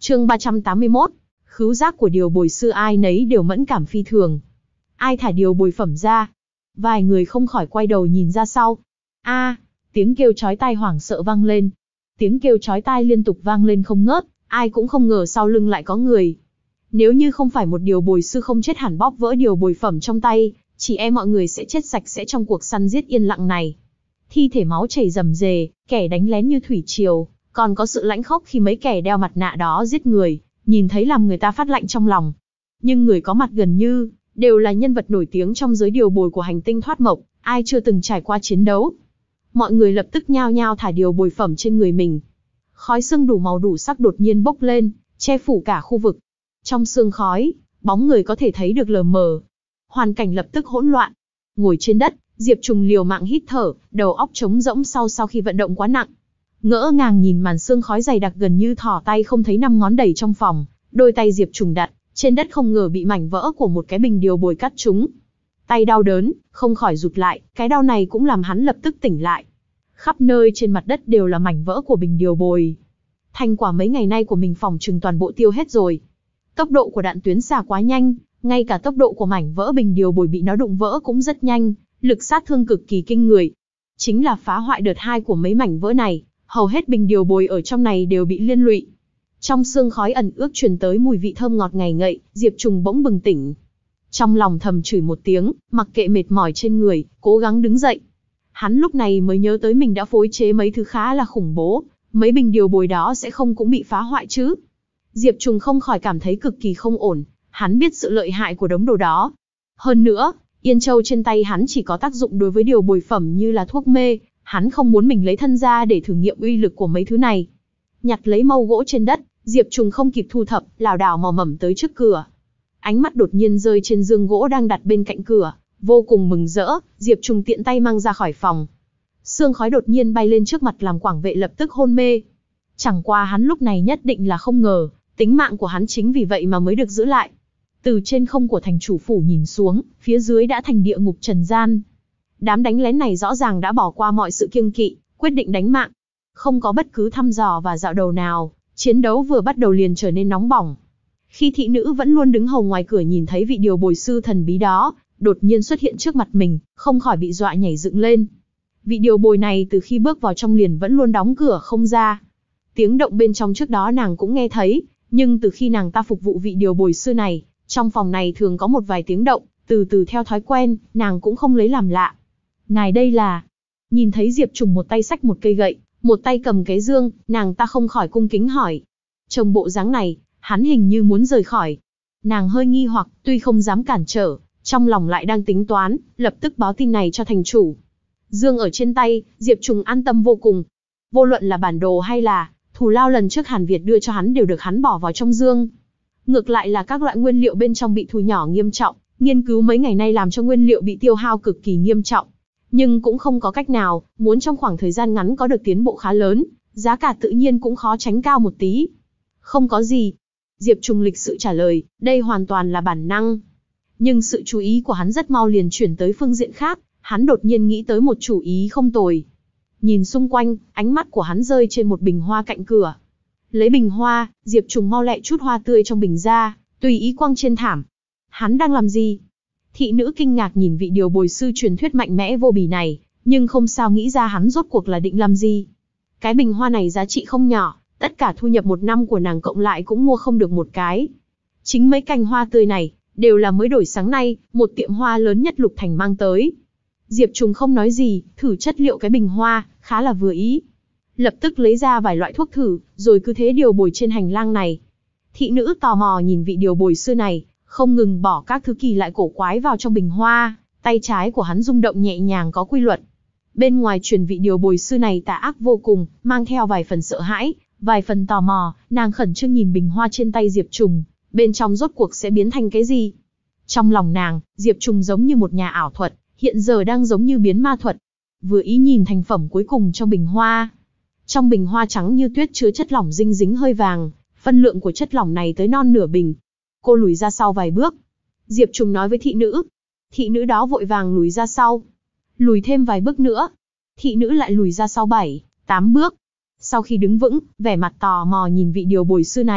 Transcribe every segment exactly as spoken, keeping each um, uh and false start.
Chương ba trăm tám mươi mốt. Khứu giác của điều bồi sư ai nấy đều mẫn cảm phi thường. Ai thả điều bồi phẩm ra? Vài người không khỏi quay đầu nhìn ra sau. A, tiếng kêu chói tai hoảng sợ vang lên. Tiếng kêu chói tai liên tục vang lên không ngớt, ai cũng không ngờ sau lưng lại có người. Nếu như không phải một điều bồi sư không chết hẳn bóp vỡ điều bồi phẩm trong tay, chỉ e mọi người sẽ chết sạch sẽ trong cuộc săn giết yên lặng này. Thi thể máu chảy rầm rề, kẻ đánh lén như thủy triều, còn có sự lãnh khốc khi mấy kẻ đeo mặt nạ đó giết người, nhìn thấy làm người ta phát lạnh trong lòng. Nhưng người có mặt gần như đều là nhân vật nổi tiếng trong giới điều bồi của hành tinh thoát mộc, ai chưa từng trải qua chiến đấu. Mọi người lập tức nhao nhao thả điều bồi phẩm trên người mình. Khói sương đủ màu đủ sắc đột nhiên bốc lên, che phủ cả khu vực. Trong sương khói, bóng người có thể thấy được lờ mờ. Hoàn cảnh lập tức hỗn loạn. Ngồi trên đất, Diệp Trùng liều mạng hít thở, đầu óc trống rỗng sau sau khi vận động quá nặng. Ngỡ ngàng nhìn màn sương khói dày đặc gần như thò tay không thấy năm ngón đầy trong phòng, đôi tay Diệp Trùng đặt trên đất không ngờ bị mảnh vỡ của một cái bình điều bồi cắt trúng. Tay đau đớn, không khỏi rụt lại, cái đau này cũng làm hắn lập tức tỉnh lại. Khắp nơi trên mặt đất đều là mảnh vỡ của bình điều bồi. Thành quả mấy ngày nay của mình phỏng chừng toàn bộ tiêu hết rồi. Tốc độ của đạn tuyến xạ quá nhanh, ngay cả tốc độ của mảnh vỡ bình điều bồi bị nó đụng vỡ cũng rất nhanh, lực sát thương cực kỳ kinh người. Chính là phá hoại đợt hai của mấy mảnh vỡ này, hầu hết bình điều bồi ở trong này đều bị liên lụy. Trong sương khói ẩn ước truyền tới mùi vị thơm ngọt ngày ngậy, Diệp Trùng bỗng bừng tỉnh. Trong lòng thầm chửi một tiếng, mặc kệ mệt mỏi trên người, cố gắng đứng dậy. Hắn lúc này mới nhớ tới mình đã phối chế mấy thứ khá là khủng bố, mấy bình điều bồi đó sẽ không cũng bị phá hoại chứ. Diệp Trùng không khỏi cảm thấy cực kỳ không ổn, hắn biết sự lợi hại của đống đồ đó. Hơn nữa, Yên Châu trên tay hắn chỉ có tác dụng đối với điều bồi phẩm như là thuốc mê, hắn không muốn mình lấy thân ra để thử nghiệm uy lực của mấy thứ này. Nhặt lấy mâu gỗ trên đất, Diệp Trùng không kịp thu thập, lảo đảo mò mẫm tới trước cửa. Ánh mắt đột nhiên rơi trên giường gỗ đang đặt bên cạnh cửa, vô cùng mừng rỡ, Diệp Trùng tiện tay mang ra khỏi phòng. Sương khói đột nhiên bay lên trước mặt làm quảng vệ lập tức hôn mê. Chẳng qua hắn lúc này nhất định là không ngờ, tính mạng của hắn chính vì vậy mà mới được giữ lại. Từ trên không của thành chủ phủ nhìn xuống, phía dưới đã thành địa ngục trần gian. Đám đánh lén này rõ ràng đã bỏ qua mọi sự kiêng kỵ, quyết định đánh mạng. Không có bất cứ thăm dò và dạo đầu nào, chiến đấu vừa bắt đầu liền trở nên nóng bỏng. Khi thị nữ vẫn luôn đứng hầu ngoài cửa nhìn thấy vị điều bồi sư thần bí đó, đột nhiên xuất hiện trước mặt mình, không khỏi bị dọa nhảy dựng lên. Vị điều bồi này từ khi bước vào trong liền vẫn luôn đóng cửa không ra. Tiếng động bên trong trước đó nàng cũng nghe thấy, nhưng từ khi nàng ta phục vụ vị điều bồi sư này, trong phòng này thường có một vài tiếng động, từ từ theo thói quen, nàng cũng không lấy làm lạ. Ngài đây là... Nhìn thấy Diệp Trùng một tay xách một cây gậy, một tay cầm cái dương, nàng ta không khỏi cung kính hỏi. Trông bộ dáng này, hắn hình như muốn rời khỏi. Nàng hơi nghi hoặc, tuy không dám cản trở, trong lòng lại đang tính toán, lập tức báo tin này cho thành chủ. Dương ở trên tay, Diệp Trùng an tâm vô cùng. Vô luận là bản đồ hay là thù lao lần trước Hàn Việt đưa cho hắn đều được hắn bỏ vào trong dương. Ngược lại là các loại nguyên liệu bên trong bị thu nhỏ nghiêm trọng, nghiên cứu mấy ngày nay làm cho nguyên liệu bị tiêu hao cực kỳ nghiêm trọng. Nhưng cũng không có cách nào, muốn trong khoảng thời gian ngắn có được tiến bộ khá lớn, giá cả tự nhiên cũng khó tránh cao một tí. Không có gì. Diệp Trùng lịch sự trả lời, đây hoàn toàn là bản năng. Nhưng sự chú ý của hắn rất mau liền chuyển tới phương diện khác, hắn đột nhiên nghĩ tới một chủ ý không tồi. Nhìn xung quanh, ánh mắt của hắn rơi trên một bình hoa cạnh cửa. Lấy bình hoa, Diệp Trùng mau lẹ chút hoa tươi trong bình ra, tùy ý quăng trên thảm. Hắn đang làm gì? Thị nữ kinh ngạc nhìn vị điều bồi sư truyền thuyết mạnh mẽ vô bì này, nhưng không sao nghĩ ra hắn rốt cuộc là định làm gì. Cái bình hoa này giá trị không nhỏ, tất cả thu nhập một năm của nàng cộng lại cũng mua không được một cái. Chính mấy cành hoa tươi này, đều là mới đổi sáng nay, một tiệm hoa lớn nhất Lục Thành mang tới. Diệp Trùng không nói gì, thử chất liệu cái bình hoa, khá là vừa ý. Lập tức lấy ra vài loại thuốc thử, rồi cứ thế điều bồi trên hành lang này. Thị nữ tò mò nhìn vị điều bồi sư này, không ngừng bỏ các thứ kỳ lại cổ quái vào trong bình hoa, tay trái của hắn rung động nhẹ nhàng có quy luật. Bên ngoài truyền vị điều bồi sư này tà ác vô cùng, mang theo vài phần sợ hãi, vài phần tò mò, nàng khẩn trương nhìn bình hoa trên tay Diệp Trùng, bên trong rốt cuộc sẽ biến thành cái gì? Trong lòng nàng, Diệp Trùng giống như một nhà ảo thuật, hiện giờ đang giống như biến ma thuật. Vừa ý nhìn thành phẩm cuối cùng trong bình hoa. Trong bình hoa trắng như tuyết chứa chất lỏng dinh dính hơi vàng, phân lượng của chất lỏng này tới non nửa bình. Cô lùi ra sau vài bước. Diệp Trùng nói với thị nữ. Thị nữ đó vội vàng lùi ra sau. Lùi thêm vài bước nữa. Thị nữ lại lùi ra sau bảy, tám bước. Sau khi đứng vững, vẻ mặt tò mò nhìn vị điều bồi sư này,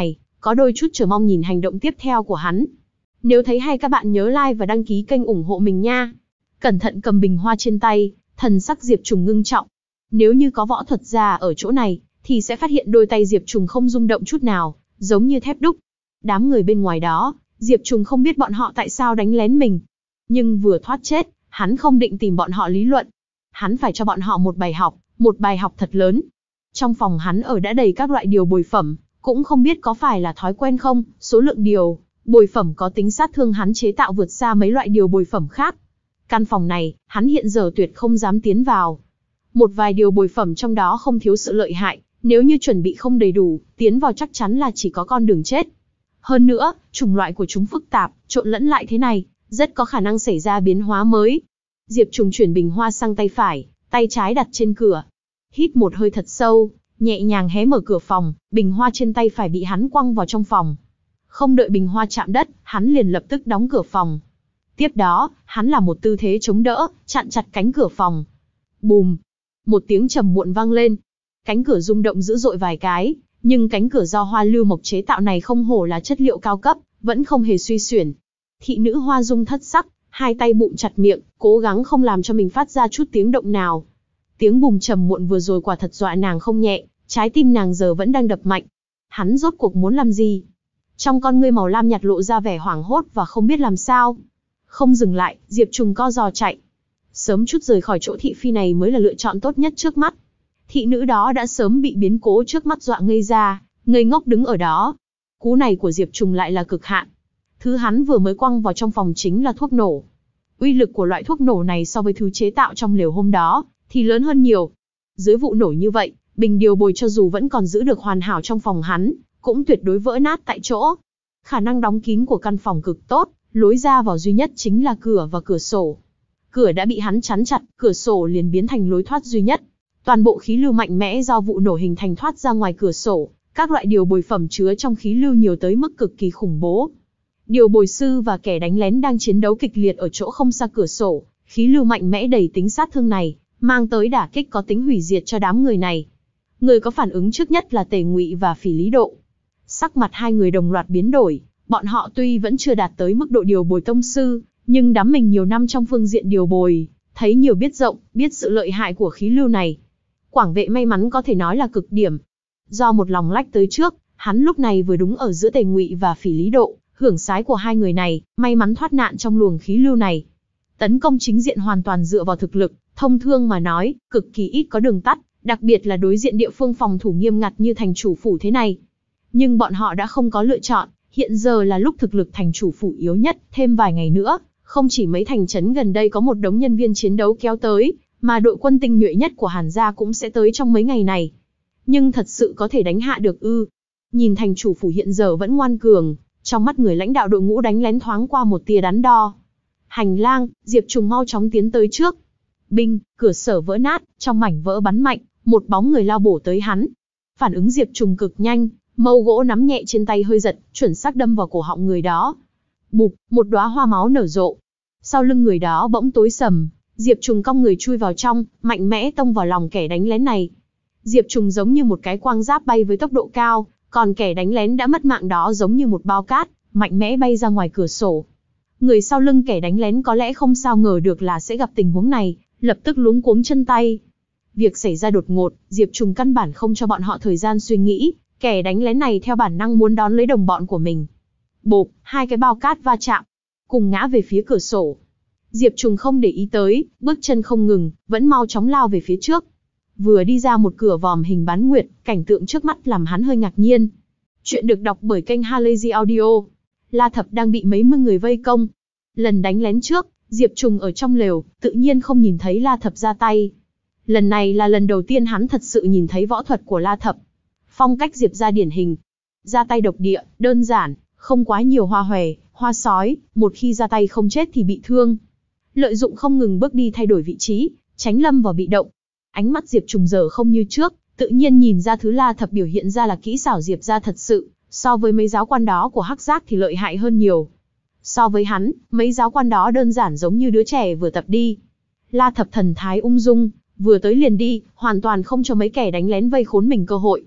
có đôi chút chờ mong nhìn hành động tiếp theo của hắn. Nếu thấy hay các bạn nhớ like và đăng ký kênh ủng hộ mình nha. Cẩn thận cầm bình hoa trên tay, thần sắc Diệp Trùng ngưng trọng. Nếu như có võ thuật gia ở chỗ này, thì sẽ phát hiện đôi tay Diệp Trùng không rung động chút nào, giống như thép đúc. Đám người bên ngoài đó, Diệp Trùng không biết bọn họ tại sao đánh lén mình. Nhưng vừa thoát chết, hắn không định tìm bọn họ lý luận. Hắn phải cho bọn họ một bài học, một bài học thật lớn. Trong phòng hắn ở đã đầy các loại điều bồi phẩm, cũng không biết có phải là thói quen không, số lượng điều bồi phẩm có tính sát thương hắn chế tạo vượt xa mấy loại điều bồi phẩm khác. Căn phòng này, hắn hiện giờ tuyệt không dám tiến vào. Một vài điều bồi phẩm trong đó không thiếu sự lợi hại, nếu như chuẩn bị không đầy đủ, tiến vào chắc chắn là chỉ có con đường chết. Hơn nữa, chủng loại của chúng phức tạp, trộn lẫn lại thế này, rất có khả năng xảy ra biến hóa mới. Diệp Trùng chuyển bình hoa sang tay phải, tay trái đặt trên cửa. Hít một hơi thật sâu, nhẹ nhàng hé mở cửa phòng, bình hoa trên tay phải bị hắn quăng vào trong phòng. Không đợi bình hoa chạm đất, hắn liền lập tức đóng cửa phòng. Tiếp đó, hắn làm một tư thế chống đỡ, chặn chặt cánh cửa phòng. Bùm! Một tiếng trầm muộn vang lên. Cánh cửa rung động dữ dội vài cái, nhưng cánh cửa do hoa lưu mộc chế tạo này không hổ là chất liệu cao cấp, vẫn không hề suy xuyển. Thị nữ Hoa Dung thất sắc, hai tay bụng chặt miệng, cố gắng không làm cho mình phát ra chút tiếng động nào. Tiếng bùm trầm muộn vừa rồi quả thật dọa nàng không nhẹ, trái tim nàng giờ vẫn đang đập mạnh. Hắn rốt cuộc muốn làm gì? Trong con ngươi màu lam nhạt lộ ra vẻ hoảng hốt và không biết làm sao. Không dừng lại, Diệp Trùng co giò chạy. Sớm chút rời khỏi chỗ thị phi này mới là lựa chọn tốt nhất trước mắt. Thị nữ đó đã sớm bị biến cố trước mắt dọa ngây ra, ngây ngốc đứng ở đó. Cú này của Diệp Trùng lại là cực hạn. Thứ hắn vừa mới quăng vào trong phòng chính là thuốc nổ. Uy lực của loại thuốc nổ này so với thứ chế tạo trong lều hôm đó thì lớn hơn nhiều. Dưới vụ nổ như vậy, bình điều bồi cho dù vẫn còn giữ được hoàn hảo trong phòng hắn, cũng tuyệt đối vỡ nát tại chỗ. Khả năng đóng kín của căn phòng cực tốt, lối ra vào duy nhất chính là cửa và cửa sổ. Cửa đã bị hắn chắn chặt, cửa sổ liền biến thành lối thoát duy nhất. Toàn bộ khí lưu mạnh mẽ do vụ nổ hình thành thoát ra ngoài cửa sổ, các loại điều bồi phẩm chứa trong khí lưu nhiều tới mức cực kỳ khủng bố. Điều bồi sư và kẻ đánh lén đang chiến đấu kịch liệt ở chỗ không xa cửa sổ, khí lưu mạnh mẽ đầy tính sát thương này, mang tới đả kích có tính hủy diệt cho đám người này. Người có phản ứng trước nhất là Tề Ngụy và Phỉ Lý Độ. Sắc mặt hai người đồng loạt biến đổi, bọn họ tuy vẫn chưa đạt tới mức độ điều bồi tông sư, nhưng đắm mình nhiều năm trong phương diện điều bồi, thấy nhiều biết rộng, biết sự lợi hại của khí lưu này. Quảng Vệ may mắn có thể nói là cực điểm. Do một lòng lách tới trước, hắn lúc này vừa đúng ở giữa Tề Ngụy và Phỉ Lý Độ, hưởng sái của hai người này, may mắn thoát nạn trong luồng khí lưu này. Tấn công chính diện hoàn toàn dựa vào thực lực, thông thương mà nói, cực kỳ ít có đường tắt, đặc biệt là đối diện địa phương phòng thủ nghiêm ngặt như thành chủ phủ thế này. Nhưng bọn họ đã không có lựa chọn, hiện giờ là lúc thực lực thành chủ phủ yếu nhất, thêm vài ngày nữa, không chỉ mấy thành trấn gần đây có một đống nhân viên chiến đấu kéo tới, mà đội quân tinh nhuệ nhất của Hàn gia cũng sẽ tới trong mấy ngày này. Nhưng thật sự có thể đánh hạ được ư? Nhìn thành chủ phủ hiện giờ vẫn ngoan cường, trong mắt người lãnh đạo đội ngũ đánh lén thoáng qua một tia đắn đo. Hành lang, Diệp Trùng mau chóng tiến tới trước. Binh, cửa sở vỡ nát, trong mảnh vỡ bắn mạnh, một bóng người lao bổ tới hắn. Phản ứng Diệp Trùng cực nhanh, mâu gỗ nắm nhẹ trên tay hơi giật, chuẩn xác đâm vào cổ họng người đó. Bụp, một đóa hoa máu nở rộ. Sau lưng người đó bỗng tối sầm, Diệp Trùng cong người chui vào trong, mạnh mẽ tông vào lòng kẻ đánh lén này. Diệp Trùng giống như một cái quang giáp bay với tốc độ cao, còn kẻ đánh lén đã mất mạng đó giống như một bao cát, mạnh mẽ bay ra ngoài cửa sổ. Người sau lưng kẻ đánh lén có lẽ không sao ngờ được là sẽ gặp tình huống này, lập tức luống cuống chân tay. Việc xảy ra đột ngột, Diệp Trùng căn bản không cho bọn họ thời gian suy nghĩ, kẻ đánh lén này theo bản năng muốn đón lấy đồng bọn của mình. Bộp, hai cái bao cát va chạm, cùng ngã về phía cửa sổ. Diệp Trùng không để ý tới, bước chân không ngừng, vẫn mau chóng lao về phía trước. Vừa đi ra một cửa vòm hình bán nguyệt, cảnh tượng trước mắt làm hắn hơi ngạc nhiên. Chuyện được đọc bởi kênh Halazy Audio. La Thập đang bị mấy mươi người vây công. Lần đánh lén trước, Diệp Trùng ở trong lều, tự nhiên không nhìn thấy La Thập ra tay. Lần này là lần đầu tiên hắn thật sự nhìn thấy võ thuật của La Thập. Phong cách Diệp gia điển hình. Ra tay độc địa, đơn giản, không quá nhiều hoa hòe, hoa sói, một khi ra tay không chết thì bị thương. Lợi dụng không ngừng bước đi thay đổi vị trí, tránh lâm vào bị động. Ánh mắt Diệp Trùng giờ không như trước, tự nhiên nhìn ra thứ La Thập biểu hiện ra là kỹ xảo Diệp gia thật sự, so với mấy giáo quan đó của Hắc Giác thì lợi hại hơn nhiều. So với hắn, mấy giáo quan đó đơn giản giống như đứa trẻ vừa tập đi. La Thập thần thái ung dung, vừa tới liền đi, hoàn toàn không cho mấy kẻ đánh lén vây khốn mình cơ hội.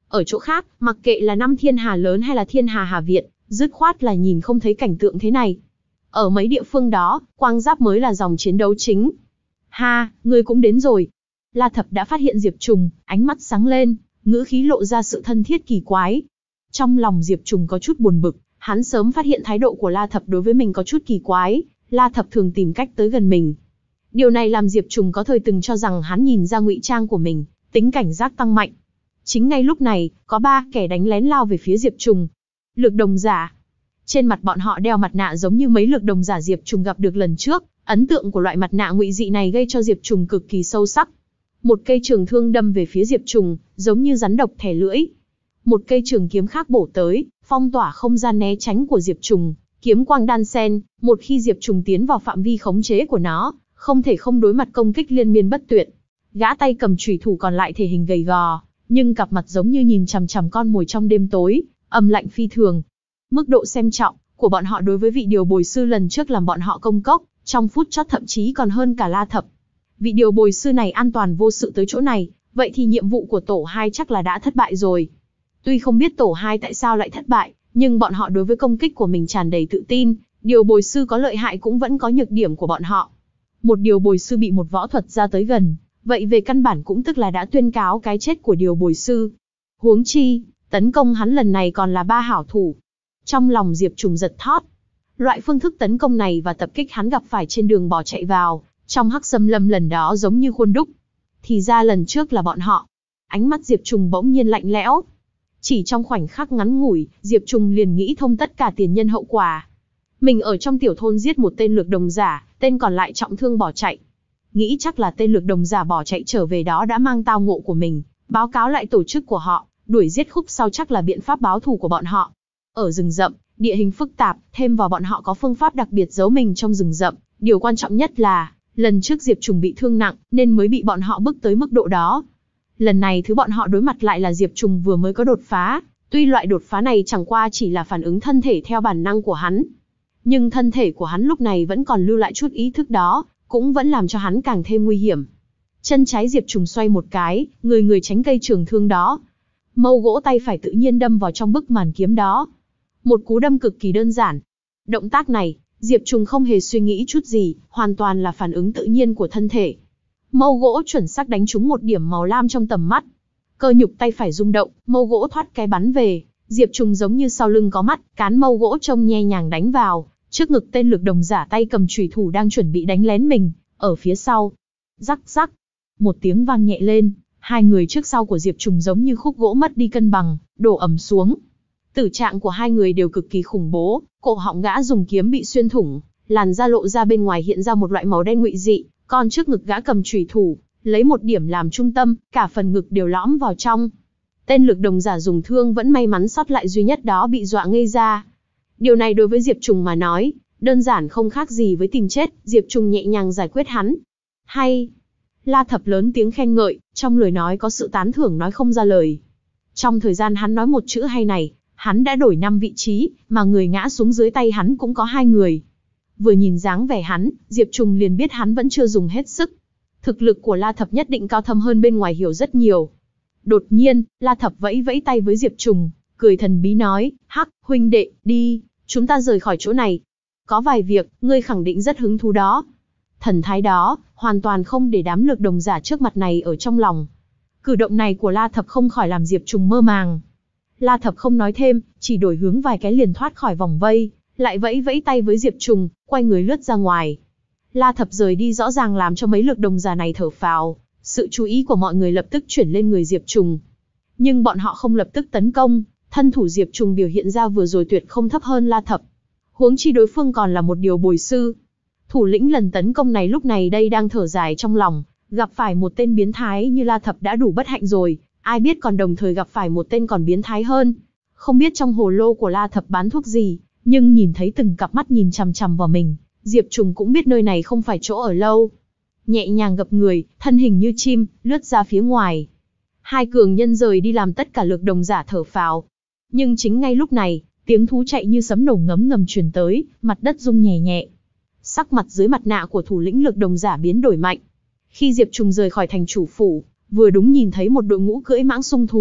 Ở chỗ khác, mặc kệ là năm thiên hà lớn hay là thiên hà Hà Việt, dứt khoát là nhìn không thấy cảnh tượng thế này. Ở mấy địa phương đó, quang giáp mới là dòng chiến đấu chính. Ha, ngươi cũng đến rồi. La Thập đã phát hiện Diệp Trùng, ánh mắt sáng lên, ngữ khí lộ ra sự thân thiết kỳ quái. Trong lòng Diệp Trùng có chút buồn bực, hắn sớm phát hiện thái độ của La Thập đối với mình có chút kỳ quái, La Thập thường tìm cách tới gần mình. Điều này làm Diệp Trùng có thời từng cho rằng hắn nhìn ra ngụy trang của mình, tính cảnh giác tăng mạnh. Chính ngay lúc này, có ba kẻ đánh lén lao về phía Diệp Trùng. Lược đồng giả. Trên mặt bọn họ đeo mặt nạ giống như mấy lược đồng giả Diệp Trùng gặp được lần trước, ấn tượng của loại mặt nạ ngụy dị này gây cho Diệp Trùng cực kỳ sâu sắc. Một cây trường thương đâm về phía Diệp Trùng, giống như rắn độc thè lưỡi. Một cây trường kiếm khác bổ tới, phong tỏa không gian né tránh của Diệp Trùng, kiếm quang đan sen, một khi Diệp Trùng tiến vào phạm vi khống chế của nó, không thể không đối mặt công kích liên miên bất tuyệt. Gã tay cầm chùy thủ còn lại thể hình gầy gò, nhưng cặp mặt giống như nhìn chằm chằm con mồi trong đêm tối, âm lạnh phi thường. Mức độ xem trọng của bọn họ đối với vị điều bồi sư lần trước làm bọn họ công cốc, trong phút chót thậm chí còn hơn cả La Thập. Vị điều bồi sư này an toàn vô sự tới chỗ này, vậy thì nhiệm vụ của tổ hai chắc là đã thất bại rồi. Tuy không biết tổ hai tại sao lại thất bại, nhưng bọn họ đối với công kích của mình tràn đầy tự tin, điều bồi sư có lợi hại cũng vẫn có nhược điểm của bọn họ. Một điều bồi sư bị một võ thuật ra tới gần, vậy về căn bản cũng tức là đã tuyên cáo cái chết của điều bồi sư. Huống chi, tấn công hắn lần này còn là ba hảo thủ. Trong lòng Diệp Trùng giật thót. Loại phương thức tấn công này và tập kích hắn gặp phải trên đường bỏ chạy vào, trong hắc xâm lâm lần đó giống như khuôn đúc. Thì ra lần trước là bọn họ. Ánh mắt Diệp Trùng bỗng nhiên lạnh lẽo. Chỉ trong khoảnh khắc ngắn ngủi, Diệp Trùng liền nghĩ thông tất cả tiền nhân hậu quả. Mình ở trong tiểu thôn giết một tên lược đồng giả, tên còn lại trọng thương bỏ chạy. Nghĩ chắc là tên lược đồng giả bỏ chạy trở về đó đã mang tao ngộ của mình, báo cáo lại tổ chức của họ, đuổi giết khúc sau chắc là biện pháp báo thù của bọn họ. Ở rừng rậm, địa hình phức tạp, thêm vào bọn họ có phương pháp đặc biệt giấu mình trong rừng rậm. Điều quan trọng nhất là, lần trước Diệp Trùng bị thương nặng, nên mới bị bọn họ bức tới mức độ đó. Lần này thứ bọn họ đối mặt lại là Diệp Trùng vừa mới có đột phá, tuy loại đột phá này chẳng qua chỉ là phản ứng thân thể theo bản năng của hắn. Nhưng thân thể của hắn lúc này vẫn còn lưu lại chút ý thức đó, cũng vẫn làm cho hắn càng thêm nguy hiểm. Chân trái Diệp Trùng xoay một cái, người người tránh cây trường thương đó. Mâu gỗ tay phải tự nhiên đâm vào trong bức màn kiếm đó. Một cú đâm cực kỳ đơn giản. Động tác này, Diệp Trùng không hề suy nghĩ chút gì, hoàn toàn là phản ứng tự nhiên của thân thể. Mâu gỗ chuẩn xác đánh trúng một điểm màu lam trong tầm mắt. Cơ nhục tay phải rung động, mâu gỗ thoát cái bắn về. Diệp Trùng giống như sau lưng có mắt, cán mâu gỗ trông nhe nhàng đánh vào trước ngực tên lược đồng giả tay cầm chùy thủ đang chuẩn bị đánh lén mình, ở phía sau. Rắc rắc, một tiếng vang nhẹ lên, hai người trước sau của Diệp Trùng giống như khúc gỗ mất đi cân bằng, đổ ầm xuống. Tử trạng của hai người đều cực kỳ khủng bố, cổ họng gã dùng kiếm bị xuyên thủng, làn da lộ ra bên ngoài hiện ra một loại màu đen ngụy dị, còn trước ngực gã cầm chùy thủ, lấy một điểm làm trung tâm, cả phần ngực đều lõm vào trong. Tên lược đồng giả dùng thương vẫn may mắn sót lại duy nhất đó bị dọa ngây ra. Điều này đối với Diệp Trùng mà nói, đơn giản không khác gì với tìm chết, Diệp Trùng nhẹ nhàng giải quyết hắn. Hay! La Thập lớn tiếng khen ngợi, trong lời nói có sự tán thưởng nói không ra lời. Trong thời gian hắn nói một chữ hay này, hắn đã đổi năm vị trí, mà người ngã xuống dưới tay hắn cũng có hai người. Vừa nhìn dáng vẻ hắn, Diệp Trùng liền biết hắn vẫn chưa dùng hết sức. Thực lực của La Thập nhất định cao thâm hơn bên ngoài hiểu rất nhiều. Đột nhiên, La Thập vẫy vẫy tay với Diệp Trùng, cười thần bí nói, hắc, huynh đệ, đi, chúng ta rời khỏi chỗ này. Có vài việc, ngươi khẳng định rất hứng thú đó. Thần thái đó, hoàn toàn không để đám lược đồng giả trước mặt này ở trong lòng. Cử động này của La Thập không khỏi làm Diệp Trùng mơ màng. La Thập không nói thêm, chỉ đổi hướng vài cái liền thoát khỏi vòng vây, lại vẫy vẫy tay với Diệp Trùng, quay người lướt ra ngoài. La Thập rời đi rõ ràng làm cho mấy lược đồng giả này thở phào, sự chú ý của mọi người lập tức chuyển lên người Diệp Trùng. Nhưng bọn họ không lập tức tấn công, thân thủ Diệp Trùng biểu hiện ra vừa rồi tuyệt không thấp hơn La Thập. Huống chi đối phương còn là một điều bồi sư. Thủ lĩnh lần tấn công này lúc này đây đang thở dài trong lòng, gặp phải một tên biến thái như La Thập đã đủ bất hạnh rồi, ai biết còn đồng thời gặp phải một tên còn biến thái hơn. Không biết trong hồ lô của La Thập bán thuốc gì, nhưng nhìn thấy từng cặp mắt nhìn chằm chằm vào mình, Diệp Trùng cũng biết nơi này không phải chỗ ở lâu. Nhẹ nhàng gập người, thân hình như chim, lướt ra phía ngoài. Hai cường nhân rời đi làm tất cả lược đồng giả thở phào. Nhưng chính ngay lúc này, tiếng thú chạy như sấm nổ ngấm ngầm truyền tới, mặt đất rung nhẹ nhẹ. Sắc mặt dưới mặt nạ của thủ lĩnh lược đồng giả biến đổi mạnh. Khi Diệp Trùng rời khỏi thành chủ phủ, vừa đúng nhìn thấy một đội ngũ cưỡi mãng sung thú,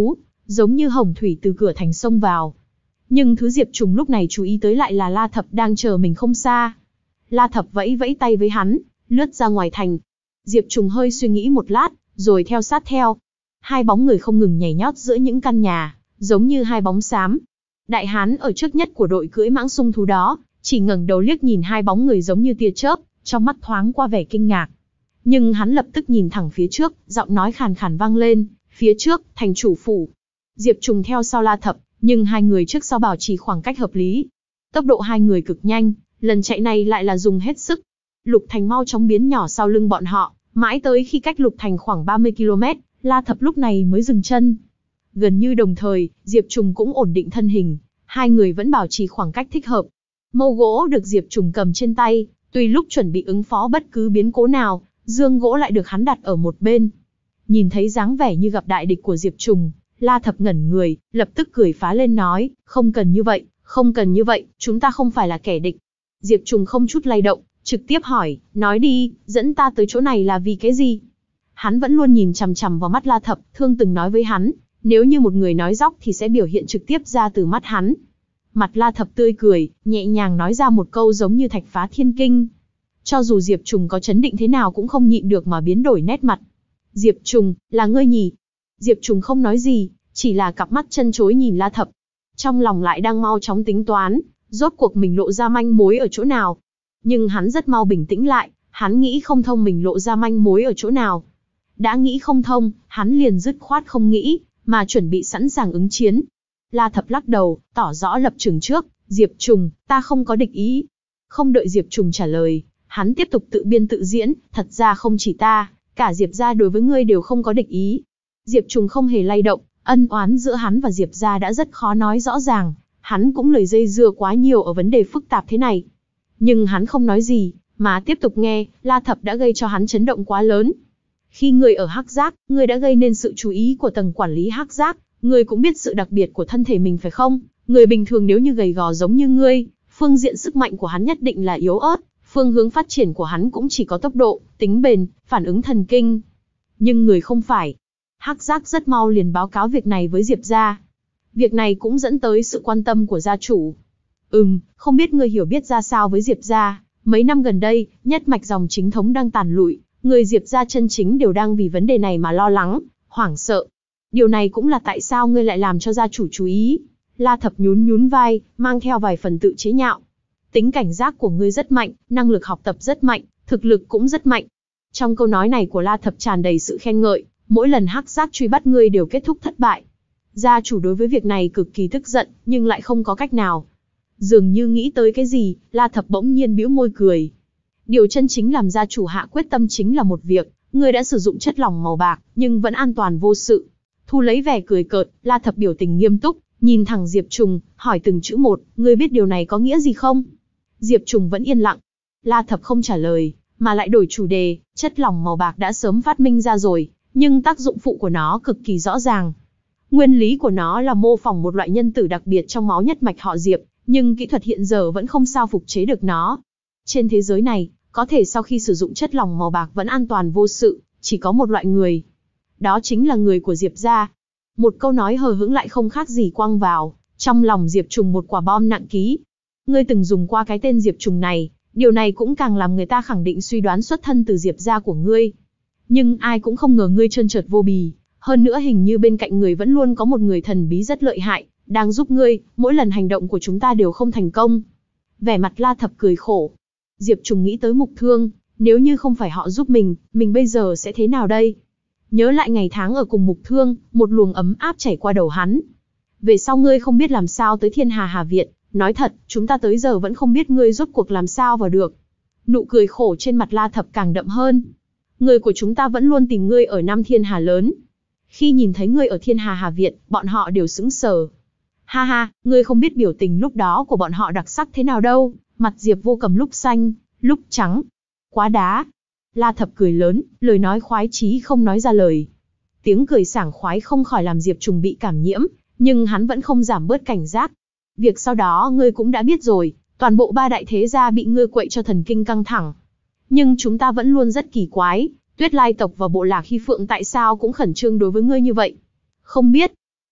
giống như hồng thủy từ cửa thành sông vào. Nhưng thứ Diệp Trùng lúc này chú ý tới lại là La Thập đang chờ mình không xa. La Thập vẫy vẫy tay với hắn, lướt ra ngoài thành. Diệp Trùng hơi suy nghĩ một lát, rồi theo sát theo. Hai bóng người không ngừng nhảy nhót giữa những căn nhà, giống như hai bóng xám. Đại hán ở trước nhất của đội cưỡi mãng sung thú đó, chỉ ngẩng đầu liếc nhìn hai bóng người giống như tia chớp, trong mắt thoáng qua vẻ kinh ngạc. Nhưng hắn lập tức nhìn thẳng phía trước, giọng nói khàn khàn vang lên, phía trước, thành chủ phủ. Diệp Trùng theo sau La Thập, nhưng hai người trước sau bảo trì khoảng cách hợp lý. Tốc độ hai người cực nhanh, lần chạy này lại là dùng hết sức. Lục Thành mau chóng biến nhỏ sau lưng bọn họ, mãi tới khi cách Lục Thành khoảng ba mươi ki lô mét, La Thập lúc này mới dừng chân. Gần như đồng thời, Diệp Trùng cũng ổn định thân hình, hai người vẫn bảo trì khoảng cách thích hợp. Mâu gỗ được Diệp Trùng cầm trên tay, tùy lúc chuẩn bị ứng phó bất cứ biến cố nào, dương gỗ lại được hắn đặt ở một bên. Nhìn thấy dáng vẻ như gặp đại địch của Diệp Trùng, La Thập ngẩn người, lập tức cười phá lên nói, không cần như vậy, không cần như vậy, chúng ta không phải là kẻ địch. Diệp Trùng không chút lay động, trực tiếp hỏi, nói đi, dẫn ta tới chỗ này là vì cái gì? Hắn vẫn luôn nhìn chằm chằm vào mắt La Thập, Thương từng nói với hắn, nếu như một người nói dóc thì sẽ biểu hiện trực tiếp ra từ mắt hắn. Mặt La Thập tươi cười, nhẹ nhàng nói ra một câu giống như thạch phá thiên kinh. Cho dù Diệp Trùng có chấn định thế nào cũng không nhịn được mà biến đổi nét mặt. Diệp Trùng, là ngươi nhỉ? Diệp Trùng không nói gì, chỉ là cặp mắt chân chối nhìn La Thập. Trong lòng lại đang mau chóng tính toán, rốt cuộc mình lộ ra manh mối ở chỗ nào. Nhưng hắn rất mau bình tĩnh lại, hắn nghĩ không thông mình lộ ra manh mối ở chỗ nào. Đã nghĩ không thông, hắn liền dứt khoát không nghĩ, mà chuẩn bị sẵn sàng ứng chiến. La Thập lắc đầu, tỏ rõ lập trường trước, Diệp Trùng, ta không có địch ý. Không đợi Diệp Trùng trả lời, hắn tiếp tục tự biên tự diễn, thật ra không chỉ ta, cả Diệp gia đối với ngươi đều không có địch ý. Diệp Trùng không hề lay động, ân oán giữa hắn và Diệp gia đã rất khó nói rõ ràng, hắn cũng lười dây dưa quá nhiều ở vấn đề phức tạp thế này. Nhưng hắn không nói gì, mà tiếp tục nghe, La Thập đã gây cho hắn chấn động quá lớn. Khi ngươi ở Hắc Giác, ngươi đã gây nên sự chú ý của tầng quản lý Hắc Giác, ngươi cũng biết sự đặc biệt của thân thể mình phải không? Người bình thường nếu như gầy gò giống như ngươi, phương diện sức mạnh của hắn nhất định là yếu ớt, phương hướng phát triển của hắn cũng chỉ có tốc độ, tính bền, phản ứng thần kinh. Nhưng người không phải. Hắc Giác rất mau liền báo cáo việc này với Diệp gia. Việc này cũng dẫn tới sự quan tâm của gia chủ. Ừm, không biết ngươi hiểu biết ra sao với Diệp gia, mấy năm gần đây, nhất mạch dòng chính thống đang tàn lụi, người Diệp gia chân chính đều đang vì vấn đề này mà lo lắng, hoảng sợ. Điều này cũng là tại sao ngươi lại làm cho gia chủ chú ý. La Thập nhún nhún vai, mang theo vài phần tự chế nhạo. Tính cảnh giác của ngươi rất mạnh, năng lực học tập rất mạnh, thực lực cũng rất mạnh. Trong câu nói này của La Thập tràn đầy sự khen ngợi, mỗi lần Hắc Giác truy bắt ngươi đều kết thúc thất bại. Gia chủ đối với việc này cực kỳ tức giận, nhưng lại không có cách nào. Dường như nghĩ tới cái gì, La Thập bỗng nhiên bĩu môi cười. Điều chân chính làm gia chủ hạ quyết tâm chính là một việc, ngươi đã sử dụng chất lỏng màu bạc, nhưng vẫn an toàn vô sự. Thu lấy vẻ cười cợt, La Thập biểu tình nghiêm túc, nhìn thẳng Diệp Trùng, hỏi từng chữ một, ngươi biết điều này có nghĩa gì không? Diệp Trùng vẫn yên lặng. La Thập không trả lời, mà lại đổi chủ đề, chất lỏng màu bạc đã sớm phát minh ra rồi, nhưng tác dụng phụ của nó cực kỳ rõ ràng. Nguyên lý của nó là mô phỏng một loại nhân tử đặc biệt trong máu nhất mạch họ Diệp, nhưng kỹ thuật hiện giờ vẫn không sao phục chế được nó. Trên thế giới này, có thể sau khi sử dụng chất lỏng màu bạc vẫn an toàn vô sự, chỉ có một loại người. Đó chính là người của Diệp gia. Một câu nói hờ hững lại không khác gì quăng vào, trong lòng Diệp Trùng một quả bom nặng ký. Ngươi từng dùng qua cái tên Diệp Trùng này, điều này cũng càng làm người ta khẳng định suy đoán xuất thân từ Diệp gia của ngươi. Nhưng ai cũng không ngờ ngươi trơn trượt vô bì, hơn nữa hình như bên cạnh người vẫn luôn có một người thần bí rất lợi hại, đang giúp ngươi, mỗi lần hành động của chúng ta đều không thành công. Vẻ mặt La Thập cười khổ. Diệp Trùng nghĩ tới Mục Thương, nếu như không phải họ giúp mình, mình bây giờ sẽ thế nào đây? Nhớ lại ngày tháng ở cùng Mục Thương, một luồng ấm áp chảy qua đầu hắn. Về sau ngươi không biết làm sao tới Thiên Hà Hà Viện, nói thật, chúng ta tới giờ vẫn không biết ngươi rốt cuộc làm sao vào được. Nụ cười khổ trên mặt La Thập càng đậm hơn. Người của chúng ta vẫn luôn tìm ngươi ở Nam Thiên Hà Lớn. Khi nhìn thấy ngươi ở Thiên Hà Hà Viện, bọn họ đều sững sờ. Ha ha, ngươi không biết biểu tình lúc đó của bọn họ đặc sắc thế nào đâu, mặt Diệp Vô Cầm lúc xanh, lúc trắng. Quá đá. La Thập cười lớn, lời nói khoái chí không nói ra lời. Tiếng cười sảng khoái không khỏi làm Diệp Trùng bị cảm nhiễm, nhưng hắn vẫn không giảm bớt cảnh giác. Việc sau đó ngươi cũng đã biết rồi, toàn bộ ba đại thế gia bị ngươi quậy cho thần kinh căng thẳng. Nhưng chúng ta vẫn luôn rất kỳ quái, Tuyết Lai tộc và bộ lạc Hy Phượng tại sao cũng khẩn trương đối với ngươi như vậy? Không biết.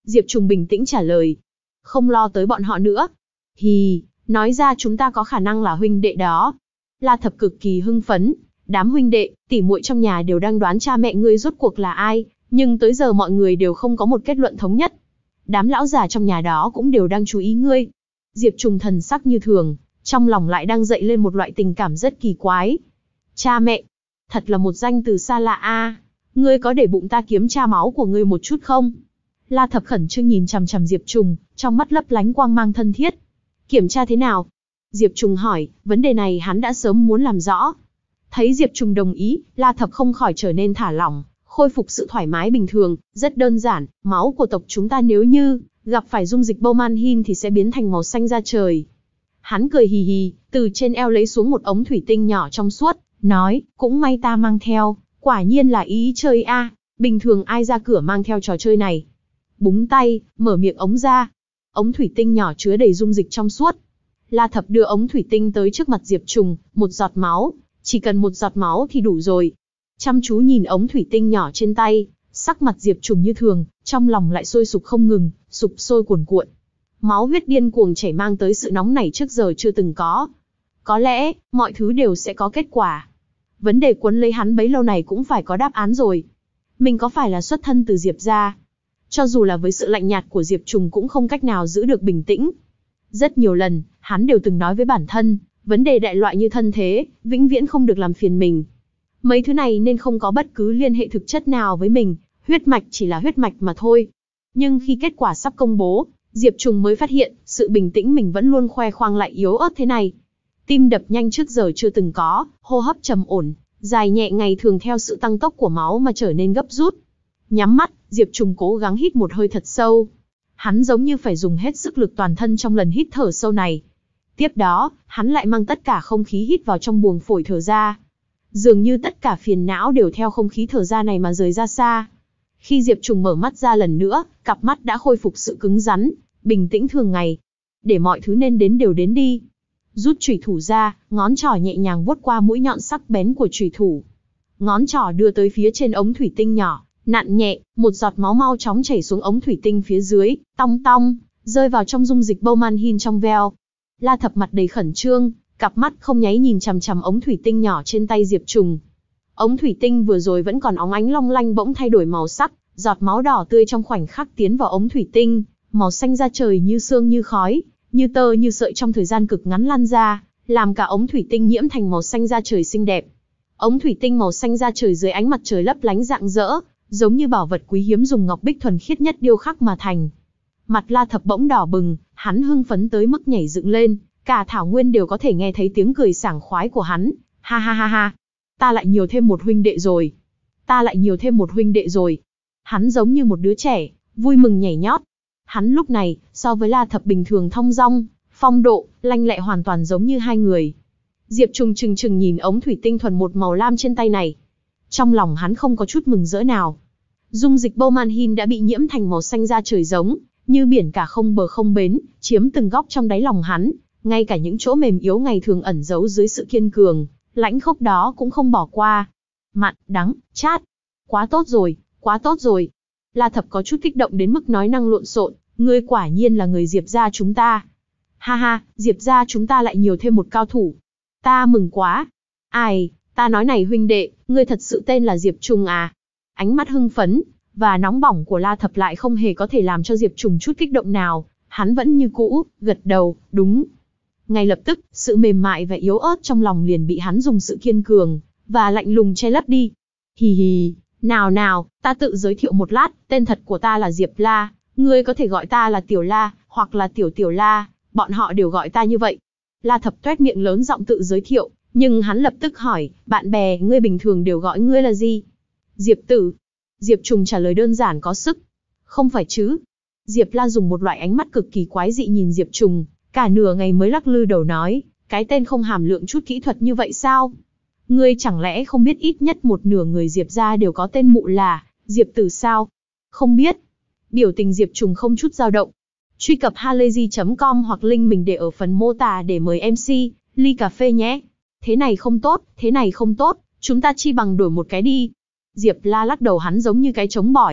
Diệp Trùng bình tĩnh trả lời. Không lo tới bọn họ nữa. Hì, nói ra chúng ta có khả năng là huynh đệ đó. La Thập cực kỳ hưng phấn. Đám huynh đệ, tỉ muội trong nhà đều đang đoán cha mẹ ngươi rốt cuộc là ai, nhưng tới giờ mọi người đều không có một kết luận thống nhất. Đám lão già trong nhà đó cũng đều đang chú ý ngươi. Diệp Trùng thần sắc như thường, trong lòng lại đang dậy lên một loại tình cảm rất kỳ quái. Cha mẹ, thật là một danh từ xa lạ a. Ngươi có để bụng ta kiếm cha máu của ngươi một chút không? La Thập khẩn trương nhìn chằm chằm Diệp Trùng, trong mắt lấp lánh quang mang thân thiết. Kiểm tra thế nào? Diệp Trùng hỏi, vấn đề này hắn đã sớm muốn làm rõ. Thấy Diệp Trùng đồng ý, La Thập không khỏi trở nên thả lỏng, khôi phục sự thoải mái bình thường. Rất đơn giản, máu của tộc chúng ta nếu như gặp phải dung dịch Bowman thì sẽ biến thành màu xanh da trời. Hắn cười hì hì, từ trên eo lấy xuống một ống thủy tinh nhỏ trong suốt, nói, cũng may ta mang theo, quả nhiên là ý chơi a, bình thường ai ra cửa mang theo trò chơi này. Búng tay, mở miệng ống ra. Ống thủy tinh nhỏ chứa đầy dung dịch trong suốt. La Thập đưa ống thủy tinh tới trước mặt Diệp Trùng, một giọt máu, chỉ cần một giọt máu thì đủ rồi. Chăm chú nhìn ống thủy tinh nhỏ trên tay, sắc mặt Diệp Trùng như thường, trong lòng lại sôi sục không ngừng, sục sôi cuồn cuộn. Máu huyết điên cuồng chảy mang tới sự nóng nảy trước giờ chưa từng có. Có lẽ, mọi thứ đều sẽ có kết quả. Vấn đề quấn lấy hắn bấy lâu này cũng phải có đáp án rồi. Mình có phải là xuất thân từ Diệp gia? Cho dù là với sự lạnh nhạt của Diệp Trùng cũng không cách nào giữ được bình tĩnh. Rất nhiều lần, hắn đều từng nói với bản thân, vấn đề đại loại như thân thế, vĩnh viễn không được làm phiền mình. Mấy thứ này nên không có bất cứ liên hệ thực chất nào với mình, huyết mạch chỉ là huyết mạch mà thôi. Nhưng khi kết quả sắp công bố, Diệp Trùng mới phát hiện, sự bình tĩnh mình vẫn luôn khoe khoang lại yếu ớt thế này. Tim đập nhanh trước giờ chưa từng có, hô hấp trầm ổn, dài nhẹ ngày thường theo sự tăng tốc của máu mà trở nên gấp rút. Nhắm mắt, Diệp Trùng cố gắng hít một hơi thật sâu. Hắn giống như phải dùng hết sức lực toàn thân trong lần hít thở sâu này. Tiếp đó, hắn lại mang tất cả không khí hít vào trong buồng phổi thở ra. Dường như tất cả phiền não đều theo không khí thở ra này mà rời ra xa. Khi Diệp Trùng mở mắt ra lần nữa, cặp mắt đã khôi phục sự cứng rắn, bình tĩnh thường ngày. Để mọi thứ nên đến đều đến đi. Rút chùy thủ ra, ngón trỏ nhẹ nhàng vuốt qua mũi nhọn sắc bén của chùy thủ. Ngón trỏ đưa tới phía trên ống thủy tinh nhỏ, nặn nhẹ, một giọt máu mau chóng chảy xuống ống thủy tinh phía dưới, tong tong, rơi vào trong dung dịch Bowman trong veo. La Thập mặt đầy khẩn trương, cặp mắt không nháy nhìn chằm chằm ống thủy tinh nhỏ trên tay Diệp Trùng. Ống thủy tinh vừa rồi vẫn còn óng ánh long lanh bỗng thay đổi màu sắc, giọt máu đỏ tươi trong khoảnh khắc tiến vào ống thủy tinh, màu xanh da trời như sương như khói, như tơ như sợi trong thời gian cực ngắn lan ra, làm cả ống thủy tinh nhiễm thành màu xanh da trời xinh đẹp. Ống thủy tinh màu xanh da trời dưới ánh mặt trời lấp lánh rạng rỡ, giống như bảo vật quý hiếm dùng ngọc bích thuần khiết nhất điêu khắc mà thành. Mặt La Thập bỗng đỏ bừng, hắn hưng phấn tới mức nhảy dựng lên, cả thảo nguyên đều có thể nghe thấy tiếng cười sảng khoái của hắn. Ha ha ha ha, ta lại nhiều thêm một huynh đệ rồi. Ta lại nhiều thêm một huynh đệ rồi. Hắn giống như một đứa trẻ, vui mừng nhảy nhót. Hắn lúc này, so với La Thập bình thường thong dong, phong độ, lanh lẹ hoàn toàn giống như hai người. Diệp Trùng trừng trừng nhìn ống thủy tinh thuần một màu lam trên tay này. Trong lòng hắn không có chút mừng rỡ nào. Dung dịch Bowman đã bị nhiễm thành màu xanh da trời giống như biển cả không bờ không bến, chiếm từng góc trong đáy lòng hắn, ngay cả những chỗ mềm yếu ngày thường ẩn giấu dưới sự kiên cường, lãnh khốc đó cũng không bỏ qua. Mặn, đắng, chát. Quá tốt rồi, quá tốt rồi. La Thập có chút kích động đến mức nói năng lộn xộn, ngươi quả nhiên là người Diệp gia chúng ta. Ha ha, Diệp gia chúng ta lại nhiều thêm một cao thủ. Ta mừng quá. Ai, ta nói này huynh đệ, ngươi thật sự tên là Diệp Trùng à? Ánh mắt hưng phấn và nóng bỏng của La Thập lại không hề có thể làm cho Diệp Trùng chút kích động nào, hắn vẫn như cũ, gật đầu, đúng. Ngay lập tức, sự mềm mại và yếu ớt trong lòng liền bị hắn dùng sự kiên cường và lạnh lùng che lấp đi. Hì hì, nào nào, ta tự giới thiệu một lát, tên thật của ta là Diệp La, ngươi có thể gọi ta là Tiểu La, hoặc là Tiểu Tiểu La, bọn họ đều gọi ta như vậy. La Thập toét miệng lớn giọng tự giới thiệu, nhưng hắn lập tức hỏi, bạn bè ngươi bình thường đều gọi ngươi là gì? Diệp Tử. Diệp Trùng trả lời đơn giản có sức. Không phải chứ? Diệp La dùng một loại ánh mắt cực kỳ quái dị nhìn Diệp Trùng, cả nửa ngày mới lắc lư đầu nói, cái tên không hàm lượng chút kỹ thuật như vậy sao? Ngươi chẳng lẽ không biết ít nhất một nửa người Diệp gia đều có tên mụ là Diệp Tử sao? Không biết. Biểu tình Diệp Trùng không chút dao động. Truy cập halayzi chấm com hoặc link mình để ở phần mô tả để mời em xê, ly cà phê nhé. Thế này không tốt, thế này không tốt, chúng ta chi bằng đổi một cái đi. Diệp La lắc đầu, hắn giống như cái trống bỏi,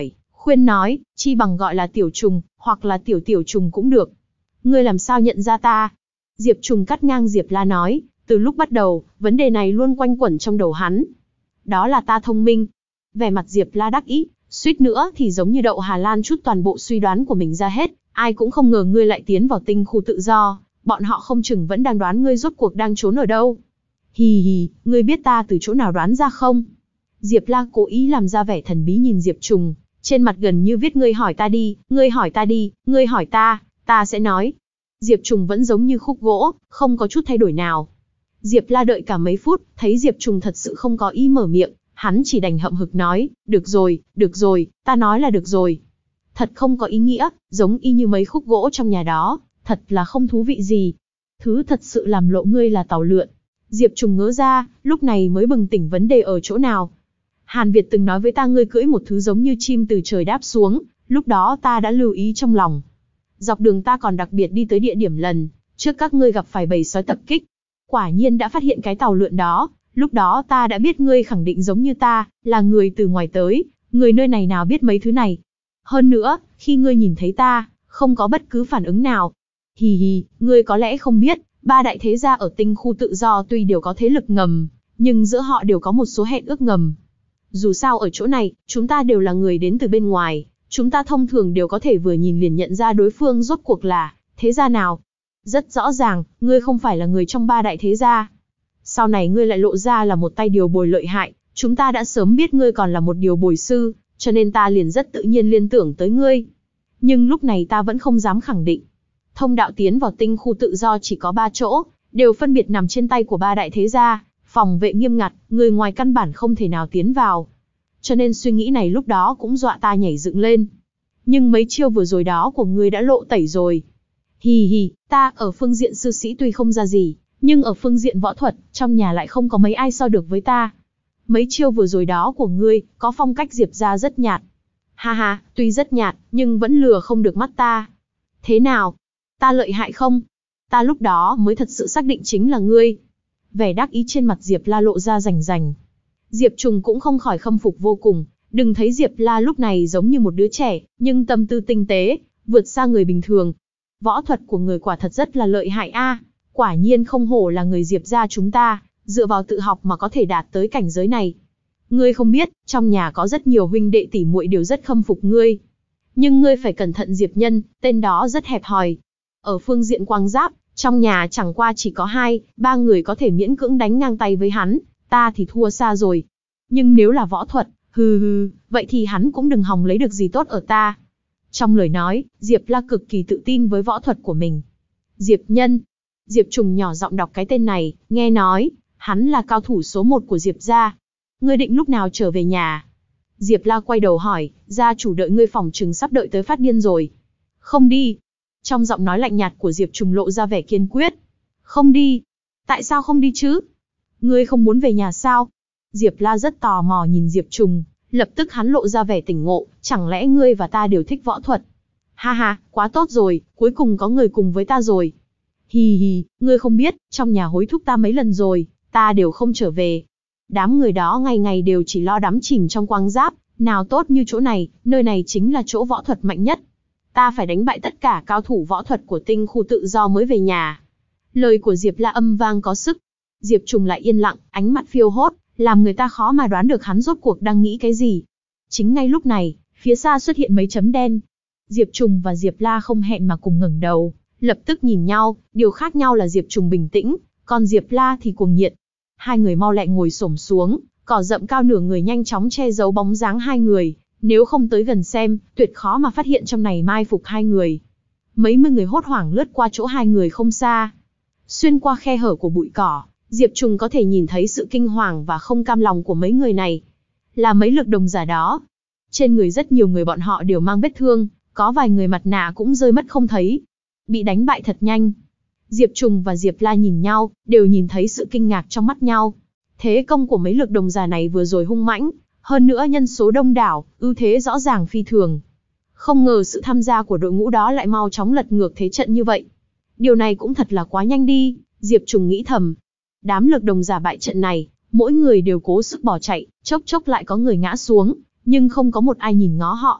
khuyên nói, chi bằng gọi là tiểu trùng, hoặc là tiểu tiểu trùng cũng được. Ngươi làm sao nhận ra ta? Diệp Trùng cắt ngang Diệp La nói, từ lúc bắt đầu, vấn đề này luôn quanh quẩn trong đầu hắn. Đó là ta thông minh. Vẻ mặt Diệp La đắc ý, suýt nữa thì giống như đậu Hà Lan chút toàn bộ suy đoán của mình ra hết, ai cũng không ngờ ngươi lại tiến vào tinh khu tự do, bọn họ không chừng vẫn đang đoán ngươi rốt cuộc đang trốn ở đâu. Hì hì, ngươi biết ta từ chỗ nào đoán ra không? Diệp La cố ý làm ra vẻ thần bí nhìn Diệp Trùng, trên mặt gần như viết ngươi hỏi ta đi, ngươi hỏi ta đi, ngươi hỏi ta, ta sẽ nói. Diệp Trùng vẫn giống như khúc gỗ, không có chút thay đổi nào. Diệp La đợi cả mấy phút, thấy Diệp Trùng thật sự không có ý mở miệng, hắn chỉ đành hậm hực nói, được rồi, được rồi, ta nói là được rồi. Thật không có ý nghĩa, giống y như mấy khúc gỗ trong nhà đó, thật là không thú vị gì. Thứ thật sự làm lộ ngươi là tàu lượn. Diệp Trùng ngớ ra, lúc này mới bừng tỉnh vấn đề ở chỗ nào. Hàn Việt từng nói với ta ngươi cưỡi một thứ giống như chim từ trời đáp xuống, lúc đó ta đã lưu ý trong lòng. Dọc đường ta còn đặc biệt đi tới địa điểm lần trước các ngươi gặp phải bầy sói tập kích. Quả nhiên đã phát hiện cái tàu lượn đó, lúc đó ta đã biết ngươi khẳng định giống như ta, là người từ ngoài tới, người nơi này nào biết mấy thứ này. Hơn nữa, khi ngươi nhìn thấy ta, không có bất cứ phản ứng nào. Hì hì, ngươi có lẽ không biết, ba đại thế gia ở tinh khu tự do tuy đều có thế lực ngầm, nhưng giữa họ đều có một số hẹn ước ngầm. Dù sao ở chỗ này, chúng ta đều là người đến từ bên ngoài, chúng ta thông thường đều có thể vừa nhìn liền nhận ra đối phương rốt cuộc là thế gia nào. Rất rõ ràng, ngươi không phải là người trong ba đại thế gia. Sau này ngươi lại lộ ra là một tay điều bồi lợi hại, chúng ta đã sớm biết ngươi còn là một điều bồi sư, cho nên ta liền rất tự nhiên liên tưởng tới ngươi. Nhưng lúc này ta vẫn không dám khẳng định. Thông đạo tiến vào tinh khu tự do chỉ có ba chỗ, đều phân biệt nằm trên tay của ba đại thế gia, phòng vệ nghiêm ngặt, người ngoài căn bản không thể nào tiến vào. Cho nên suy nghĩ này lúc đó cũng dọa ta nhảy dựng lên. Nhưng mấy chiêu vừa rồi đó của ngươi đã lộ tẩy rồi. Hì hì, ta ở phương diện sư sĩ tuy không ra gì, nhưng ở phương diện võ thuật, trong nhà lại không có mấy ai so được với ta. Mấy chiêu vừa rồi đó của ngươi, có phong cách Diệp gia rất nhạt. Ha ha, tuy rất nhạt, nhưng vẫn lừa không được mắt ta. Thế nào? Ta lợi hại không? Ta lúc đó mới thật sự xác định chính là ngươi. Vẻ đắc ý trên mặt Diệp La lộ ra rành rành. Diệp Trùng cũng không khỏi khâm phục vô cùng, đừng thấy Diệp La lúc này giống như một đứa trẻ, nhưng tâm tư tinh tế, vượt xa người bình thường. Võ thuật của người quả thật rất là lợi hại a, quả nhiên không hổ là người Diệp gia chúng ta, dựa vào tự học mà có thể đạt tới cảnh giới này. Ngươi không biết, trong nhà có rất nhiều huynh đệ tỷ muội đều rất khâm phục ngươi. Nhưng ngươi phải cẩn thận Diệp Nhân, tên đó rất hẹp hòi. Ở phương diện quang giáp, trong nhà chẳng qua chỉ có hai, ba người có thể miễn cưỡng đánh ngang tay với hắn, ta thì thua xa rồi. Nhưng nếu là võ thuật, hừ hừ, vậy thì hắn cũng đừng hòng lấy được gì tốt ở ta. Trong lời nói, Diệp La cực kỳ tự tin với võ thuật của mình. Diệp Nhân. Diệp Trùng nhỏ giọng đọc cái tên này, nghe nói, hắn là cao thủ số một của Diệp gia. Ngươi định lúc nào trở về nhà? Diệp La quay đầu hỏi, gia chủ đợi ngươi phòng trừng sắp đợi tới phát điên rồi. Không đi. Trong giọng nói lạnh nhạt của Diệp Trùng lộ ra vẻ kiên quyết. Không đi. Tại sao không đi chứ? Ngươi không muốn về nhà sao? Diệp La rất tò mò nhìn Diệp Trùng, lập tức hắn lộ ra vẻ tỉnh ngộ, chẳng lẽ ngươi và ta đều thích võ thuật? Ha ha, quá tốt rồi, cuối cùng có người cùng với ta rồi. Hì hì, ngươi không biết, trong nhà hối thúc ta mấy lần rồi, ta đều không trở về. Đám người đó ngày ngày đều chỉ lo đắm chìm trong quang giáp, nào tốt như chỗ này, nơi này chính là chỗ võ thuật mạnh nhất. Ta phải đánh bại tất cả cao thủ võ thuật của tinh khu tự do mới về nhà. Lời của Diệp La âm vang có sức. Diệp Trùng lại yên lặng, ánh mắt phiêu hốt, làm người ta khó mà đoán được hắn rốt cuộc đang nghĩ cái gì. Chính ngay lúc này, phía xa xuất hiện mấy chấm đen. Diệp Trùng và Diệp La không hẹn mà cùng ngẩng đầu, lập tức nhìn nhau, điều khác nhau là Diệp Trùng bình tĩnh, còn Diệp La thì cuồng nhiệt. Hai người mau lẹ ngồi xổm xuống, cỏ rậm cao nửa người nhanh chóng che giấu bóng dáng hai người, nếu không tới gần xem, tuyệt khó mà phát hiện trong này mai phục hai người. Mấy mươi người hốt hoảng lướt qua chỗ hai người không xa. Xuyên qua khe hở của bụi cỏ, Diệp Trùng có thể nhìn thấy sự kinh hoàng và không cam lòng của mấy người này. Là mấy lực đồng giả đó. Trên người rất nhiều người bọn họ đều mang vết thương, có vài người mặt nạ cũng rơi mất không thấy. Bị đánh bại thật nhanh. Diệp Trùng và Diệp La nhìn nhau, đều nhìn thấy sự kinh ngạc trong mắt nhau. Thế công của mấy lực đồng giả này vừa rồi hung mãnh, hơn nữa nhân số đông đảo, ưu thế rõ ràng phi thường. Không ngờ sự tham gia của đội ngũ đó lại mau chóng lật ngược thế trận như vậy. Điều này cũng thật là quá nhanh đi, Diệp Trùng nghĩ thầm. Đám lực đồng giả bại trận này, mỗi người đều cố sức bỏ chạy, chốc chốc lại có người ngã xuống, nhưng không có một ai nhìn ngó họ.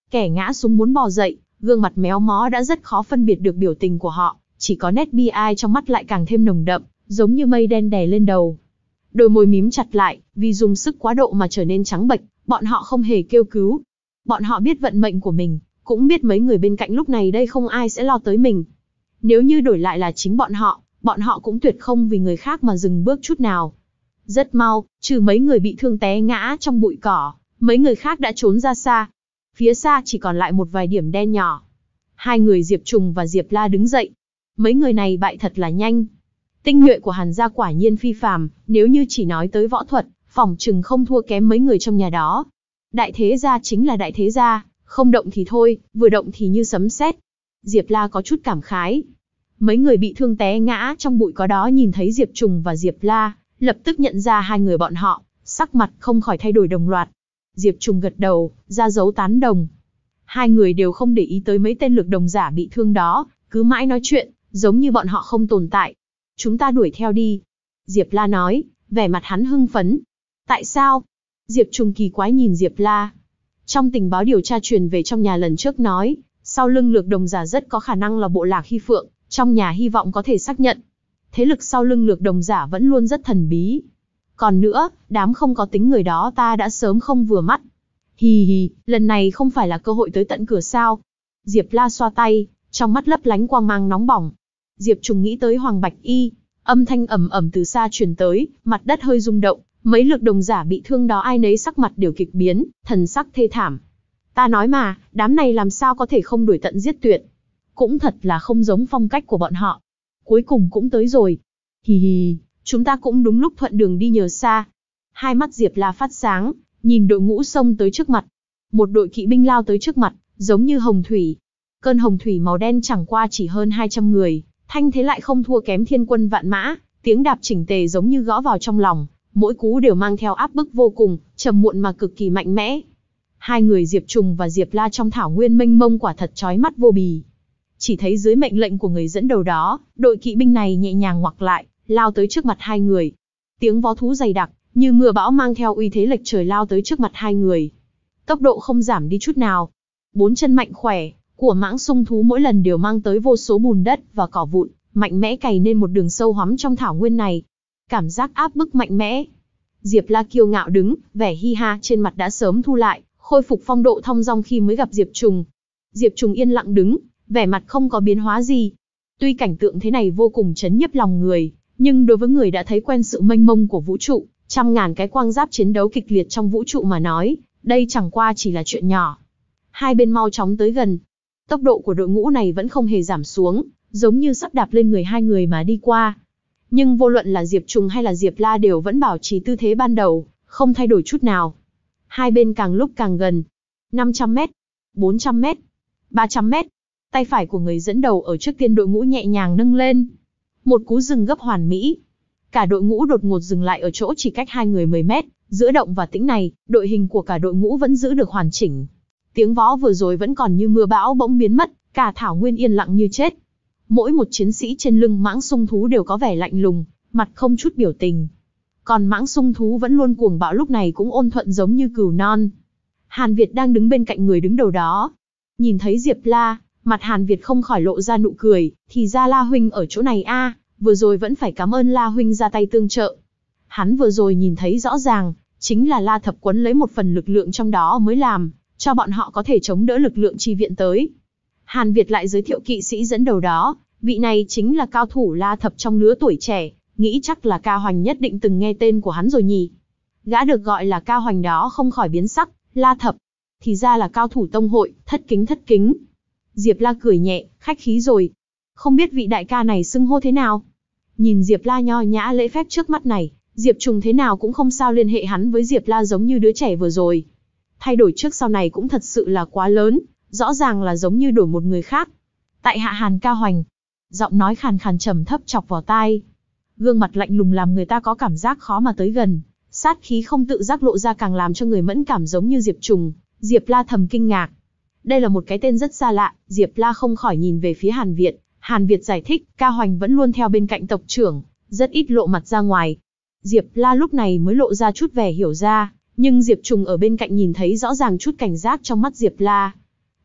Kẻ ngã xuống muốn bò dậy, gương mặt méo mó đã rất khó phân biệt được biểu tình của họ, chỉ có nét bi ai trong mắt lại càng thêm nồng đậm, giống như mây đen đè lên đầu. Đôi môi mím chặt lại, vì dùng sức quá độ mà trở nên trắng bệch, bọn họ không hề kêu cứu. Bọn họ biết vận mệnh của mình, cũng biết mấy người bên cạnh lúc này đây không ai sẽ lo tới mình. Nếu như đổi lại là chính bọn họ, bọn họ cũng tuyệt không vì người khác mà dừng bước chút nào. Rất mau, trừ mấy người bị thương té ngã trong bụi cỏ, mấy người khác đã trốn ra xa. Phía xa chỉ còn lại một vài điểm đen nhỏ. Hai người Diệp Trùng và Diệp La đứng dậy. Mấy người này bại thật là nhanh. Tinh nhuệ của Hàn gia quả nhiên phi phàm, nếu như chỉ nói tới võ thuật, phỏng chừng không thua kém mấy người trong nhà đó. Đại thế gia chính là đại thế gia, không động thì thôi, vừa động thì như sấm sét. Diệp La có chút cảm khái. Mấy người bị thương té ngã trong bụi có đó nhìn thấy Diệp Trùng và Diệp La, lập tức nhận ra hai người bọn họ, sắc mặt không khỏi thay đổi đồng loạt. Diệp Trùng gật đầu, ra dấu tán đồng. Hai người đều không để ý tới mấy tên lực đồng giả bị thương đó, cứ mãi nói chuyện, giống như bọn họ không tồn tại. Chúng ta đuổi theo đi. Diệp La nói, vẻ mặt hắn hưng phấn. Tại sao? Diệp Trùng kỳ quái nhìn Diệp La. Trong tình báo điều tra truyền về trong nhà lần trước nói, sau lưng lược đồng giả rất có khả năng là bộ lạc Hy Phượng, trong nhà hy vọng có thể xác nhận. Thế lực sau lưng lược đồng giả vẫn luôn rất thần bí. Còn nữa, đám không có tính người đó ta đã sớm không vừa mắt. Hì hì, lần này không phải là cơ hội tới tận cửa sao. Diệp La xoa tay, trong mắt lấp lánh quang mang nóng bỏng. Diệp Trùng nghĩ tới Hoàng Bạch Y, âm thanh ầm ầm từ xa truyền tới, mặt đất hơi rung động, mấy lược đồng giả bị thương đó ai nấy sắc mặt đều kịch biến, thần sắc thê thảm. Ta nói mà, đám này làm sao có thể không đuổi tận giết tuyệt. Cũng thật là không giống phong cách của bọn họ. Cuối cùng cũng tới rồi. Hì hì, chúng ta cũng đúng lúc thuận đường đi nhờ xa. Hai mắt Diệp La phát sáng, nhìn đội ngũ xông tới trước mặt. Một đội kỵ binh lao tới trước mặt, giống như hồng thủy. Cơn hồng thủy màu đen chẳng qua chỉ hơn hai trăm người, thanh thế lại không thua kém thiên quân vạn mã, tiếng đạp chỉnh tề giống như gõ vào trong lòng, mỗi cú đều mang theo áp bức vô cùng, trầm muộn mà cực kỳ mạnh mẽ. Hai người Diệp Trùng và Diệp La trong thảo nguyên mênh mông quả thật chói mắt vô bì. Chỉ thấy dưới mệnh lệnh của người dẫn đầu đó, đội kỵ binh này nhẹ nhàng ngoặc lại, lao tới trước mặt hai người. Tiếng vó thú dày đặc, như mưa bão mang theo uy thế lệch trời lao tới trước mặt hai người. Tốc độ không giảm đi chút nào. Bốn chân mạnh khỏe của mãng sung thú mỗi lần đều mang tới vô số bùn đất và cỏ vụn, mạnh mẽ cày nên một đường sâu hoắm trong thảo nguyên này. Cảm giác áp bức mạnh mẽ. Diệp La kiêu ngạo đứng, vẻ hi ha trên mặt đã sớm thu lại, khôi phục phong độ thong dong khi mới gặp Diệp Trùng. Diệp Trùng yên lặng đứng, vẻ mặt không có biến hóa gì. Tuy cảnh tượng thế này vô cùng chấn nhiếp lòng người, nhưng đối với người đã thấy quen sự mênh mông của vũ trụ, trăm ngàn cái quang giáp chiến đấu kịch liệt trong vũ trụ mà nói, đây chẳng qua chỉ là chuyện nhỏ. Hai bên mau chóng tới gần. Tốc độ của đội ngũ này vẫn không hề giảm xuống, giống như sắp đạp lên người hai người mà đi qua. Nhưng vô luận là Diệp Trùng hay là Diệp La đều vẫn bảo trì tư thế ban đầu, không thay đổi chút nào. Hai bên càng lúc càng gần. năm trăm mét, bốn trăm mét, ba trăm mét. Tay phải của người dẫn đầu ở trước tiên đội ngũ nhẹ nhàng nâng lên. Một cú dừng gấp hoàn mỹ. Cả đội ngũ đột ngột dừng lại ở chỗ chỉ cách hai người mười mét. Giữa động và tĩnh này, đội hình của cả đội ngũ vẫn giữ được hoàn chỉnh. Tiếng vó vừa rồi vẫn còn như mưa bão bỗng biến mất, cả thảo nguyên yên lặng như chết. Mỗi một chiến sĩ trên lưng mãng sung thú đều có vẻ lạnh lùng, mặt không chút biểu tình. Còn mãng sung thú vẫn luôn cuồng bạo lúc này cũng ôn thuận giống như cừu non. Hàn Việt đang đứng bên cạnh người đứng đầu đó. Nhìn thấy Diệp La, mặt Hàn Việt không khỏi lộ ra nụ cười, thì ra La huynh ở chỗ này a, vừa rồi vẫn phải cảm ơn La huynh ra tay tương trợ. Hắn vừa rồi nhìn thấy rõ ràng, chính là La Thập Quấn lấy một phần lực lượng trong đó mới làm, cho bọn họ có thể chống đỡ lực lượng chi viện tới. Hàn Việt lại giới thiệu kỵ sĩ dẫn đầu đó, vị này chính là cao thủ La Thập trong lứa tuổi trẻ, nghĩ chắc là Ca Hoành nhất định từng nghe tên của hắn rồi nhỉ. Gã được gọi là Ca Hoành đó không khỏi biến sắc, La Thập, thì ra là cao thủ tông hội, thất kính thất kính. Diệp La cười nhẹ, khách khí rồi. Không biết vị đại ca này xưng hô thế nào? Nhìn Diệp La nho nhã lễ phép trước mắt này, Diệp Trùng thế nào cũng không sao liên hệ hắn với Diệp La giống như đứa trẻ vừa rồi. Thay đổi trước sau này cũng thật sự là quá lớn, rõ ràng là giống như đổi một người khác. Tại hạ Hàn Ca Hoành. Giọng nói khàn khàn trầm thấp chọc vào tai. Gương mặt lạnh lùng làm người ta có cảm giác khó mà tới gần, sát khí không tự giác lộ ra càng làm cho người mẫn cảm giống như Diệp Trùng. Diệp La thầm kinh ngạc. Đây là một cái tên rất xa lạ, Diệp La không khỏi nhìn về phía Hàn Việt. Hàn Việt giải thích, Ca Hoành vẫn luôn theo bên cạnh tộc trưởng, rất ít lộ mặt ra ngoài. Diệp La lúc này mới lộ ra chút vẻ hiểu ra, nhưng Diệp Trùng ở bên cạnh nhìn thấy rõ ràng chút cảnh giác trong mắt Diệp La.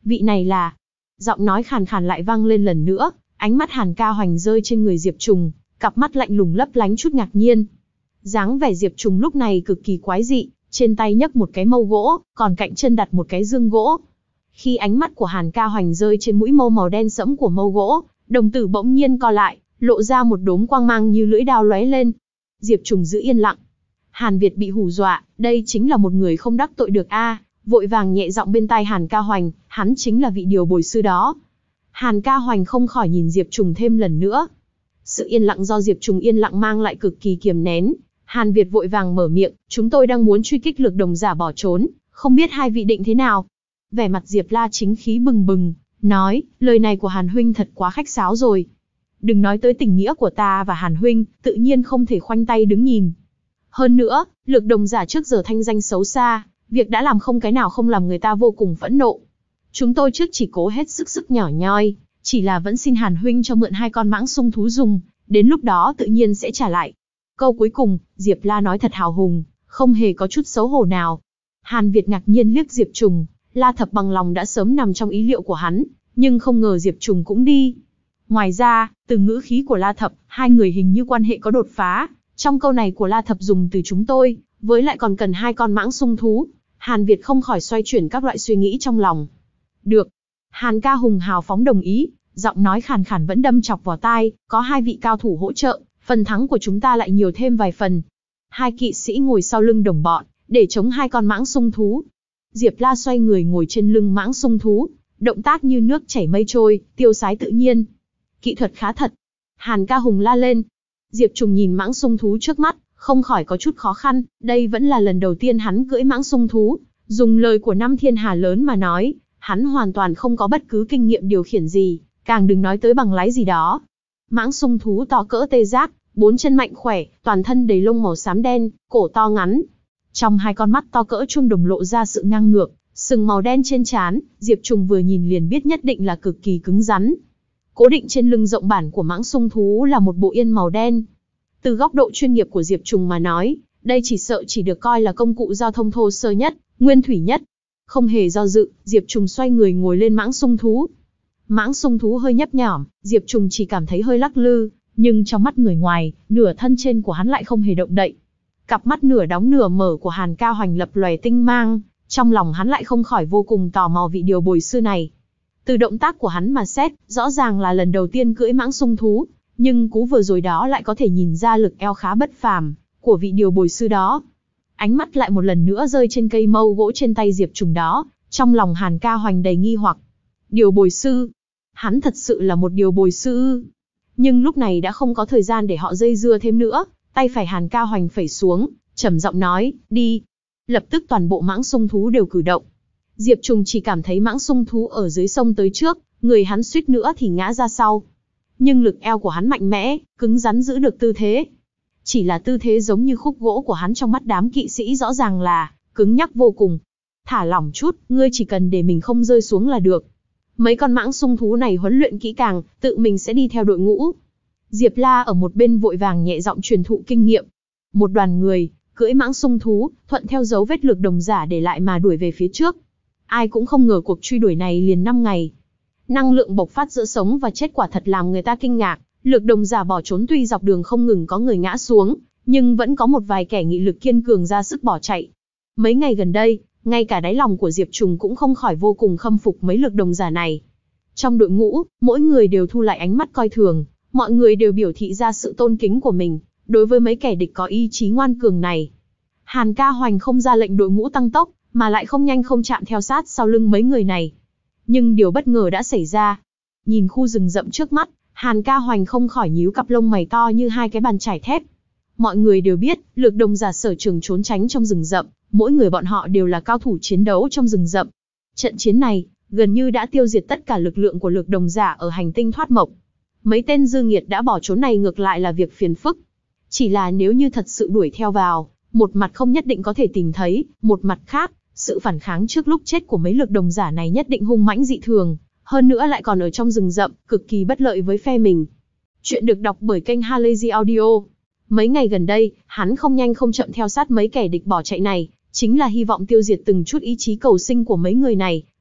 vị này là... Giọng nói khàn khàn lại vang lên lần nữa, ánh mắt Hàn Ca Hoành rơi trên người Diệp Trùng, cặp mắt lạnh lùng lấp lánh chút ngạc nhiên. Dáng vẻ Diệp Trùng lúc này cực kỳ quái dị, trên tay nhấc một cái mâu gỗ, còn cạnh chân đặt một cái dương gỗ. Khi ánh mắt của Hàn Ca Hoành rơi trên mũi mâu màu đen sẫm của mâu gỗ, đồng tử bỗng nhiên co lại, lộ ra một đốm quang mang như lưỡi dao lóe lên. Diệp Trùng giữ yên lặng. Hàn Việt bị hù dọa, đây chính là một người không đắc tội được a, vội vàng nhẹ giọng bên tai Hàn Ca Hoành, hắn chính là vị điều bồi sư đó. Hàn Ca Hoành không khỏi nhìn Diệp Trùng thêm lần nữa. Sự yên lặng do Diệp Trùng yên lặng mang lại cực kỳ kiềm nén. Hàn Việt vội vàng mở miệng, chúng tôi đang muốn truy kích Lược Đồng Giả bỏ trốn, không biết hai vị định thế nào. Vẻ mặt Diệp La chính khí bừng bừng, nói, lời này của Hàn huynh thật quá khách sáo rồi. Đừng nói tới tình nghĩa của ta và Hàn huynh, tự nhiên không thể khoanh tay đứng nhìn. Hơn nữa, Lược Đồng Giả trước giờ thanh danh xấu xa, việc đã làm không cái nào không làm người ta vô cùng phẫn nộ. Chúng tôi trước chỉ cố hết sức sức nhỏ nhoi, chỉ là vẫn xin Hàn huynh cho mượn hai con mãng sung thú dùng, đến lúc đó tự nhiên sẽ trả lại. Câu cuối cùng, Diệp La nói thật hào hùng, không hề có chút xấu hổ nào. Hàn Việt ngạc nhiên liếc Diệp Trùng, La Thập bằng lòng đã sớm nằm trong ý liệu của hắn, nhưng không ngờ Diệp Trùng cũng đi. Ngoài ra, từ ngữ khí của La Thập, hai người hình như quan hệ có đột phá. Trong câu này của La Thập dùng từ chúng tôi, với lại còn cần hai con mãng sung thú. Hàn Việt không khỏi xoay chuyển các loại suy nghĩ trong lòng. Được. Hàn Ca Hùng hào phóng đồng ý, giọng nói khàn khàn vẫn đâm chọc vào tai, có hai vị cao thủ hỗ trợ, phần thắng của chúng ta lại nhiều thêm vài phần. Hai kỵ sĩ ngồi sau lưng đồng bọn, để chống hai con mãng sung thú. Diệp La xoay người ngồi trên lưng mãng sung thú, động tác như nước chảy mây trôi, tiêu sái tự nhiên. Kỹ thuật khá thật. Hàn Ca Hùng la lên. Diệp Trùng nhìn mãng sung thú trước mắt, không khỏi có chút khó khăn, đây vẫn là lần đầu tiên hắn cưỡi mãng sung thú. Dùng lời của năm thiên hà lớn mà nói, hắn hoàn toàn không có bất cứ kinh nghiệm điều khiển gì, càng đừng nói tới bằng lái gì đó. Mãng sung thú to cỡ tê giác, bốn chân mạnh khỏe, toàn thân đầy lông màu xám đen, cổ to ngắn. Trong hai con mắt to cỡ chuông đồng lộ ra sự ngang ngược, sừng màu đen trên trán, Diệp Trùng vừa nhìn liền biết nhất định là cực kỳ cứng rắn. Cố định trên lưng rộng bản của mãng sung thú là một bộ yên màu đen. Từ góc độ chuyên nghiệp của Diệp Trùng mà nói, đây chỉ sợ chỉ được coi là công cụ giao thông thô sơ nhất, nguyên thủy nhất. Không hề do dự, Diệp Trùng xoay người ngồi lên mãng sung thú. Mãng sung thú hơi nhấp nhỏm, Diệp Trùng chỉ cảm thấy hơi lắc lư, nhưng trong mắt người ngoài, nửa thân trên của hắn lại không hề động đậy. Cặp mắt nửa đóng nửa mở của Hàn Ca Hoành lập lòe tinh mang, trong lòng hắn lại không khỏi vô cùng tò mò vị điều bồi sư này. Từ động tác của hắn mà xét, rõ ràng là lần đầu tiên cưỡi mãng sung thú, nhưng cú vừa rồi đó lại có thể nhìn ra lực eo khá bất phàm của vị điều bồi sư đó. Ánh mắt lại một lần nữa rơi trên cây mâu gỗ trên tay Diệp Trùng đó, trong lòng Hàn Ca Hoành đầy nghi hoặc. Điều bồi sư? Hắn thật sự là một điều bồi sư? Nhưng lúc này đã không có thời gian để họ dây dưa thêm nữa, tay phải Hàn Ca Hoành phẩy xuống, trầm giọng nói, đi. Lập tức toàn bộ mãng sung thú đều cử động. Diệp Trùng chỉ cảm thấy mãng sung thú ở dưới sông tới trước, người hắn suýt nữa thì ngã ra sau. Nhưng lực eo của hắn mạnh mẽ, cứng rắn giữ được tư thế. Chỉ là tư thế giống như khúc gỗ của hắn trong mắt đám kỵ sĩ rõ ràng là cứng nhắc vô cùng. Thả lỏng chút, ngươi chỉ cần để mình không rơi xuống là được. Mấy con mãng sung thú này huấn luyện kỹ càng, tự mình sẽ đi theo đội ngũ. Diệp La ở một bên vội vàng nhẹ giọng truyền thụ kinh nghiệm. Một đoàn người, cưỡi mãng sung thú, thuận theo dấu vết Lược Đồng Giả để lại mà đuổi về phía trước. Ai cũng không ngờ cuộc truy đuổi này liền năm ngày. Năng lượng bộc phát giữa sống và chết quả thật làm người ta kinh ngạc. Lược Đồng Giả bỏ trốn tuy dọc đường không ngừng có người ngã xuống, nhưng vẫn có một vài kẻ nghị lực kiên cường ra sức bỏ chạy. Mấy ngày gần đây, ngay cả đáy lòng của Diệp Trùng cũng không khỏi vô cùng khâm phục mấy Lược Đồng Giả này. Trong đội ngũ, mỗi người đều thu lại ánh mắt coi thường, mọi người đều biểu thị ra sự tôn kính của mình đối với mấy kẻ địch có ý chí ngoan cường này. Hàn Ca Hoành không ra lệnh đội ngũ tăng tốc, mà lại không nhanh không chạm theo sát sau lưng mấy người này. Nhưng điều bất ngờ đã xảy ra. Nhìn khu rừng rậm trước mắt, Hàn Ca Hoành không khỏi nhíu cặp lông mày to như hai cái bàn chải thép. Mọi người đều biết, Lược Đồng Giả sở trường trốn tránh trong rừng rậm, mỗi người bọn họ đều là cao thủ chiến đấu trong rừng rậm. Trận chiến này, gần như đã tiêu diệt tất cả lực lượng của Lược Đồng Giả ở hành tinh Thoát Mộc. Mấy tên dư nghiệt đã bỏ trốn này ngược lại là việc phiền phức. Chỉ là nếu như thật sự đuổi theo vào, một mặt không nhất định có thể tìm thấy, một mặt khác, sự phản kháng trước lúc chết của mấy Lược Đồng Giả này nhất định hung mãnh dị thường, hơn nữa lại còn ở trong rừng rậm, cực kỳ bất lợi với phe mình. Chuyện được đọc bởi kênh Halazy Audio. Mấy ngày gần đây, hắn không nhanh không chậm theo sát mấy kẻ địch bỏ chạy này, chính là hy vọng tiêu diệt từng chút ý chí cầu sinh của mấy người này,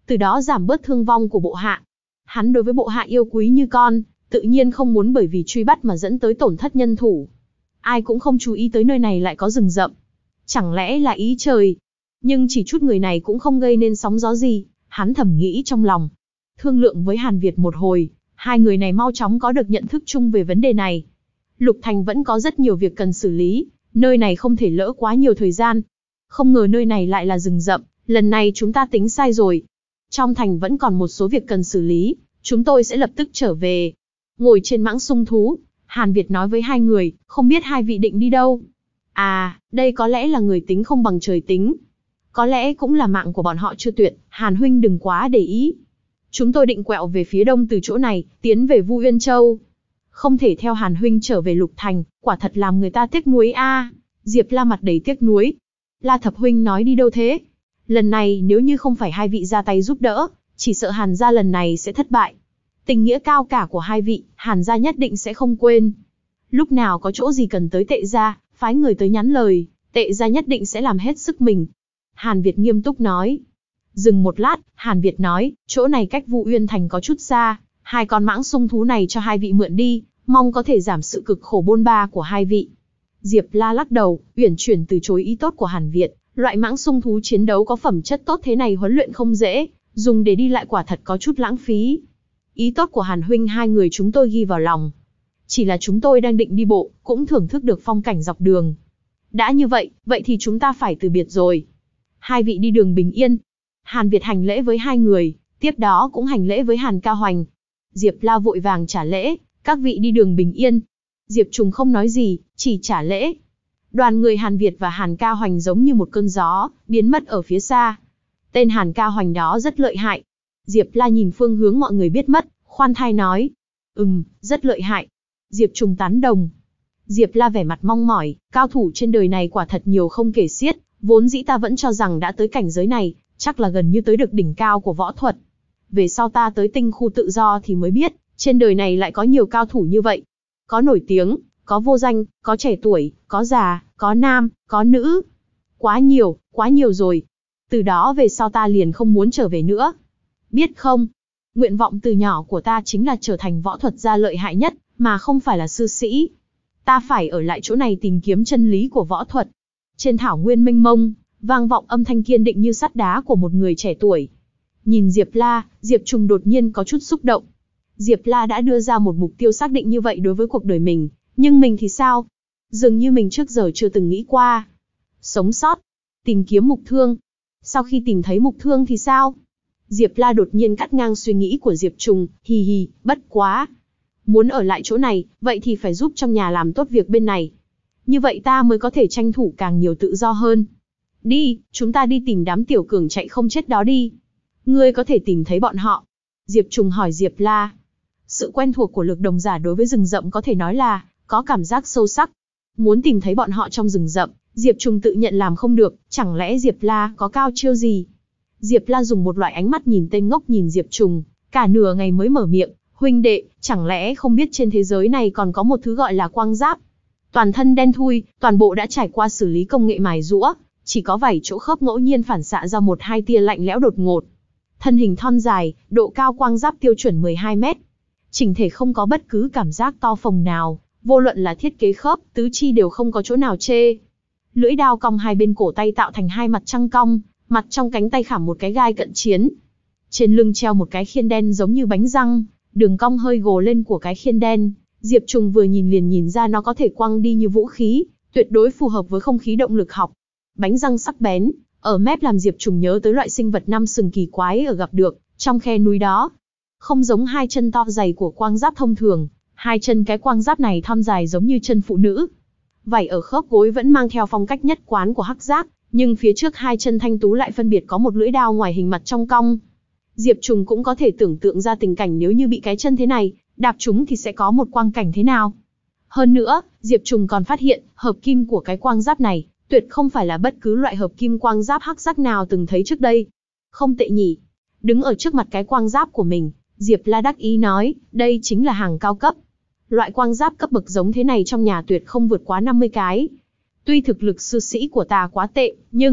từ đó giảm bớt thương vong của bộ hạ. Hắn đối với bộ hạ yêu quý như con, tự nhiên không muốn bởi vì truy bắt mà dẫn tới tổn thất nhân thủ. Ai cũng không chú ý tới nơi này lại có rừng rậm. Chẳng lẽ là ý trời? Nhưng chỉ chút người này cũng không gây nên sóng gió gì, hắn thầm nghĩ trong lòng. Thương lượng với Hàn Việt một hồi, hai người này mau chóng có được nhận thức chung về vấn đề này. Lục Thành vẫn có rất nhiều việc cần xử lý, nơi này không thể lỡ quá nhiều thời gian. Không ngờ nơi này lại là rừng rậm, lần này chúng ta tính sai rồi. Trong thành vẫn còn một số việc cần xử lý, chúng tôi sẽ lập tức trở về. Ngồi trên mãng sung thú, Hàn Việt nói với hai người, không biết hai vị định đi đâu. À, đây có lẽ là người tính không bằng trời tính. Có lẽ cũng là mạng của bọn họ chưa tuyệt, Hàn huynh đừng quá để ý. Chúng tôi định quẹo về phía đông từ chỗ này, tiến về Vu Uyên Châu. Không thể theo Hàn huynh trở về Lục Thành, quả thật làm người ta tiếc nuối a. À. Diệp La mặt đầy tiếc nuối. La Thập huynh nói đi đâu thế? Lần này nếu như không phải hai vị ra tay giúp đỡ, chỉ sợ Hàn gia lần này sẽ thất bại. Tình nghĩa cao cả của hai vị, Hàn gia nhất định sẽ không quên. Lúc nào có chỗ gì cần tới Tệ gia, phái người tới nhắn lời, Tệ gia nhất định sẽ làm hết sức mình. Hàn Việt nghiêm túc nói. Dừng một lát, Hàn Việt nói, chỗ này cách Vu Uyên Thành có chút xa, hai con mãng sung thú này cho hai vị mượn đi, mong có thể giảm sự cực khổ bôn ba của hai vị. Diệp La lắc đầu, uyển chuyển từ chối ý tốt của Hàn Việt, loại mãng sung thú chiến đấu có phẩm chất tốt thế này huấn luyện không dễ, dùng để đi lại quả thật có chút lãng phí. Ý tốt của Hàn huynh hai người chúng tôi ghi vào lòng. Chỉ là chúng tôi đang định đi bộ, cũng thưởng thức được phong cảnh dọc đường. Đã như vậy, vậy thì chúng ta phải từ biệt rồi. Hai vị đi đường bình yên. Hàn Việt hành lễ với hai người, tiếp đó cũng hành lễ với Hàn Ca Hoành. Diệp La vội vàng trả lễ, các vị đi đường bình yên. Diệp Trùng không nói gì, chỉ trả lễ. Đoàn người Hàn Việt và Hàn Ca Hoành giống như một cơn gió, biến mất ở phía xa. Tên Hàn Ca Hoành đó rất lợi hại. Diệp La nhìn phương hướng mọi người biết mất, khoan thai nói. Ừm, rất lợi hại. Diệp Trùng tán đồng. Diệp La vẻ mặt mong mỏi, cao thủ trên đời này quả thật nhiều không kể xiết, vốn dĩ ta vẫn cho rằng đã tới cảnh giới này, chắc là gần như tới được đỉnh cao của võ thuật. Về sau ta tới tinh khu tự do thì mới biết, trên đời này lại có nhiều cao thủ như vậy. Có nổi tiếng, có vô danh, có trẻ tuổi, có già, có nam, có nữ. Quá nhiều, quá nhiều rồi. Từ đó về sau ta liền không muốn trở về nữa. Biết không, nguyện vọng từ nhỏ của ta chính là trở thành võ thuật gia lợi hại nhất, mà không phải là sư sĩ. Ta phải ở lại chỗ này tìm kiếm chân lý của võ thuật. Trên thảo nguyên mênh mông, vang vọng âm thanh kiên định như sắt đá của một người trẻ tuổi. Nhìn Diệp La, Diệp Trùng đột nhiên có chút xúc động. Diệp La đã đưa ra một mục tiêu xác định như vậy đối với cuộc đời mình, nhưng mình thì sao? Dường như mình trước giờ chưa từng nghĩ qua. Sống sót, tìm kiếm mục thương. Sau khi tìm thấy mục thương thì sao? Diệp La đột nhiên cắt ngang suy nghĩ của Diệp Trùng, hì hì, bất quá. Muốn ở lại chỗ này, vậy thì phải giúp trong nhà làm tốt việc bên này. Như vậy ta mới có thể tranh thủ càng nhiều tự do hơn. Đi, chúng ta đi tìm đám tiểu cường chạy không chết đó đi. Ngươi có thể tìm thấy bọn họ. Diệp Trùng hỏi Diệp La. Sự quen thuộc của lực đồng giả đối với rừng rậm có thể nói là có cảm giác sâu sắc. Muốn tìm thấy bọn họ trong rừng rậm, Diệp Trùng tự nhận làm không được, chẳng lẽ Diệp La có cao chiêu gì? Diệp La dùng một loại ánh mắt nhìn tên ngốc nhìn Diệp Trùng, cả nửa ngày mới mở miệng, huynh đệ, chẳng lẽ không biết trên thế giới này còn có một thứ gọi là quang giáp? Toàn thân đen thui, toàn bộ đã trải qua xử lý công nghệ mài rũa, chỉ có vài chỗ khớp ngẫu nhiên phản xạ ra một hai tia lạnh lẽo đột ngột. Thân hình thon dài, độ cao quang giáp tiêu chuẩn mười hai mét. Chỉnh thể không có bất cứ cảm giác to phồng nào, vô luận là thiết kế khớp, tứ chi đều không có chỗ nào chê. Lưỡi đao cong hai bên cổ tay tạo thành hai mặt trăng cong, mặt trong cánh tay khảm một cái gai cận chiến. Trên lưng treo một cái khiên đen giống như bánh răng, đường cong hơi gồ lên của cái khiên đen. Diệp Trùng vừa nhìn liền nhìn ra nó có thể quăng đi như vũ khí, tuyệt đối phù hợp với không khí động lực học. Bánh răng sắc bén, ở mép làm Diệp Trùng nhớ tới loại sinh vật năm sừng kỳ quái ở gặp được trong khe núi đó. Không giống hai chân to dày của quang giáp thông thường, hai chân cái quang giáp này thon dài giống như chân phụ nữ. Vảy ở khớp gối vẫn mang theo phong cách nhất quán của hắc giáp, nhưng phía trước hai chân thanh tú lại phân biệt có một lưỡi đao ngoài hình mặt trong cong. Diệp Trùng cũng có thể tưởng tượng ra tình cảnh nếu như bị cái chân thế này đạp trúng thì sẽ có một quang cảnh thế nào. Hơn nữa, Diệp Trùng còn phát hiện, hợp kim của cái quang giáp này, tuyệt không phải là bất cứ loại hợp kim quang giáp hắc sắc nào từng thấy trước đây. Không tệ nhỉ. Đứng ở trước mặt cái quang giáp của mình, Diệp La đắc ý nói, đây chính là hàng cao cấp. Loại quang giáp cấp bậc giống thế này trong nhà tuyệt không vượt quá năm mươi cái. Tuy thực lực sư sĩ của ta quá tệ, nhưng,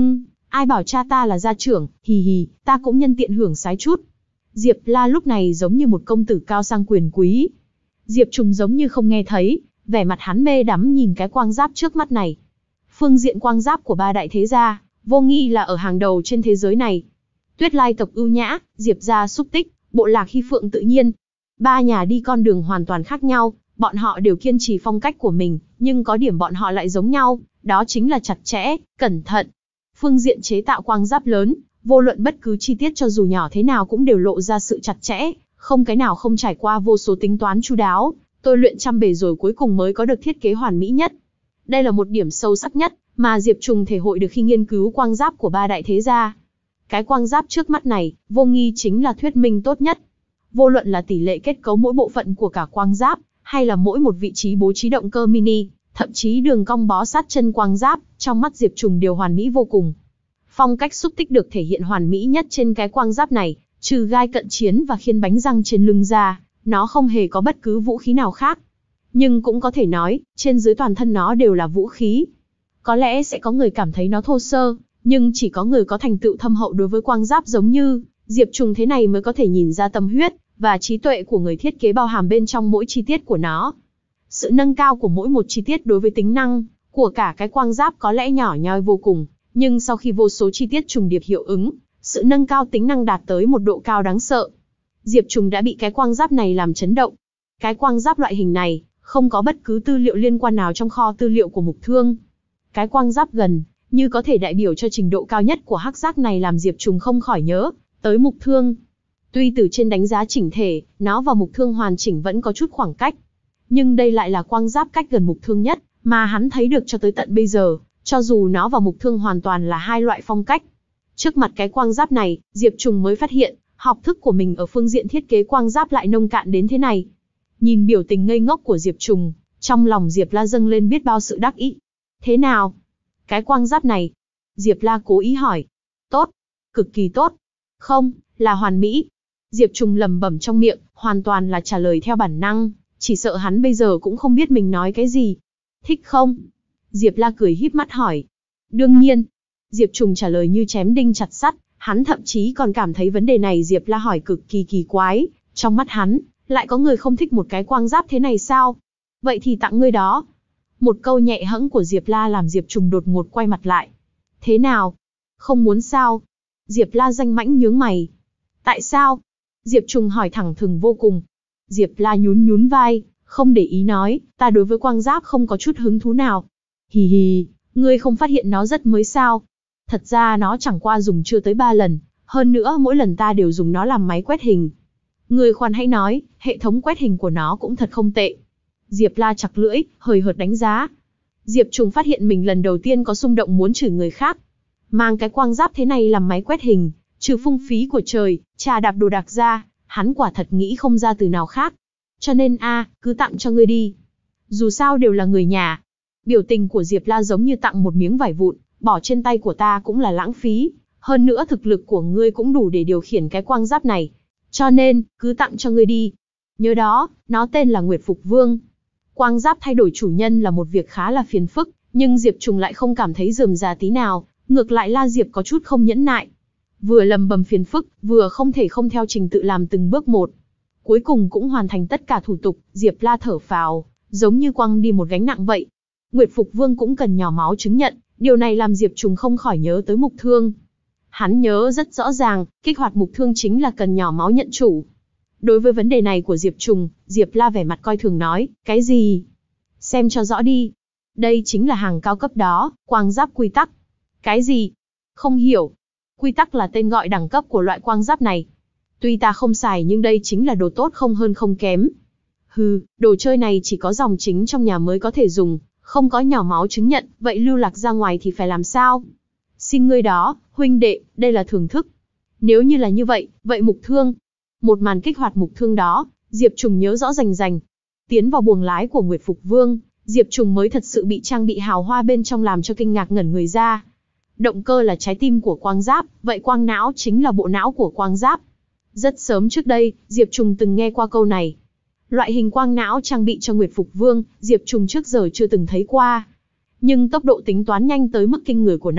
Ai bảo cha ta là gia trưởng, hì hì, ta cũng nhân tiện hưởng sái chút. Diệp La lúc này giống như một công tử cao sang quyền quý. Diệp Trùng giống như không nghe thấy, vẻ mặt hắn mê đắm nhìn cái quang giáp trước mắt này. Phương diện quang giáp của ba đại thế gia, vô nghi là ở hàng đầu trên thế giới này. Tuyết Lai tộc ưu nhã, Diệp gia xúc tích, bộ lạc Hy Phượng tự nhiên. Ba nhà đi con đường hoàn toàn khác nhau, bọn họ đều kiên trì phong cách của mình, nhưng có điểm bọn họ lại giống nhau, đó chính là chặt chẽ, cẩn thận. Phương diện chế tạo quang giáp lớn, vô luận bất cứ chi tiết cho dù nhỏ thế nào cũng đều lộ ra sự chặt chẽ, không cái nào không trải qua vô số tính toán chu đáo, tôi luyện trăm bề rồi cuối cùng mới có được thiết kế hoàn mỹ nhất. Đây là một điểm sâu sắc nhất mà Diệp Trùng thể hội được khi nghiên cứu quang giáp của ba đại thế gia. Cái quang giáp trước mắt này, vô nghi chính là thuyết minh tốt nhất. Vô luận là tỷ lệ kết cấu mỗi bộ phận của cả quang giáp, hay là mỗi một vị trí bố trí động cơ mini, thậm chí đường cong bó sát chân quang giáp, trong mắt Diệp Trùng đều hoàn mỹ vô cùng. Phong cách xúc tích được thể hiện hoàn mỹ nhất trên cái quang giáp này, trừ gai cận chiến và khiên bánh răng trên lưng ra, nó không hề có bất cứ vũ khí nào khác. Nhưng cũng có thể nói, trên dưới toàn thân nó đều là vũ khí. Có lẽ sẽ có người cảm thấy nó thô sơ, nhưng chỉ có người có thành tựu thâm hậu đối với quang giáp giống như Diệp Trùng thế này mới có thể nhìn ra tâm huyết và trí tuệ của người thiết kế bao hàm bên trong mỗi chi tiết của nó. Sự nâng cao của mỗi một chi tiết đối với tính năng của cả cái quang giáp có lẽ nhỏ nhoi vô cùng, nhưng sau khi vô số chi tiết trùng điệp hiệu ứng, sự nâng cao tính năng đạt tới một độ cao đáng sợ. Diệp Trùng đã bị cái quang giáp này làm chấn động. Cái quang giáp loại hình này, không có bất cứ tư liệu liên quan nào trong kho tư liệu của Mục Thương. Cái quang giáp gần như có thể đại biểu cho trình độ cao nhất của hắc giác này làm Diệp Trùng không khỏi nhớ tới Mục Thương. Tuy từ trên đánh giá chỉnh thể, nó và Mục Thương hoàn chỉnh vẫn có chút khoảng cách, nhưng đây lại là quang giáp cách gần Mục Thương nhất mà hắn thấy được cho tới tận bây giờ, cho dù nó và Mục Thương hoàn toàn là hai loại phong cách. Trước mặt cái quang giáp này, Diệp Trùng mới phát hiện, học thức của mình ở phương diện thiết kế quang giáp lại nông cạn đến thế này. Nhìn biểu tình ngây ngốc của Diệp Trùng, trong lòng Diệp La dâng lên biết bao sự đắc ý. Thế nào? Cái quang giáp này? Diệp La cố ý hỏi. Tốt, cực kỳ tốt. Không, là hoàn mỹ. Diệp Trùng lẩm bẩm trong miệng, hoàn toàn là trả lời theo bản năng, chỉ sợ hắn bây giờ cũng không biết mình nói cái gì. Thích không? Diệp La cười híp mắt hỏi. Đương nhiên. Diệp Trùng trả lời như chém đinh chặt sắt, hắn thậm chí còn cảm thấy vấn đề này Diệp La hỏi cực kỳ kỳ quái, trong mắt hắn, lại có người không thích một cái quang giáp thế này sao? Vậy thì tặng ngươi đó. Một câu nhẹ hẫng của Diệp La làm Diệp Trùng đột ngột quay mặt lại. Thế nào? Không muốn sao? Diệp La danh mãnh nhướng mày. Tại sao? Diệp Trùng hỏi thẳng thừng vô cùng. Diệp La nhún nhún vai, không để ý nói, ta đối với quang giáp không có chút hứng thú nào. Hì hì, ngươi không phát hiện nó rất mới sao? Thật ra nó chẳng qua dùng chưa tới ba lần, hơn nữa mỗi lần ta đều dùng nó làm máy quét hình. Ngươi khoan hãy nói, hệ thống quét hình của nó cũng thật không tệ. Diệp La chặt lưỡi, hời hợt đánh giá. Diệp Trùng phát hiện mình lần đầu tiên có xung động muốn chửi người khác. Mang cái quang giáp thế này làm máy quét hình, trừ phung phí của trời, trà đạp đồ đạc ra, hắn quả thật nghĩ không ra từ nào khác. Cho nên a, à, cứ tặng cho ngươi đi. Dù sao đều là người nhà. Biểu tình của Diệp La giống như tặng một miếng vải vụn, bỏ trên tay của ta cũng là lãng phí. Hơn nữa thực lực của ngươi cũng đủ để điều khiển cái quang giáp này. Cho nên, cứ tặng cho ngươi đi. Nhớ đó, nó tên là Nguyệt Phục Vương. Quang giáp thay đổi chủ nhân là một việc khá là phiền phức, nhưng Diệp Trùng lại không cảm thấy rườm rà tí nào, ngược lại La Diệp có chút không nhẫn nại. Vừa lầm bầm phiền phức, vừa không thể không theo trình tự làm từng bước một. Cuối cùng cũng hoàn thành tất cả thủ tục, Diệp La thở phào, giống như quăng đi một gánh nặng vậy. Nguyệt Phục Vương cũng cần nhỏ máu chứng nhận, điều này làm Diệp Trùng không khỏi nhớ tới Mục Thương. Hắn nhớ rất rõ ràng, kích hoạt Mục Thương chính là cần nhỏ máu nhận chủ. Đối với vấn đề này của Diệp Trùng, Diệp La vẻ mặt coi thường nói, cái gì? Xem cho rõ đi. Đây chính là hàng cao cấp đó, quang giáp quy tắc. Cái gì? Không hiểu. Quy tắc là tên gọi đẳng cấp của loại quang giáp này. Tuy ta không xài nhưng đây chính là đồ tốt không hơn không kém. Hừ, đồ chơi này chỉ có dòng chính trong nhà mới có thể dùng, không có nhỏ máu chứng nhận, vậy lưu lạc ra ngoài thì phải làm sao? Xin ngươi đó, huynh đệ, đây là thưởng thức. Nếu như là như vậy, vậy Mục Thương. Một màn kích hoạt Mục Thương đó, Diệp Trùng nhớ rõ rành rành. Tiến vào buồng lái của Nguyệt Phục Vương, Diệp Trùng mới thật sự bị trang bị hào hoa bên trong làm cho kinh ngạc ngẩn người ra. Động cơ là trái tim của quang giáp, vậy quang não chính là bộ não của quang giáp. Rất sớm trước đây, Diệp Trùng từng nghe qua câu này. Loại hình quang não trang bị cho Nguyệt Phục Vương, Diệp Trùng trước giờ chưa từng thấy qua. Nhưng tốc độ tính toán nhanh tới mức kinh người của nó,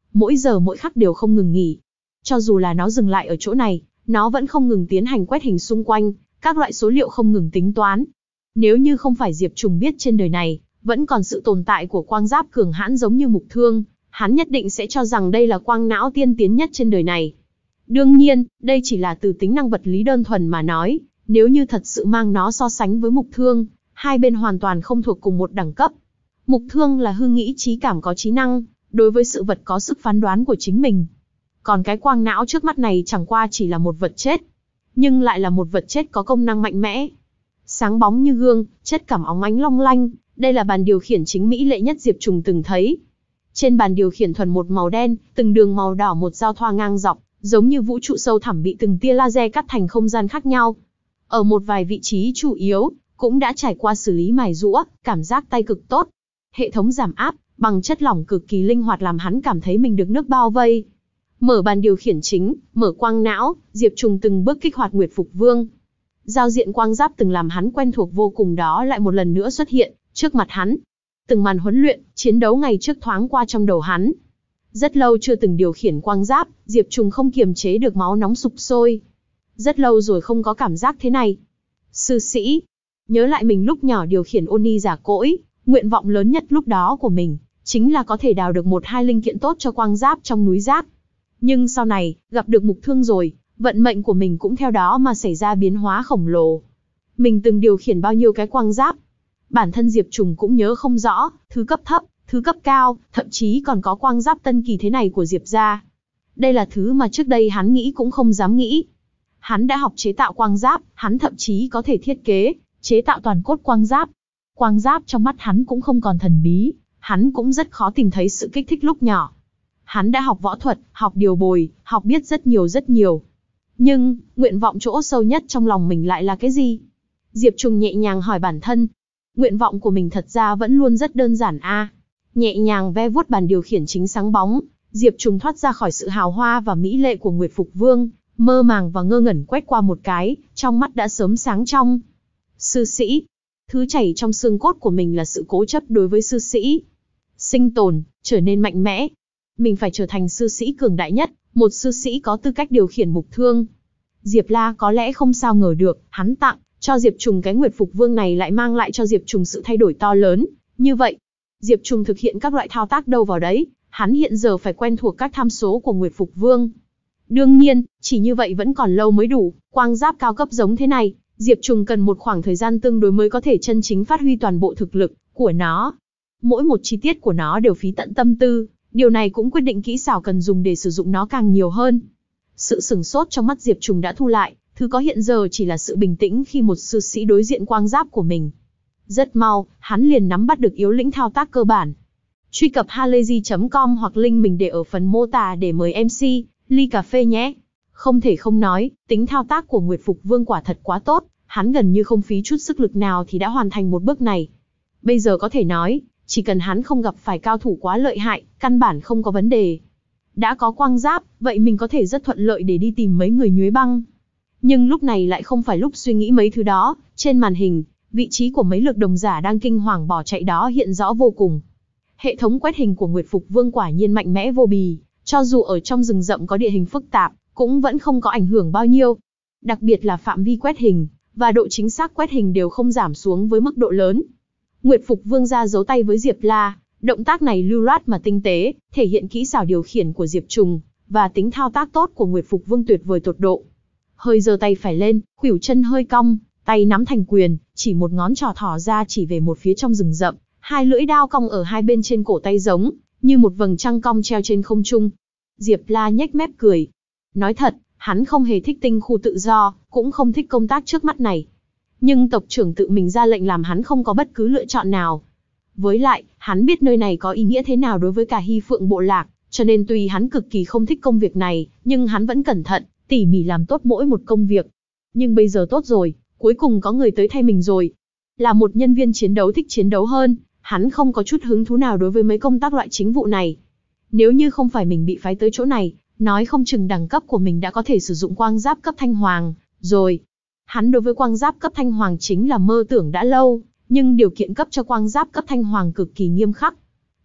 mỗi giờ mỗi khắc đều không ngừng nghỉ. Cho dù là nó dừng lại ở chỗ này, nó vẫn không ngừng tiến hành quét hình xung quanh, các loại số liệu không ngừng tính toán. Nếu như không phải Diệp Trùng biết trên đời này vẫn còn sự tồn tại của quang giáp cường hãn giống như Mục Thương, hắn nhất định sẽ cho rằng đây là quang não tiên tiến nhất trên đời này. Đương nhiên, đây chỉ là từ tính năng vật lý đơn thuần mà nói, nếu như thật sự mang nó so sánh với Mục Thương, hai bên hoàn toàn không thuộc cùng một đẳng cấp. Mục Thương là hư nghĩ trí cảm có trí năng, đối với sự vật có sức phán đoán của chính mình. Còn cái quang não trước mắt này chẳng qua chỉ là một vật chết, nhưng lại là một vật chết có công năng mạnh mẽ. Sáng bóng như gương, chất cảm óng ánh long lanh, đây là bàn điều khiển chính mỹ lệ nhất Diệp Trùng từng thấy. Trên bàn điều khiển thuần một màu đen, từng đường màu đỏ một giao thoa ngang dọc, giống như vũ trụ sâu thẳm bị từng tia laser cắt thành không gian khác nhau. Ở một vài vị trí chủ yếu, cũng đã trải qua xử lý mài rũa, cảm giác tay cực tốt. Hệ thống giảm áp, bằng chất lỏng cực kỳ linh hoạt làm hắn cảm thấy mình được nước bao vây. Mở bàn điều khiển chính, mở quang não, Diệp Trùng từng bước kích hoạt Nguyệt Phục Vương. Giao diện quang giáp từng làm hắn quen thuộc vô cùng đó lại một lần nữa xuất hiện trước mặt hắn. Từng màn huấn luyện, chiến đấu ngày trước thoáng qua trong đầu hắn. Rất lâu chưa từng điều khiển quang giáp, Diệp Trùng không kiềm chế được máu nóng sục sôi. Rất lâu rồi không có cảm giác thế này. Sư sĩ, nhớ lại mình lúc nhỏ điều khiển Oni giả cỗi, nguyện vọng lớn nhất lúc đó của mình chính là có thể đào được một hai linh kiện tốt cho quang giáp trong núi rác. Nhưng sau này, gặp được Mục Thương rồi, vận mệnh của mình cũng theo đó mà xảy ra biến hóa khổng lồ. Mình từng điều khiển bao nhiêu cái quang giáp, bản thân Diệp Trùng cũng nhớ không rõ, thứ cấp thấp, thứ cấp cao, thậm chí còn có quang giáp tân kỳ thế này của Diệp gia. Đây là thứ mà trước đây hắn nghĩ cũng không dám nghĩ. Hắn đã học chế tạo quang giáp, hắn thậm chí có thể thiết kế, chế tạo toàn cốt quang giáp. Quang giáp trong mắt hắn cũng không còn thần bí, hắn cũng rất khó tìm thấy sự kích thích lúc nhỏ. Hắn đã học võ thuật, học điều bồi, học biết rất nhiều rất nhiều. Nhưng, nguyện vọng chỗ sâu nhất trong lòng mình lại là cái gì? Diệp Trùng nhẹ nhàng hỏi bản thân. Nguyện vọng của mình thật ra vẫn luôn rất đơn giản a. À, nhẹ nhàng ve vuốt bàn điều khiển chính sáng bóng, Diệp Trùng thoát ra khỏi sự hào hoa và mỹ lệ của Nguyệt Phục Vương, mơ màng và ngơ ngẩn quét qua một cái, trong mắt đã sớm sáng trong. Sư sĩ, thứ chảy trong xương cốt của mình là sự cố chấp đối với sư sĩ. Sinh tồn, trở nên mạnh mẽ. Mình phải trở thành sư sĩ cường đại nhất, một sư sĩ có tư cách điều khiển Mục Thương. Diệp La có lẽ không sao ngờ được, hắn tặng cho Diệp Trùng cái Nguyệt Phục Vương này lại mang lại cho Diệp Trùng sự thay đổi to lớn. Như vậy, Diệp Trùng thực hiện các loại thao tác đâu vào đấy, hắn hiện giờ phải quen thuộc các tham số của Nguyệt Phục Vương. Đương nhiên, chỉ như vậy vẫn còn lâu mới đủ, quang giáp cao cấp giống thế này, Diệp Trùng cần một khoảng thời gian tương đối mới có thể chân chính phát huy toàn bộ thực lực của nó. Mỗi một chi tiết của nó đều phí tận tâm tư, điều này cũng quyết định kỹ xảo cần dùng để sử dụng nó càng nhiều hơn. Sự sửng sốt trong mắt Diệp Trùng đã thu lại, thứ có hiện giờ chỉ là sự bình tĩnh khi một sư sĩ đối diện quang giáp của mình. Rất mau, hắn liền nắm bắt được yếu lĩnh thao tác cơ bản. Truy cập halayzi chấm com hoặc link mình để ở phần mô tả để mời em xê, ly cà phê nhé. Không thể không nói, tính thao tác của Nguyệt Phục Vương quả thật quá tốt, hắn gần như không phí chút sức lực nào thì đã hoàn thành một bước này. Bây giờ có thể nói, chỉ cần hắn không gặp phải cao thủ quá lợi hại, căn bản không có vấn đề. Đã có quang giáp, vậy mình có thể rất thuận lợi để đi tìm mấy người nhuế băng. Nhưng lúc này lại không phải lúc suy nghĩ mấy thứ đó, trên màn hình, vị trí của mấy lực đồng giả đang kinh hoàng bỏ chạy đó hiện rõ vô cùng. Hệ thống quét hình của Nguyệt Phục Vương quả nhiên mạnh mẽ vô bì, cho dù ở trong rừng rậm có địa hình phức tạp, cũng vẫn không có ảnh hưởng bao nhiêu. Đặc biệt là phạm vi quét hình, và độ chính xác quét hình đều không giảm xuống với mức độ lớn. Nguyệt Phục Vương ra giấu tay với Diệp La, động tác này lưu loát mà tinh tế, thể hiện kỹ xảo điều khiển của Diệp Trùng, và tính thao tác tốt của Nguyệt Phục Vương tuyệt vời tột độ. Hơi giơ tay phải lên, khuỷu chân hơi cong, tay nắm thành quyền, chỉ một ngón trỏ thỏ ra chỉ về một phía trong rừng rậm, hai lưỡi đao cong ở hai bên trên cổ tay giống như một vầng trăng cong treo trên không trung. Diệp La nhếch mép cười. Nói thật, hắn không hề thích tinh khu tự do, cũng không thích công tác trước mắt này. Nhưng tộc trưởng tự mình ra lệnh làm hắn không có bất cứ lựa chọn nào. Với lại, hắn biết nơi này có ý nghĩa thế nào đối với cả Hy Phượng bộ lạc, cho nên tuy hắn cực kỳ không thích công việc này, nhưng hắn vẫn cẩn thận, tỉ mỉ làm tốt mỗi một công việc. Nhưng bây giờ tốt rồi, cuối cùng có người tới thay mình rồi. Là một nhân viên chiến đấu thích chiến đấu hơn, hắn không có chút hứng thú nào đối với mấy công tác loại chính vụ này. Nếu như không phải mình bị phái tới chỗ này, nói không chừng đẳng cấp của mình đã có thể sử dụng quang giáp cấp thanh hoàng, rồi. Hắn đối với quang giáp cấp thanh hoàng chính là mơ tưởng đã lâu, nhưng điều kiện cấp cho quang giáp cấp thanh hoàng cực kỳ nghiêm khắc.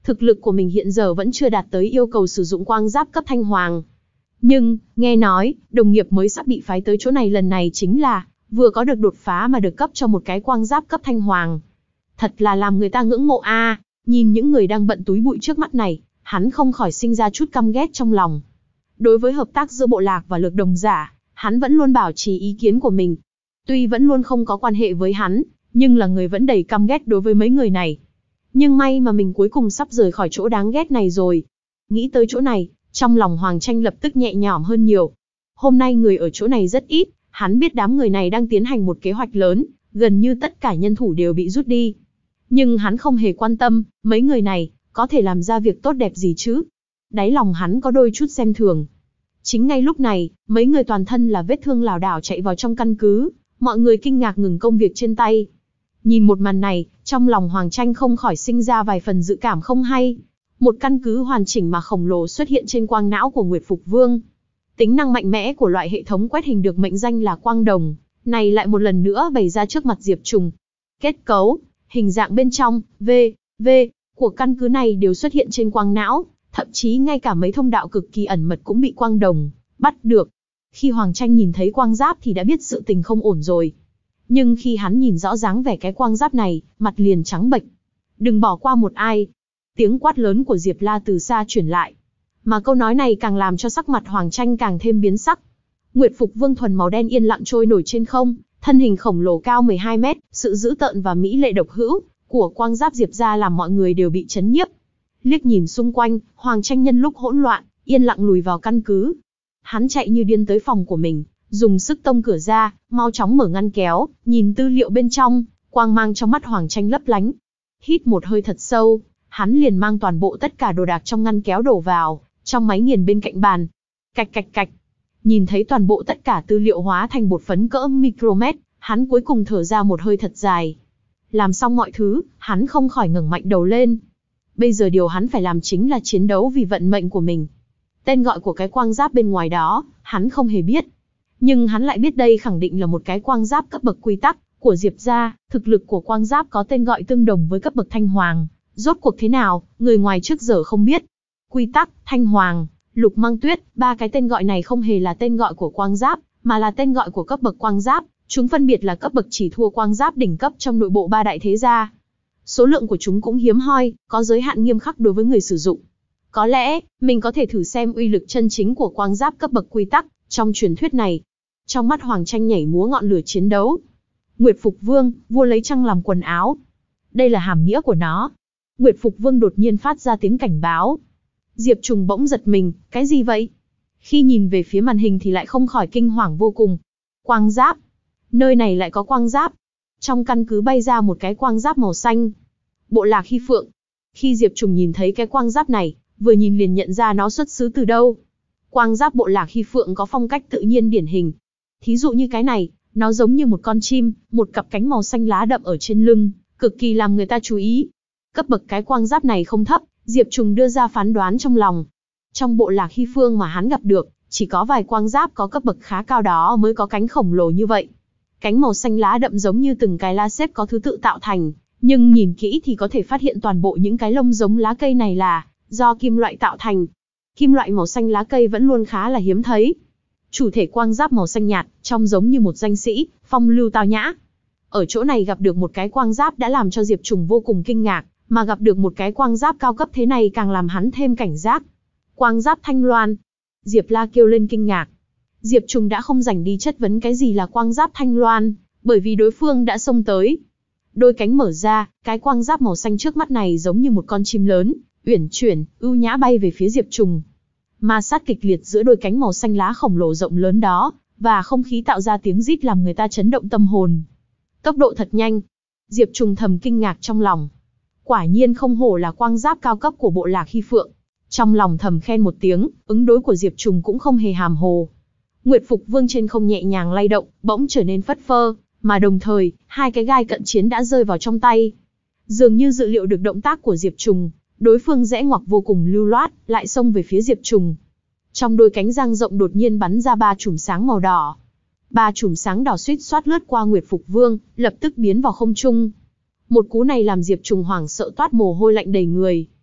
thực lực của mình hiện giờ vẫn chưa đạt tới yêu cầu sử dụng quang giáp cấp thanh hoàng. Nhưng, nghe nói, đồng nghiệp mới sắp bị phái tới chỗ này lần này chính là, vừa có được đột phá mà được cấp cho một cái quang giáp cấp thanh hoàng. Thật là làm người ta ngưỡng mộ a. À. Nhìn những người đang bận túi bụi trước mắt này, hắn không khỏi sinh ra chút căm ghét trong lòng. Đối với hợp tác giữa bộ lạc và lược đồng giả, hắn vẫn luôn bảo trì ý kiến của mình. Tuy vẫn luôn không có quan hệ với hắn, nhưng là người vẫn đầy căm ghét đối với mấy người này. Nhưng may mà mình cuối cùng sắp rời khỏi chỗ đáng ghét này rồi. Nghĩ tới chỗ này, trong lòng Hoàng Tranh lập tức nhẹ nhõm hơn nhiều. Hôm nay người ở chỗ này rất ít, hắn biết đám người này đang tiến hành một kế hoạch lớn, gần như tất cả nhân thủ đều bị rút đi. Nhưng hắn không hề quan tâm, mấy người này, có thể làm ra việc tốt đẹp gì chứ? Đáy lòng hắn có đôi chút xem thường. Chính ngay lúc này, mấy người toàn thân là vết thương lảo đảo chạy vào trong căn cứ, mọi người kinh ngạc ngừng công việc trên tay. Nhìn một màn này, trong lòng Hoàng Tranh không khỏi sinh ra vài phần dự cảm không hay. Một căn cứ hoàn chỉnh mà khổng lồ xuất hiện trên quang não của Nguyệt Phục Vương. Tính năng mạnh mẽ của loại hệ thống quét hình được mệnh danh là quang đồng, này lại một lần nữa bày ra trước mặt Diệp Trùng. Kết cấu, hình dạng bên trong, V, V, của căn cứ này đều xuất hiện trên quang não, thậm chí ngay cả mấy thông đạo cực kỳ ẩn mật cũng bị quang đồng bắt được. Khi Hoàng Tranh nhìn thấy quang giáp thì đã biết sự tình không ổn rồi. Nhưng khi hắn nhìn rõ dáng vẻ cái quang giáp này, mặt liền trắng bệch. Đừng bỏ qua một ai. Tiếng quát lớn của Diệp La từ xa truyền lại. Mà câu nói này càng làm cho sắc mặt Hoàng Tranh càng thêm biến sắc. Nguyệt Phục Vương thuần màu đen yên lặng trôi nổi trên không, thân hình khổng lồ cao mười hai mét, sự dữ tợn và mỹ lệ độc hữu của quang giáp Diệp gia làm mọi người đều bị chấn nhiếp. Liếc nhìn xung quanh, Hoàng Tranh nhân lúc hỗn loạn, yên lặng lùi vào căn cứ. Hắn chạy như điên tới phòng của mình, dùng sức tông cửa ra, mau chóng mở ngăn kéo, nhìn tư liệu bên trong, quang mang trong mắt Hoàng Tranh lấp lánh. Hít một hơi thật sâu, hắn liền mang toàn bộ tất cả đồ đạc trong ngăn kéo đổ vào, trong máy nghiền bên cạnh bàn. Cạch cạch cạch. Nhìn thấy toàn bộ tất cả tư liệu hóa thành bột phấn cỡ micromet, hắn cuối cùng thở ra một hơi thật dài. Làm xong mọi thứ, hắn không khỏi ngẩng mạnh đầu lên. Bây giờ điều hắn phải làm chính là chiến đấu vì vận mệnh của mình. Tên gọi của cái quang giáp bên ngoài đó, hắn không hề biết. Nhưng hắn lại biết đây khẳng định là một cái quang giáp cấp bậc quy tắc của Diệp gia, thực lực của quang giáp có tên gọi tương đồng với cấp bậc thanh hoàng. Rốt cuộc thế nào, người ngoài trước giờ không biết. Quy tắc, thanh hoàng, lục mang tuyết, ba cái tên gọi này không hề là tên gọi của quang giáp, mà là tên gọi của cấp bậc quang giáp. Chúng phân biệt là cấp bậc chỉ thua quang giáp đỉnh cấp trong nội bộ ba đại thế gia. Số lượng của chúng cũng hiếm hoi, có giới hạn nghiêm khắc đối với người sử dụng. Có lẽ, mình có thể thử xem uy lực chân chính của quang giáp cấp bậc quy tắc trong truyền thuyết này. Trong mắt Hoàng Tranh nhảy múa ngọn lửa chiến đấu. Nguyệt Phục Vương, vua lấy trăng làm quần áo. Đây là hàm nghĩa của nó. Nguyệt Phục Vương đột nhiên phát ra tiếng cảnh báo. Diệp Trùng bỗng giật mình, cái gì vậy? Khi nhìn về phía màn hình thì lại không khỏi kinh hoàng vô cùng. Quang giáp. Nơi này lại có quang giáp. Trong căn cứ bay ra một cái quang giáp màu xanh. Bộ lạc Hy Phượng. Khi Diệp Trùng nhìn thấy cái quang giáp này, vừa nhìn liền nhận ra nó xuất xứ từ đâu. Quang giáp bộ lạc Hy Phượng có phong cách tự nhiên điển hình. Thí dụ như cái này, nó giống như một con chim, một cặp cánh màu xanh lá đậm ở trên lưng, cực kỳ làm người ta chú ý. Cấp bậc cái quang giáp này không thấp, Diệp Trùng đưa ra phán đoán trong lòng. Trong bộ lạc Hy Phương mà hắn gặp được, chỉ có vài quang giáp có cấp bậc khá cao đó mới có cánh khổng lồ như vậy. Cánh màu xanh lá đậm giống như từng cái lá xếp có thứ tự tạo thành, nhưng nhìn kỹ thì có thể phát hiện toàn bộ những cái lông giống lá cây này là do kim loại tạo thành. Kim loại màu xanh lá cây vẫn luôn khá là hiếm thấy. Chủ thể quang giáp màu xanh nhạt, trông giống như một danh sĩ, phong lưu tao nhã. Ở chỗ này gặp được một cái quang giáp đã làm cho Diệp Trùng vô cùng kinh ngạc, mà gặp được một cái quang giáp cao cấp thế này càng làm hắn thêm cảnh giác. Quang giáp Thanh Loan. Diệp La kêu lên kinh ngạc. Diệp Trùng đã không rảnh đi chất vấn cái gì là quang giáp Thanh Loan, bởi vì đối phương đã xông tới. Đôi cánh mở ra, cái quang giáp màu xanh trước mắt này giống như một con chim lớn, uyển chuyển, ưu nhã bay về phía Diệp Trùng. Ma sát kịch liệt giữa đôi cánh màu xanh lá khổng lồ rộng lớn đó, và không khí tạo ra tiếng rít làm người ta chấn động tâm hồn. Tốc độ thật nhanh. Diệp Trùng thầm kinh ngạc trong lòng. Quả nhiên không hổ là quang giáp cao cấp của bộ lạc Hy Phượng. Trong lòng thầm khen một tiếng, ứng đối của Diệp Trùng cũng không hề hàm hồ. Nguyệt Phục Vương trên không nhẹ nhàng lay động, bỗng trở nên phất phơ, mà đồng thời, hai cái gai cận chiến đã rơi vào trong tay. Dường như dự liệu được động tác của Diệp Trùng, đối phương rẽ ngoặc vô cùng lưu loát, lại xông về phía Diệp Trùng. Trong đôi cánh dang rộng đột nhiên bắn ra ba chùm sáng màu đỏ. Ba chùm sáng đỏ suýt xoát lướt qua Nguyệt Phục Vương, lập tức biến vào không trung. Một cú này làm Diệp Trùng hoảng sợ toát mồ hôi lạnh đầy người.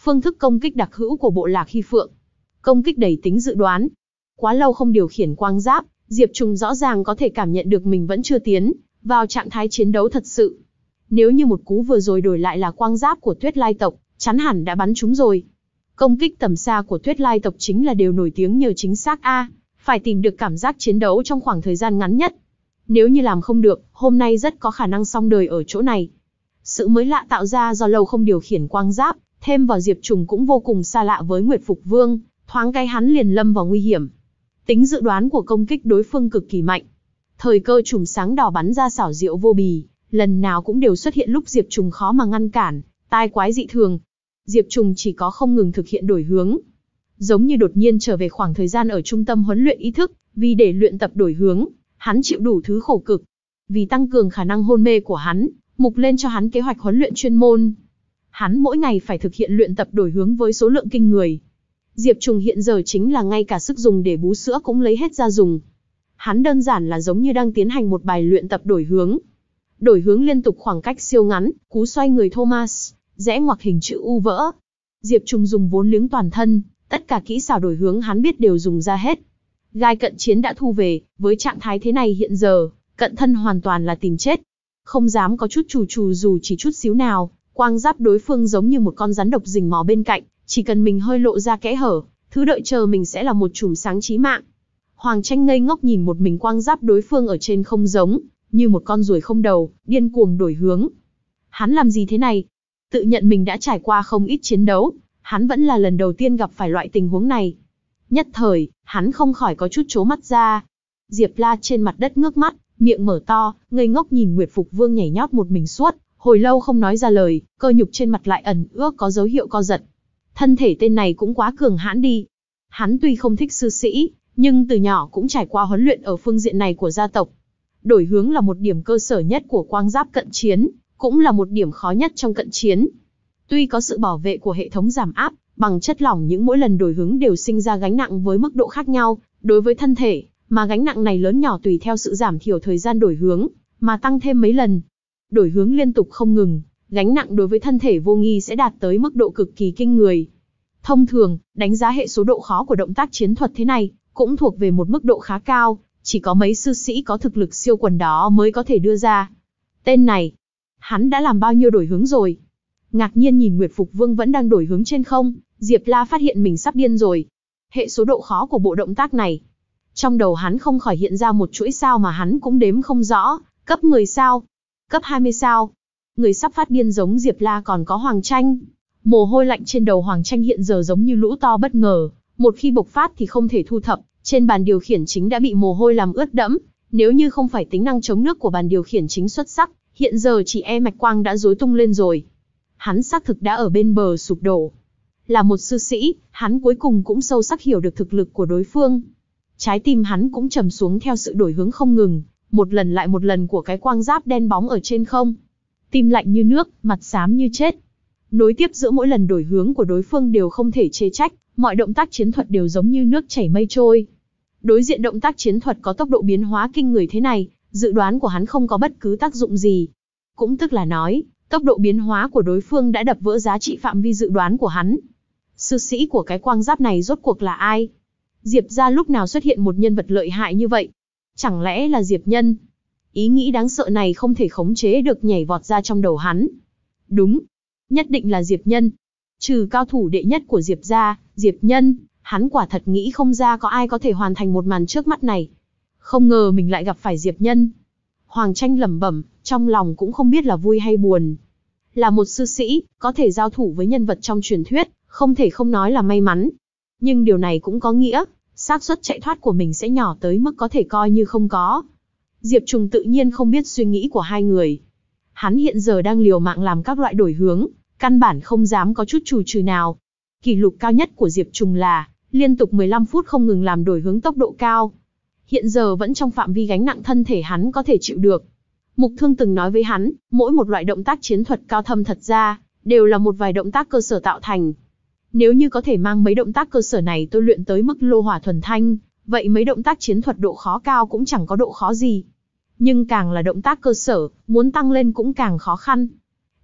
Phương thức công kích đặc hữu của bộ lạc Hy Phượng. Công kích đầy tính dự đoán. Quá lâu không điều khiển quang giáp, Diệp Trùng rõ ràng có thể cảm nhận được mình vẫn chưa tiến vào trạng thái chiến đấu thật sự. Nếu như một cú vừa rồi đổi lại là quang giáp của Tuyết Lai tộc, chắn hẳn đã bắn trúng rồi. Công kích tầm xa của Tuyết Lai tộc chính là đều nổi tiếng nhờ chính xác a, phải tìm được cảm giác chiến đấu trong khoảng thời gian ngắn nhất. Nếu như làm không được, hôm nay rất có khả năng xong đời ở chỗ này. Sự mới lạ tạo ra do lâu không điều khiển quang giáp, thêm vào Diệp Trùng cũng vô cùng xa lạ với Nguyệt Phục Vương, thoáng cái hắn liền lâm vào nguy hiểm. Tính dự đoán của công kích đối phương cực kỳ mạnh. Thời cơ chùm sáng đỏ bắn ra xảo diệu vô bì, lần nào cũng đều xuất hiện lúc Diệp Trùng khó mà ngăn cản, tai quái dị thường. Diệp Trùng chỉ có không ngừng thực hiện đổi hướng. Giống như đột nhiên trở về khoảng thời gian ở trung tâm huấn luyện ý thức, vì để luyện tập đổi hướng, hắn chịu đủ thứ khổ cực. Vì tăng cường khả năng hôn mê của hắn, mục lên cho hắn kế hoạch huấn luyện chuyên môn. Hắn mỗi ngày phải thực hiện luyện tập đổi hướng với số lượng kinh người. Diệp Trùng hiện giờ chính là ngay cả sức dùng để bú sữa cũng lấy hết ra dùng. Hắn đơn giản là giống như đang tiến hành một bài luyện tập đổi hướng. Đổi hướng liên tục khoảng cách siêu ngắn, cú xoay người Thomas, rẽ ngoặc hình chữ U vỡ. Diệp Trùng dùng vốn liếng toàn thân, tất cả kỹ xảo đổi hướng hắn biết đều dùng ra hết. Gai cận chiến đã thu về, với trạng thái thế này hiện giờ, cận thân hoàn toàn là tìm chết. Không dám có chút chù chù dù chỉ chút xíu nào, quang giáp đối phương giống như một con rắn độc rình mò bên cạnh, chỉ cần mình hơi lộ ra kẽ hở, thứ đợi chờ mình sẽ là một chùm sáng chí mạng. Hoàng Tranh ngây ngốc nhìn một mình quang giáp đối phương ở trên không giống như một con ruồi không đầu, điên cuồng đổi hướng. Hắn làm gì thế này? Tự nhận mình đã trải qua không ít chiến đấu, hắn vẫn là lần đầu tiên gặp phải loại tình huống này. Nhất thời, hắn không khỏi có chút trố mắt ra. Diệp La trên mặt đất ngước mắt, miệng mở to, ngây ngốc nhìn Nguyệt Phục Vương nhảy nhót một mình suốt, hồi lâu không nói ra lời, cơ nhục trên mặt lại ẩn ước có dấu hiệu co giật. Thân thể tên này cũng quá cường hãn đi. Hắn tuy không thích sư sĩ, nhưng từ nhỏ cũng trải qua huấn luyện ở phương diện này của gia tộc. Đổi hướng là một điểm cơ sở nhất của quang giáp cận chiến, cũng là một điểm khó nhất trong cận chiến. Tuy có sự bảo vệ của hệ thống giảm áp, bằng chất lỏng những mỗi lần đổi hướng đều sinh ra gánh nặng với mức độ khác nhau, đối với thân thể, mà gánh nặng này lớn nhỏ tùy theo sự giảm thiểu thời gian đổi hướng, mà tăng thêm mấy lần. Đổi hướng liên tục không ngừng, gánh nặng đối với thân thể vô nghi sẽ đạt tới mức độ cực kỳ kinh người. Thông thường, đánh giá hệ số độ khó của động tác chiến thuật thế này, cũng thuộc về một mức độ khá cao, chỉ có mấy sư sĩ có thực lực siêu quần đó mới có thể đưa ra. Tên này, hắn đã làm bao nhiêu đổi hướng rồi? Ngạc nhiên nhìn Nguyệt Phục Vương vẫn đang đổi hướng trên không, Diệp La phát hiện mình sắp điên rồi. Hệ số độ khó của bộ động tác này. Trong đầu hắn không khỏi hiện ra một chuỗi sao mà hắn cũng đếm không rõ, cấp mười sao, cấp hai mươi sao. Người sắp phát điên giống Diệp La còn có Hoàng Tranh. Mồ hôi lạnh trên đầu Hoàng Tranh hiện giờ giống như lũ to bất ngờ, một khi bộc phát thì không thể thu thập, trên bàn điều khiển chính đã bị mồ hôi làm ướt đẫm. Nếu như không phải tính năng chống nước của bàn điều khiển chính xuất sắc, hiện giờ chỉ e mạch quang đã rối tung lên rồi. Hắn xác thực đã ở bên bờ sụp đổ. Là một sư sĩ, hắn cuối cùng cũng sâu sắc hiểu được thực lực của đối phương. Trái tim hắn cũng trầm xuống theo sự đổi hướng không ngừng, một lần lại một lần của cái quang giáp đen bóng ở trên không. Tim lạnh như nước, mặt xám như chết. Nối tiếp giữa mỗi lần đổi hướng của đối phương đều không thể chê trách, mọi động tác chiến thuật đều giống như nước chảy mây trôi. Đối diện động tác chiến thuật có tốc độ biến hóa kinh người thế này, dự đoán của hắn không có bất cứ tác dụng gì. Cũng tức là nói, tốc độ biến hóa của đối phương đã đập vỡ giá trị phạm vi dự đoán của hắn. Sư sĩ của cái quang giáp này rốt cuộc là ai? Diệp gia lúc nào xuất hiện một nhân vật lợi hại như vậy? Chẳng lẽ là Diệp Nhân? Ý nghĩ đáng sợ này không thể khống chế được nhảy vọt ra trong đầu hắn. Đúng, nhất định là Diệp Nhân. Trừ cao thủ đệ nhất của Diệp gia, Diệp Nhân, hắn quả thật nghĩ không ra có ai có thể hoàn thành một màn trước mắt này. Không ngờ mình lại gặp phải Diệp Nhân. Hoàng Tranh lẩm bẩm, trong lòng cũng không biết là vui hay buồn. Là một sư sĩ, có thể giao thủ với nhân vật trong truyền thuyết, không thể không nói là may mắn. Nhưng điều này cũng có nghĩa, xác suất chạy thoát của mình sẽ nhỏ tới mức có thể coi như không có. Diệp Trùng tự nhiên không biết suy nghĩ của hai người. Hắn hiện giờ đang liều mạng làm các loại đổi hướng, căn bản không dám có chút chù chừ nào. Kỷ lục cao nhất của Diệp Trùng là liên tục mười lăm phút không ngừng làm đổi hướng tốc độ cao. Hiện giờ vẫn trong phạm vi gánh nặng thân thể hắn có thể chịu được. Mục Thương từng nói với hắn, mỗi một loại động tác chiến thuật cao thâm thật ra, đều là một vài động tác cơ sở tạo thành. Nếu như có thể mang mấy động tác cơ sở này tôi luyện tới mức lô hỏa thuần thanh, vậy mấy động tác chiến thuật độ khó cao cũng chẳng có độ khó gì. Nhưng càng là động tác cơ sở, muốn tăng lên cũng càng khó khăn.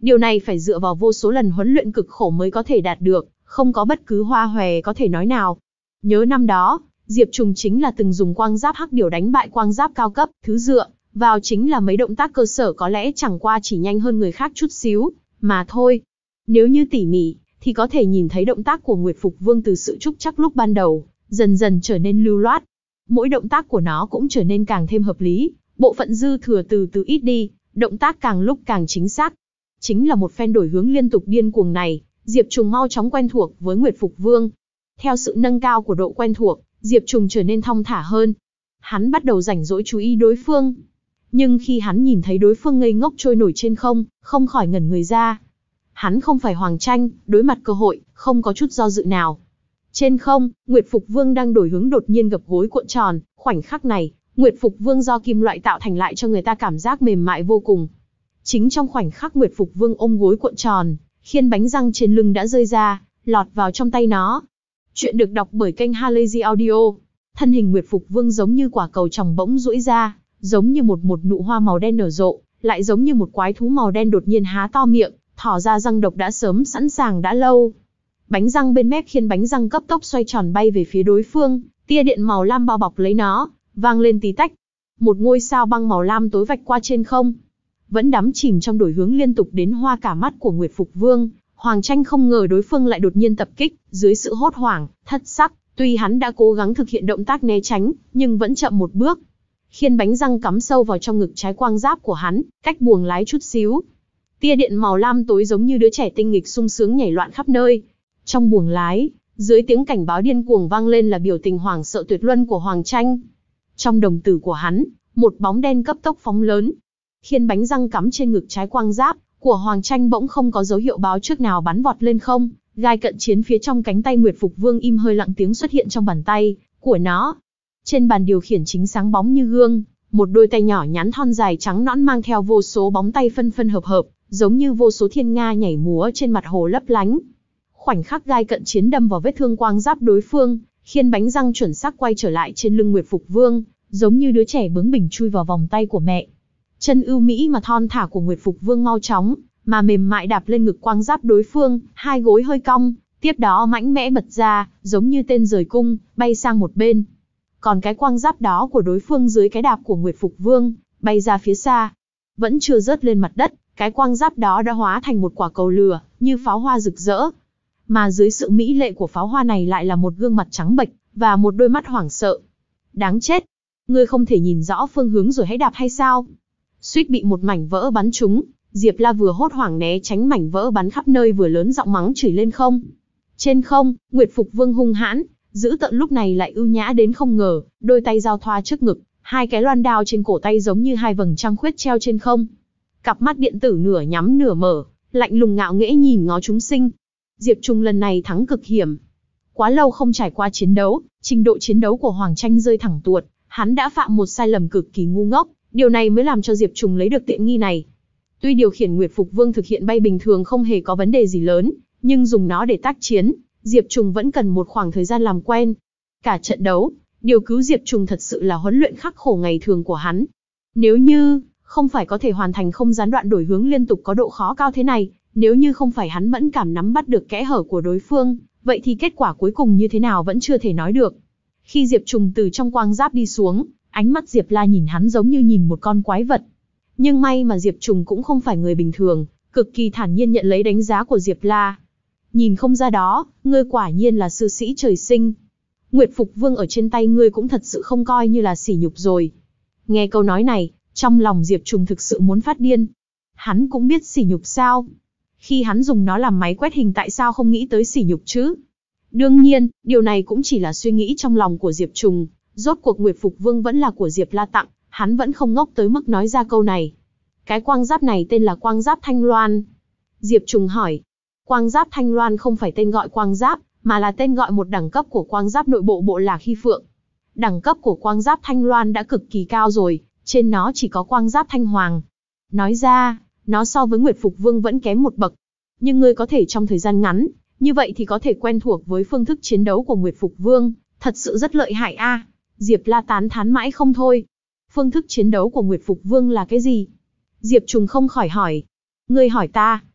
Điều này phải dựa vào vô số lần huấn luyện cực khổ mới có thể đạt được, không có bất cứ hoa hòe có thể nói nào. Nhớ năm đó, Diệp Trùng chính là từng dùng quang giáp hắc điểu đánh bại quang giáp cao cấp, thứ dựa vào chính là mấy động tác cơ sở có lẽ chẳng qua chỉ nhanh hơn người khác chút xíu, mà thôi. Nếu như tỉ mỉ, thì có thể nhìn thấy động tác của Nguyệt Phục Vương từ sự trúc chắc lúc ban đầu, dần dần trở nên lưu loát. Mỗi động tác của nó cũng trở nên càng thêm hợp lý, bộ phận dư thừa từ từ ít đi, động tác càng lúc càng chính xác. Chính là một phen đổi hướng liên tục điên cuồng này, Diệp Trùng mau chóng quen thuộc với Nguyệt Phục Vương. Theo sự nâng cao của độ quen thuộc, Diệp Trùng trở nên thong thả hơn. Hắn bắt đầu rảnh rỗi chú ý đối phương. Nhưng khi hắn nhìn thấy đối phương ngây ngốc trôi nổi trên không, không khỏi ngẩn người ra. Hắn không phải Hoàng Tranh, đối mặt cơ hội, không có chút do dự nào. Trên không, Nguyệt Phục Vương đang đổi hướng đột nhiên gập gối cuộn tròn, khoảnh khắc này, Nguyệt Phục Vương do kim loại tạo thành lại cho người ta cảm giác mềm mại vô cùng. Chính trong khoảnh khắc Nguyệt Phục Vương ôm gối cuộn tròn, khiên bánh răng trên lưng đã rơi ra, lọt vào trong tay nó. Chuyện được đọc bởi kênh Halazy Audio. Thân hình Nguyệt Phục Vương giống như quả cầu tròng bỗng duỗi ra, giống như một một nụ hoa màu đen nở rộ, lại giống như một quái thú màu đen đột nhiên há to miệng, thỏ ra răng độc đã sớm sẵn sàng đã lâu. Bánh răng bên mép khiên bánh răng cấp tốc xoay tròn bay về phía đối phương, tia điện màu lam bao bọc lấy nó, vang lên tí tách. Một ngôi sao băng màu lam tối vạch qua trên không. Vẫn đắm chìm trong đổi hướng liên tục đến hoa cả mắt của Nguyệt Phục Vương, Hoàng Tranh không ngờ đối phương lại đột nhiên tập kích, dưới sự hốt hoảng, thất sắc, tuy hắn đã cố gắng thực hiện động tác né tránh, nhưng vẫn chậm một bước. Khiên bánh răng cắm sâu vào trong ngực trái quang giáp của hắn, cách buồng lái chút xíu. Tia điện màu lam tối giống như đứa trẻ tinh nghịch sung sướng nhảy loạn khắp nơi. Trong buồng lái, dưới tiếng cảnh báo điên cuồng vang lên là biểu tình hoảng sợ tuyệt luân của Hoàng Tranh. Trong đồng tử của hắn, một bóng đen cấp tốc phóng lớn. Khiên bánh răng cắm trên ngực trái quang giáp của Hoàng Tranh bỗng không có dấu hiệu báo trước nào bắn vọt lên không, gai cận chiến phía trong cánh tay Nguyệt Phục Vương im hơi lặng tiếng xuất hiện trong bàn tay của nó. Trên bàn điều khiển chính sáng bóng như gương, một đôi tay nhỏ nhắn thon dài trắng nõn mang theo vô số bóng tay phân phân hợp hợp, giống như vô số thiên nga nhảy múa trên mặt hồ lấp lánh. Khoảnh khắc gai cận chiến đâm vào vết thương quang giáp đối phương, khiên bánh răng chuẩn xác quay trở lại trên lưng Nguyệt Phục Vương, giống như đứa trẻ bướng bỉnh chui vào vòng tay của mẹ. Chân ưu mỹ mà thon thả của Nguyệt Phục Vương mau chóng, mà mềm mại đạp lên ngực quang giáp đối phương, hai gối hơi cong, tiếp đó mãnh mẽ bật ra, giống như tên rời cung, bay sang một bên. Còn cái quang giáp đó của đối phương dưới cái đạp của Nguyệt Phục Vương, bay ra phía xa. Vẫn chưa rớt lên mặt đất, cái quang giáp đó đã hóa thành một quả cầu lửa, như pháo hoa rực rỡ. Mà dưới sự mỹ lệ của pháo hoa này lại là một gương mặt trắng bệch, và một đôi mắt hoảng sợ. Đáng chết! Ngươi không thể nhìn rõ phương hướng rồi hãy đạp hay sao? Suýt bị một mảnh vỡ bắn trúng, Diệp La vừa hốt hoảng né tránh mảnh vỡ bắn khắp nơi vừa lớn giọng mắng chửi lên không. Trên không, Nguyệt Phục Vương hung hãn, dữ tợn lúc này lại ưu nhã đến không ngờ, đôi tay giao thoa trước ngực, hai cái loan đao trên cổ tay giống như hai vầng trăng khuyết treo trên không. Cặp mắt điện tử nửa nhắm nửa mở, lạnh lùng ngạo nghễ nhìn ngó chúng sinh. Diệp Trùng lần này thắng cực hiểm. Quá lâu không trải qua chiến đấu, trình độ chiến đấu của Hoàng Tranh rơi thẳng tuột, hắn đã phạm một sai lầm cực kỳ ngu ngốc, điều này mới làm cho Diệp Trùng lấy được tiện nghi này. Tuy điều khiển Nguyệt Phục Vương thực hiện bay bình thường không hề có vấn đề gì lớn, nhưng dùng nó để tác chiến, Diệp Trùng vẫn cần một khoảng thời gian làm quen. Cả trận đấu, điều cứu Diệp Trùng thật sự là huấn luyện khắc khổ ngày thường của hắn. Nếu như không phải có thể hoàn thành không gián đoạn đổi hướng liên tục có độ khó cao thế này, nếu như không phải hắn mẫn cảm nắm bắt được kẽ hở của đối phương, vậy thì kết quả cuối cùng như thế nào vẫn chưa thể nói được. Khi Diệp Trùng từ trong quang giáp đi xuống, ánh mắt Diệp La nhìn hắn giống như nhìn một con quái vật. Nhưng may mà Diệp Trùng cũng không phải người bình thường, cực kỳ thản nhiên nhận lấy đánh giá của Diệp La. Nhìn không ra đó, ngươi quả nhiên là sư sĩ trời sinh. Nguyệt Phục Vương ở trên tay ngươi cũng thật sự không coi như là sỉ nhục rồi. Nghe câu nói này, trong lòng Diệp Trùng thực sự muốn phát điên. Hắn cũng biết sỉ nhục sao? Khi hắn dùng nó làm máy quét hình tại sao không nghĩ tới sỉ nhục chứ? Đương nhiên, điều này cũng chỉ là suy nghĩ trong lòng của Diệp Trùng. Rốt cuộc Nguyệt Phục Vương vẫn là của Diệp La tặng, hắn vẫn không ngốc tới mức nói ra câu này. Cái quang giáp này tên là quang giáp Thanh Loan. Diệp Trùng hỏi. Quang giáp Thanh Loan không phải tên gọi quang giáp, mà là tên gọi một đẳng cấp của quang giáp nội bộ bộ Lạc Hy Phượng. Đẳng cấp của quang giáp Thanh Loan đã cực kỳ cao rồi, trên nó chỉ có quang giáp Thanh Hoàng. Nói ra, nó so với Nguyệt Phục Vương vẫn kém một bậc. Nhưng ngươi có thể trong thời gian ngắn, như vậy thì có thể quen thuộc với phương thức chiến đấu của Nguyệt Phục Vương, thật sự rất lợi hại a. À, Diệp La tán thán mãi không thôi. Phương thức chiến đấu của Nguyệt Phục Vương là cái gì? Diệp Trùng không khỏi hỏi. Ngươi hỏi ta?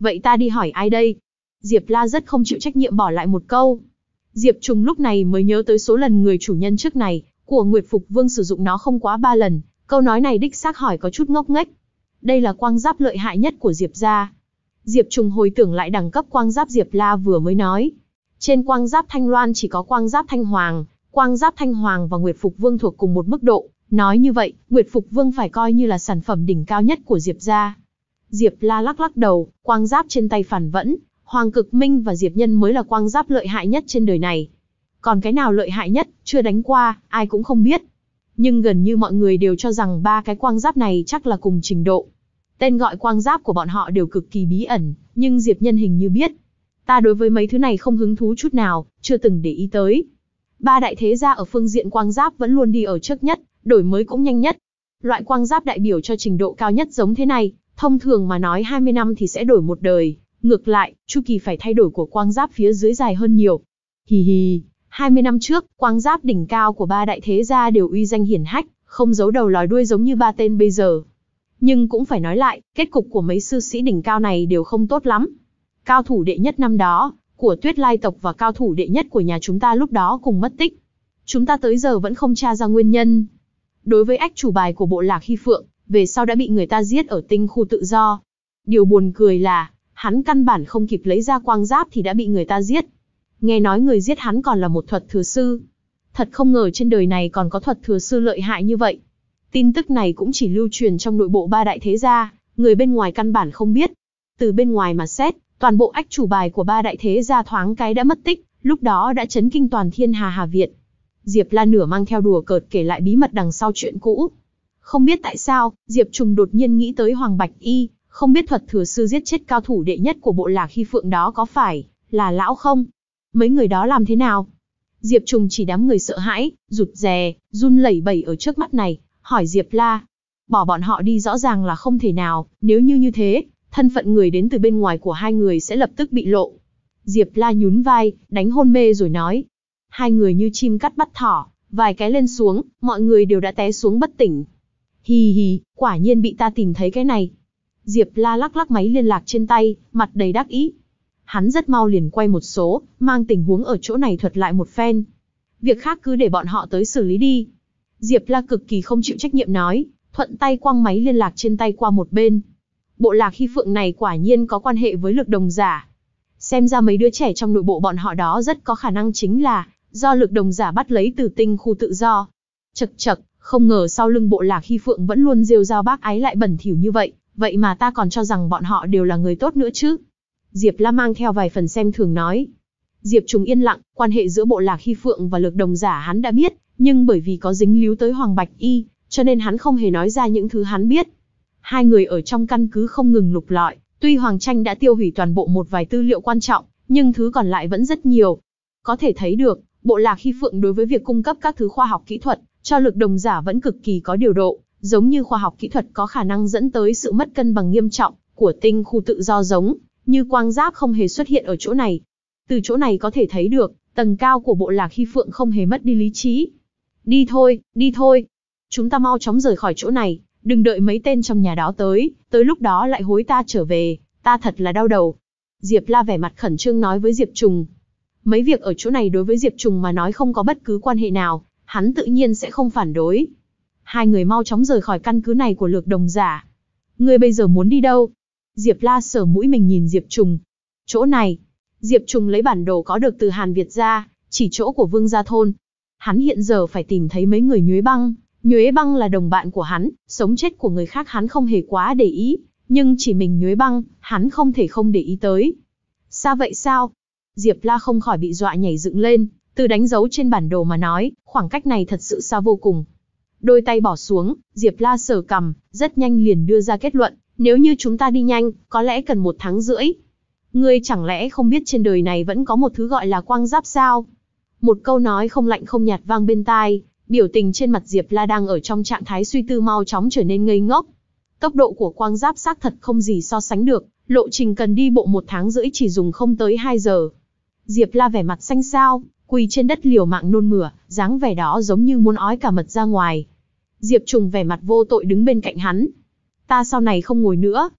Vậy ta đi hỏi ai đây? Diệp La rất không chịu trách nhiệm bỏ lại một câu. Diệp Trùng lúc này mới nhớ tới số lần người chủ nhân trước này của Nguyệt Phục Vương sử dụng nó không quá ba lần, câu nói này đích xác hỏi có chút ngốc nghếch. Đây là quang giáp lợi hại nhất của Diệp gia. Diệp Trùng hồi tưởng lại đẳng cấp quang giáp Diệp La vừa mới nói. Trên quang giáp Thanh Loan chỉ có quang giáp Thanh Hoàng, quang giáp Thanh Hoàng và Nguyệt Phục Vương thuộc cùng một mức độ. Nói như vậy, Nguyệt Phục Vương phải coi như là sản phẩm đỉnh cao nhất của Diệp gia. Diệp La lắc lắc đầu, quang giáp trên tay Phản Vẫn, Hoàng Cực Minh và Diệp Nhân mới là quang giáp lợi hại nhất trên đời này. Còn cái nào lợi hại nhất, chưa đánh qua, ai cũng không biết. Nhưng gần như mọi người đều cho rằng ba cái quang giáp này chắc là cùng trình độ. Tên gọi quang giáp của bọn họ đều cực kỳ bí ẩn, nhưng Diệp Nhân hình như biết. Ta đối với mấy thứ này không hứng thú chút nào, chưa từng để ý tới. Ba đại thế gia ở phương diện quang giáp vẫn luôn đi ở trước nhất, đổi mới cũng nhanh nhất. Loại quang giáp đại biểu cho trình độ cao nhất giống thế này, thông thường mà nói hai mươi năm thì sẽ đổi một đời. Ngược lại, chu kỳ phải thay đổi của quang giáp phía dưới dài hơn nhiều. Hì hì, hai mươi năm trước, quang giáp đỉnh cao của ba đại thế gia đều uy danh hiển hách, không giấu đầu lòi đuôi giống như ba tên bây giờ. Nhưng cũng phải nói lại, kết cục của mấy sư sĩ đỉnh cao này đều không tốt lắm. Cao thủ đệ nhất năm đó, của Tuyết Lai tộc và cao thủ đệ nhất của nhà chúng ta lúc đó cùng mất tích. Chúng ta tới giờ vẫn không tra ra nguyên nhân. Đối với ách chủ bài của bộ Lạc Hy Phượng, về sau đã bị người ta giết ở tinh khu tự do. Điều buồn cười là, hắn căn bản không kịp lấy ra quang giáp thì đã bị người ta giết. Nghe nói người giết hắn còn là một thuật thừa sư. Thật không ngờ trên đời này còn có thuật thừa sư lợi hại như vậy. Tin tức này cũng chỉ lưu truyền trong nội bộ ba đại thế gia, người bên ngoài căn bản không biết. Từ bên ngoài mà xét, toàn bộ ách chủ bài của ba đại thế gia thoáng cái đã mất tích, lúc đó đã chấn kinh toàn thiên hà Hà Việt. Diệp La nửa mang theo đùa cợt kể lại bí mật đằng sau chuyện cũ. Không biết tại sao, Diệp Trùng đột nhiên nghĩ tới Hoàng Bạch Y, không biết thuật thừa sư giết chết cao thủ đệ nhất của bộ Lạc Hy Phượng đó có phải là lão không? Mấy người đó làm thế nào? Diệp Trùng chỉ đám người sợ hãi, rụt rè, run lẩy bẩy ở trước mắt này, hỏi Diệp La. Bỏ bọn họ đi rõ ràng là không thể nào, nếu như như thế, thân phận người đến từ bên ngoài của hai người sẽ lập tức bị lộ. Diệp La nhún vai, đánh hôn mê rồi nói. Hai người như chim cắt bắt thỏ, vài cái lên xuống, mọi người đều đã té xuống bất tỉnh. Hì hì, quả nhiên bị ta tìm thấy cái này. Diệp La lắc lắc máy liên lạc trên tay, mặt đầy đắc ý. Hắn rất mau liền quay một số, mang tình huống ở chỗ này thuật lại một phen. Việc khác cứ để bọn họ tới xử lý đi. Diệp La cực kỳ không chịu trách nhiệm nói, thuận tay quăng máy liên lạc trên tay qua một bên. Bộ Lạc Hy Phượng này quả nhiên có quan hệ với lực đồng giả. Xem ra mấy đứa trẻ trong nội bộ bọn họ đó rất có khả năng chính là do lực đồng giả bắt lấy từ tinh khu tự do. Chậc chậc, không ngờ sau lưng bộ Lạc Hy Phượng vẫn luôn rêu rao bác ái lại bẩn thỉu như vậy, vậy mà ta còn cho rằng bọn họ đều là người tốt nữa chứ. Diệp La mang theo vài phần xem thường nói. Diệp Trùng yên lặng, quan hệ giữa bộ Lạc Hy Phượng và lực đồng giả hắn đã biết, nhưng bởi vì có dính líu tới Hoàng Bạch Y, cho nên hắn không hề nói ra những thứ hắn biết. Hai người ở trong căn cứ không ngừng lục lọi, tuy Hoàng Tranh đã tiêu hủy toàn bộ một vài tư liệu quan trọng, nhưng thứ còn lại vẫn rất nhiều. Có thể thấy được, bộ Lạc Hy Phượng đối với việc cung cấp các thứ khoa học kỹ thuật cho lực đồng giả vẫn cực kỳ có điều độ, giống như khoa học kỹ thuật có khả năng dẫn tới sự mất cân bằng nghiêm trọng của tinh khu tự do giống như quang giáp không hề xuất hiện ở chỗ này. Từ chỗ này có thể thấy được, tầng cao của bộ Lạc Hy Phượng không hề mất đi lý trí. Đi thôi, đi thôi. Chúng ta mau chóng rời khỏi chỗ này, đừng đợi mấy tên trong nhà đó tới, tới lúc đó lại hối ta trở về, ta thật là đau đầu. Diệp La vẻ mặt khẩn trương nói với Diệp Trùng. Mấy việc ở chỗ này đối với Diệp Trùng mà nói không có bất cứ quan hệ nào, hắn tự nhiên sẽ không phản đối. Hai người mau chóng rời khỏi căn cứ này của Lược Đồng giả. Ngươi bây giờ muốn đi đâu? Diệp La sờ mũi mình nhìn Diệp Trùng. Chỗ này. Diệp Trùng lấy bản đồ có được từ Hàn Việt ra, chỉ chỗ của Vương Gia Thôn. Hắn hiện giờ phải tìm thấy mấy người Nhuế Băng. Nhuế Băng là đồng bạn của hắn, sống chết của người khác hắn không hề quá để ý, nhưng chỉ mình Nhuế Băng, hắn không thể không để ý tới. Xa vậy sao? Diệp La không khỏi bị dọa nhảy dựng lên, từ đánh dấu trên bản đồ mà nói, khoảng cách này thật sự xa vô cùng. Đôi tay bỏ xuống, Diệp La sờ cằm, rất nhanh liền đưa ra kết luận, nếu như chúng ta đi nhanh, có lẽ cần một tháng rưỡi. Ngươi chẳng lẽ không biết trên đời này vẫn có một thứ gọi là quang giáp sao? Một câu nói không lạnh không nhạt vang bên tai, biểu tình trên mặt Diệp La đang ở trong trạng thái suy tư mau chóng trở nên ngây ngốc. Tốc độ của quang giáp xác thật không gì so sánh được, lộ trình cần đi bộ một tháng rưỡi chỉ dùng không tới hai giờ. Diệp La vẻ mặt xanh xao, quỳ trên đất liều mạng nôn mửa, dáng vẻ đó giống như muốn ói cả mật ra ngoài. Diệp Trùng vẻ mặt vô tội đứng bên cạnh hắn. Ta sau này không ngồi nữa.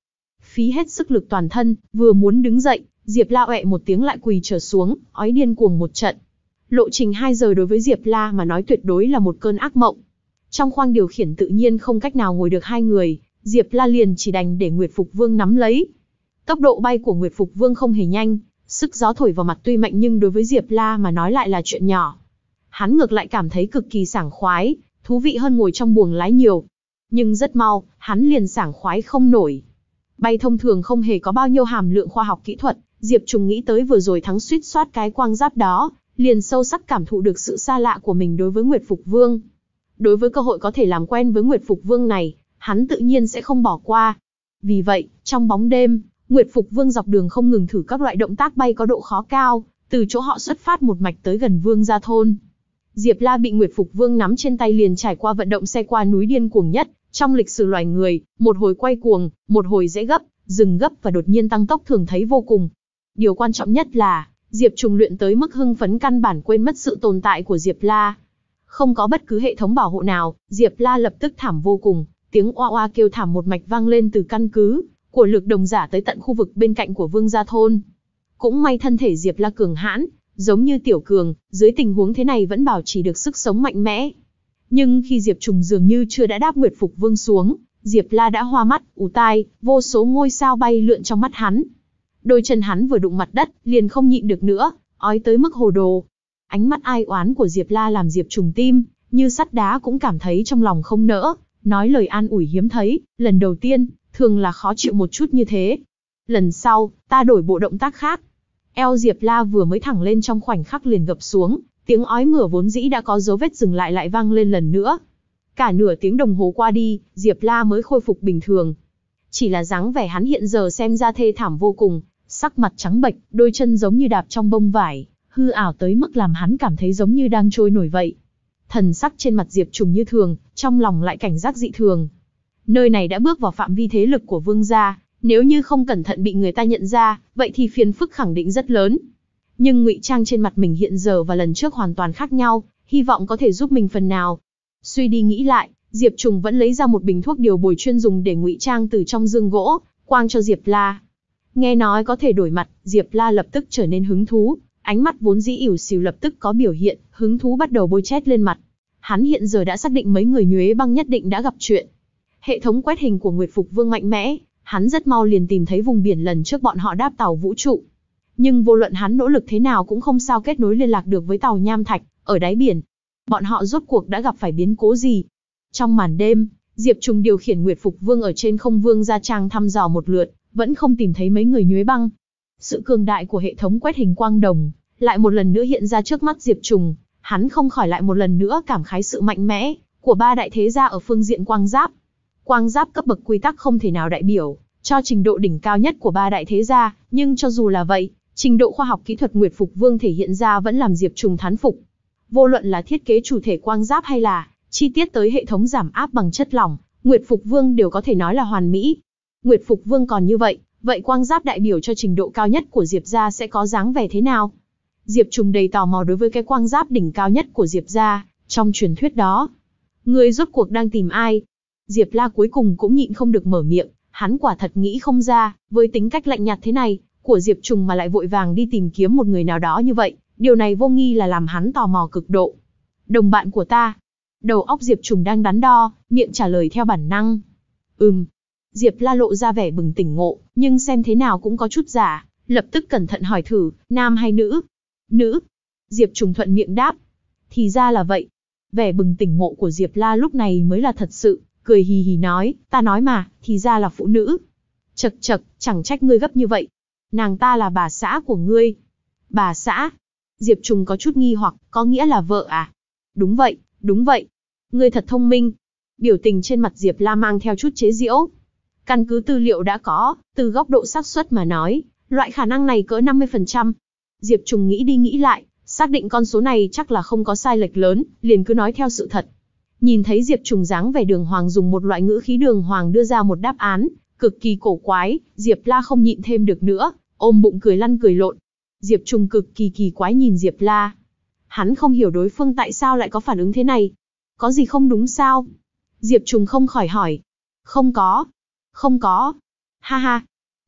phí hết sức lực toàn thân, vừa muốn đứng dậy, Diệp La oẹ một tiếng lại quỳ trở xuống, ói điên cuồng một trận. Lộ trình hai giờ đối với Diệp La mà nói tuyệt đối là một cơn ác mộng. Trong khoang điều khiển tự nhiên không cách nào ngồi được hai người, Diệp La liền chỉ đành để Nguyệt Phục Vương nắm lấy. Tốc độ bay của Nguyệt Phục Vương không hề nhanh, sức gió thổi vào mặt tuy mạnh nhưng đối với Diệp La mà nói lại là chuyện nhỏ. Hắn ngược lại cảm thấy cực kỳ sảng khoái, thú vị hơn ngồi trong buồng lái nhiều. Nhưng rất mau, hắn liền sảng khoái không nổi. Bay thông thường không hề có bao nhiêu hàm lượng khoa học kỹ thuật, Diệp Trùng nghĩ tới vừa rồi thắng suýt soát cái quang giáp đó, liền sâu sắc cảm thụ được sự xa lạ của mình đối với Nguyệt Phục Vương. Đối với cơ hội có thể làm quen với Nguyệt Phục Vương này, hắn tự nhiên sẽ không bỏ qua. Vì vậy, trong bóng đêm, Nguyệt Phục Vương dọc đường không ngừng thử các loại động tác bay có độ khó cao, từ chỗ họ xuất phát một mạch tới gần Vương gia thôn. Diệp La bị Nguyệt Phục Vương nắm trên tay liền trải qua vận động xe qua núi điên cuồng nhất trong lịch sử loài người, một hồi quay cuồng, một hồi rẽ gấp, dừng gấp và đột nhiên tăng tốc thường thấy vô cùng. Điều quan trọng nhất là, Diệp Trùng luyện tới mức hưng phấn căn bản quên mất sự tồn tại của Diệp La. Không có bất cứ hệ thống bảo hộ nào, Diệp La lập tức thảm vô cùng, tiếng oa oa kêu thảm một mạch vang lên từ căn cứ của Lược Đồng Giả tới tận khu vực bên cạnh của Vương gia thôn. Cũng may thân thể Diệp La cường hãn, giống như Tiểu Cường, dưới tình huống thế này vẫn bảo trì được sức sống mạnh mẽ. Nhưng khi Diệp Trùng dường như chưa đã đáp Nguyệt Phục Vương xuống, Diệp La đã hoa mắt, ù tai, vô số ngôi sao bay lượn trong mắt hắn. Đôi chân hắn vừa đụng mặt đất, liền không nhịn được nữa, ói tới mức hồ đồ. Ánh mắt ai oán của Diệp La làm Diệp Trùng tim như sắt đá cũng cảm thấy trong lòng không nỡ, nói lời an ủi hiếm thấy, lần đầu tiên, thường là khó chịu một chút như thế. Lần sau, ta đổi bộ động tác khác. Eo Diệp La vừa mới thẳng lên trong khoảnh khắc liền gập xuống, tiếng ói mửa vốn dĩ đã có dấu vết dừng lại lại vang lên lần nữa. Cả nửa tiếng đồng hồ qua đi, Diệp La mới khôi phục bình thường. Chỉ là dáng vẻ hắn hiện giờ xem ra thê thảm vô cùng, sắc mặt trắng bệch, đôi chân giống như đạp trong bông vải, hư ảo tới mức làm hắn cảm thấy giống như đang trôi nổi vậy. Thần sắc trên mặt Diệp Trùng như thường, trong lòng lại cảnh giác dị thường. Nơi này đã bước vào phạm vi thế lực của Vương gia, nếu như không cẩn thận bị người ta nhận ra, vậy thì phiền phức khẳng định rất lớn. Nhưng ngụy trang trên mặt mình hiện giờ và lần trước hoàn toàn khác nhau, hy vọng có thể giúp mình phần nào. Suy đi nghĩ lại, Diệp Trùng vẫn lấy ra một bình thuốc điều bồi chuyên dùng để ngụy trang từ trong dương gỗ, quang cho Diệp La. Nghe nói có thể đổi mặt, Diệp La lập tức trở nên hứng thú, ánh mắt vốn dĩ ỉu xìu lập tức có biểu hiện, hứng thú bắt đầu bôi chét lên mặt. Hắn hiện giờ đã xác định mấy người Nhuế Băng nhất định đã gặp chuyện. Hệ thống quét hình của Nguyệt Phục Vương mạnh mẽ, hắn rất mau liền tìm thấy vùng biển lần trước bọn họ đáp tàu vũ trụ. Nhưng vô luận hắn nỗ lực thế nào cũng không sao kết nối liên lạc được với tàu Nham Thạch ở đáy biển. Bọn họ rốt cuộc đã gặp phải biến cố gì? Trong màn đêm, Diệp Trùng điều khiển Nguyệt Phục Vương ở trên không Vương gia trang thăm dò một lượt, vẫn không tìm thấy mấy người Nhuế Băng. Sự cường đại của hệ thống quét hình quang đồng lại một lần nữa hiện ra trước mắt Diệp Trùng, hắn không khỏi lại một lần nữa cảm khái sự mạnh mẽ của ba đại thế gia ở phương diện quang giáp. Quang giáp cấp bậc quy tắc không thể nào đại biểu cho trình độ đỉnh cao nhất của ba đại thế gia, nhưng cho dù là vậy, trình độ khoa học kỹ thuật Nguyệt Phục Vương thể hiện ra vẫn làm Diệp Trùng thán phục. Vô luận là thiết kế chủ thể quang giáp hay là chi tiết tới hệ thống giảm áp bằng chất lỏng, Nguyệt Phục Vương đều có thể nói là hoàn mỹ. Nguyệt Phục Vương còn như vậy, vậy quang giáp đại biểu cho trình độ cao nhất của Diệp gia sẽ có dáng vẻ thế nào? Diệp Trùng đầy tò mò đối với cái quang giáp đỉnh cao nhất của Diệp gia, trong truyền thuyết đó. Người rốt cuộc đang tìm ai? Diệp La cuối cùng cũng nhịn không được mở miệng, hắn quả thật nghĩ không ra, với tính cách lạnh nhạt thế này của Diệp Trùng mà lại vội vàng đi tìm kiếm một người nào đó như vậy, điều này vô nghi là làm hắn tò mò cực độ. Đồng bạn của ta. Đầu óc Diệp Trùng đang đắn đo, miệng trả lời theo bản năng. Ừm. Diệp La lộ ra vẻ bừng tỉnh ngộ, nhưng xem thế nào cũng có chút giả, lập tức cẩn thận hỏi thử, nam hay nữ? Nữ. Diệp Trùng thuận miệng đáp. Thì ra là vậy. Vẻ bừng tỉnh ngộ của Diệp La lúc này mới là thật sự, cười hì hì nói, ta nói mà, thì ra là phụ nữ. Chậc chậc, chẳng trách ngươi gấp như vậy. Nàng ta là bà xã của ngươi. Bà xã? Diệp Trùng có chút nghi hoặc, có nghĩa là vợ à? Đúng vậy, đúng vậy. Ngươi thật thông minh. Biểu tình trên mặt Diệp La mang theo chút chế giễu. Căn cứ tư liệu đã có, từ góc độ xác suất mà nói, loại khả năng này cỡ năm mươi phần trăm. Diệp Trùng nghĩ đi nghĩ lại, xác định con số này chắc là không có sai lệch lớn, liền cứ nói theo sự thật. Nhìn thấy Diệp Trùng dáng vẻ đường hoàng dùng một loại ngữ khí đường hoàng đưa ra một đáp án, cực kỳ cổ quái, Diệp La không nhịn thêm được nữa, ôm bụng cười lăn cười lộn. Diệp Trùng cực kỳ kỳ quái nhìn Diệp La. Hắn không hiểu đối phương tại sao lại có phản ứng thế này. Có gì không đúng sao? Diệp Trùng không khỏi hỏi. Không có. Không có. Ha ha,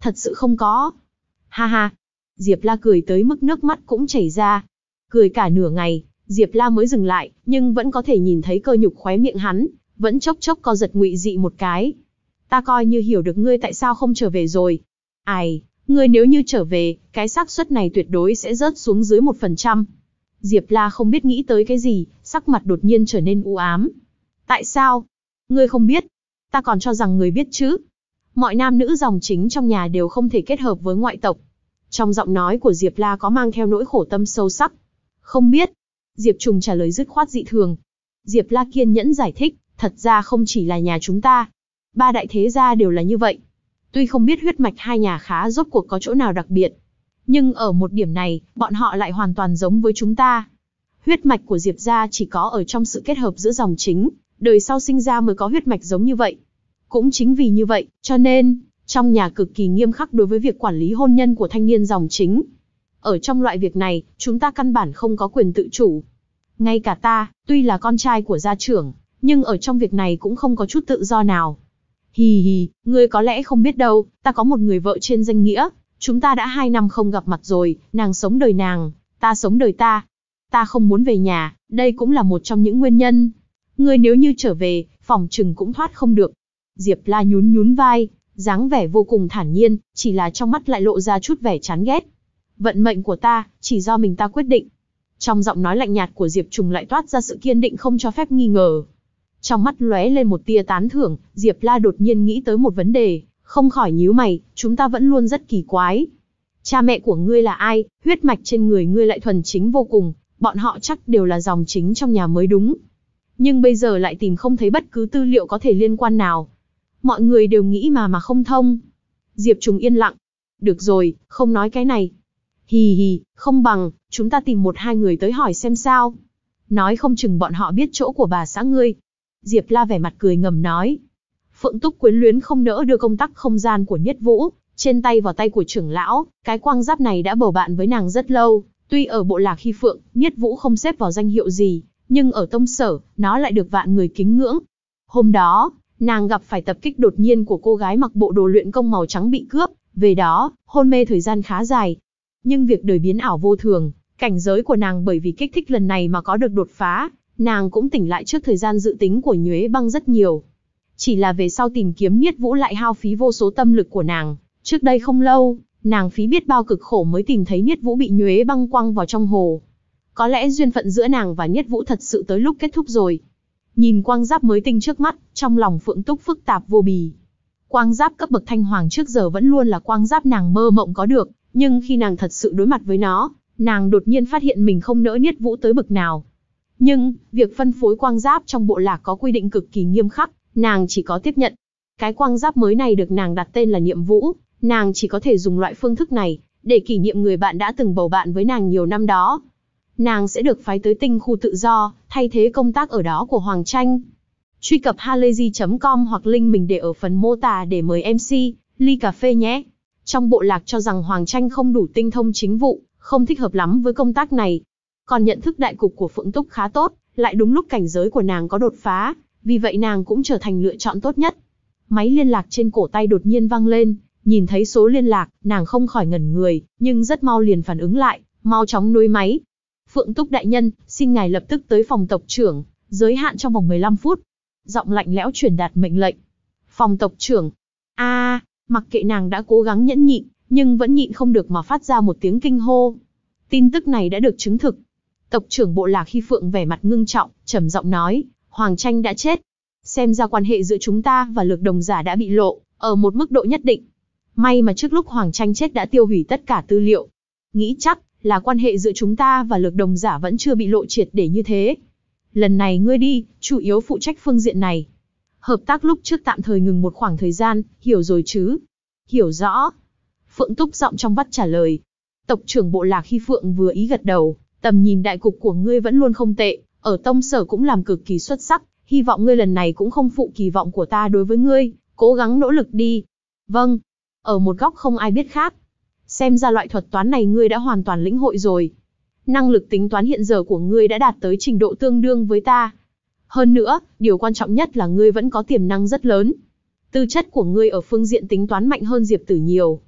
thật sự không có. Ha ha. Diệp La cười tới mức nước mắt cũng chảy ra. Cười cả nửa ngày, Diệp La mới dừng lại, nhưng vẫn có thể nhìn thấy cơ nhục khóe miệng hắn, vẫn chốc chốc co giật ngụy dị một cái. Ta coi như hiểu được ngươi tại sao không trở về rồi. Ai, ngươi nếu như trở về, cái xác suất này tuyệt đối sẽ rớt xuống dưới một phần trăm. Diệp La không biết nghĩ tới cái gì, sắc mặt đột nhiên trở nên u ám. Tại sao? Ngươi không biết. Ta còn cho rằng ngươi biết chứ. Mọi nam nữ dòng chính trong nhà đều không thể kết hợp với ngoại tộc. Trong giọng nói của Diệp La có mang theo nỗi khổ tâm sâu sắc. Không biết. Diệp Trùng trả lời dứt khoát dị thường. Diệp La kiên nhẫn giải thích, thật ra không chỉ là nhà chúng ta. Ba đại thế gia đều là như vậy. Tuy không biết huyết mạch hai nhà khá rốt cuộc có chỗ nào đặc biệt, nhưng ở một điểm này, bọn họ lại hoàn toàn giống với chúng ta. Huyết mạch của Diệp gia chỉ có ở trong sự kết hợp giữa dòng chính, đời sau sinh ra mới có huyết mạch giống như vậy. Cũng chính vì như vậy, cho nên, trong nhà cực kỳ nghiêm khắc đối với việc quản lý hôn nhân của thanh niên dòng chính. Ở trong loại việc này, chúng ta căn bản không có quyền tự chủ. Ngay cả ta, tuy là con trai của gia trưởng, nhưng ở trong việc này cũng không có chút tự do nào. Hì hì, ngươi có lẽ không biết đâu, ta có một người vợ trên danh nghĩa, chúng ta đã hai năm không gặp mặt rồi, nàng sống đời nàng, ta sống đời ta. Ta không muốn về nhà, đây cũng là một trong những nguyên nhân. Ngươi nếu như trở về, phòng chừng cũng thoát không được. Diệp La nhún nhún vai, dáng vẻ vô cùng thản nhiên, chỉ là trong mắt lại lộ ra chút vẻ chán ghét. Vận mệnh của ta, chỉ do mình ta quyết định. Trong giọng nói lạnh nhạt của Diệp Trùng lại toát ra sự kiên định không cho phép nghi ngờ. Trong mắt lóe lên một tia tán thưởng, Diệp La đột nhiên nghĩ tới một vấn đề, không khỏi nhíu mày, chúng ta vẫn luôn rất kỳ quái. Cha mẹ của ngươi là ai, huyết mạch trên người ngươi lại thuần chính vô cùng, bọn họ chắc đều là dòng chính trong nhà mới đúng. Nhưng bây giờ lại tìm không thấy bất cứ tư liệu có thể liên quan nào. Mọi người đều nghĩ mà mà không thông. Diệp Trùng yên lặng. Được rồi, không nói cái này. Hì hì, không bằng, chúng ta tìm một hai người tới hỏi xem sao. Nói không chừng bọn họ biết chỗ của bà xã ngươi. Diệp La vẻ mặt cười ngầm nói. Phượng Túc quyến luyến không nỡ đưa công tắc không gian của Niết Vũ trên tay vào tay của trưởng lão, cái quang giáp này đã bầu bạn với nàng rất lâu. Tuy ở bộ lạc Hy Phượng, Niết Vũ không xếp vào danh hiệu gì, nhưng ở tông sở, nó lại được vạn người kính ngưỡng. Hôm đó, nàng gặp phải tập kích đột nhiên của cô gái mặc bộ đồ luyện công màu trắng bị cướp, về đó, hôn mê thời gian khá dài. Nhưng việc đời biến ảo vô thường, cảnh giới của nàng bởi vì kích thích lần này mà có được đột phá, nàng cũng tỉnh lại trước thời gian dự tính của Nhuế Băng rất nhiều. Chỉ là về sau tìm kiếm Niết Vũ lại hao phí vô số tâm lực của nàng, trước đây không lâu, nàng phí biết bao cực khổ mới tìm thấy Niết Vũ bị Nhuế Băng quăng vào trong hồ. Có lẽ duyên phận giữa nàng và Niết Vũ thật sự tới lúc kết thúc rồi. Nhìn quang giáp mới tinh trước mắt, trong lòng Phượng Túc phức tạp vô bì. Quang giáp cấp bậc thanh hoàng trước giờ vẫn luôn là quang giáp nàng mơ mộng có được, nhưng khi nàng thật sự đối mặt với nó, nàng đột nhiên phát hiện mình không nỡ Niết Vũ tới bực nào. Nhưng, việc phân phối quang giáp trong bộ lạc có quy định cực kỳ nghiêm khắc, nàng chỉ có tiếp nhận. Cái quang giáp mới này được nàng đặt tên là Niệm Vũ, nàng chỉ có thể dùng loại phương thức này, để kỷ niệm người bạn đã từng bầu bạn với nàng nhiều năm đó. Nàng sẽ được phái tới tinh khu tự do, thay thế công tác ở đó của Hoàng Tranh. Truy cập halayzi chấm com hoặc link mình để ở phần mô tả để mời em xê, ly cà phê nhé. Trong bộ lạc cho rằng Hoàng Tranh không đủ tinh thông chính vụ, không thích hợp lắm với công tác này. Còn nhận thức đại cục của Phượng Túc khá tốt, lại đúng lúc cảnh giới của nàng có đột phá, vì vậy nàng cũng trở thành lựa chọn tốt nhất. Máy liên lạc trên cổ tay đột nhiên vang lên, nhìn thấy số liên lạc, nàng không khỏi ngẩn người, nhưng rất mau liền phản ứng lại, mau chóng nối máy. Phượng Túc đại nhân, xin ngài lập tức tới phòng tộc trưởng, giới hạn trong vòng mười lăm phút. Giọng lạnh lẽo truyền đạt mệnh lệnh. Phòng tộc trưởng. A, à, mặc kệ nàng đã cố gắng nhẫn nhịn, nhưng vẫn nhịn không được mà phát ra một tiếng kinh hô. Tin tức này đã được chứng thực. Tộc trưởng bộ lạc Hy Phượng vẻ mặt ngưng trọng, trầm giọng nói, Hoàng Tranh đã chết. Xem ra quan hệ giữa chúng ta và Lược Đồng Giả đã bị lộ, ở một mức độ nhất định. May mà trước lúc Hoàng Tranh chết đã tiêu hủy tất cả tư liệu. Nghĩ chắc là quan hệ giữa chúng ta và Lược Đồng Giả vẫn chưa bị lộ triệt để như thế. Lần này ngươi đi, chủ yếu phụ trách phương diện này. Hợp tác lúc trước tạm thời ngừng một khoảng thời gian, hiểu rồi chứ? Hiểu rõ. Phượng Túc giọng trong vắt trả lời. Tộc trưởng bộ lạc Hy Phượng vừa ý gật đầu, tầm nhìn đại cục của ngươi vẫn luôn không tệ, ở tông sở cũng làm cực kỳ xuất sắc, hy vọng ngươi lần này cũng không phụ kỳ vọng của ta đối với ngươi, cố gắng nỗ lực đi. Vâng. Ở một góc không ai biết khác. Xem ra loại thuật toán này ngươi đã hoàn toàn lĩnh hội rồi. Năng lực tính toán hiện giờ của ngươi đã đạt tới trình độ tương đương với ta. Hơn nữa, điều quan trọng nhất là ngươi vẫn có tiềm năng rất lớn. Tư chất của ngươi ở phương diện tính toán mạnh hơn Diệp Tử nhiều.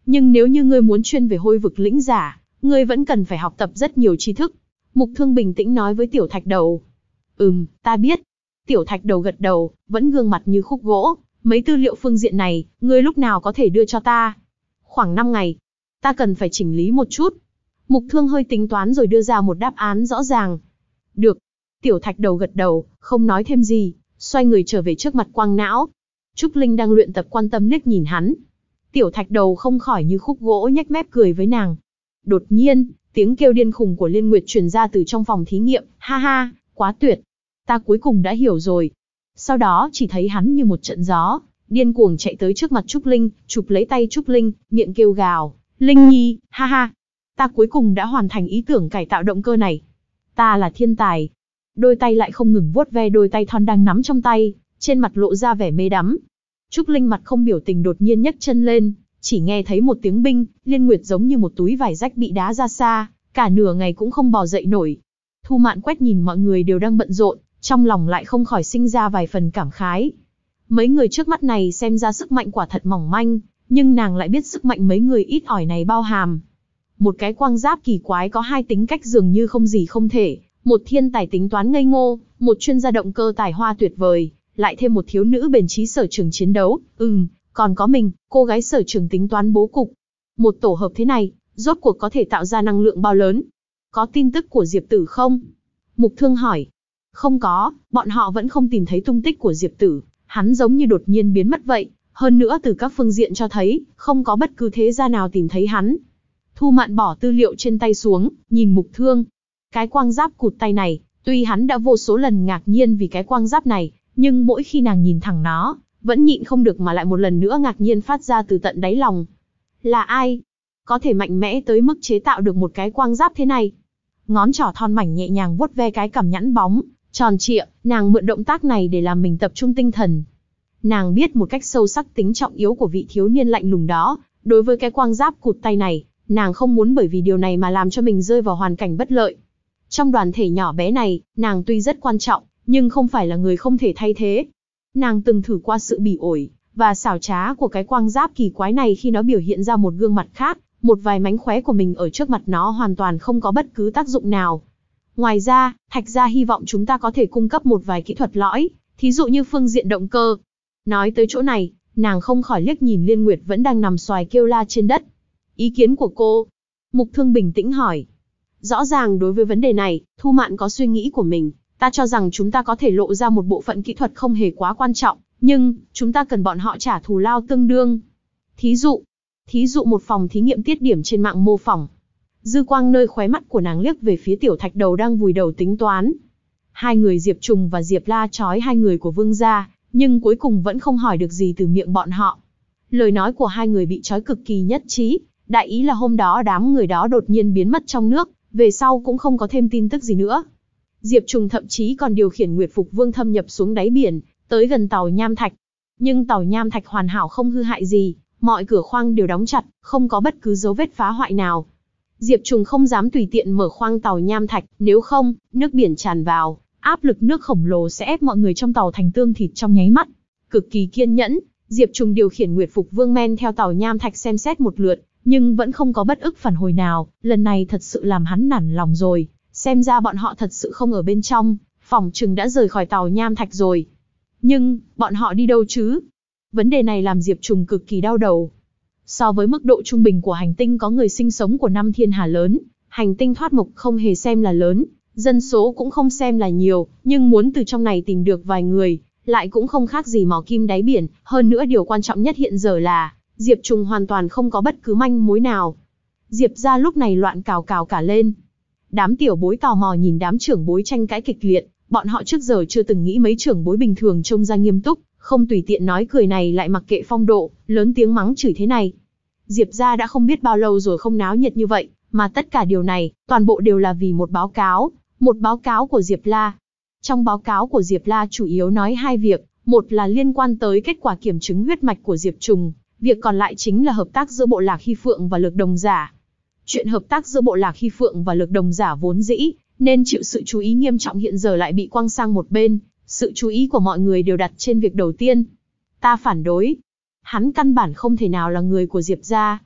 Nhưng nếu như ngươi muốn chuyên về Hôi vực lĩnh giả, ngươi vẫn cần phải học tập rất nhiều tri thức. Mục Thương bình tĩnh nói với Tiểu Thạch Đầu. Ừm, ta biết. Tiểu Thạch Đầu gật đầu, vẫn gương mặt như khúc gỗ. Mấy tư liệu phương diện này, ngươi lúc nào có thể đưa cho ta? Khoảng năm ngày. Ta cần phải chỉnh lý một chút. Mục Thương hơi tính toán rồi đưa ra một đáp án rõ ràng. Được. Tiểu Thạch Đầu gật đầu, không nói thêm gì, xoay người trở về trước mặt Quang Não. Trúc Linh đang luyện tập quan tâm liếc nhìn hắn. Tiểu Thạch Đầu không khỏi như khúc gỗ nhếch mép cười với nàng. Đột nhiên, tiếng kêu điên khùng của Liên Nguyệt truyền ra từ trong phòng thí nghiệm. Ha ha, quá tuyệt. Ta cuối cùng đã hiểu rồi. Sau đó chỉ thấy hắn như một trận gió, điên cuồng chạy tới trước mặt Trúc Linh, chụp lấy tay Trúc Linh, miệng kêu gào. Linh Nhi, ha ha. Ta cuối cùng đã hoàn thành ý tưởng cải tạo động cơ này. Ta là thiên tài. Đôi tay lại không ngừng vuốt ve đôi tay thon đang nắm trong tay, trên mặt lộ ra vẻ mê đắm. Trúc Linh mặt không biểu tình đột nhiên nhấc chân lên, chỉ nghe thấy một tiếng binh, Liên Nguyệt giống như một túi vải rách bị đá ra xa, cả nửa ngày cũng không bò dậy nổi. Thu Mạn quét nhìn mọi người đều đang bận rộn, trong lòng lại không khỏi sinh ra vài phần cảm khái. Mấy người trước mắt này xem ra sức mạnh quả thật mỏng manh, nhưng nàng lại biết sức mạnh mấy người ít ỏi này bao hàm. Một cái quang giáp kỳ quái có hai tính cách dường như không gì không thể, một thiên tài tính toán ngây ngô, một chuyên gia động cơ tài hoa tuyệt vời, lại thêm một thiếu nữ bền trí sở trường chiến đấu, ừm, còn có mình, cô gái sở trường tính toán bố cục. Một tổ hợp thế này, rốt cuộc có thể tạo ra năng lượng bao lớn? Có tin tức của Diệp Tử không? Mục Thương hỏi. Không có, bọn họ vẫn không tìm thấy tung tích của Diệp Tử, hắn giống như đột nhiên biến mất vậy, hơn nữa từ các phương diện cho thấy, không có bất cứ thế gia nào tìm thấy hắn. Thu Mạn bỏ tư liệu trên tay xuống, nhìn Mục Thương. Cái quang giáp cụt tay này, tuy hắn đã vô số lần ngạc nhiên vì cái quang giáp này, nhưng mỗi khi nàng nhìn thẳng nó, vẫn nhịn không được mà lại một lần nữa ngạc nhiên phát ra từ tận đáy lòng. Là ai? Có thể mạnh mẽ tới mức chế tạo được một cái quang giáp thế này? Ngón trỏ thon mảnh nhẹ nhàng vuốt ve cái cằm nhẵn bóng, tròn trịa, nàng mượn động tác này để làm mình tập trung tinh thần. Nàng biết một cách sâu sắc tính trọng yếu của vị thiếu niên lạnh lùng đó, đối với cái quang giáp cụt tay này, nàng không muốn bởi vì điều này mà làm cho mình rơi vào hoàn cảnh bất lợi. Trong đoàn thể nhỏ bé này, nàng tuy rất quan trọng, nhưng không phải là người không thể thay thế. Nàng từng thử qua sự bỉ ổi và xảo trá của cái quang giáp kỳ quái này khi nó biểu hiện ra một gương mặt khác, một vài mánh khóe của mình ở trước mặt nó hoàn toàn không có bất cứ tác dụng nào. Ngoài ra, Thạch gia hy vọng chúng ta có thể cung cấp một vài kỹ thuật lõi, thí dụ như phương diện động cơ. Nói tới chỗ này, nàng không khỏi liếc nhìn Liên Nguyệt vẫn đang nằm xoài kêu la trên đất. Ý kiến của cô? Mục Thương bình tĩnh hỏi. Rõ ràng đối với vấn đề này, Thu Mạn có suy nghĩ của mình. Ta cho rằng chúng ta có thể lộ ra một bộ phận kỹ thuật không hề quá quan trọng, nhưng chúng ta cần bọn họ trả thù lao tương đương. Thí dụ, thí dụ một phòng thí nghiệm tiết điểm trên mạng mô phỏng. Dư quang nơi khóe mắt của nàng liếc về phía Tiểu Thạch Đầu đang vùi đầu tính toán. Hai người Diệp Trùng và Diệp La trói hai người của Vương gia, nhưng cuối cùng vẫn không hỏi được gì từ miệng bọn họ. Lời nói của hai người bị trói cực kỳ nhất trí, đại ý là hôm đó đám người đó đột nhiên biến mất trong nước, về sau cũng không có thêm tin tức gì nữa. Diệp Trùng thậm chí còn điều khiển Nguyệt Phục Vương thâm nhập xuống đáy biển, tới gần tàu Nham Thạch. Nhưng tàu Nham Thạch hoàn hảo không hư hại gì, mọi cửa khoang đều đóng chặt, không có bất cứ dấu vết phá hoại nào. Diệp Trùng không dám tùy tiện mở khoang tàu Nham Thạch, nếu không, nước biển tràn vào, áp lực nước khổng lồ sẽ ép mọi người trong tàu thành tương thịt trong nháy mắt. Cực kỳ kiên nhẫn, Diệp Trùng điều khiển Nguyệt Phục Vương men theo tàu Nham Thạch xem xét một lượt, nhưng vẫn không có bất ức phản hồi nào, lần này thật sự làm hắn nản lòng rồi, xem ra bọn họ thật sự không ở bên trong, phỏng chừng đã rời khỏi tàu Nham Thạch rồi. Nhưng, bọn họ đi đâu chứ? Vấn đề này làm Diệp Trùng cực kỳ đau đầu. So với mức độ trung bình của hành tinh có người sinh sống của năm thiên hà lớn, hành tinh thoát mộc không hề xem là lớn, dân số cũng không xem là nhiều, nhưng muốn từ trong này tìm được vài người, lại cũng không khác gì mò kim đáy biển, hơn nữa điều quan trọng nhất hiện giờ là, Diệp Trùng hoàn toàn không có bất cứ manh mối nào. Diệp gia lúc này loạn cào cào cả lên. Đám tiểu bối tò mò nhìn đám trưởng bối tranh cãi kịch liệt, bọn họ trước giờ chưa từng nghĩ mấy trưởng bối bình thường trông ra nghiêm túc, không tùy tiện nói cười này lại mặc kệ phong độ, lớn tiếng mắng chửi thế này. Diệp gia đã không biết bao lâu rồi không náo nhiệt như vậy, mà tất cả điều này, toàn bộ đều là vì một báo cáo, một báo cáo của Diệp La. Trong báo cáo của Diệp La chủ yếu nói hai việc, một là liên quan tới kết quả kiểm chứng huyết mạch của Diệp Trùng, việc còn lại chính là hợp tác giữa Bộ Lạc Hy Phượng và Lược Đồng Giả. Chuyện hợp tác giữa Bộ Lạc Hy Phượng và Lược Đồng Giả vốn dĩ nên chịu sự chú ý nghiêm trọng hiện giờ lại bị quăng sang một bên, sự chú ý của mọi người đều đặt trên việc đầu tiên. Ta phản đối. Hắn căn bản không thể nào là người của Diệp gia.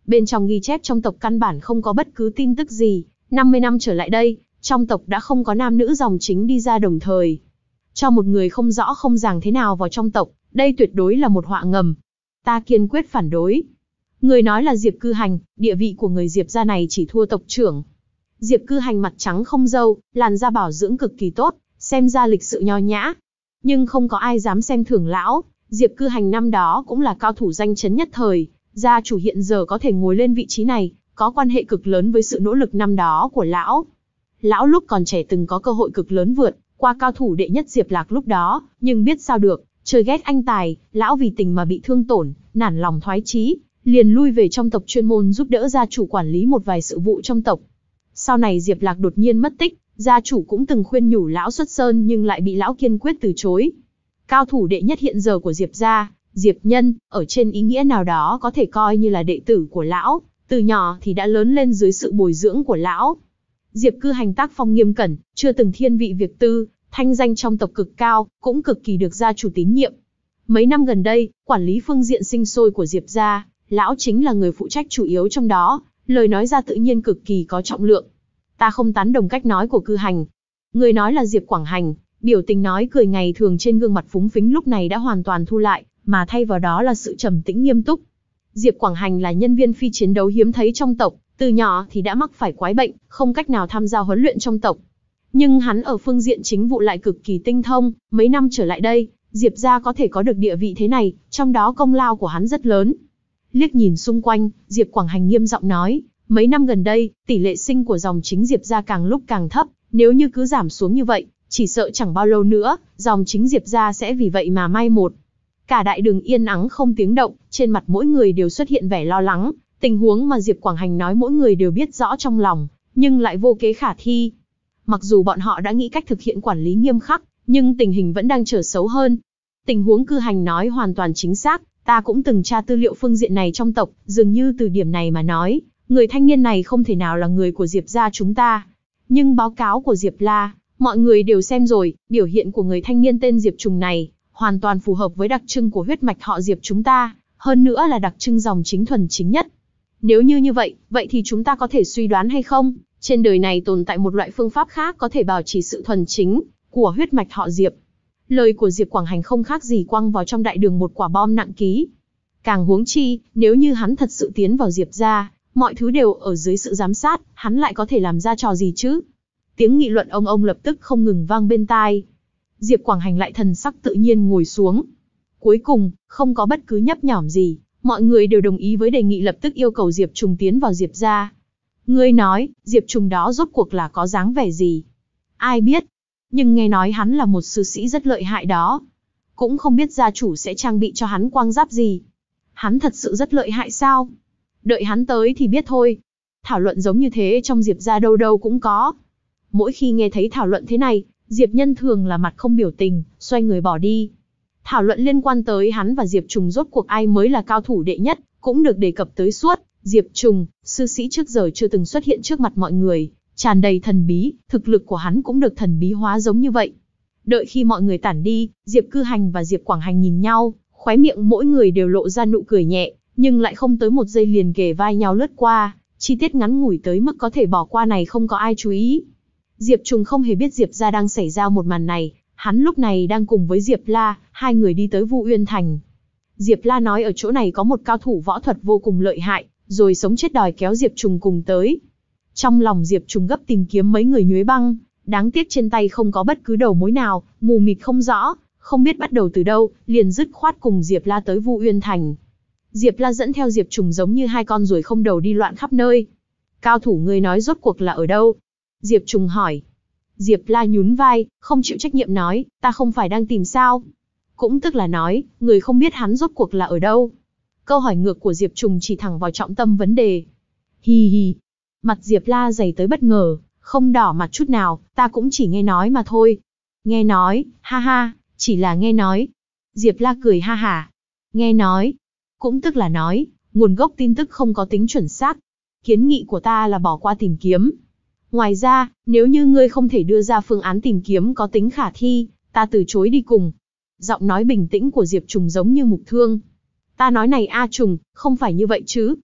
Bên trong ghi chép trong tộc căn bản không có bất cứ tin tức gì, năm mươi năm trở lại đây, trong tộc đã không có nam nữ dòng chính đi ra đồng thời. Cho một người không rõ không ràng thế nào vào trong tộc, đây tuyệt đối là một họa ngầm. Ta kiên quyết phản đối. Người nói là Diệp Cư Hành, địa vị của người Diệp gia này chỉ thua tộc trưởng. Diệp Cư Hành mặt trắng không râu, làn da bảo dưỡng cực kỳ tốt, xem ra lịch sự nho nhã. Nhưng không có ai dám xem thường lão, Diệp Cư Hành năm đó cũng là cao thủ danh chấn nhất thời, gia chủ hiện giờ có thể ngồi lên vị trí này, có quan hệ cực lớn với sự nỗ lực năm đó của lão. Lão lúc còn trẻ từng có cơ hội cực lớn vượt qua cao thủ đệ nhất Diệp Lạc lúc đó, nhưng biết sao được, trời ghét anh tài, lão vì tình mà bị thương tổn, nản lòng thoái chí, liền lui về trong tộc chuyên môn giúp đỡ gia chủ quản lý một vài sự vụ trong tộc. Sau này Diệp Lạc đột nhiên mất tích, gia chủ cũng từng khuyên nhủ lão xuất sơn nhưng lại bị lão kiên quyết từ chối. Cao thủ đệ nhất hiện giờ của Diệp gia, Diệp Nhân, ở trên ý nghĩa nào đó có thể coi như là đệ tử của lão, từ nhỏ thì đã lớn lên dưới sự bồi dưỡng của lão. Diệp Cư Hành tác phong nghiêm cẩn, chưa từng thiên vị việc tư, thanh danh trong tộc cực cao, cũng cực kỳ được gia chủ tín nhiệm. Mấy năm gần đây, quản lý phương diện sinh sôi của Diệp gia, lão chính là người phụ trách chủ yếu trong đó, lời nói ra tự nhiên cực kỳ có trọng lượng. Ta không tán đồng cách nói của Cư Hành. Người nói là Diệp Quảng Hành, biểu tình nói cười ngày thường trên gương mặt phúng phính lúc này đã hoàn toàn thu lại, mà thay vào đó là sự trầm tĩnh nghiêm túc. Diệp Quảng Hành là nhân viên phi chiến đấu hiếm thấy trong tộc, từ nhỏ thì đã mắc phải quái bệnh, không cách nào tham gia huấn luyện trong tộc. Nhưng hắn ở phương diện chính vụ lại cực kỳ tinh thông, mấy năm trở lại đây, Diệp gia có thể có được địa vị thế này, trong đó công lao của hắn rất lớn. Liếc nhìn xung quanh, Diệp Quảng Hành nghiêm giọng nói, mấy năm gần đây, tỷ lệ sinh của dòng chính Diệp gia càng lúc càng thấp, nếu như cứ giảm xuống như vậy, chỉ sợ chẳng bao lâu nữa, dòng chính Diệp gia sẽ vì vậy mà mai một. Cả đại đường yên ắng không tiếng động, trên mặt mỗi người đều xuất hiện vẻ lo lắng, tình huống mà Diệp Quảng Hành nói mỗi người đều biết rõ trong lòng, nhưng lại vô kế khả thi. Mặc dù bọn họ đã nghĩ cách thực hiện quản lý nghiêm khắc, nhưng tình hình vẫn đang trở xấu hơn. Tình huống Cư Hành nói hoàn toàn chính xác, ta cũng từng tra tư liệu phương diện này trong tộc, dường như từ điểm này mà nói, người thanh niên này không thể nào là người của Diệp gia chúng ta. Nhưng báo cáo của Diệp La, mọi người đều xem rồi, biểu hiện của người thanh niên tên Diệp Trùng này, hoàn toàn phù hợp với đặc trưng của huyết mạch họ Diệp chúng ta, hơn nữa là đặc trưng dòng chính thuần chính nhất. Nếu như như vậy, vậy thì chúng ta có thể suy đoán hay không, trên đời này tồn tại một loại phương pháp khác có thể bảo trì sự thuần chính của huyết mạch họ Diệp. Lời của Diệp Quảng Hành không khác gì quăng vào trong đại đường một quả bom nặng ký. Càng huống chi, nếu như hắn thật sự tiến vào Diệp gia, mọi thứ đều ở dưới sự giám sát, hắn lại có thể làm ra trò gì chứ? Tiếng nghị luận ông ông lập tức không ngừng vang bên tai. Diệp Quảng Hành lại thần sắc tự nhiên ngồi xuống. Cuối cùng, không có bất cứ nhấp nhỏm gì, mọi người đều đồng ý với đề nghị lập tức yêu cầu Diệp Trùng tiến vào Diệp gia. Ngươi nói, Diệp Trùng đó rốt cuộc là có dáng vẻ gì? Ai biết? Nhưng nghe nói hắn là một sư sĩ rất lợi hại đó. Cũng không biết gia chủ sẽ trang bị cho hắn quang giáp gì. Hắn thật sự rất lợi hại sao? Đợi hắn tới thì biết thôi. Thảo luận giống như thế trong Diệp gia đâu đâu cũng có. Mỗi khi nghe thấy thảo luận thế này, Diệp Nhân thường là mặt không biểu tình, xoay người bỏ đi. Thảo luận liên quan tới hắn và Diệp Trùng rốt cuộc ai mới là cao thủ đệ nhất, cũng được đề cập tới suốt. Diệp Trùng, sư sĩ trước giờ chưa từng xuất hiện trước mặt mọi người, tràn đầy thần bí, thực lực của hắn cũng được thần bí hóa giống như vậy. Đợi khi mọi người tản đi, Diệp Cư Hành và Diệp Quảng Hành nhìn nhau, khóe miệng mỗi người đều lộ ra nụ cười nhẹ, nhưng lại không tới một giây liền kề vai nhau lướt qua, chi tiết ngắn ngủi tới mức có thể bỏ qua này không có ai chú ý. Diệp Trùng không hề biết Diệp gia đang xảy ra một màn này, hắn lúc này đang cùng với Diệp La, hai người đi tới Vu Uyên Thành. Diệp La nói ở chỗ này có một cao thủ võ thuật vô cùng lợi hại, rồi sống chết đòi kéo Diệp Trùng cùng tới. Trong lòng Diệp Trùng gấp tìm kiếm mấy người nhuế băng, đáng tiếc trên tay không có bất cứ đầu mối nào, mù mịt không rõ, không biết bắt đầu từ đâu, liền dứt khoát cùng Diệp La tới Vu Uyên Thành. Diệp La dẫn theo Diệp Trùng giống như hai con ruồi không đầu đi loạn khắp nơi. Cao thủ ngươi nói rốt cuộc là ở đâu? Diệp Trùng hỏi. Diệp La nhún vai, không chịu trách nhiệm nói, ta không phải đang tìm sao? Cũng tức là nói, người không biết hắn rốt cuộc là ở đâu. Câu hỏi ngược của Diệp Trùng chỉ thẳng vào trọng tâm vấn đề. Hì hì. Mặt Diệp La dày tới bất ngờ, không đỏ mặt chút nào, ta cũng chỉ nghe nói mà thôi. Nghe nói, ha ha, chỉ là nghe nói. Diệp La cười ha hả. Nghe nói. Cũng tức là nói, nguồn gốc tin tức không có tính chuẩn xác. Kiến nghị của ta là bỏ qua tìm kiếm. Ngoài ra, nếu như ngươi không thể đưa ra phương án tìm kiếm có tính khả thi, ta từ chối đi cùng. Giọng nói bình tĩnh của Diệp Trùng giống như mục thương. Ta nói này A Trùng, không phải như vậy chứ.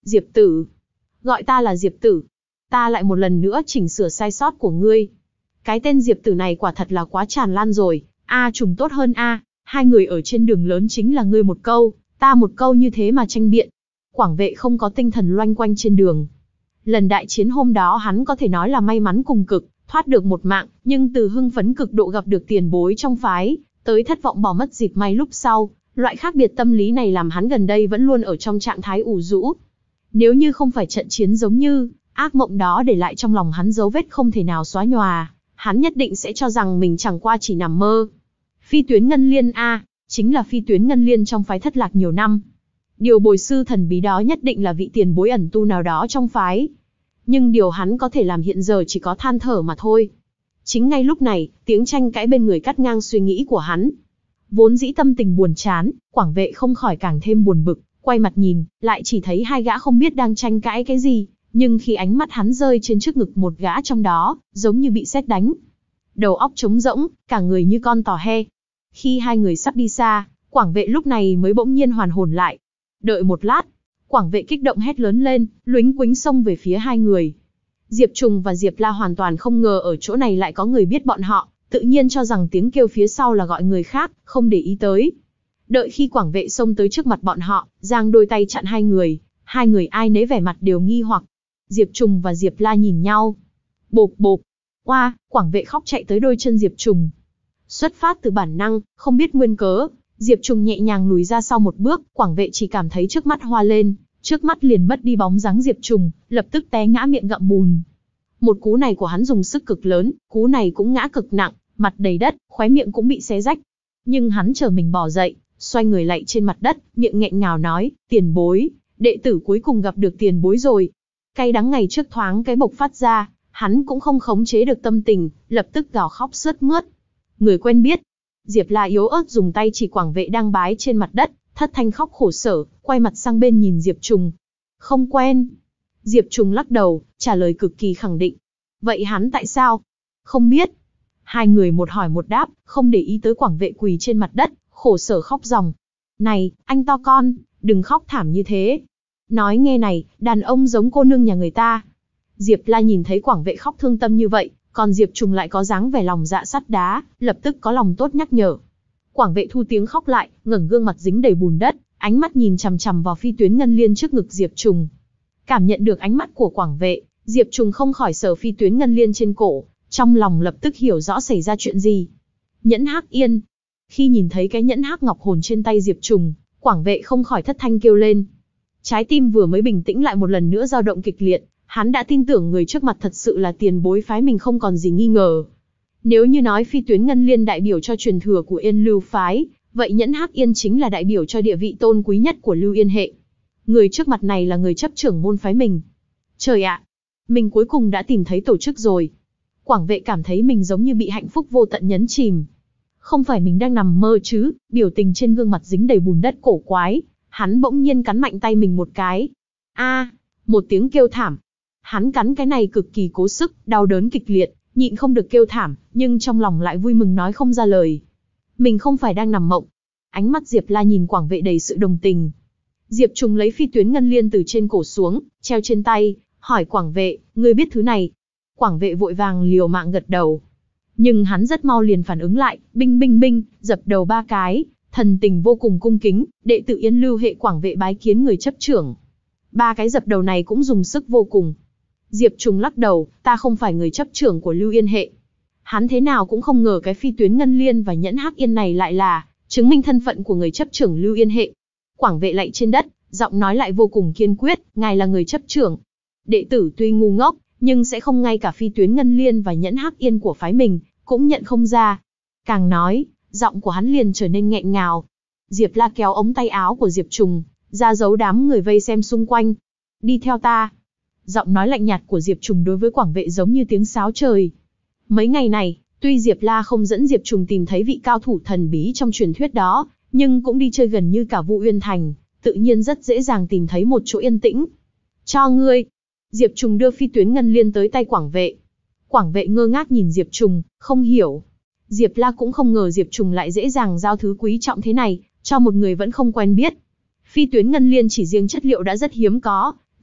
Diệp Tử. Gọi ta là Diệp Tử. Ta lại một lần nữa chỉnh sửa sai sót của ngươi. Cái tên Diệp Tử này quả thật là quá tràn lan rồi. A trùng tốt hơn A. Hai người ở trên đường lớn chính là ngươi một câu, ta một câu như thế mà tranh biện. Quảng Vệ không có tinh thần loanh quanh trên đường. Lần đại chiến hôm đó hắn có thể nói là may mắn cùng cực, thoát được một mạng, nhưng từ hưng phấn cực độ gặp được tiền bối trong phái, tới thất vọng bỏ mất dịp may lúc sau, loại khác biệt tâm lý này làm hắn gần đây vẫn luôn ở trong trạng thái ủ rũ. Nếu như không phải trận chiến giống như ác mộng đó để lại trong lòng hắn dấu vết không thể nào xóa nhòa, hắn nhất định sẽ cho rằng mình chẳng qua chỉ nằm mơ. Phi Tuyến Ngân Liên a, chính là Phi Tuyến Ngân Liên trong phái thất lạc nhiều năm. Điều bồi sư thần bí đó nhất định là vị tiền bối ẩn tu nào đó trong phái. Nhưng điều hắn có thể làm hiện giờ chỉ có than thở mà thôi. Chính ngay lúc này, tiếng tranh cãi bên người cắt ngang suy nghĩ của hắn. Vốn dĩ tâm tình buồn chán, Quảng Vệ không khỏi càng thêm buồn bực, quay mặt nhìn, lại chỉ thấy hai gã không biết đang tranh cãi cái gì, nhưng khi ánh mắt hắn rơi trên trước ngực một gã trong đó, giống như bị sét đánh. Đầu óc trống rỗng, cả người như con tò he. Khi hai người sắp đi xa, Quảng Vệ lúc này mới bỗng nhiên hoàn hồn lại. Đợi một lát, Quảng Vệ kích động hét lớn lên, luính quính xông về phía hai người. Diệp Trùng và Diệp La hoàn toàn không ngờ ở chỗ này lại có người biết bọn họ, tự nhiên cho rằng tiếng kêu phía sau là gọi người khác, không để ý tới. Đợi khi Quảng Vệ xông tới trước mặt bọn họ, giang đôi tay chặn hai người, hai người ai nấy vẻ mặt đều nghi hoặc. Diệp Trùng và Diệp La nhìn nhau. Bộp bộp. Oa, Quảng Vệ khóc chạy tới đôi chân Diệp Trùng. Xuất phát từ bản năng, không biết nguyên cớ, Diệp Trùng nhẹ nhàng lùi ra sau một bước, Quảng Vệ chỉ cảm thấy trước mắt hoa lên, trước mắt liền mất đi bóng dáng Diệp Trùng, lập tức té ngã miệng ngậm bùn. Một cú này của hắn dùng sức cực lớn, cú này cũng ngã cực nặng, mặt đầy đất, khóe miệng cũng bị xé rách. Nhưng hắn chờ mình bò dậy, xoay người lạy trên mặt đất, miệng nghẹn ngào nói, tiền bối, đệ tử cuối cùng gặp được tiền bối rồi. Cay đắng ngày trước thoáng cái bộc phát ra, hắn cũng không khống chế được tâm tình, lập tức gào khóc sướt mướt. Người quen biết. Diệp La yếu ớt dùng tay chỉ Quảng Vệ đang bái trên mặt đất, thất thanh khóc khổ sở, quay mặt sang bên nhìn Diệp Trùng. Không quen. Diệp Trùng lắc đầu, trả lời cực kỳ khẳng định. Vậy hắn tại sao? Không biết. Hai người một hỏi một đáp, không để ý tới Quảng Vệ quỳ trên mặt đất, khổ sở khóc ròng. Này, anh to con, đừng khóc thảm như thế. Nói nghe này, đàn ông giống cô nương nhà người ta. Diệp La nhìn thấy Quảng Vệ khóc thương tâm như vậy, còn Diệp Trùng lại có dáng vẻ lòng dạ sắt đá, lập tức có lòng tốt nhắc nhở. Quảng Vệ thu tiếng khóc lại, ngẩng gương mặt dính đầy bùn đất, ánh mắt nhìn chằm chằm vào Phi Tuyến Ngân Liên trước ngực Diệp Trùng. Cảm nhận được ánh mắt của Quảng Vệ, Diệp Trùng không khỏi sờ Phi Tuyến Ngân Liên trên cổ, trong lòng lập tức hiểu rõ xảy ra chuyện gì. Nhẫn Hắc Yên. Khi nhìn thấy cái nhẫn hắc ngọc hồn trên tay Diệp Trùng, Quảng Vệ không khỏi thất thanh kêu lên. Trái tim vừa mới bình tĩnh lại một lần nữa dao động kịch liệt, hắn đã tin tưởng người trước mặt thật sự là tiền bối phái mình không còn gì nghi ngờ. Nếu như nói Phi Tuyến Ngân Liên đại biểu cho truyền thừa của Yên Lưu phái, vậy Nhẫn Hắc Yên chính là đại biểu cho địa vị tôn quý nhất của Lưu Yên hệ. Người trước mặt này là người chấp trưởng môn phái mình. Trời ạ, mình cuối cùng đã tìm thấy tổ chức rồi. Quảng Vệ cảm thấy mình giống như bị hạnh phúc vô tận nhấn chìm. Không phải mình đang nằm mơ chứ, biểu tình trên gương mặt dính đầy bùn đất cổ quái, hắn bỗng nhiên cắn mạnh tay mình một cái. A, một tiếng kêu thảm. Hắn cắn cái này cực kỳ cố sức, đau đớn kịch liệt, nhịn không được kêu thảm, nhưng trong lòng lại vui mừng nói không ra lời. Mình không phải đang nằm mộng. Ánh mắt Diệp La nhìn Quảng Vệ đầy sự đồng tình. Diệp Trùng lấy Phi Tuyến Ngân Liên từ trên cổ xuống, treo trên tay, hỏi Quảng Vệ, ngươi biết thứ này? Quảng Vệ vội vàng liều mạng gật đầu. Nhưng hắn rất mau liền phản ứng lại, binh binh binh, dập đầu ba cái, thần tình vô cùng cung kính, đệ tử Yên Lưu hệ Quảng Vệ bái kiến người chấp trưởng. Ba cái dập đầu này cũng dùng sức vô cùng. Diệp Trùng lắc đầu, ta không phải người chấp trưởng của Lưu Yên hệ. Hắn thế nào cũng không ngờ cái Phi Tuyến Ngân Liên và Nhẫn Hắc Yên này lại là chứng minh thân phận của người chấp trưởng Lưu Yên hệ. Quảng Vệ lạy trên đất, giọng nói lại vô cùng kiên quyết, ngài là người chấp trưởng. Đệ tử tuy ngu ngốc, nhưng sẽ không ngay cả Phi Tuyến Ngân Liên và Nhẫn Hắc Yên của phái mình, cũng nhận không ra. Càng nói, giọng của hắn liền trở nên nghẹn ngào. Diệp La kéo ống tay áo của Diệp Trùng, ra dấu đám người vây xem xung quanh. Đi theo ta. Giọng nói lạnh nhạt của Diệp Trùng đối với Quảng Vệ giống như tiếng sáo trời. Mấy ngày này, tuy Diệp La không dẫn Diệp Trùng tìm thấy vị cao thủ thần bí trong truyền thuyết đó, nhưng cũng đi chơi gần như cả Vũ Uyên Thành, tự nhiên rất dễ dàng tìm thấy một chỗ yên tĩnh. Cho ngươi. Diệp Trùng đưa Phi Tuyến Ngân Liên tới tay Quảng Vệ. Quảng Vệ ngơ ngác nhìn Diệp Trùng, không hiểu. Diệp La cũng không ngờ Diệp Trùng lại dễ dàng giao thứ quý trọng thế này, cho một người vẫn không quen biết. Phi Tuyến Ngân Liên chỉ riêng chất liệu đã rất hiếm có,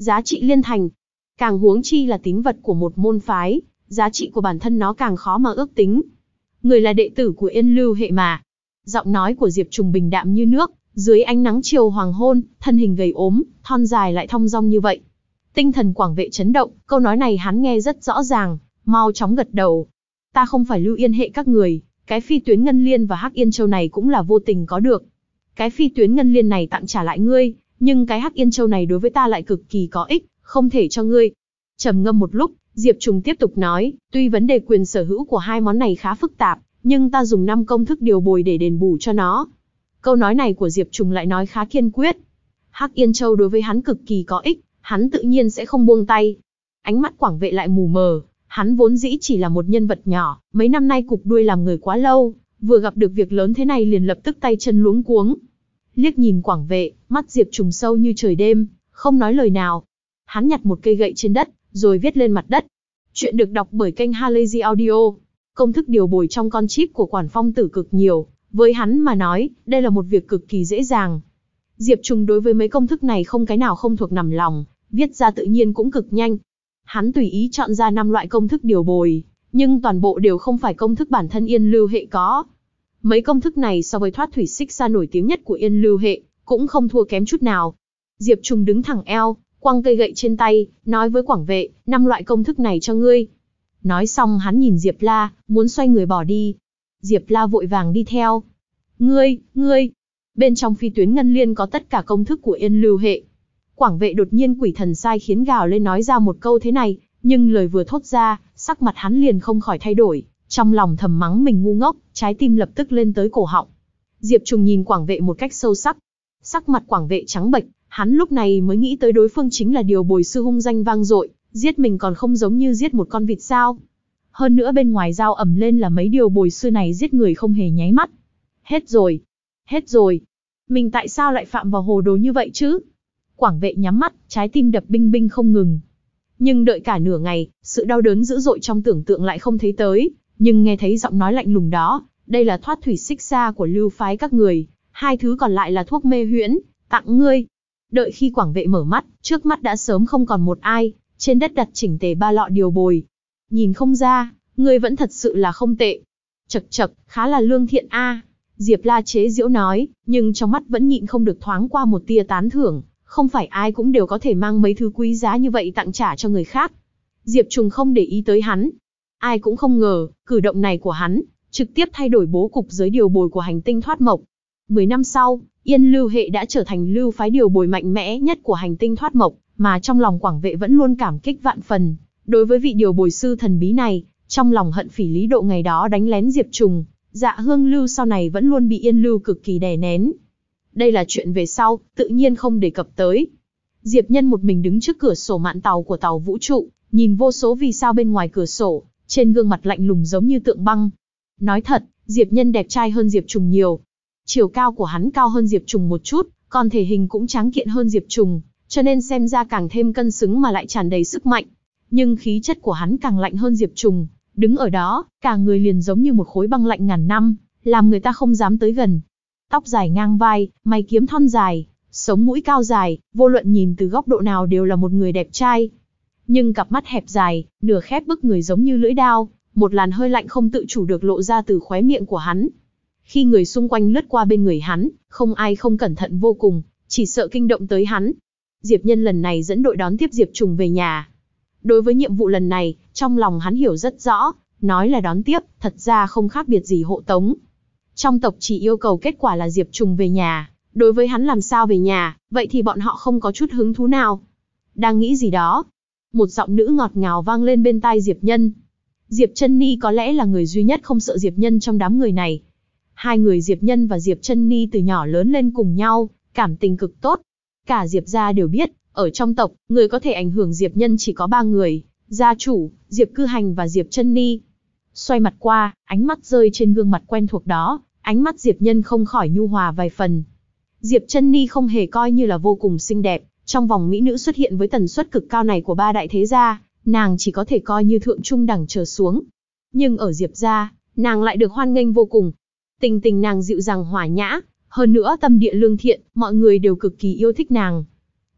giá trị liên thành. Càng huống chi là tín vật của một môn phái, giá trị của bản thân nó càng khó mà ước tính. Người là đệ tử của Yên Lưu hệ mà. Giọng nói của Diệp Trùng bình đạm như nước, dưới ánh nắng chiều hoàng hôn, thân hình gầy ốm, thon dài lại thong dong như vậy. Tinh thần Quảng Vệ chấn động, câu nói này hắn nghe rất rõ ràng, mau chóng gật đầu. Ta không phải Lưu Yên hệ các người, cái phi tuyến ngân liên và Hắc Yên Châu này cũng là vô tình có được. Cái phi tuyến ngân liên này tặng trả lại ngươi, nhưng cái Hắc Yên Châu này đối với ta lại cực kỳ có ích, không thể cho ngươi. Trầm ngâm một lúc, Diệp Trùng tiếp tục nói, tuy vấn đề quyền sở hữu của hai món này khá phức tạp, nhưng ta dùng năm công thức điều bồi để đền bù cho nó. Câu nói này của Diệp Trùng lại nói khá kiên quyết. Hắc Yên Châu đối với hắn cực kỳ có ích, hắn tự nhiên sẽ không buông tay. Ánh mắt Quảng Vệ lại mù mờ, hắn vốn dĩ chỉ là một nhân vật nhỏ, mấy năm nay cụp đuôi làm người quá lâu, vừa gặp được việc lớn thế này liền lập tức tay chân luống cuống. Liếc nhìn Quảng Vệ, mắt Diệp Trùng sâu như trời đêm, không nói lời nào. Hắn nhặt một cây gậy trên đất, rồi viết lên mặt đất. Chuyện được đọc bởi kênh Halazy Audio. Công thức điều bồi trong con chip của Quản Phong Tử cực nhiều, với hắn mà nói, đây là một việc cực kỳ dễ dàng. Diệp Trùng đối với mấy công thức này không cái nào không thuộc nằm lòng, viết ra tự nhiên cũng cực nhanh. Hắn tùy ý chọn ra năm loại công thức điều bồi, nhưng toàn bộ đều không phải công thức bản thân Yên Lưu hệ có. Mấy công thức này so với thoát thủy xích xa nổi tiếng nhất của Yên Lưu hệ, cũng không thua kém chút nào. Diệp Trùng đứng thẳng eo, quăng cây gậy trên tay, nói với Quảng Vệ, năm loại công thức này cho ngươi. Nói xong hắn nhìn Diệp La, muốn xoay người bỏ đi. Diệp La vội vàng đi theo. Ngươi, ngươi, bên trong phi tuyến ngân liên có tất cả công thức của Yên Lưu hệ. Quảng Vệ đột nhiên quỷ thần sai khiến gào lên nói ra một câu thế này, nhưng lời vừa thốt ra, sắc mặt hắn liền không khỏi thay đổi, trong lòng thầm mắng mình ngu ngốc, trái tim lập tức lên tới cổ họng. Diệp Trùng nhìn Quảng Vệ một cách sâu sắc. Sắc mặt Quảng Vệ trắng bệch, hắn lúc này mới nghĩ tới đối phương chính là điều bồi sư hung danh vang dội, giết mình còn không giống như giết một con vịt sao. Hơn nữa bên ngoài dao ẩm lên là mấy điều bồi sư này giết người không hề nháy mắt. Hết rồi, hết rồi. Mình tại sao lại phạm vào hồ đồ như vậy chứ? Quảng Vệ nhắm mắt, trái tim đập binh binh không ngừng. Nhưng đợi cả nửa ngày, sự đau đớn dữ dội trong tưởng tượng lại không thấy tới, nhưng nghe thấy giọng nói lạnh lùng đó, đây là thoát thủy xích xa của Lưu phái các người, hai thứ còn lại là thuốc mê huyễn, tặng ngươi. Đợi khi Quảng Vệ mở mắt, trước mắt đã sớm không còn một ai, trên đất đặt chỉnh tề ba lọ điều bồi. Nhìn không ra, ngươi vẫn thật sự là không tệ. Chậc chậc, khá là lương thiện a. Diệp La chế giễu nói, nhưng trong mắt vẫn nhịn không được thoáng qua một tia tán thưởng, không phải ai cũng đều có thể mang mấy thứ quý giá như vậy tặng trả cho người khác. Diệp Trùng không để ý tới hắn. Ai cũng không ngờ, cử động này của hắn, trực tiếp thay đổi bố cục giới điều bồi của hành tinh Thoát Mộc. Mười năm sau, Yên Lưu hệ đã trở thành lưu phái điều bồi mạnh mẽ nhất của hành tinh Thoát Mộc, mà trong lòng Quảng Vệ vẫn luôn cảm kích vạn phần. Đối với vị điều bồi sư thần bí này, trong lòng hận phỉ Lý Độ ngày đó đánh lén Diệp Trùng, Dạ Hương Lưu sau này vẫn luôn bị Yên Lưu cực kỳ đè nén. Đây là chuyện về sau, tự nhiên không đề cập tới. Diệp Nhân một mình đứng trước cửa sổ mạn tàu của tàu vũ trụ, nhìn vô số vì sao bên ngoài cửa sổ, trên gương mặt lạnh lùng giống như tượng băng. Nói thật, Diệp Nhân đẹp trai hơn Diệp Trùng nhiều. Chiều cao của hắn cao hơn Diệp Trùng một chút, còn thể hình cũng tráng kiện hơn Diệp Trùng, cho nên xem ra càng thêm cân xứng mà lại tràn đầy sức mạnh. Nhưng khí chất của hắn càng lạnh hơn Diệp Trùng, đứng ở đó, cả người liền giống như một khối băng lạnh ngàn năm, làm người ta không dám tới gần. Tóc dài ngang vai, mày kiếm thon dài, sống mũi cao dài, vô luận nhìn từ góc độ nào đều là một người đẹp trai. Nhưng cặp mắt hẹp dài, nửa khép bức người giống như lưỡi dao, một làn hơi lạnh không tự chủ được lộ ra từ khóe miệng của hắn. Khi người xung quanh lướt qua bên người hắn, không ai không cẩn thận vô cùng, chỉ sợ kinh động tới hắn. Diệp Nhân lần này dẫn đội đón tiếp Diệp Trùng về nhà. Đối với nhiệm vụ lần này, trong lòng hắn hiểu rất rõ, nói là đón tiếp, thật ra không khác biệt gì hộ tống. Trong tộc chỉ yêu cầu kết quả là Diệp Trùng về nhà, đối với hắn làm sao về nhà, vậy thì bọn họ không có chút hứng thú nào. Đang nghĩ gì đó, một giọng nữ ngọt ngào vang lên bên tai Diệp Nhân. Diệp Chân Ni có lẽ là người duy nhất không sợ Diệp Nhân trong đám người này. Hai người Diệp Nhân và Diệp Chân Ni từ nhỏ lớn lên cùng nhau, cảm tình cực tốt. Cả Diệp gia đều biết, ở trong tộc, người có thể ảnh hưởng Diệp Nhân chỉ có ba người, gia chủ, Diệp Cư Hành và Diệp Chân Ni. Xoay mặt qua, ánh mắt rơi trên gương mặt quen thuộc đó, ánh mắt Diệp Nhân không khỏi nhu hòa vài phần. Diệp Chân Ni không hề coi như là vô cùng xinh đẹp, trong vòng mỹ nữ xuất hiện với tần suất cực cao này của ba đại thế gia, nàng chỉ có thể coi như thượng trung đẳng trở xuống. Nhưng ở Diệp gia, nàng lại được hoan nghênh vô cùng. Tình tình nàng dịu dàng hòa nhã, hơn nữa tâm địa lương thiện, mọi người đều cực kỳ yêu thích nàng.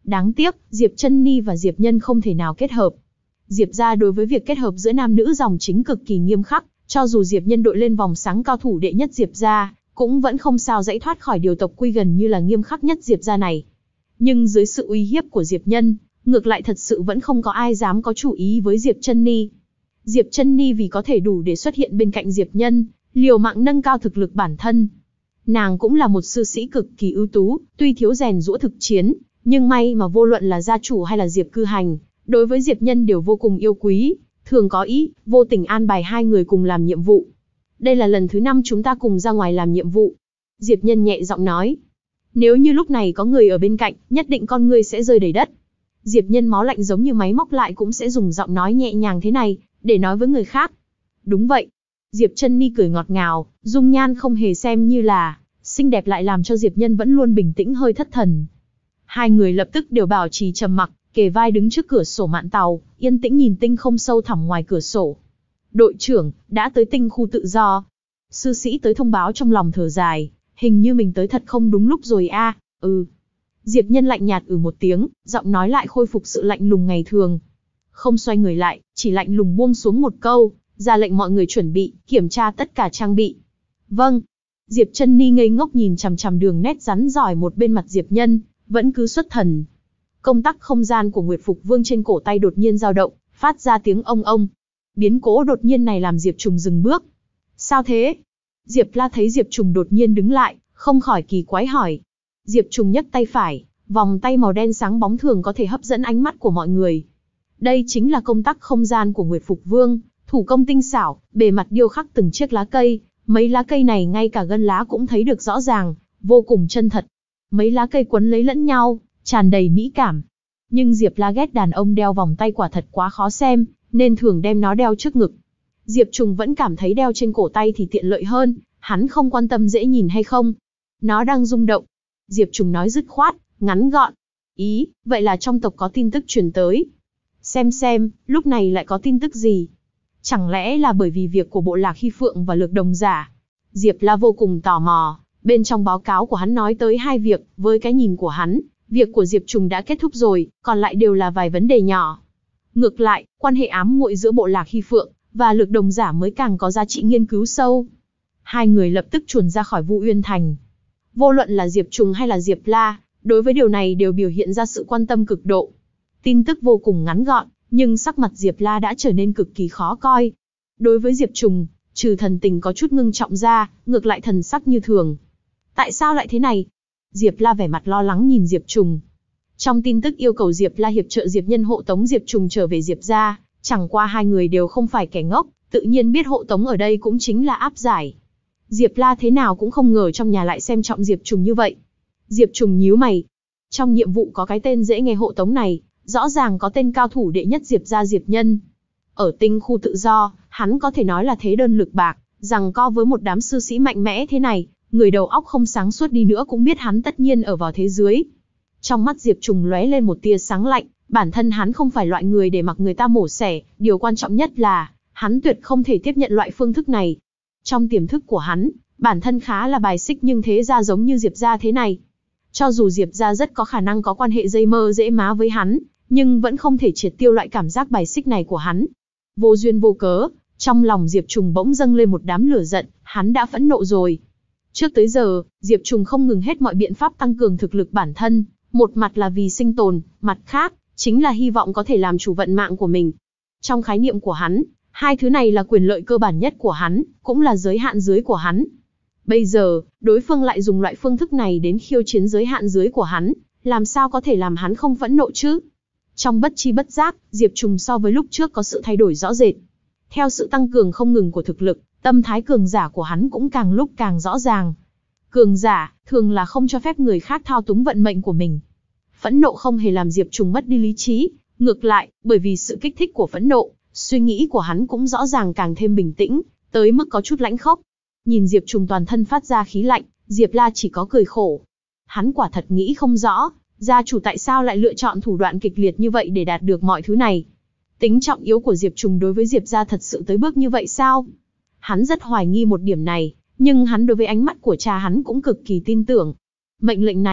Đáng tiếc, Diệp Chân Ni và Diệp Nhân không thể nào kết hợp. Diệp gia đối với việc kết hợp giữa nam nữ dòng chính cực kỳ nghiêm khắc, cho dù Diệp Nhân đội lên vòng sáng cao thủ đệ nhất Diệp gia, cũng vẫn không sao dãy thoát khỏi điều tộc quy gần như là nghiêm khắc nhất Diệp gia này. Nhưng dưới sự uy hiếp của Diệp Nhân, ngược lại thật sự vẫn không có ai dám có chủ ý với Diệp Chân Ni. Diệp Chân Ni vì có thể đủ để xuất hiện bên cạnh Diệp Nhân, liều mạng nâng cao thực lực bản thân. Nàng cũng là một sư sĩ cực kỳ ưu tú, tuy thiếu rèn giũa thực chiến, nhưng may mà vô luận là gia chủ hay là Diệp Cư Hành, đối với Diệp Nhân đều vô cùng yêu quý, thường có ý, vô tình an bài hai người cùng làm nhiệm vụ. Đây là lần thứ năm chúng ta cùng ra ngoài làm nhiệm vụ. Diệp Nhân nhẹ giọng nói. Nếu như lúc này có người ở bên cạnh, nhất định con ngươi sẽ rơi đầy đất. Diệp Nhân máu lạnh giống như máy móc lại cũng sẽ dùng giọng nói nhẹ nhàng thế này, để nói với người khác. Đúng vậy. Diệp Chân Ni cười ngọt ngào, dung nhan không hề xem như là xinh đẹp lại làm cho Diệp Nhân vẫn luôn bình tĩnh hơi thất thần. Hai người lập tức đều bảo trì trầm mặc, kề vai đứng trước cửa sổ mạn tàu, yên tĩnh nhìn tinh không sâu thẳm ngoài cửa sổ. Đội trưởng, đã tới tinh khu tự do. Sư sĩ tới thông báo trong lòng thở dài, hình như mình tới thật không đúng lúc rồi a. À, ừ. Diệp Nhân lạnh nhạt ừ một tiếng, giọng nói lại khôi phục sự lạnh lùng ngày thường. Không xoay người lại, chỉ lạnh lùng buông xuống một câu, ra lệnh mọi người chuẩn bị, kiểm tra tất cả trang bị. Vâng. Diệp Chân Ni ngây ngốc nhìn chằm chằm đường nét rắn giỏi một bên mặt Diệp Nhân, vẫn cứ xuất thần. Công tắc không gian của Nguyệt Phục Vương trên cổ tay đột nhiên dao động, phát ra tiếng ông ông. Biến cố đột nhiên này làm Diệp Trùng dừng bước. Sao thế? Diệp La thấy Diệp Trùng đột nhiên đứng lại, không khỏi kỳ quái hỏi. Diệp Trùng nhấc tay phải, vòng tay màu đen sáng bóng thường có thể hấp dẫn ánh mắt của mọi người. Đây chính là công tắc không gian của Nguyệt Phục Vương, thủ công tinh xảo, bề mặt điêu khắc từng chiếc lá cây, mấy lá cây này ngay cả gân lá cũng thấy được rõ ràng, vô cùng chân thật. Mấy lá cây quấn lấy lẫn nhau, tràn đầy mỹ cảm. Nhưng Diệp La ghét đàn ông đeo vòng tay quả thật quá khó xem, nên thường đem nó đeo trước ngực. Diệp Trùng vẫn cảm thấy đeo trên cổ tay thì tiện lợi hơn, hắn không quan tâm dễ nhìn hay không. Nó đang rung động. Diệp Trùng nói dứt khoát, ngắn gọn. Ý, vậy là trong tộc có tin tức truyền tới. Xem xem, lúc này lại có tin tức gì? Chẳng lẽ là bởi vì việc của bộ lạc Hy Phượng và Lược Đồng Giả? Diệp La vô cùng tò mò. Bên trong báo cáo của hắn nói tới hai việc, với cái nhìn của hắn, việc của Diệp Trùng đã kết thúc rồi, còn lại đều là vài vấn đề nhỏ. Ngược lại, quan hệ ám muội giữa bộ lạc Hy Phượng và Lược Đồng Giả mới càng có giá trị nghiên cứu sâu. Hai người lập tức chuồn ra khỏi Vu Uyên Thành. Vô luận là Diệp Trùng hay là Diệp La, đối với điều này đều biểu hiện ra sự quan tâm cực độ. Tin tức vô cùng ngắn gọn, nhưng sắc mặt Diệp La đã trở nên cực kỳ khó coi. Đối với Diệp Trùng, trừ thần tình có chút ngưng trọng ra, ngược lại thần sắc như thường. Tại sao lại thế này? Diệp La vẻ mặt lo lắng nhìn Diệp Trùng. Trong tin tức yêu cầu Diệp La hiệp trợ Diệp Nhân hộ tống Diệp Trùng trở về Diệp gia, chẳng qua hai người đều không phải kẻ ngốc, tự nhiên biết hộ tống ở đây cũng chính là áp giải. Diệp La thế nào cũng không ngờ trong nhà lại xem trọng Diệp Trùng như vậy. Diệp Trùng nhíu mày. Trong nhiệm vụ có cái tên dễ nghe hộ tống này, rõ ràng có tên cao thủ đệ nhất Diệp gia Diệp Nhân. Ở tinh khu tự do, hắn có thể nói là thế đơn lực bạc, rằng co với một đám sư sĩ mạnh mẽ thế này, người đầu óc không sáng suốt đi nữa cũng biết hắn tất nhiên ở vào thế dưới. Trong mắt Diệp Trùng lóe lên một tia sáng lạnh, bản thân hắn không phải loại người để mặc người ta mổ xẻ, điều quan trọng nhất là, hắn tuyệt không thể tiếp nhận loại phương thức này. Trong tiềm thức của hắn, bản thân khá là bài xích nhưng thế ra giống như Diệp gia thế này. Cho dù Diệp gia rất có khả năng có quan hệ dây mơ dễ má với hắn, nhưng vẫn không thể triệt tiêu loại cảm giác bài xích này của hắn. Vô duyên vô cớ, trong lòng Diệp Trùng bỗng dâng lên một đám lửa giận, hắn đã phẫn nộ rồi. Trước tới giờ, Diệp Trùng không ngừng hết mọi biện pháp tăng cường thực lực bản thân, một mặt là vì sinh tồn, mặt khác, chính là hy vọng có thể làm chủ vận mạng của mình. Trong khái niệm của hắn, hai thứ này là quyền lợi cơ bản nhất của hắn, cũng là giới hạn dưới của hắn. Bây giờ, đối phương lại dùng loại phương thức này đến khiêu chiến giới hạn dưới của hắn, làm sao có thể làm hắn không phẫn nộ chứ? Trong bất chi bất giác, Diệp Trùng so với lúc trước có sự thay đổi rõ rệt. Theo sự tăng cường không ngừng của thực lực, tâm thái cường giả của hắn cũng càng lúc càng rõ ràng. Cường giả, thường là không cho phép người khác thao túng vận mệnh của mình. Phẫn nộ không hề làm Diệp Trùng mất đi lý trí, ngược lại, bởi vì sự kích thích của phẫn nộ, suy nghĩ của hắn cũng rõ ràng càng thêm bình tĩnh, tới mức có chút lãnh khốc. Nhìn Diệp Trùng toàn thân phát ra khí lạnh, Diệp La chỉ có cười khổ. Hắn quả thật nghĩ không rõ, gia chủ tại sao lại lựa chọn thủ đoạn kịch liệt như vậy để đạt được mọi thứ này. Tính trọng yếu của Diệp Trùng đối với Diệp gia thật sự tới bước như vậy sao? Hắn rất hoài nghi một điểm này, nhưng hắn đối với ánh mắt của cha hắn cũng cực kỳ tin tưởng. Mệnh lệnh này,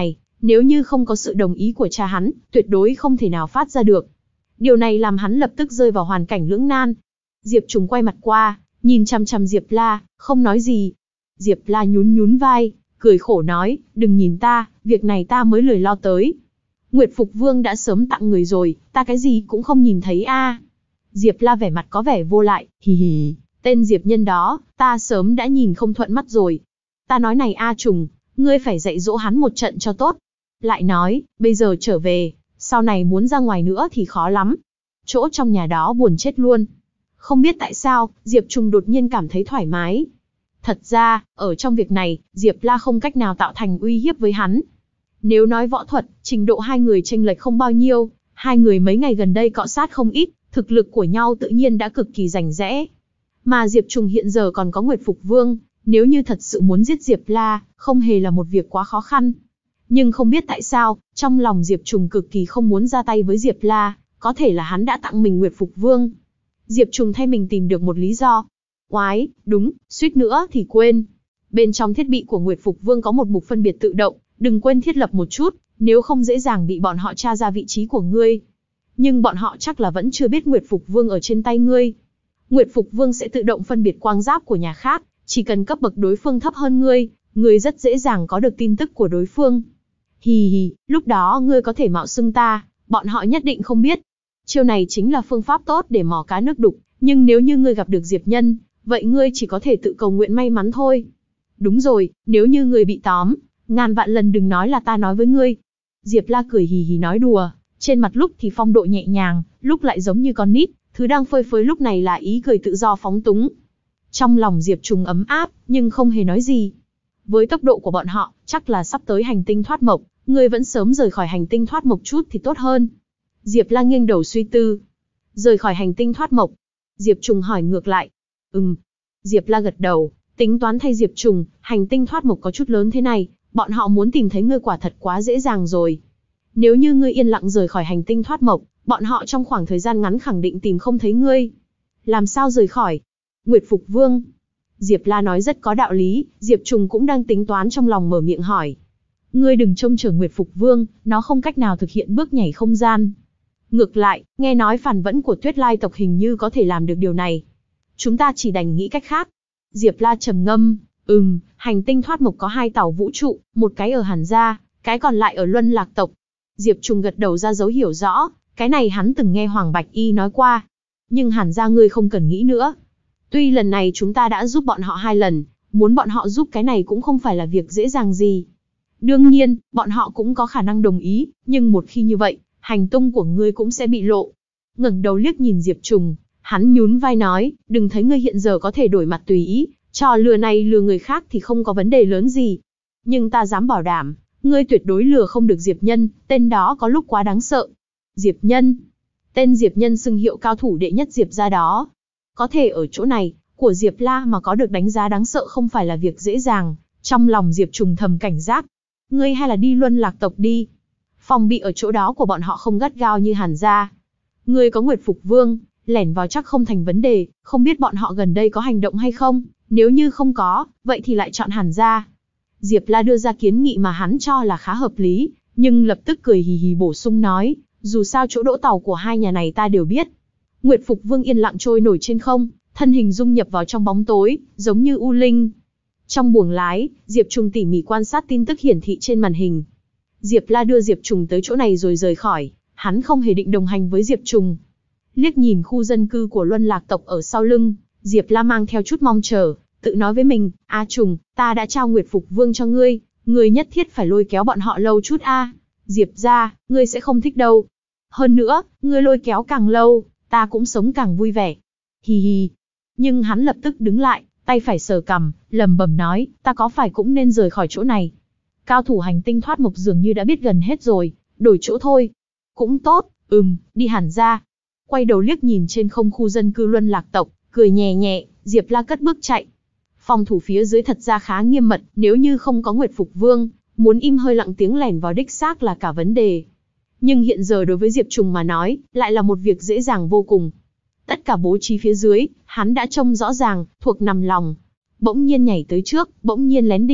Nếu như không có sự đồng ý của cha hắn, tuyệt đối không thể nào phát ra được. Điều này làm hắn lập tức rơi vào hoàn cảnh lưỡng nan. Diệp Trùng quay mặt qua, nhìn chăm chăm Diệp La, không nói gì. Diệp La nhún nhún vai, cười khổ nói, đừng nhìn ta, việc này ta mới lười lo tới. Nguyệt Phục Vương đã sớm tặng người rồi, ta cái gì cũng không nhìn thấy a. À. Diệp La vẻ mặt có vẻ vô lại, hì hì, tên Diệp nhân đó, ta sớm đã nhìn không thuận mắt rồi. Ta nói này A Trùng, ngươi phải dạy dỗ hắn một trận cho tốt. Lại nói, bây giờ trở về, sau này muốn ra ngoài nữa thì khó lắm. Chỗ trong nhà đó buồn chết luôn. Không biết tại sao, Diệp Trùng đột nhiên cảm thấy thoải mái. Thật ra, ở trong việc này, Diệp La không cách nào tạo thành uy hiếp với hắn. Nếu nói võ thuật, trình độ hai người chênh lệch không bao nhiêu, hai người mấy ngày gần đây cọ sát không ít, thực lực của nhau tự nhiên đã cực kỳ rành rẽ. Mà Diệp Trùng hiện giờ còn có Nguyệt Phục Vương, nếu như thật sự muốn giết Diệp La, không hề là một việc quá khó khăn. Nhưng không biết tại sao, trong lòng Diệp Trùng cực kỳ không muốn ra tay với Diệp La, có thể là hắn đã tặng mình Nguyệt Phục Vương. Diệp Trùng thay mình tìm được một lý do. Oái, đúng, suýt nữa thì quên. Bên trong thiết bị của Nguyệt Phục Vương có một mục phân biệt tự động, đừng quên thiết lập một chút, nếu không dễ dàng bị bọn họ tra ra vị trí của ngươi. Nhưng bọn họ chắc là vẫn chưa biết Nguyệt Phục Vương ở trên tay ngươi. Nguyệt Phục Vương sẽ tự động phân biệt quang giáp của nhà khác, chỉ cần cấp bậc đối phương thấp hơn ngươi, ngươi rất dễ dàng có được tin tức của đối phương. Hì hì, lúc đó ngươi có thể mạo xưng ta, bọn họ nhất định không biết. Chiêu này chính là phương pháp tốt để mò cá nước đục, nhưng nếu như ngươi gặp được Diệp Nhân, vậy ngươi chỉ có thể tự cầu nguyện may mắn thôi. Đúng rồi, nếu như ngươi bị tóm, ngàn vạn lần đừng nói là ta nói với ngươi. Diệp La cười hì hì nói đùa, trên mặt lúc thì phong độ nhẹ nhàng, lúc lại giống như con nít, thứ đang phơi phới lúc này là ý cười tự do phóng túng. Trong lòng Diệp Trùng ấm áp, nhưng không hề nói gì. Với tốc độ của bọn họ, chắc là sắp tới hành tinh thoát mộc, ngươi vẫn sớm rời khỏi hành tinh thoát mộc chút thì tốt hơn. Diệp La nghiêng đầu suy tư. Rời khỏi hành tinh thoát mộc. Diệp Trùng hỏi ngược lại. Ừm. Diệp La gật đầu, tính toán thay Diệp Trùng, hành tinh thoát mộc có chút lớn thế này, bọn họ muốn tìm thấy ngươi quả thật quá dễ dàng rồi. Nếu như ngươi yên lặng rời khỏi hành tinh thoát mộc, bọn họ trong khoảng thời gian ngắn khẳng định tìm không thấy ngươi. Làm sao rời khỏi? Nguyệt Phục Vương. Diệp La nói rất có đạo lý, Diệp Trùng cũng đang tính toán trong lòng mở miệng hỏi. Ngươi đừng trông chờ Nguyệt Phục Vương, nó không cách nào thực hiện bước nhảy không gian. Ngược lại, nghe nói phản vẫn của Tuyết Lai tộc hình như có thể làm được điều này. Chúng ta chỉ đành nghĩ cách khác. Diệp La trầm ngâm, ừm, hành tinh thoát mộc có hai tàu vũ trụ, một cái ở Hàn Gia, cái còn lại ở Luân Lạc tộc. Diệp Trùng gật đầu ra dấu hiểu rõ, cái này hắn từng nghe Hoàng Bạch Y nói qua. Nhưng Hàn Gia ngươi không cần nghĩ nữa. Tuy lần này chúng ta đã giúp bọn họ hai lần, muốn bọn họ giúp cái này cũng không phải là việc dễ dàng gì. Đương nhiên, bọn họ cũng có khả năng đồng ý, nhưng một khi như vậy, hành tung của ngươi cũng sẽ bị lộ. Ngẩng đầu liếc nhìn Diệp Trùng, hắn nhún vai nói, đừng thấy ngươi hiện giờ có thể đổi mặt tùy ý, trò lừa này lừa người khác thì không có vấn đề lớn gì. Nhưng ta dám bảo đảm, ngươi tuyệt đối lừa không được Diệp Nhân, tên đó có lúc quá đáng sợ. Diệp Nhân. Tên Diệp Nhân xưng hiệu cao thủ đệ nhất Diệp gia đó. Có thể ở chỗ này, của Diệp La mà có được đánh giá đáng sợ không phải là việc dễ dàng. Trong lòng Diệp Trùng thầm cảnh giác. Ngươi hay là đi Luân Lạc tộc đi. Phòng bị ở chỗ đó của bọn họ không gắt gao như Hàn Gia. Ngươi có Nguyệt Phục Vương, lẻn vào chắc không thành vấn đề, không biết bọn họ gần đây có hành động hay không, nếu như không có, vậy thì lại chọn Hàn Gia. Diệp La đưa ra kiến nghị mà hắn cho là khá hợp lý, nhưng lập tức cười hì hì bổ sung nói, dù sao chỗ đỗ tàu của hai nhà này ta đều biết. Nguyệt Phục Vương yên lặng trôi nổi trên không, thân hình dung nhập vào trong bóng tối, giống như u linh. Trong buồng lái, Diệp Trùng tỉ mỉ quan sát tin tức hiển thị trên màn hình. Diệp La đưa Diệp Trùng tới chỗ này rồi rời khỏi, hắn không hề định đồng hành với Diệp Trùng. Liếc nhìn khu dân cư của Luân Lạc tộc ở sau lưng, Diệp La mang theo chút mong chờ, tự nói với mình, A Trùng, ta đã trao Nguyệt Phục Vương cho ngươi, ngươi nhất thiết phải lôi kéo bọn họ lâu chút a. Diệp gia, ngươi sẽ không thích đâu. Hơn nữa, ngươi lôi kéo càng lâu, ta cũng sống càng vui vẻ. Hì hì. Nhưng hắn lập tức đứng lại, tay phải sờ cằm, lẩm bẩm nói, ta có phải cũng nên rời khỏi chỗ này. Cao thủ hành tinh thoát mộc dường như đã biết gần hết rồi, đổi chỗ thôi. Cũng tốt, ừm, đi Hàn Gia. Quay đầu liếc nhìn trên không khu dân cư Luân Lạc tộc, cười nhẹ nhẹ, Diệp La cất bước chạy. Phòng thủ phía dưới thật ra khá nghiêm mật, nếu như không có Nguyệt Phục Vương, muốn im hơi lặng tiếng lẻn vào đích xác là cả vấn đề. Nhưng hiện giờ đối với Diệp Trùng mà nói, lại là một việc dễ dàng vô cùng. Tất cả bố trí phía dưới, hắn đã trông rõ ràng, thuộc nằm lòng. Bỗng nhiên nhảy tới trước, bỗng nhiên lén đi,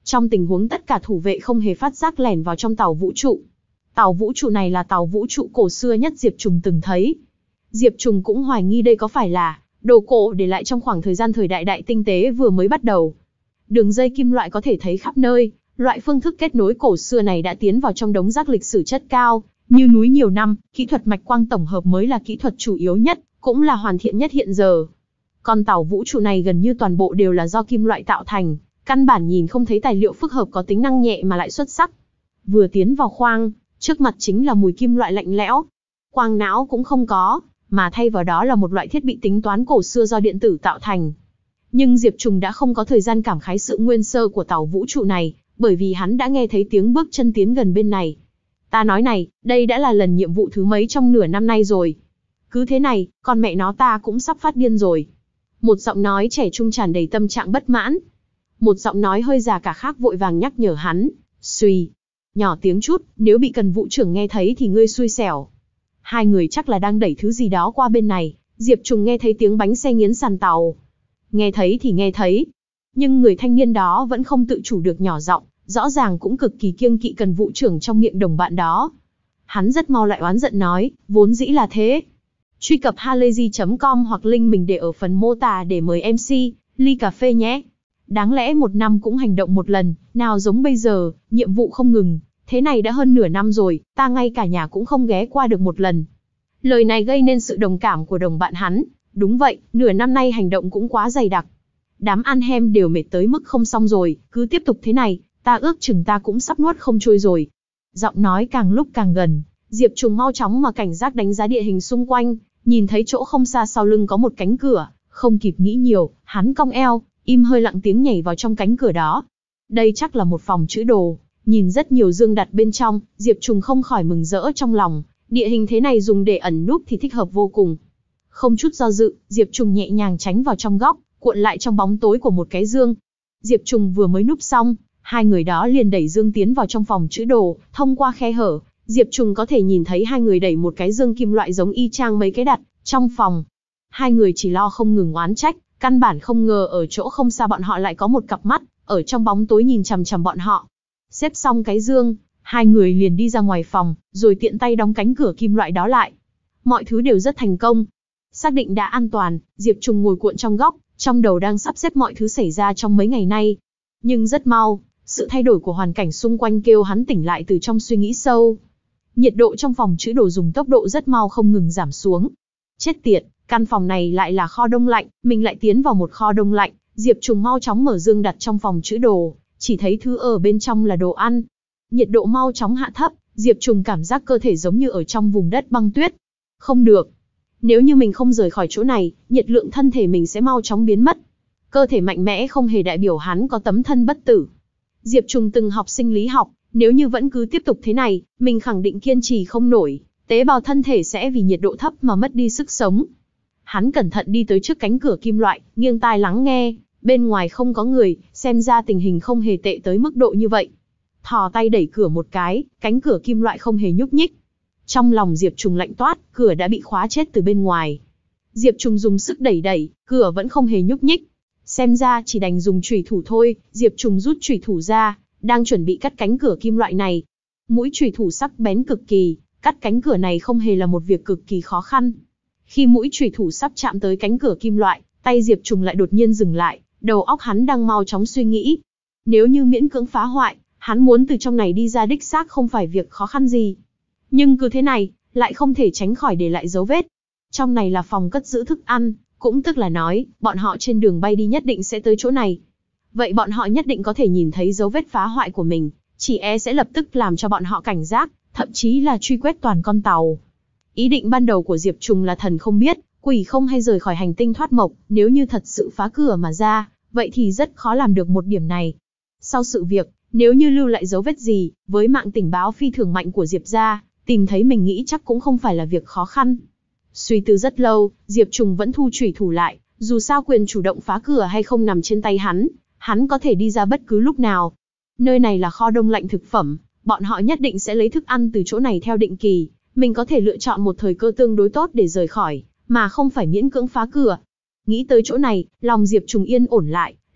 Trong tình huống tất cả thủ vệ không hề phát giác lẻn vào trong tàu vũ trụ. Tàu vũ trụ này là tàu vũ trụ cổ xưa nhất Diệp Trùng từng thấy. Diệp Trùng cũng hoài nghi đây có phải là đồ cổ để lại trong khoảng thời gian thời đại đại tinh tế vừa mới bắt đầu. Đường dây kim loại có thể thấy khắp nơi, loại phương thức kết nối cổ xưa này đã tiến vào trong đống rác lịch sử chất cao, như núi nhiều năm, kỹ thuật mạch quang tổng hợp mới là kỹ thuật chủ yếu nhất, cũng là hoàn thiện nhất hiện giờ. Con tàu vũ trụ này gần như toàn bộ đều là do kim loại tạo thành, căn bản nhìn không thấy tài liệu phức hợp có tính năng nhẹ mà lại xuất sắc. Vừa tiến vào khoang, trước mặt chính là mùi kim loại lạnh lẽo. Quang não cũng không có, mà thay vào đó là một loại thiết bị tính toán cổ xưa do điện tử tạo thành. Nhưng Diệp Trùng đã không có thời gian cảm khái sự nguyên sơ của tàu vũ trụ này, bởi vì hắn đã nghe thấy tiếng bước chân tiến gần bên này. Ta nói này, đây đã là lần nhiệm vụ thứ mấy trong nửa năm nay rồi. Cứ thế này, con mẹ nó ta cũng sắp phát điên rồi. Một giọng nói trẻ trung tràn đầy tâm trạng bất mãn. Một giọng nói hơi già cả khác vội vàng nhắc nhở hắn. Xuy. Nhỏ tiếng chút, nếu bị Cần vụ trưởng nghe thấy thì ngươi xui xẻo. Hai người chắc là đang đẩy thứ gì đó qua bên này. Diệp Trùng nghe thấy tiếng bánh xe nghiến sàn tàu. Nghe thấy thì nghe thấy. Nhưng người thanh niên đó vẫn không tự chủ được nhỏ giọng, rõ ràng cũng cực kỳ kiêng kỵ Cần vụ trưởng trong miệng đồng bạn đó. Hắn rất mau lại oán giận nói, vốn dĩ là thế. Truy cập halayzi chấm com hoặc link mình để ở phần mô tả để mời em xê, ly cà phê nhé. Đáng lẽ một năm cũng hành động một lần, nào giống bây giờ, nhiệm vụ không ngừng. Thế này đã hơn nửa năm rồi, ta ngay cả nhà cũng không ghé qua được một lần. Lời này gây nên sự đồng cảm của đồng bạn hắn. Đúng vậy, nửa năm nay hành động cũng quá dày đặc. Đám ăn hem đều mệt tới mức không xong rồi, cứ tiếp tục thế này, ta ước chừng ta cũng sắp nuốt không trôi rồi. Giọng nói càng lúc càng gần, Diệp Trùng mau chóng mà cảnh giác đánh giá địa hình xung quanh, nhìn thấy chỗ không xa sau lưng có một cánh cửa, không kịp nghĩ nhiều, hắn cong eo, im hơi lặng tiếng nhảy vào trong cánh cửa đó. Đây chắc là một phòng trữ đồ, nhìn rất nhiều dương đặt bên trong, Diệp Trùng không khỏi mừng rỡ trong lòng, địa hình thế này dùng để ẩn núp thì thích hợp vô cùng. Không chút do dự, Diệp Trùng nhẹ nhàng tránh vào trong góc, cuộn lại trong bóng tối của một cái dương. Diệp Trùng vừa mới núp xong, hai người đó liền đẩy dương tiến vào trong phòng trữ đồ, thông qua khe hở, Diệp Trùng có thể nhìn thấy hai người đẩy một cái dương kim loại giống y chang mấy cái đặt trong phòng. Hai người chỉ lo không ngừng oán trách, căn bản không ngờ ở chỗ không xa bọn họ lại có một cặp mắt, ở trong bóng tối nhìn chằm chằm bọn họ. Xếp xong cái dương, hai người liền đi ra ngoài phòng, rồi tiện tay đóng cánh cửa kim loại đó lại. Mọi thứ đều rất thành công. Xác định đã an toàn, Diệp Trùng ngồi cuộn trong góc, trong đầu đang sắp xếp mọi thứ xảy ra trong mấy ngày nay. Nhưng rất mau, sự thay đổi của hoàn cảnh xung quanh kêu hắn tỉnh lại từ trong suy nghĩ sâu. Nhiệt độ trong phòng trữ đồ dùng tốc độ rất mau không ngừng giảm xuống. Chết tiệt, căn phòng này lại là kho đông lạnh, mình lại tiến vào một kho đông lạnh. Diệp Trùng mau chóng mở dương đặt trong phòng trữ đồ, chỉ thấy thứ ở bên trong là đồ ăn. Nhiệt độ mau chóng hạ thấp, Diệp Trùng cảm giác cơ thể giống như ở trong vùng đất băng tuyết. Không được. Nếu như mình không rời khỏi chỗ này, nhiệt lượng thân thể mình sẽ mau chóng biến mất. Cơ thể mạnh mẽ không hề đại biểu hắn có tấm thân bất tử. Diệp Trùng từng học sinh lý học, nếu như vẫn cứ tiếp tục thế này, mình khẳng định kiên trì không nổi, tế bào thân thể sẽ vì nhiệt độ thấp mà mất đi sức sống. Hắn cẩn thận đi tới trước cánh cửa kim loại, nghiêng tai lắng nghe, bên ngoài không có người, xem ra tình hình không hề tệ tới mức độ như vậy. Thò tay đẩy cửa một cái, cánh cửa kim loại không hề nhúc nhích. Trong lòng Diệp Trùng lạnh toát, cửa đã bị khóa chết từ bên ngoài. Diệp Trùng dùng sức đẩy đẩy, cửa vẫn không hề nhúc nhích. Xem ra chỉ đành dùng chùy thủ thôi, Diệp Trùng rút chùy thủ ra, đang chuẩn bị cắt cánh cửa kim loại này. Mũi chùy thủ sắc bén cực kỳ, cắt cánh cửa này không hề là một việc cực kỳ khó khăn. Khi mũi chùy thủ sắp chạm tới cánh cửa kim loại, tay Diệp Trùng lại đột nhiên dừng lại, đầu óc hắn đang mau chóng suy nghĩ. Nếu như miễn cưỡng phá hoại, hắn muốn từ trong này đi ra đích xác không phải việc khó khăn gì. Nhưng cứ thế này, lại không thể tránh khỏi để lại dấu vết. Trong này là phòng cất giữ thức ăn, cũng tức là nói, bọn họ trên đường bay đi nhất định sẽ tới chỗ này. Vậy bọn họ nhất định có thể nhìn thấy dấu vết phá hoại của mình, chỉ e sẽ lập tức làm cho bọn họ cảnh giác, thậm chí là truy quét toàn con tàu. Ý định ban đầu của Diệp Trùng là thần không biết, quỷ không hay rời khỏi hành tinh thoát mộc, nếu như thật sự phá cửa mà ra, vậy thì rất khó làm được một điểm này. Sau sự việc, nếu như lưu lại dấu vết gì, với mạng tình báo phi thường mạnh của Diệp gia, tìm thấy mình nghĩ chắc cũng không phải là việc khó khăn. Suy tư rất lâu, Diệp Trùng vẫn thu chủy thủ lại, dù sao quyền chủ động phá cửa hay không nằm trên tay hắn, hắn có thể đi ra bất cứ lúc nào. Nơi này là kho đông lạnh thực phẩm, bọn họ nhất định sẽ lấy thức ăn từ chỗ này theo định kỳ, mình có thể lựa chọn một thời cơ tương đối tốt để rời khỏi, mà không phải miễn cưỡng phá cửa. Nghĩ tới chỗ này, lòng Diệp Trùng yên ổn lại,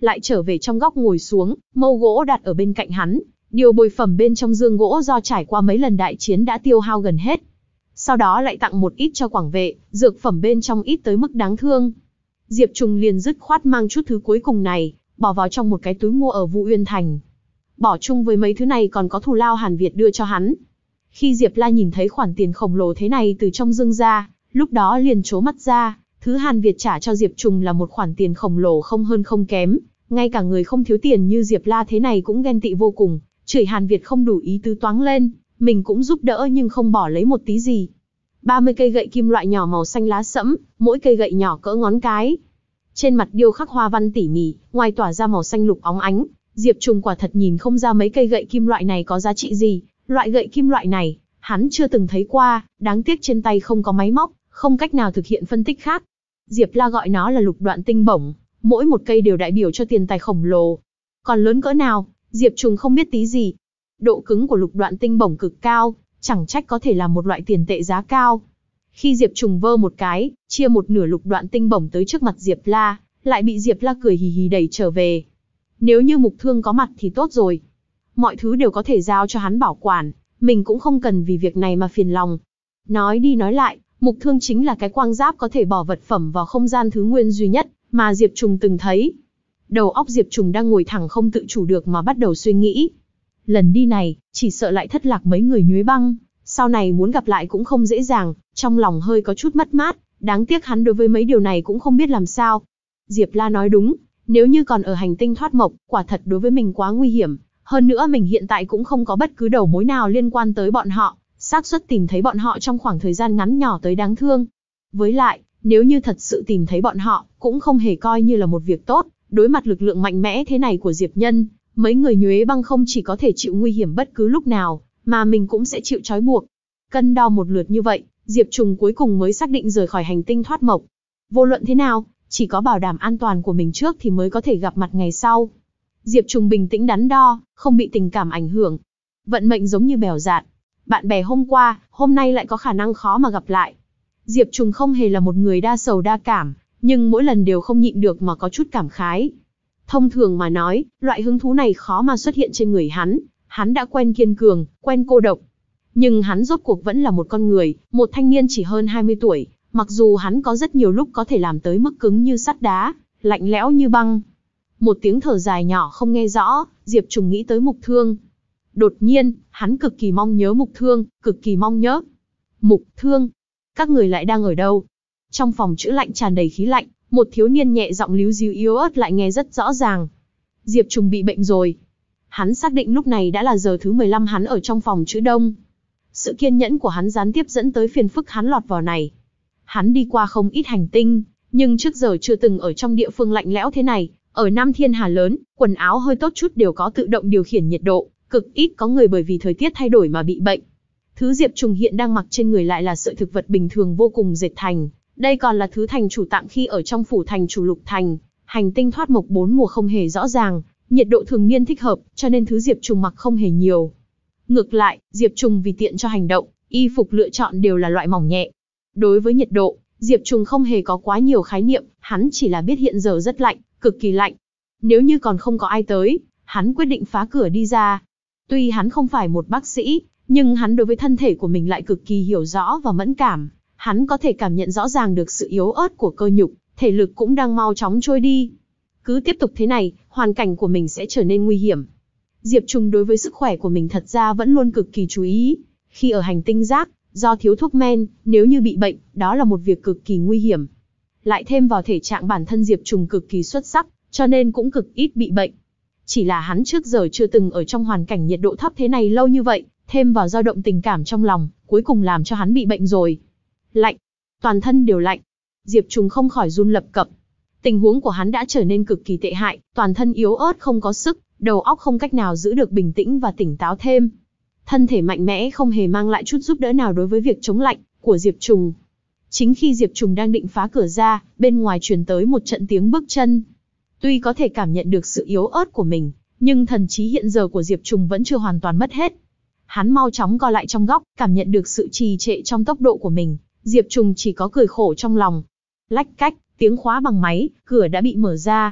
lại trở về trong góc ngồi xuống, mâu gỗ đặt ở bên cạnh hắn. Điều bồi phẩm bên trong dương gỗ do trải qua mấy lần đại chiến đã tiêu hao gần hết. Sau đó lại tặng một ít cho quảng vệ, dược phẩm bên trong ít tới mức đáng thương. Diệp Trùng liền dứt khoát mang chút thứ cuối cùng này, bỏ vào trong một cái túi mua ở Vũ Uyên Thành. Bỏ chung với mấy thứ này còn có thù lao Hàn Việt đưa cho hắn. Khi Diệp La nhìn thấy khoản tiền khổng lồ thế này từ trong dương ra, lúc đó liền trố mắt ra, thứ Hàn Việt trả cho Diệp Trùng là một khoản tiền khổng lồ không hơn không kém, ngay cả người không thiếu tiền như Diệp La thế này cũng ghen tị vô cùng, chửi Hàn Việt không đủ ý tứ toáng lên, mình cũng giúp đỡ nhưng không bỏ lấy một tí gì. ba mươi cây gậy kim loại nhỏ màu xanh lá sẫm, mỗi cây gậy nhỏ cỡ ngón cái. Trên mặt điêu khắc hoa văn tỉ mỉ, ngoài tỏa ra màu xanh lục óng ánh, Diệp Trùng quả thật nhìn không ra mấy cây gậy kim loại này có giá trị gì, loại gậy kim loại này, hắn chưa từng thấy qua, đáng tiếc trên tay không có máy móc, không cách nào thực hiện phân tích khác. Diệp La gọi nó là lục đoạn tinh bổng, mỗi một cây đều đại biểu cho tiền tài khổng lồ. Còn lớn cỡ nào, Diệp Trùng không biết tí gì. Độ cứng của lục đoạn tinh bổng cực cao, chẳng trách có thể là một loại tiền tệ giá cao. Khi Diệp Trùng vơ một cái, chia một nửa lục đoạn tinh bổng tới trước mặt Diệp La, lại bị Diệp La cười hì hì đẩy trở về. Nếu như Mục Thương có mặt thì tốt rồi. Mọi thứ đều có thể giao cho hắn bảo quản, mình cũng không cần vì việc này mà phiền lòng. Nói đi nói lại, Mục Thương chính là cái quang giáp có thể bỏ vật phẩm vào không gian thứ nguyên duy nhất mà Diệp Trùng từng thấy. Đầu óc Diệp Trùng đang ngồi thẳng không tự chủ được mà bắt đầu suy nghĩ. Lần đi này, chỉ sợ lại thất lạc mấy người Nhuế Băng, sau này muốn gặp lại cũng không dễ dàng, trong lòng hơi có chút mất mát, đáng tiếc hắn đối với mấy điều này cũng không biết làm sao. Diệp La nói đúng, nếu như còn ở hành tinh thoát mộc, quả thật đối với mình quá nguy hiểm, hơn nữa mình hiện tại cũng không có bất cứ đầu mối nào liên quan tới bọn họ, xác suất tìm thấy bọn họ trong khoảng thời gian ngắn nhỏ tới đáng thương. Với lại, nếu như thật sự tìm thấy bọn họ, cũng không hề coi như là một việc tốt, đối mặt lực lượng mạnh mẽ thế này của Diệp Nhân, mấy người Nhuế Băng không chỉ có thể chịu nguy hiểm bất cứ lúc nào, mà mình cũng sẽ chịu trói buộc. Cân đo một lượt như vậy, Diệp Trùng cuối cùng mới xác định rời khỏi hành tinh thoát mộc. Vô luận thế nào, chỉ có bảo đảm an toàn của mình trước thì mới có thể gặp mặt ngày sau. Diệp Trùng bình tĩnh đắn đo, không bị tình cảm ảnh hưởng. Vận mệnh giống như bèo dạt. Bạn bè hôm qua, hôm nay lại có khả năng khó mà gặp lại. Diệp Trùng không hề là một người đa sầu đa cảm, nhưng mỗi lần đều không nhịn được mà có chút cảm khái. Thông thường mà nói, loại hứng thú này khó mà xuất hiện trên người hắn. Hắn đã quen kiên cường, quen cô độc. Nhưng hắn rốt cuộc vẫn là một con người, một thanh niên chỉ hơn hai mươi tuổi, mặc dù hắn có rất nhiều lúc có thể làm tới mức cứng như sắt đá, lạnh lẽo như băng. Một tiếng thở dài nhỏ không nghe rõ, Diệp Trùng nghĩ tới Mục Thương. Đột nhiên, hắn cực kỳ mong nhớ Mục Thương, cực kỳ mong nhớ. Mục Thương, các người lại đang ở đâu? Trong phòng chữ lạnh tràn đầy khí lạnh, một thiếu niên nhẹ giọng líu díu yếu ớt lại nghe rất rõ ràng. Diệp Trùng bị bệnh rồi. Hắn xác định lúc này đã là giờ thứ mười lăm hắn ở trong phòng chữ đông. Sự kiên nhẫn của hắn gián tiếp dẫn tới phiền phức hắn lọt vào này. Hắn đi qua không ít hành tinh, nhưng trước giờ chưa từng ở trong địa phương lạnh lẽo thế này. Ở Nam Thiên Hà lớn, quần áo hơi tốt chút đều có tự động điều khiển nhiệt độ, cực ít có người bởi vì thời tiết thay đổi mà bị bệnh. Thứ Diệp Trùng hiện đang mặc trên người lại là sợi thực vật bình thường vô cùng dệt thành. Đây còn là thứ thành chủ tặng khi ở trong phủ thành chủ Lục Thành. Hành tinh thoát mộc bốn mùa không hề rõ ràng, nhiệt độ thường niên thích hợp, cho nên thứ Diệp Trùng mặc không hề nhiều. Ngược lại, Diệp Trùng vì tiện cho hành động, y phục lựa chọn đều là loại mỏng nhẹ. Đối với nhiệt độ, Diệp Trùng không hề có quá nhiều khái niệm, hắn chỉ là biết hiện giờ rất lạnh, cực kỳ lạnh. Nếu như còn không có ai tới, hắn quyết định phá cửa đi ra. Tuy hắn không phải một bác sĩ, nhưng hắn đối với thân thể của mình lại cực kỳ hiểu rõ và mẫn cảm. Hắn có thể cảm nhận rõ ràng được sự yếu ớt của cơ nhục, thể lực cũng đang mau chóng trôi đi. Cứ tiếp tục thế này, hoàn cảnh của mình sẽ trở nên nguy hiểm. Diệp Trùng đối với sức khỏe của mình thật ra vẫn luôn cực kỳ chú ý. Khi ở hành tinh rác, do thiếu thuốc men, nếu như bị bệnh, đó là một việc cực kỳ nguy hiểm. Lại thêm vào thể trạng bản thân Diệp Trùng cực kỳ xuất sắc, cho nên cũng cực ít bị bệnh. Chỉ là hắn trước giờ chưa từng ở trong hoàn cảnh nhiệt độ thấp thế này lâu như vậy, thêm vào dao động tình cảm trong lòng, cuối cùng làm cho hắn bị bệnh rồi. Lạnh, toàn thân đều lạnh. Diệp Trùng không khỏi run lập cập. Tình huống của hắn đã trở nên cực kỳ tệ hại, toàn thân yếu ớt không có sức, đầu óc không cách nào giữ được bình tĩnh và tỉnh táo thêm. Thân thể mạnh mẽ không hề mang lại chút giúp đỡ nào đối với việc chống lạnh của Diệp Trùng. Chính khi Diệp Trùng đang định phá cửa ra, bên ngoài truyền tới một trận tiếng bước chân. Tuy có thể cảm nhận được sự yếu ớt của mình, nhưng thần trí hiện giờ của Diệp Trùng vẫn chưa hoàn toàn mất hết. Hắn mau chóng co lại trong góc, cảm nhận được sự trì trệ trong tốc độ của mình. Diệp Trùng chỉ có cười khổ trong lòng. Lách cách, tiếng khóa bằng máy, cửa đã bị mở ra.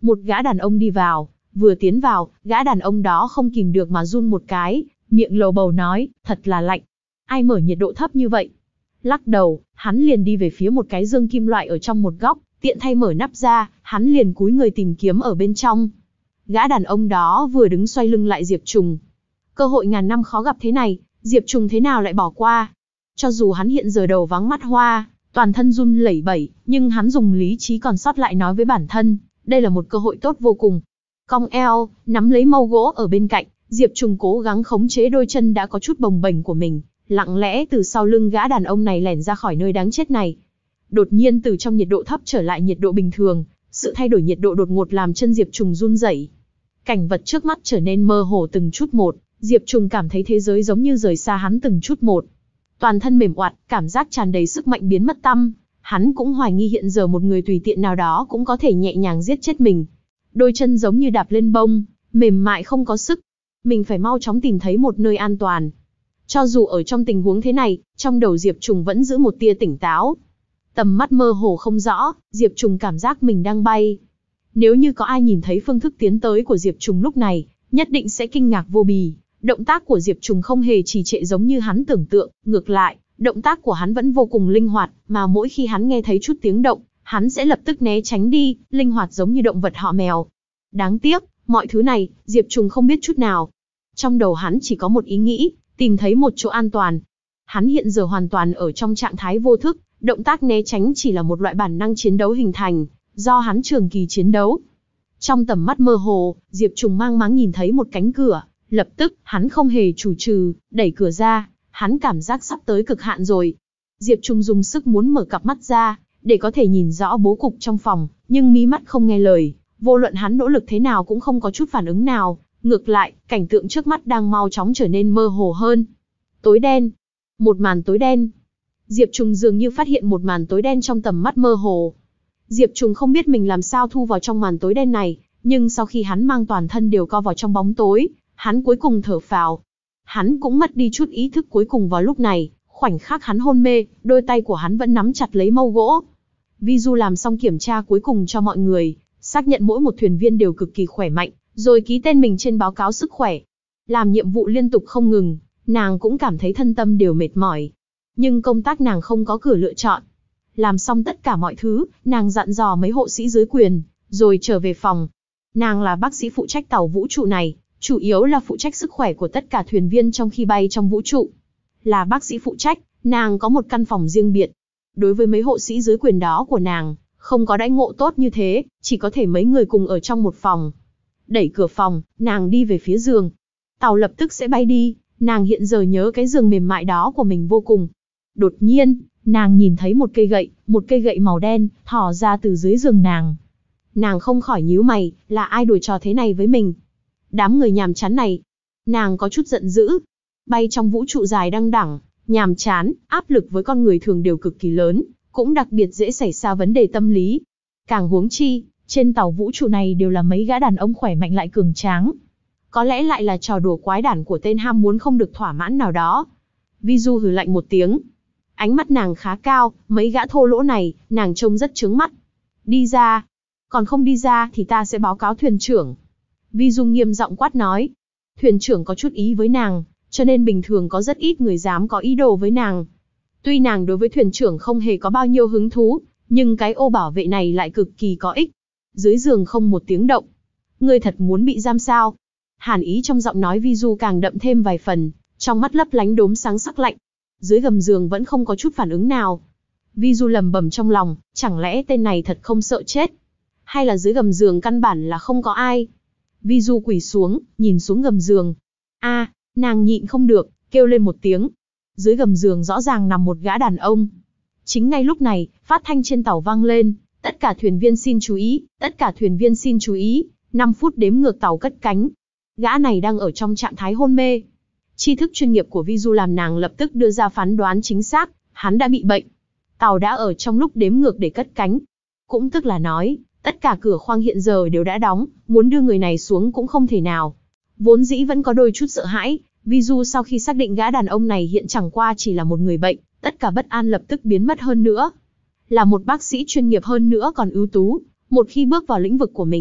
Một gã đàn ông đi vào, vừa tiến vào, gã đàn ông đó không kìm được mà run một cái, miệng lầu bầu nói, thật là lạnh. Ai mở nhiệt độ thấp như vậy? Lắc đầu, hắn liền đi về phía một cái dương kim loại ở trong một góc, tiện thay mở nắp ra, hắn liền cúi người tìm kiếm ở bên trong. Gã đàn ông đó vừa đứng xoay lưng lại Diệp Trùng. Cơ hội ngàn năm khó gặp thế này, Diệp Trùng thế nào lại bỏ qua? Cho dù hắn hiện giờ đầu vắng mắt hoa, toàn thân run lẩy bẩy, nhưng hắn dùng lý trí còn sót lại nói với bản thân, đây là một cơ hội tốt vô cùng. Cong eo, nắm lấy mâu gỗ ở bên cạnh, Diệp Trùng cố gắng khống chế đôi chân đã có chút bồng bềnh của mình, lặng lẽ từ sau lưng gã đàn ông này lẻn ra khỏi nơi đáng chết này. Đột nhiên từ trong nhiệt độ thấp trở lại nhiệt độ bình thường, sự thay đổi nhiệt độ đột ngột làm chân Diệp Trùng run rẩy. Cảnh vật trước mắt trở nên mơ hồ từng chút một, Diệp Trùng cảm thấy thế giới giống như rời xa hắn từng chút một. Toàn thân mềm oặt, cảm giác tràn đầy sức mạnh biến mất tăm, hắn cũng hoài nghi hiện giờ một người tùy tiện nào đó cũng có thể nhẹ nhàng giết chết mình. Đôi chân giống như đạp lên bông, mềm mại không có sức. Mình phải mau chóng tìm thấy một nơi an toàn. Cho dù ở trong tình huống thế này, trong đầu Diệp Trùng vẫn giữ một tia tỉnh táo. Tầm mắt mơ hồ không rõ, Diệp Trùng cảm giác mình đang bay. Nếu như có ai nhìn thấy phương thức tiến tới của Diệp Trùng lúc này, nhất định sẽ kinh ngạc vô bì. Động tác của Diệp Trùng không hề trì trệ giống như hắn tưởng tượng, ngược lại, động tác của hắn vẫn vô cùng linh hoạt, mà mỗi khi hắn nghe thấy chút tiếng động, hắn sẽ lập tức né tránh đi, linh hoạt giống như động vật họ mèo. Đáng tiếc, mọi thứ này, Diệp Trùng không biết chút nào. Trong đầu hắn chỉ có một ý nghĩ, tìm thấy một chỗ an toàn. Hắn hiện giờ hoàn toàn ở trong trạng thái vô thức, động tác né tránh chỉ là một loại bản năng chiến đấu hình thành, do hắn trường kỳ chiến đấu. Trong tầm mắt mơ hồ, Diệp Trùng mang máng nhìn thấy một cánh cửa, lập tức, hắn không hề chù trừ, đẩy cửa ra, hắn cảm giác sắp tới cực hạn rồi. Diệp Trùng dùng sức muốn mở cặp mắt ra, để có thể nhìn rõ bố cục trong phòng, nhưng mí mắt không nghe lời, vô luận hắn nỗ lực thế nào cũng không có chút phản ứng nào, ngược lại, cảnh tượng trước mắt đang mau chóng trở nên mơ hồ hơn. Tối đen. Một màn tối đen. Diệp Trùng dường như phát hiện một màn tối đen trong tầm mắt mơ hồ. Diệp Trùng không biết mình làm sao thu vào trong màn tối đen này, nhưng sau khi hắn mang toàn thân đều co vào trong bóng tối, hắn cuối cùng thở phào. Hắn cũng mất đi chút ý thức cuối cùng vào lúc này, khoảnh khắc hắn hôn mê, đôi tay của hắn vẫn nắm chặt lấy mâu gỗ. Vi Du làm xong kiểm tra cuối cùng cho mọi người, xác nhận mỗi một thuyền viên đều cực kỳ khỏe mạnh, rồi ký tên mình trên báo cáo sức khỏe. Làm nhiệm vụ liên tục không ngừng, nàng cũng cảm thấy thân tâm đều mệt mỏi. Nhưng công tác nàng không có cửa lựa chọn. Làm xong tất cả mọi thứ, nàng dặn dò mấy hộ sĩ dưới quyền, rồi trở về phòng. Nàng là bác sĩ phụ trách tàu vũ trụ này, chủ yếu là phụ trách sức khỏe của tất cả thuyền viên trong khi bay trong vũ trụ. Là bác sĩ phụ trách, nàng có một căn phòng riêng biệt. Đối với mấy hộ sĩ dưới quyền đó của nàng, không có đãi ngộ tốt như thế, chỉ có thể mấy người cùng ở trong một phòng. Đẩy cửa phòng, nàng đi về phía giường. Tàu lập tức sẽ bay đi, nàng hiện giờ nhớ cái giường mềm mại đó của mình vô cùng. Đột nhiên, nàng nhìn thấy một cây gậy, một cây gậy màu đen, thò ra từ dưới giường nàng. Nàng không khỏi nhíu mày, là ai đùa trò thế này với mình? Đám người nhàm chán này. Nàng có chút giận dữ. Bay trong vũ trụ dài đăng đẳng, nhàm chán, áp lực với con người thường đều cực kỳ lớn, cũng đặc biệt dễ xảy ra vấn đề tâm lý. Càng huống chi, trên tàu vũ trụ này đều là mấy gã đàn ông khỏe mạnh lại cường tráng. Có lẽ lại là trò đùa quái đản của tên ham muốn không được thỏa mãn nào đó. Vi Du hừ lạnh một tiếng. Ánh mắt nàng khá cao, mấy gã thô lỗ này, nàng trông rất chướng mắt. Đi ra. Còn không đi ra thì ta sẽ báo cáo thuyền trưởng. Vi Du nghiêm giọng quát nói. Thuyền trưởng có chút ý với nàng, cho nên bình thường có rất ít người dám có ý đồ với nàng. Tuy nàng đối với thuyền trưởng không hề có bao nhiêu hứng thú, nhưng cái ô bảo vệ này lại cực kỳ có ích. Dưới giường không một tiếng động. Ngươi thật muốn bị giam sao? Hàn ý trong giọng nói Vi Du càng đậm thêm vài phần, trong mắt lấp lánh đốm sáng sắc lạnh. Dưới gầm giường vẫn không có chút phản ứng nào. Vi Du lầm bầm trong lòng, chẳng lẽ tên này thật không sợ chết? Hay là dưới gầm giường căn bản là không có ai? Vi Du quỳ xuống, nhìn xuống gầm giường. A, à, nàng nhịn không được, kêu lên một tiếng. Dưới gầm giường rõ ràng nằm một gã đàn ông. Chính ngay lúc này, phát thanh trên tàu vang lên. Tất cả thuyền viên xin chú ý, tất cả thuyền viên xin chú ý. năm phút đếm ngược tàu cất cánh. Gã này đang ở trong trạng thái hôn mê. Tri thức chuyên nghiệp của Vi Du làm nàng lập tức đưa ra phán đoán chính xác, hắn đã bị bệnh. Tàu đã ở trong lúc đếm ngược để cất cánh. Cũng tức là nói, tất cả cửa khoang hiện giờ đều đã đóng, muốn đưa người này xuống cũng không thể nào. Vốn dĩ vẫn có đôi chút sợ hãi, Vi Du sau khi xác định gã đàn ông này hiện chẳng qua chỉ là một người bệnh, tất cả bất an lập tức biến mất hơn nữa. Là một bác sĩ chuyên nghiệp hơn nữa còn ưu tú, một khi bước vào lĩnh vực của mình,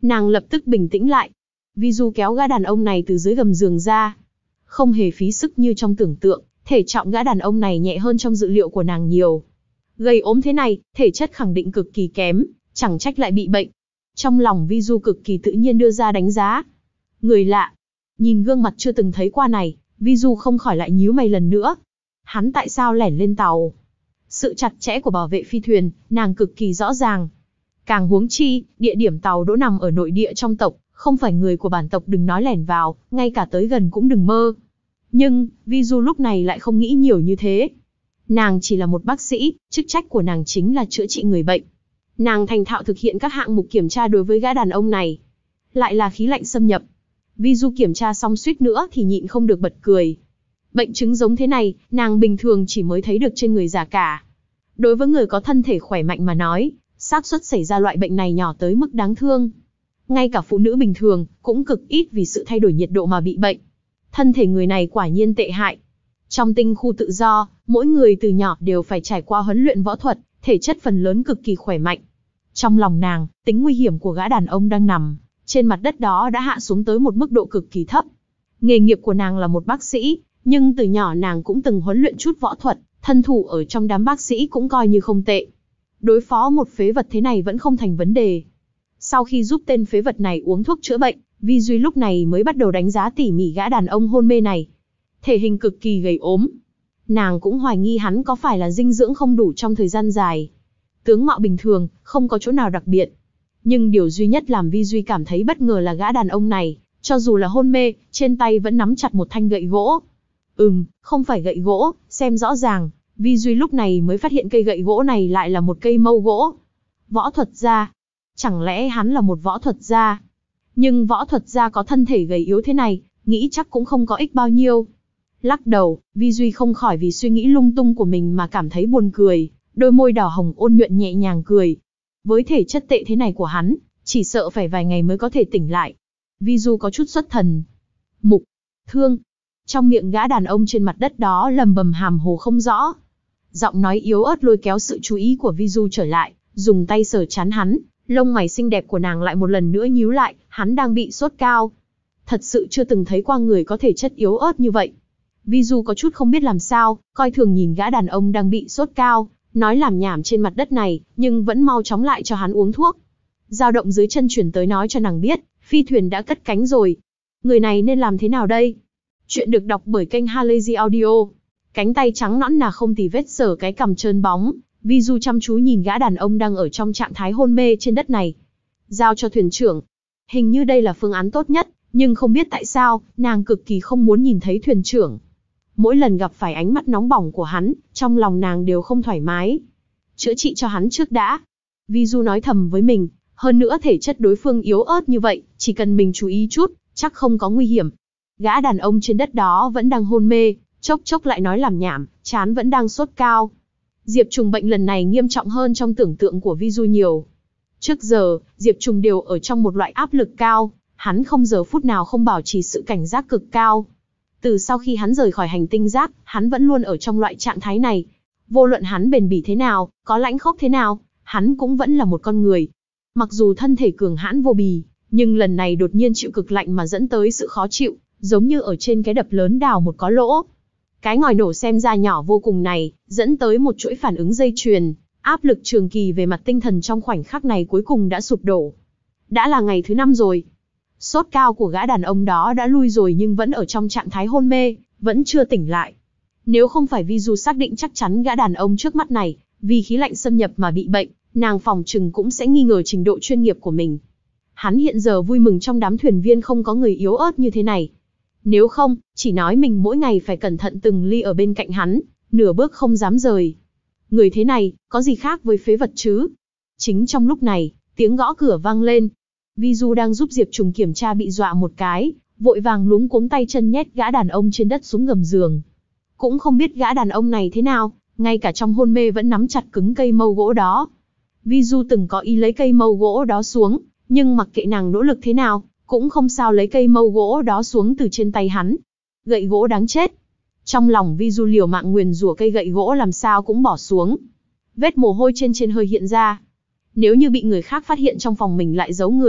Nàng lập tức bình tĩnh lại. Vi Du kéo gã đàn ông này từ dưới gầm giường ra. Không hề phí sức như trong tưởng tượng, thể trọng gã đàn ông này nhẹ hơn trong dự liệu của nàng nhiều. Gầy ốm thế này, thể chất khẳng định cực kỳ kém, chẳng trách lại bị bệnh. Trong lòng Vi Du cực kỳ tự nhiên đưa ra đánh giá. Người lạ. Nhìn gương mặt chưa từng thấy qua này, Vi Du không khỏi lại nhíu mày lần nữa. Hắn tại sao lẻn lên tàu? Sự chặt chẽ của bảo vệ phi thuyền, nàng cực kỳ rõ ràng. Càng huống chi, địa điểm tàu đỗ nằm ở nội địa trong tộc, không phải người của bản tộc đừng nói lẻn vào, ngay cả tới gần cũng đừng mơ. Nhưng, Vi Du lúc này lại không nghĩ nhiều như thế. Nàng chỉ là một bác sĩ, chức trách của nàng chính là chữa trị người bệnh. Nàng thành thạo thực hiện các hạng mục kiểm tra đối với gã đàn ông này. Lại là khí lạnh xâm nhập. Vi Du kiểm tra xong suýt nữa thì nhịn không được bật cười. Bệnh chứng giống thế này, nàng bình thường chỉ mới thấy được trên người già cả. Đối với người có thân thể khỏe mạnh mà nói, xác suất xảy ra loại bệnh này nhỏ tới mức đáng thương. Ngay cả phụ nữ bình thường, cũng cực ít vì sự thay đổi nhiệt độ mà bị bệnh. Thân thể người này quả nhiên tệ hại. Trong tinh khu tự do, mỗi người từ nhỏ đều phải trải qua huấn luyện võ thuật, thể chất phần lớn cực kỳ khỏe mạnh. Trong lòng nàng, tính nguy hiểm của gã đàn ông đang nằm trên mặt đất đó đã hạ xuống tới một mức độ cực kỳ thấp. Nghề nghiệp của nàng là một bác sĩ, nhưng từ nhỏ nàng cũng từng huấn luyện chút võ thuật, thân thủ ở trong đám bác sĩ cũng coi như không tệ. Đối phó một phế vật thế này vẫn không thành vấn đề. Sau khi giúp tên phế vật này uống thuốc chữa bệnh, Vi Duy lúc này mới bắt đầu đánh giá tỉ mỉ gã đàn ông hôn mê này. Thể hình cực kỳ gầy ốm. Nàng cũng hoài nghi hắn có phải là dinh dưỡng không đủ trong thời gian dài. Tướng mạo bình thường, không có chỗ nào đặc biệt. Nhưng điều duy nhất làm Vi Duy cảm thấy bất ngờ là gã đàn ông này, cho dù là hôn mê, trên tay vẫn nắm chặt một thanh gậy gỗ. Ừm, không phải gậy gỗ, xem rõ ràng, Vi Duy lúc này mới phát hiện cây gậy gỗ này lại là một cây mâu gỗ. Võ thuật gia. Chẳng lẽ hắn là một võ thuật gia? Nhưng võ thuật gia có thân thể gầy yếu thế này, nghĩ chắc cũng không có ích bao nhiêu. Lắc đầu, Vi Duy không khỏi vì suy nghĩ lung tung của mình mà cảm thấy buồn cười, đôi môi đỏ hồng ôn nhuận nhẹ nhàng cười. Với thể chất tệ thế này của hắn, chỉ sợ phải vài ngày mới có thể tỉnh lại. Vi Du có chút xuất thần. Mục, thương. Trong miệng gã đàn ông trên mặt đất đó lầm bầm hàm hồ không rõ. Giọng nói yếu ớt lôi kéo sự chú ý của Vi Du trở lại, dùng tay sờ trán hắn, lông mày xinh đẹp của nàng lại một lần nữa nhíu lại, hắn đang bị sốt cao. Thật sự chưa từng thấy qua người có thể chất yếu ớt như vậy. Vi Du có chút không biết làm sao, coi thường nhìn gã đàn ông đang bị sốt cao, nói làm nhảm trên mặt đất này, nhưng vẫn mau chóng lại cho hắn uống thuốc. Dao động dưới chân chuyển tới nói cho nàng biết, phi thuyền đã cất cánh rồi. Người này nên làm thế nào đây? Chuyện được đọc bởi kênh Halazy Audio. Cánh tay trắng nõn nà không tì vết sờ cái cằm trơn bóng, Vi Du chăm chú nhìn gã đàn ông đang ở trong trạng thái hôn mê trên đất này. Giao cho thuyền trưởng. Hình như đây là phương án tốt nhất, nhưng không biết tại sao, nàng cực kỳ không muốn nhìn thấy thuyền trưởng. Mỗi lần gặp phải ánh mắt nóng bỏng của hắn, trong lòng nàng đều không thoải mái. Chữa trị cho hắn trước đã. Vi Du nói thầm với mình, hơn nữa thể chất đối phương yếu ớt như vậy, chỉ cần mình chú ý chút, chắc không có nguy hiểm. Gã đàn ông trên đất đó vẫn đang hôn mê, chốc chốc lại nói làm nhảm, trán vẫn đang sốt cao. Diệp Trùng bệnh lần này nghiêm trọng hơn trong tưởng tượng của Vi Du nhiều. Trước giờ, Diệp Trùng đều ở trong một loại áp lực cao, hắn không giờ phút nào không bảo trì sự cảnh giác cực cao. Từ sau khi hắn rời khỏi hành tinh rác, hắn vẫn luôn ở trong loại trạng thái này. Vô luận hắn bền bỉ thế nào, có lãnh khốc thế nào, hắn cũng vẫn là một con người. Mặc dù thân thể cường hãn vô bì, nhưng lần này đột nhiên chịu cực lạnh mà dẫn tới sự khó chịu, giống như ở trên cái đập lớn đào một có lỗ. Cái ngòi nổ xem ra nhỏ vô cùng này, dẫn tới một chuỗi phản ứng dây chuyền, áp lực trường kỳ về mặt tinh thần trong khoảnh khắc này cuối cùng đã sụp đổ. Đã là ngày thứ năm rồi. Sốt cao của gã đàn ông đó đã lui rồi nhưng vẫn ở trong trạng thái hôn mê, vẫn chưa tỉnh lại. Nếu không phải Vi Du xác định chắc chắn gã đàn ông trước mắt này, vì khí lạnh xâm nhập mà bị bệnh, nàng phòng trừng cũng sẽ nghi ngờ trình độ chuyên nghiệp của mình. Hắn hiện giờ vui mừng trong đám thuyền viên không có người yếu ớt như thế này. Nếu không, chỉ nói mình mỗi ngày phải cẩn thận từng ly ở bên cạnh hắn, nửa bước không dám rời. Người thế này, có gì khác với phế vật chứ? Chính trong lúc này, tiếng gõ cửa vang lên. Vi Du đang giúp Diệp Trùng kiểm tra bị dọa một cái, vội vàng luống cuống tay chân nhét gã đàn ông trên đất xuống gầm giường. Cũng không biết gã đàn ông này thế nào, ngay cả trong hôn mê vẫn nắm chặt cứng cây mâu gỗ đó. Vi Du từng có ý lấy cây mâu gỗ đó xuống, nhưng mặc kệ nàng nỗ lực thế nào, cũng không sao lấy cây mâu gỗ đó xuống từ trên tay hắn. Gậy gỗ đáng chết. Trong lòng Vi Du liều mạng nguyền rủa cây gậy gỗ làm sao cũng bỏ xuống. Vết mồ hôi trên trên hơi hiện ra. Nếu như bị người khác phát hiện trong phòng mình lại giấu người,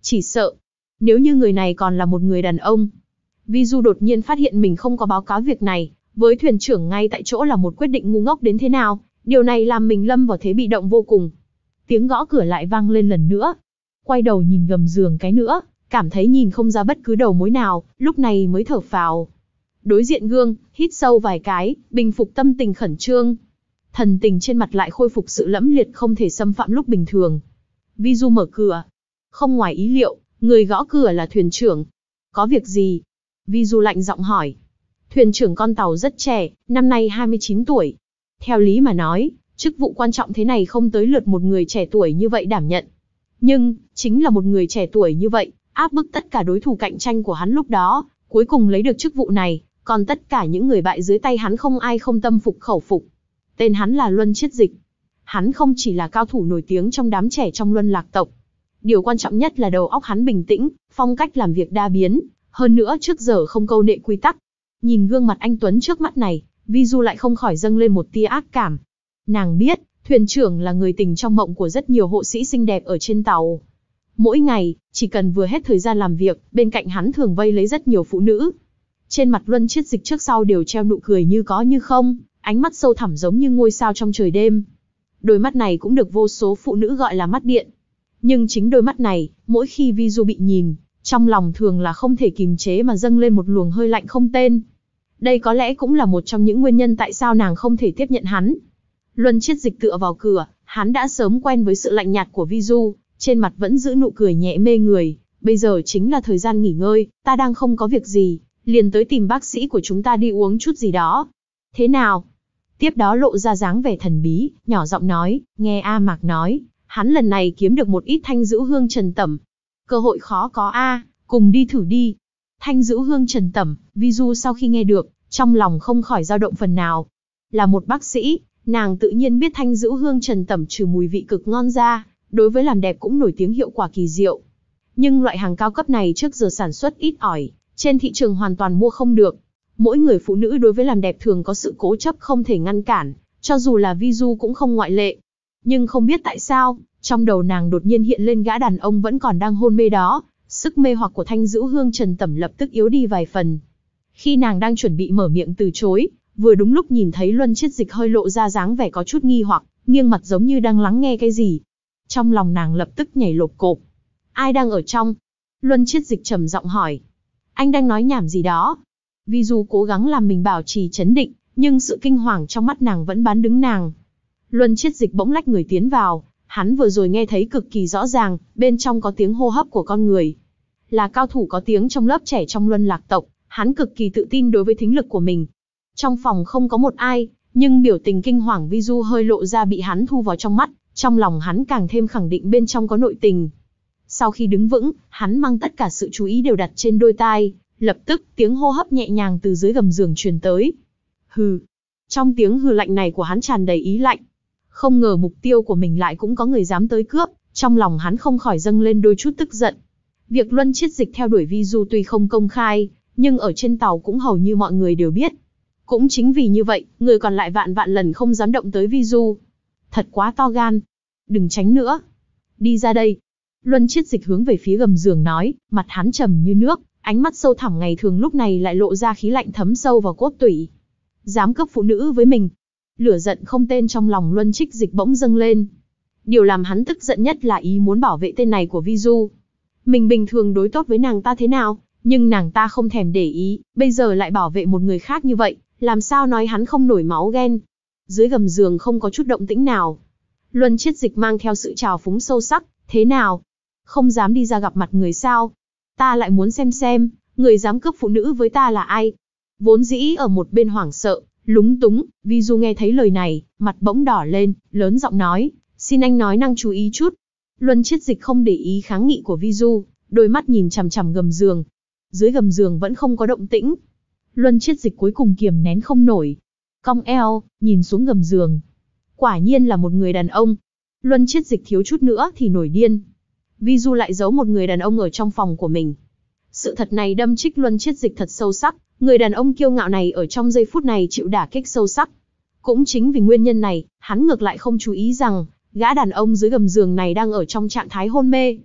Chỉ sợ, nếu như người này còn là một người đàn ông. Vi Du đột nhiên phát hiện mình không có báo cáo việc này, với thuyền trưởng ngay tại chỗ là một quyết định ngu ngốc đến thế nào, điều này làm mình lâm vào thế bị động vô cùng. Tiếng gõ cửa lại vang lên lần nữa. Quay đầu nhìn gầm giường cái nữa, cảm thấy nhìn không ra bất cứ đầu mối nào, lúc này mới thở phào. Đối diện gương, hít sâu vài cái, bình phục tâm tình khẩn trương. Thần tình trên mặt lại khôi phục sự lẫm liệt không thể xâm phạm lúc bình thường. Vi Du mở cửa. Không ngoài ý liệu, người gõ cửa là thuyền trưởng. Có việc gì? Vi Du lạnh giọng hỏi. Thuyền trưởng con tàu rất trẻ, năm nay hai mươi chín tuổi. Theo lý mà nói, chức vụ quan trọng thế này không tới lượt một người trẻ tuổi như vậy đảm nhận. Nhưng, chính là một người trẻ tuổi như vậy, áp bức tất cả đối thủ cạnh tranh của hắn lúc đó, cuối cùng lấy được chức vụ này, còn tất cả những người bại dưới tay hắn không ai không tâm phục khẩu phục. Tên hắn là Luân Chiết Dịch. Hắn không chỉ là cao thủ nổi tiếng trong đám trẻ trong Luân Lạc tộc. Điều quan trọng nhất là đầu óc hắn bình tĩnh, phong cách làm việc đa biến, hơn nữa trước giờ không câu nệ quy tắc. Nhìn gương mặt anh Tuấn trước mắt này, Vi Du lại không khỏi dâng lên một tia ác cảm. Nàng biết, thuyền trưởng là người tình trong mộng của rất nhiều hộ sĩ xinh đẹp ở trên tàu. Mỗi ngày, chỉ cần vừa hết thời gian làm việc, bên cạnh hắn thường vây lấy rất nhiều phụ nữ. Trên mặt Luân Chiết Dịch trước sau đều treo nụ cười như có như không, ánh mắt sâu thẳm giống như ngôi sao trong trời đêm. Đôi mắt này cũng được vô số phụ nữ gọi là mắt điện. Nhưng chính đôi mắt này, mỗi khi Vi Du bị nhìn, trong lòng thường là không thể kìm chế mà dâng lên một luồng hơi lạnh không tên. Đây có lẽ cũng là một trong những nguyên nhân tại sao nàng không thể tiếp nhận hắn. Luân Chiết Dịch tựa vào cửa, hắn đã sớm quen với sự lạnh nhạt của Vi Du, trên mặt vẫn giữ nụ cười nhẹ mê người. Bây giờ chính là thời gian nghỉ ngơi, ta đang không có việc gì, liền tới tìm bác sĩ của chúng ta đi uống chút gì đó. Thế nào? Tiếp đó lộ ra dáng vẻ thần bí, nhỏ giọng nói, nghe A Mạc nói, hắn lần này kiếm được một ít thanh dữ hương trần tẩm. Cơ hội khó có a, cùng đi thử đi. Thanh dữ hương trần tẩm, Vi Du sau khi nghe được, trong lòng không khỏi dao động phần nào. Là một bác sĩ, nàng tự nhiên biết thanh dữ hương trần tẩm trừ mùi vị cực ngon ra, đối với làm đẹp cũng nổi tiếng hiệu quả kỳ diệu. Nhưng loại hàng cao cấp này trước giờ sản xuất ít ỏi, trên thị trường hoàn toàn mua không được. Mỗi người phụ nữ đối với làm đẹp thường có sự cố chấp không thể ngăn cản, cho dù là Vi Du cũng không ngoại lệ. Nhưng không biết tại sao, trong đầu nàng đột nhiên hiện lên gã đàn ông vẫn còn đang hôn mê đó, sức mê hoặc của thanh dữ hương trần tẩm lập tức yếu đi vài phần. Khi nàng đang chuẩn bị mở miệng từ chối, vừa đúng lúc nhìn thấy Luân Chiết Dịch hơi lộ ra dáng vẻ có chút nghi hoặc, nghiêng mặt giống như đang lắng nghe cái gì. Trong lòng nàng lập tức nhảy lộp cộp. Ai đang ở trong? Luân Chiết Dịch trầm giọng hỏi. Anh đang nói nhảm gì đó? Vi Du cố gắng làm mình bảo trì trấn định, nhưng sự kinh hoàng trong mắt nàng vẫn bán đứng nàng. Luân Chiết Dịch bỗng lách người tiến vào, hắn vừa rồi nghe thấy cực kỳ rõ ràng, bên trong có tiếng hô hấp của con người. Là cao thủ có tiếng trong lớp trẻ trong Luân Lạc tộc, hắn cực kỳ tự tin đối với thính lực của mình. Trong phòng không có một ai, nhưng biểu tình kinh hoàng Vi Du hơi lộ ra bị hắn thu vào trong mắt, trong lòng hắn càng thêm khẳng định bên trong có nội tình. Sau khi đứng vững, hắn mang tất cả sự chú ý đều đặt trên đôi tai, lập tức tiếng hô hấp nhẹ nhàng từ dưới gầm giường truyền tới. Hừ. Trong tiếng hừ lạnh này của hắn tràn đầy ý lạnh. Không ngờ mục tiêu của mình lại cũng có người dám tới cướp, trong lòng hắn không khỏi dâng lên đôi chút tức giận. Việc Luân Chiết Dịch theo đuổi Vi Du tuy không công khai, nhưng ở trên tàu cũng hầu như mọi người đều biết. Cũng chính vì như vậy, người còn lại vạn vạn lần không dám động tới Vi Du. Thật quá to gan. Đừng tránh nữa. Đi ra đây. Luân Chiết Dịch hướng về phía gầm giường nói, mặt hắn trầm như nước, ánh mắt sâu thẳm ngày thường lúc này lại lộ ra khí lạnh thấm sâu vào cốt tủy. Dám cướp phụ nữ với mình. Lửa giận không tên trong lòng Luân Chiết Dịch bỗng dâng lên. Điều làm hắn tức giận nhất là ý muốn bảo vệ tên này của Vi Du. Mình bình thường đối tốt với nàng ta thế nào, nhưng nàng ta không thèm để ý, bây giờ lại bảo vệ một người khác như vậy, làm sao nói hắn không nổi máu ghen. Dưới gầm giường không có chút động tĩnh nào. Luân Chiết Dịch mang theo sự trào phúng sâu sắc, thế nào? Không dám đi ra gặp mặt người sao? Ta lại muốn xem xem, người dám cướp phụ nữ với ta là ai? Vốn dĩ ở một bên hoảng sợ, lúng túng, Vi Du nghe thấy lời này, mặt bỗng đỏ lên, lớn giọng nói, xin anh nói năng chú ý chút. Luân Chiết Dịch không để ý kháng nghị của Vi Du, đôi mắt nhìn chằm chằm gầm giường. Dưới gầm giường vẫn không có động tĩnh. Luân Chiết Dịch cuối cùng kiềm nén không nổi. Cong eo, nhìn xuống gầm giường. Quả nhiên là một người đàn ông. Luân Chiết Dịch thiếu chút nữa thì nổi điên. Vi Du lại giấu một người đàn ông ở trong phòng của mình. Sự thật này đâm chích Luân Chiết Dịch thật sâu sắc. Người đàn ông kiêu ngạo này ở trong giây phút này chịu đả kích sâu sắc. Cũng chính vì nguyên nhân này, hắn ngược lại không chú ý rằng, gã đàn ông dưới gầm giường này đang ở trong trạng thái hôn mê.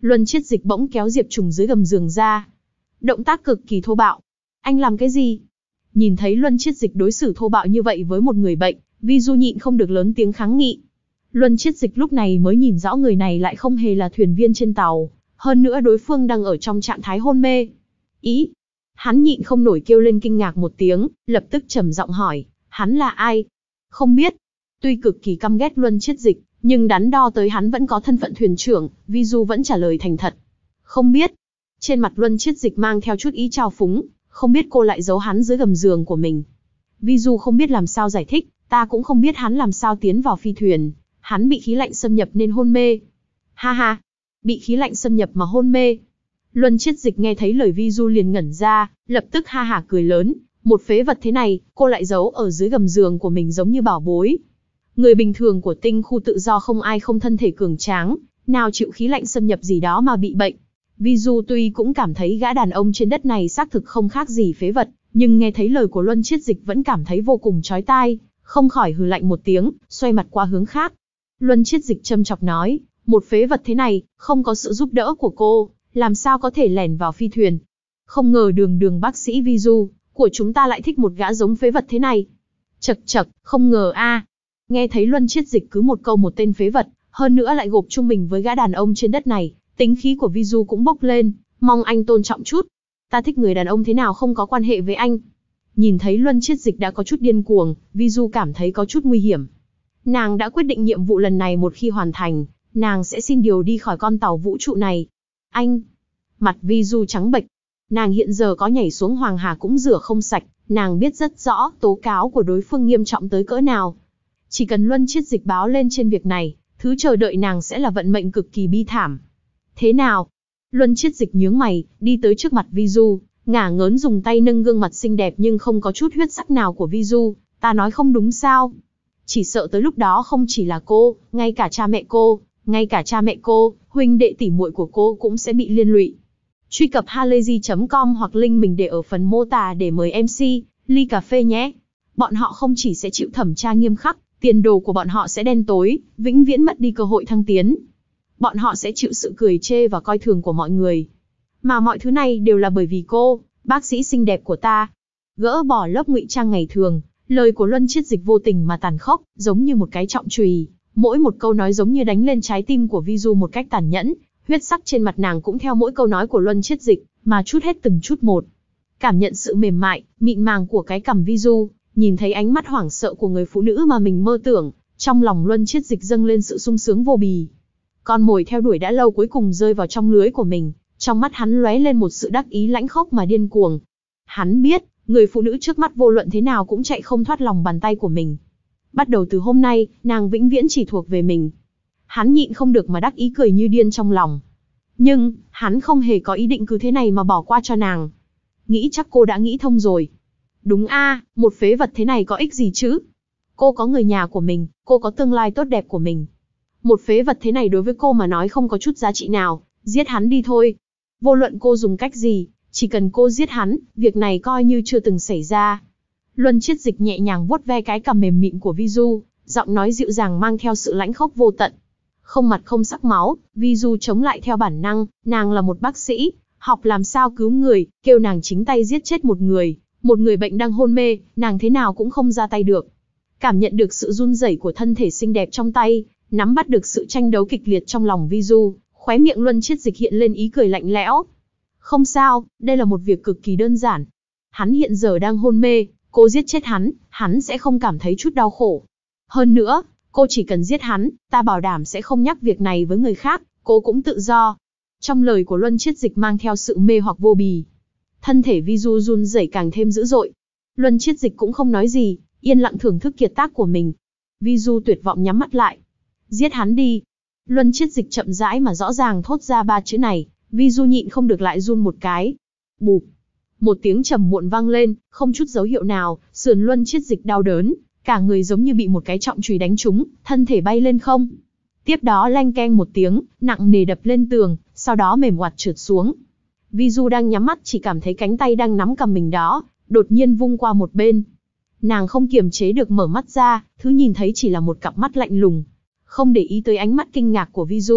Luân Chiết Dịch bỗng kéo Diệp Trùng dưới gầm giường ra. Động tác cực kỳ thô bạo. Anh làm cái gì? Nhìn thấy Luân Chiết Dịch đối xử thô bạo như vậy với một người bệnh, Vi Du nhịn không được lớn tiếng kháng nghị. Luân Chiết Dịch lúc này mới nhìn rõ người này lại không hề là thuyền viên trên tàu, hơn nữa đối phương đang ở trong trạng thái hôn mê. Ý, hắn nhịn không nổi kêu lên kinh ngạc một tiếng, lập tức trầm giọng hỏi, hắn là ai? Không biết. Tuy cực kỳ căm ghét Luân Chiết Dịch, nhưng đắn đo tới hắn vẫn có thân phận thuyền trưởng, Vi Du vẫn trả lời thành thật. Không biết. Trên mặt Luân Chiết Dịch mang theo chút ý trào phúng, không biết cô lại giấu hắn dưới gầm giường của mình. Vi Du không biết làm sao giải thích, ta cũng không biết hắn làm sao tiến vào phi thuyền, hắn bị khí lạnh xâm nhập nên hôn mê. Ha ha, bị khí lạnh xâm nhập mà hôn mê. Luân Chiết Dịch nghe thấy lời Vi Du liền ngẩn ra, lập tức ha hả cười lớn, một phế vật thế này, cô lại giấu ở dưới gầm giường của mình giống như bảo bối. Người bình thường của tinh khu tự do không ai không thân thể cường tráng, nào chịu khí lạnh xâm nhập gì đó mà bị bệnh. Vi Du tuy cũng cảm thấy gã đàn ông trên đất này xác thực không khác gì phế vật, nhưng nghe thấy lời của Luân Chiết Dịch vẫn cảm thấy vô cùng chói tai, không khỏi hừ lạnh một tiếng, xoay mặt qua hướng khác. Luân Chiết Dịch châm chọc nói, một phế vật thế này, không có sự giúp đỡ của cô, làm sao có thể lẻn vào phi thuyền. Không ngờ đường đường bác sĩ Vi Du của chúng ta lại thích một gã giống phế vật thế này. Chậc chậc, không ngờ a. Nghe thấy Luân Chiết Dịch cứ một câu một tên phế vật, hơn nữa lại gộp chung mình với gã đàn ông trên đất này, tính khí của Vi Du cũng bốc lên, mong anh tôn trọng chút. Ta thích người đàn ông thế nào không có quan hệ với anh. Nhìn thấy Luân Chiết Dịch đã có chút điên cuồng, Vi Du cảm thấy có chút nguy hiểm. Nàng đã quyết định nhiệm vụ lần này một khi hoàn thành, nàng sẽ xin điều đi khỏi con tàu vũ trụ này. Anh! Mặt Vi Du trắng bệch. Nàng hiện giờ có nhảy xuống Hoàng Hà cũng rửa không sạch, nàng biết rất rõ tố cáo của đối phương nghiêm trọng tới cỡ nào. Chỉ cần Luân Chiết Dịch báo lên trên việc này, thứ chờ đợi nàng sẽ là vận mệnh cực kỳ bi thảm. Thế nào? Luân Chiết Dịch nhướng mày, đi tới trước mặt Vi Du, ngả ngớn dùng tay nâng gương mặt xinh đẹp nhưng không có chút huyết sắc nào của Vi Du. Ta nói không đúng sao? Chỉ sợ tới lúc đó không chỉ là cô, ngay cả cha mẹ cô, ngay cả cha mẹ cô, huynh đệ tỷ muội của cô cũng sẽ bị liên lụy. Truy cập halayzi chấm com hoặc link mình để ở phần mô tả để mời em xê, ly cà phê nhé. Bọn họ không chỉ sẽ chịu thẩm tra nghiêm khắc, tiền đồ của bọn họ sẽ đen tối, vĩnh viễn mất đi cơ hội thăng tiến. Bọn họ sẽ chịu sự cười chê và coi thường của mọi người. Mà mọi thứ này đều là bởi vì cô, bác sĩ xinh đẹp của ta. Gỡ bỏ lớp ngụy trang ngày thường, lời của Luân Chiết Dịch vô tình mà tàn khốc, giống như một cái trọng chùy. Mỗi một câu nói giống như đánh lên trái tim của Vi Du một cách tàn nhẫn, huyết sắc trên mặt nàng cũng theo mỗi câu nói của Luân Chiết Dịch mà trút hết từng chút một. Cảm nhận sự mềm mại, mịn màng của cái cằm Vi Du, nhìn thấy ánh mắt hoảng sợ của người phụ nữ mà mình mơ tưởng, trong lòng Luân Chiết Dịch dâng lên sự sung sướng vô bì. Con mồi theo đuổi đã lâu cuối cùng rơi vào trong lưới của mình, trong mắt hắn lóe lên một sự đắc ý lãnh khốc mà điên cuồng. Hắn biết, người phụ nữ trước mắt vô luận thế nào cũng chạy không thoát lòng bàn tay của mình. Bắt đầu từ hôm nay, nàng vĩnh viễn chỉ thuộc về mình. Hắn nhịn không được mà đắc ý cười như điên trong lòng. Nhưng, hắn không hề có ý định cứ thế này mà bỏ qua cho nàng. Nghĩ chắc cô đã nghĩ thông rồi. Đúng a, một phế vật thế này có ích gì chứ? Cô có người nhà của mình, cô có tương lai tốt đẹp của mình. Một phế vật thế này đối với cô mà nói không có chút giá trị nào, giết hắn đi thôi. Vô luận cô dùng cách gì, chỉ cần cô giết hắn, việc này coi như chưa từng xảy ra. Luân Chiết Dịch nhẹ nhàng vuốt ve cái cằm mềm mịn của Vi Du, giọng nói dịu dàng mang theo sự lãnh khốc vô tận. Không mặt không sắc máu, Vi Du chống lại theo bản năng, nàng là một bác sĩ, học làm sao cứu người, kêu nàng chính tay giết chết một người, một người bệnh đang hôn mê, nàng thế nào cũng không ra tay được. Cảm nhận được sự run rẩy của thân thể xinh đẹp trong tay, nắm bắt được sự tranh đấu kịch liệt trong lòng Vi Du, khóe miệng Luân Chiết Dịch hiện lên ý cười lạnh lẽo. Không sao, đây là một việc cực kỳ đơn giản. Hắn hiện giờ đang hôn mê, cô giết chết hắn, hắn sẽ không cảm thấy chút đau khổ. Hơn nữa, cô chỉ cần giết hắn, ta bảo đảm sẽ không nhắc việc này với người khác, cô cũng tự do. Trong lời của Luân Chiết Dịch mang theo sự mê hoặc vô bì. Thân thể Vi Du run rẩy càng thêm dữ dội. Luân Chiết Dịch cũng không nói gì, yên lặng thưởng thức kiệt tác của mình. Vi Du tuyệt vọng nhắm mắt lại. Giết hắn đi. Luân Chiết Dịch chậm rãi mà rõ ràng thốt ra ba chữ này, Vi Du nhịn không được lại run một cái. Bụp. Một tiếng trầm muộn vang lên, không chút dấu hiệu nào, sườn Luân Chiết Dịch đau đớn, cả người giống như bị một cái trọng chùy đánh trúng, thân thể bay lên không. Tiếp đó leng keng một tiếng, nặng nề đập lên tường, sau đó mềm oặt trượt xuống. Vi Du đang nhắm mắt chỉ cảm thấy cánh tay đang nắm cầm mình đó, đột nhiên vung qua một bên. Nàng không kiềm chế được mở mắt ra, thứ nhìn thấy chỉ là một cặp mắt lạnh lùng. Không để ý tới ánh mắt kinh ngạc của Vi Du,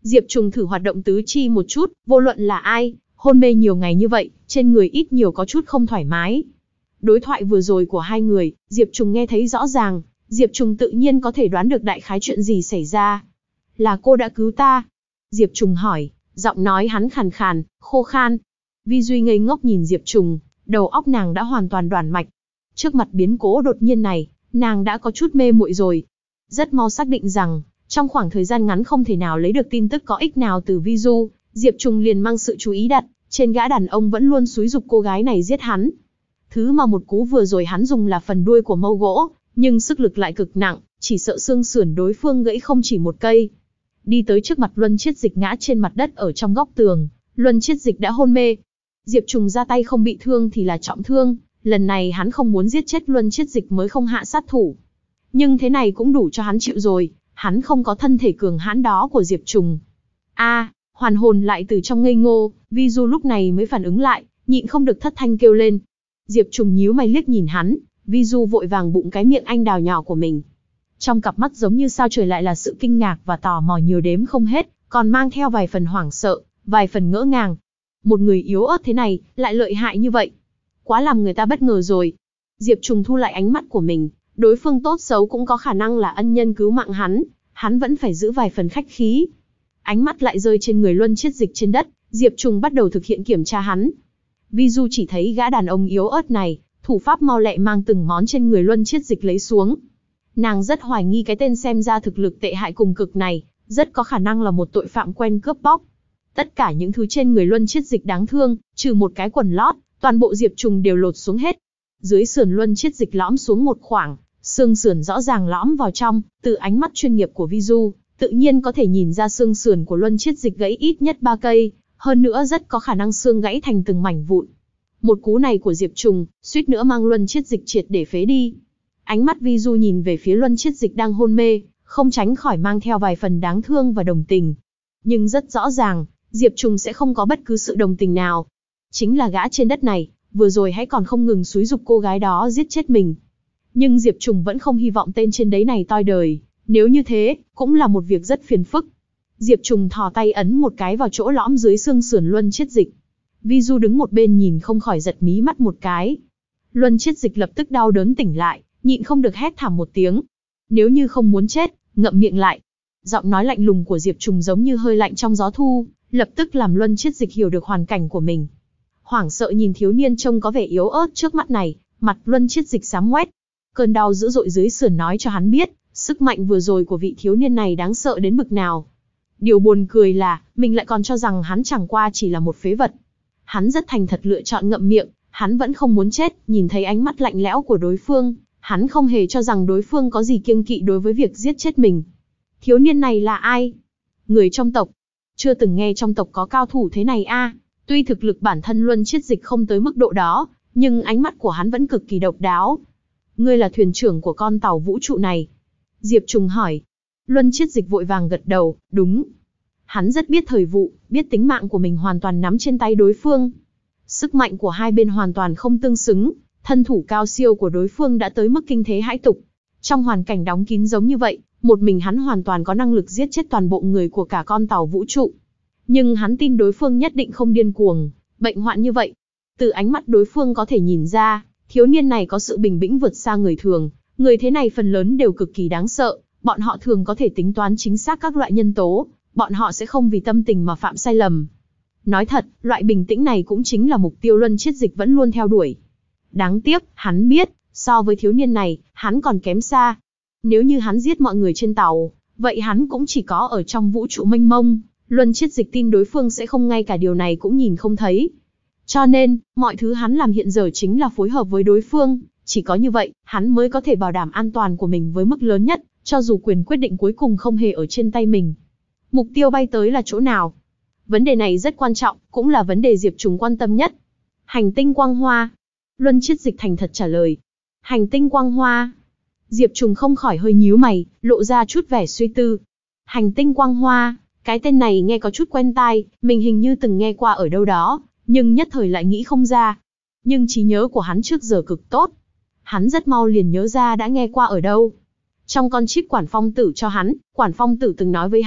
Diệp Trùng thử hoạt động tứ chi một chút, vô luận là ai, hôn mê nhiều ngày như vậy, trên người ít nhiều có chút không thoải mái. Đối thoại vừa rồi của hai người, Diệp Trùng nghe thấy rõ ràng, Diệp Trùng tự nhiên có thể đoán được đại khái chuyện gì xảy ra. Là cô đã cứu ta? Diệp Trùng hỏi, giọng nói hắn khàn khàn, khô khan. Vi Duy ngây ngốc nhìn Diệp Trùng, đầu óc nàng đã hoàn toàn đoản mạch. Trước mặt biến cố đột nhiên này, nàng đã có chút mê muội rồi. Rất mau xác định rằng, trong khoảng thời gian ngắn không thể nào lấy được tin tức có ích nào từ Vi Du, Diệp Trùng liền mang sự chú ý đặt trên gã đàn ông vẫn luôn xúi giục cô gái này giết hắn. Thứ mà một cú vừa rồi hắn dùng là phần đuôi của mâu gỗ, nhưng sức lực lại cực nặng, chỉ sợ xương sườn đối phương gãy không chỉ một cây. Đi tới trước mặt Luân Chiết Dịch ngã trên mặt đất ở trong góc tường, Luân Chiết Dịch đã hôn mê. Diệp Trùng ra tay không bị thương thì là trọng thương, lần này hắn không muốn giết chết Luân Chiết Dịch mới không hạ sát thủ. Nhưng thế này cũng đủ cho hắn chịu rồi, hắn không có thân thể cường hãn đó của Diệp Trùng. A, hoàn hồn lại từ trong ngây ngô, Vi Du lúc này mới phản ứng lại, nhịn không được thất thanh kêu lên. Diệp Trùng nhíu mày liếc nhìn hắn, Vi Du vội vàng bụng cái miệng anh đào nhỏ của mình. Trong cặp mắt giống như sao trời lại là sự kinh ngạc và tò mò nhiều đếm không hết, còn mang theo vài phần hoảng sợ, vài phần ngỡ ngàng. Một người yếu ớt thế này, lại lợi hại như vậy. Quá làm người ta bất ngờ rồi. Diệp Trùng thu lại ánh mắt của mình, đối phương tốt xấu cũng có khả năng là ân nhân cứu mạng hắn, hắn vẫn phải giữ vài phần khách khí. Ánh mắt lại rơi trên người Luân Chiết Dịch trên đất, Diệp Trùng bắt đầu thực hiện kiểm tra hắn. Vi Du chỉ thấy gã đàn ông yếu ớt này, thủ pháp mau lẹ mang từng món trên người Luân Chiết Dịch lấy xuống. Nàng rất hoài nghi cái tên xem ra thực lực tệ hại cùng cực này, rất có khả năng là một tội phạm quen cướp bóc. Tất cả những thứ trên người Luân Chiết Dịch đáng thương, trừ một cái quần lót, toàn bộ Diệp Trùng đều lột xuống hết. Dưới sườn Luân Chiết Dịch lõm xuống một khoảng, xương sườn rõ ràng lõm vào trong, từ ánh mắt chuyên nghiệp của Vi Du, tự nhiên có thể nhìn ra xương sườn của Luân Chiết Dịch gãy ít nhất ba cây, hơn nữa rất có khả năng xương gãy thành từng mảnh vụn. Một cú này của Diệp Trùng, suýt nữa mang Luân Chiết Dịch triệt để phế đi. Ánh mắt Vi Du nhìn về phía Luân Chiết Dịch đang hôn mê, không tránh khỏi mang theo vài phần đáng thương và đồng tình. Nhưng rất rõ ràng, Diệp Trùng sẽ không có bất cứ sự đồng tình nào. Chính là gã trên đất này, vừa rồi hãy còn không ngừng xúi giục cô gái đó giết chết mình. Nhưng Diệp Trùng vẫn không hy vọng tên trên đấy này toi đời, nếu như thế, cũng là một việc rất phiền phức. Diệp Trùng thò tay ấn một cái vào chỗ lõm dưới xương sườn Luân Chiết Dịch. Vi Du đứng một bên nhìn không khỏi giật mí mắt một cái. Luân Chiết Dịch lập tức đau đớn tỉnh lại, nhịn không được hét thảm một tiếng. Nếu như không muốn chết, ngậm miệng lại. Giọng nói lạnh lùng của Diệp Trùng giống như hơi lạnh trong gió thu, lập tức làm Luân Chiết Dịch hiểu được hoàn cảnh của mình. Hoảng sợ nhìn thiếu niên trông có vẻ yếu ớt trước mắt này, mặt Luân Chiết Dịch xám ngoét. Cơn đau dữ dội dưới sườn nói cho hắn biết, sức mạnh vừa rồi của vị thiếu niên này đáng sợ đến bực nào. Điều buồn cười là, mình lại còn cho rằng hắn chẳng qua chỉ là một phế vật. Hắn rất thành thật lựa chọn ngậm miệng, hắn vẫn không muốn chết, nhìn thấy ánh mắt lạnh lẽo của đối phương, hắn không hề cho rằng đối phương có gì kiêng kỵ đối với việc giết chết mình. Thiếu niên này là ai? Người trong tộc. Chưa từng nghe trong tộc có cao thủ thế này a. À. Tuy thực lực bản thân Luân Chiết Dịch không tới mức độ đó, nhưng ánh mắt của hắn vẫn cực kỳ độc đáo. Ngươi là thuyền trưởng của con tàu vũ trụ này. Diệp Trùng hỏi. Luân Chiết Dịch vội vàng gật đầu, đúng. Hắn rất biết thời vụ, biết tính mạng của mình hoàn toàn nắm trên tay đối phương. Sức mạnh của hai bên hoàn toàn không tương xứng, thân thủ cao siêu của đối phương đã tới mức kinh thế hãi tục. Trong hoàn cảnh đóng kín giống như vậy, một mình hắn hoàn toàn có năng lực giết chết toàn bộ người của cả con tàu vũ trụ. Nhưng hắn tin đối phương nhất định không điên cuồng, bệnh hoạn như vậy. Từ ánh mắt đối phương có thể nhìn ra, thiếu niên này có sự bình tĩnh vượt xa người thường, người thế này phần lớn đều cực kỳ đáng sợ, bọn họ thường có thể tính toán chính xác các loại nhân tố, bọn họ sẽ không vì tâm tình mà phạm sai lầm. Nói thật, loại bình tĩnh này cũng chính là mục tiêu Luân Chiết Dịch vẫn luôn theo đuổi. Đáng tiếc, hắn biết, so với thiếu niên này, hắn còn kém xa. Nếu như hắn giết mọi người trên tàu, vậy hắn cũng chỉ có ở trong vũ trụ mênh mông, Luân Chiết Dịch tin đối phương sẽ không ngay cả điều này cũng nhìn không thấy. Cho nên, mọi thứ hắn làm hiện giờ chính là phối hợp với đối phương, chỉ có như vậy, hắn mới có thể bảo đảm an toàn của mình với mức lớn nhất, cho dù quyền quyết định cuối cùng không hề ở trên tay mình. Mục tiêu bay tới là chỗ nào? Vấn đề này rất quan trọng, cũng là vấn đề Diệp Trùng quan tâm nhất. Hành tinh Quang Hoa. Luân Chiết Dịch thành thật trả lời. Hành tinh Quang Hoa. Diệp Trùng không khỏi hơi nhíu mày, lộ ra chút vẻ suy tư. Hành tinh Quang Hoa, cái tên này nghe có chút quen tai, mình hình như từng nghe qua ở đâu đó, nhưng nhất thời lại nghĩ không ra. Nhưng trí nhớ của hắn trước giờ cực tốt. Hắn rất mau liền nhớ ra đã nghe qua ở đâu. Trong con chip Quản Phong Tử cho hắn, Quản Phong Tử từng nói với hắn,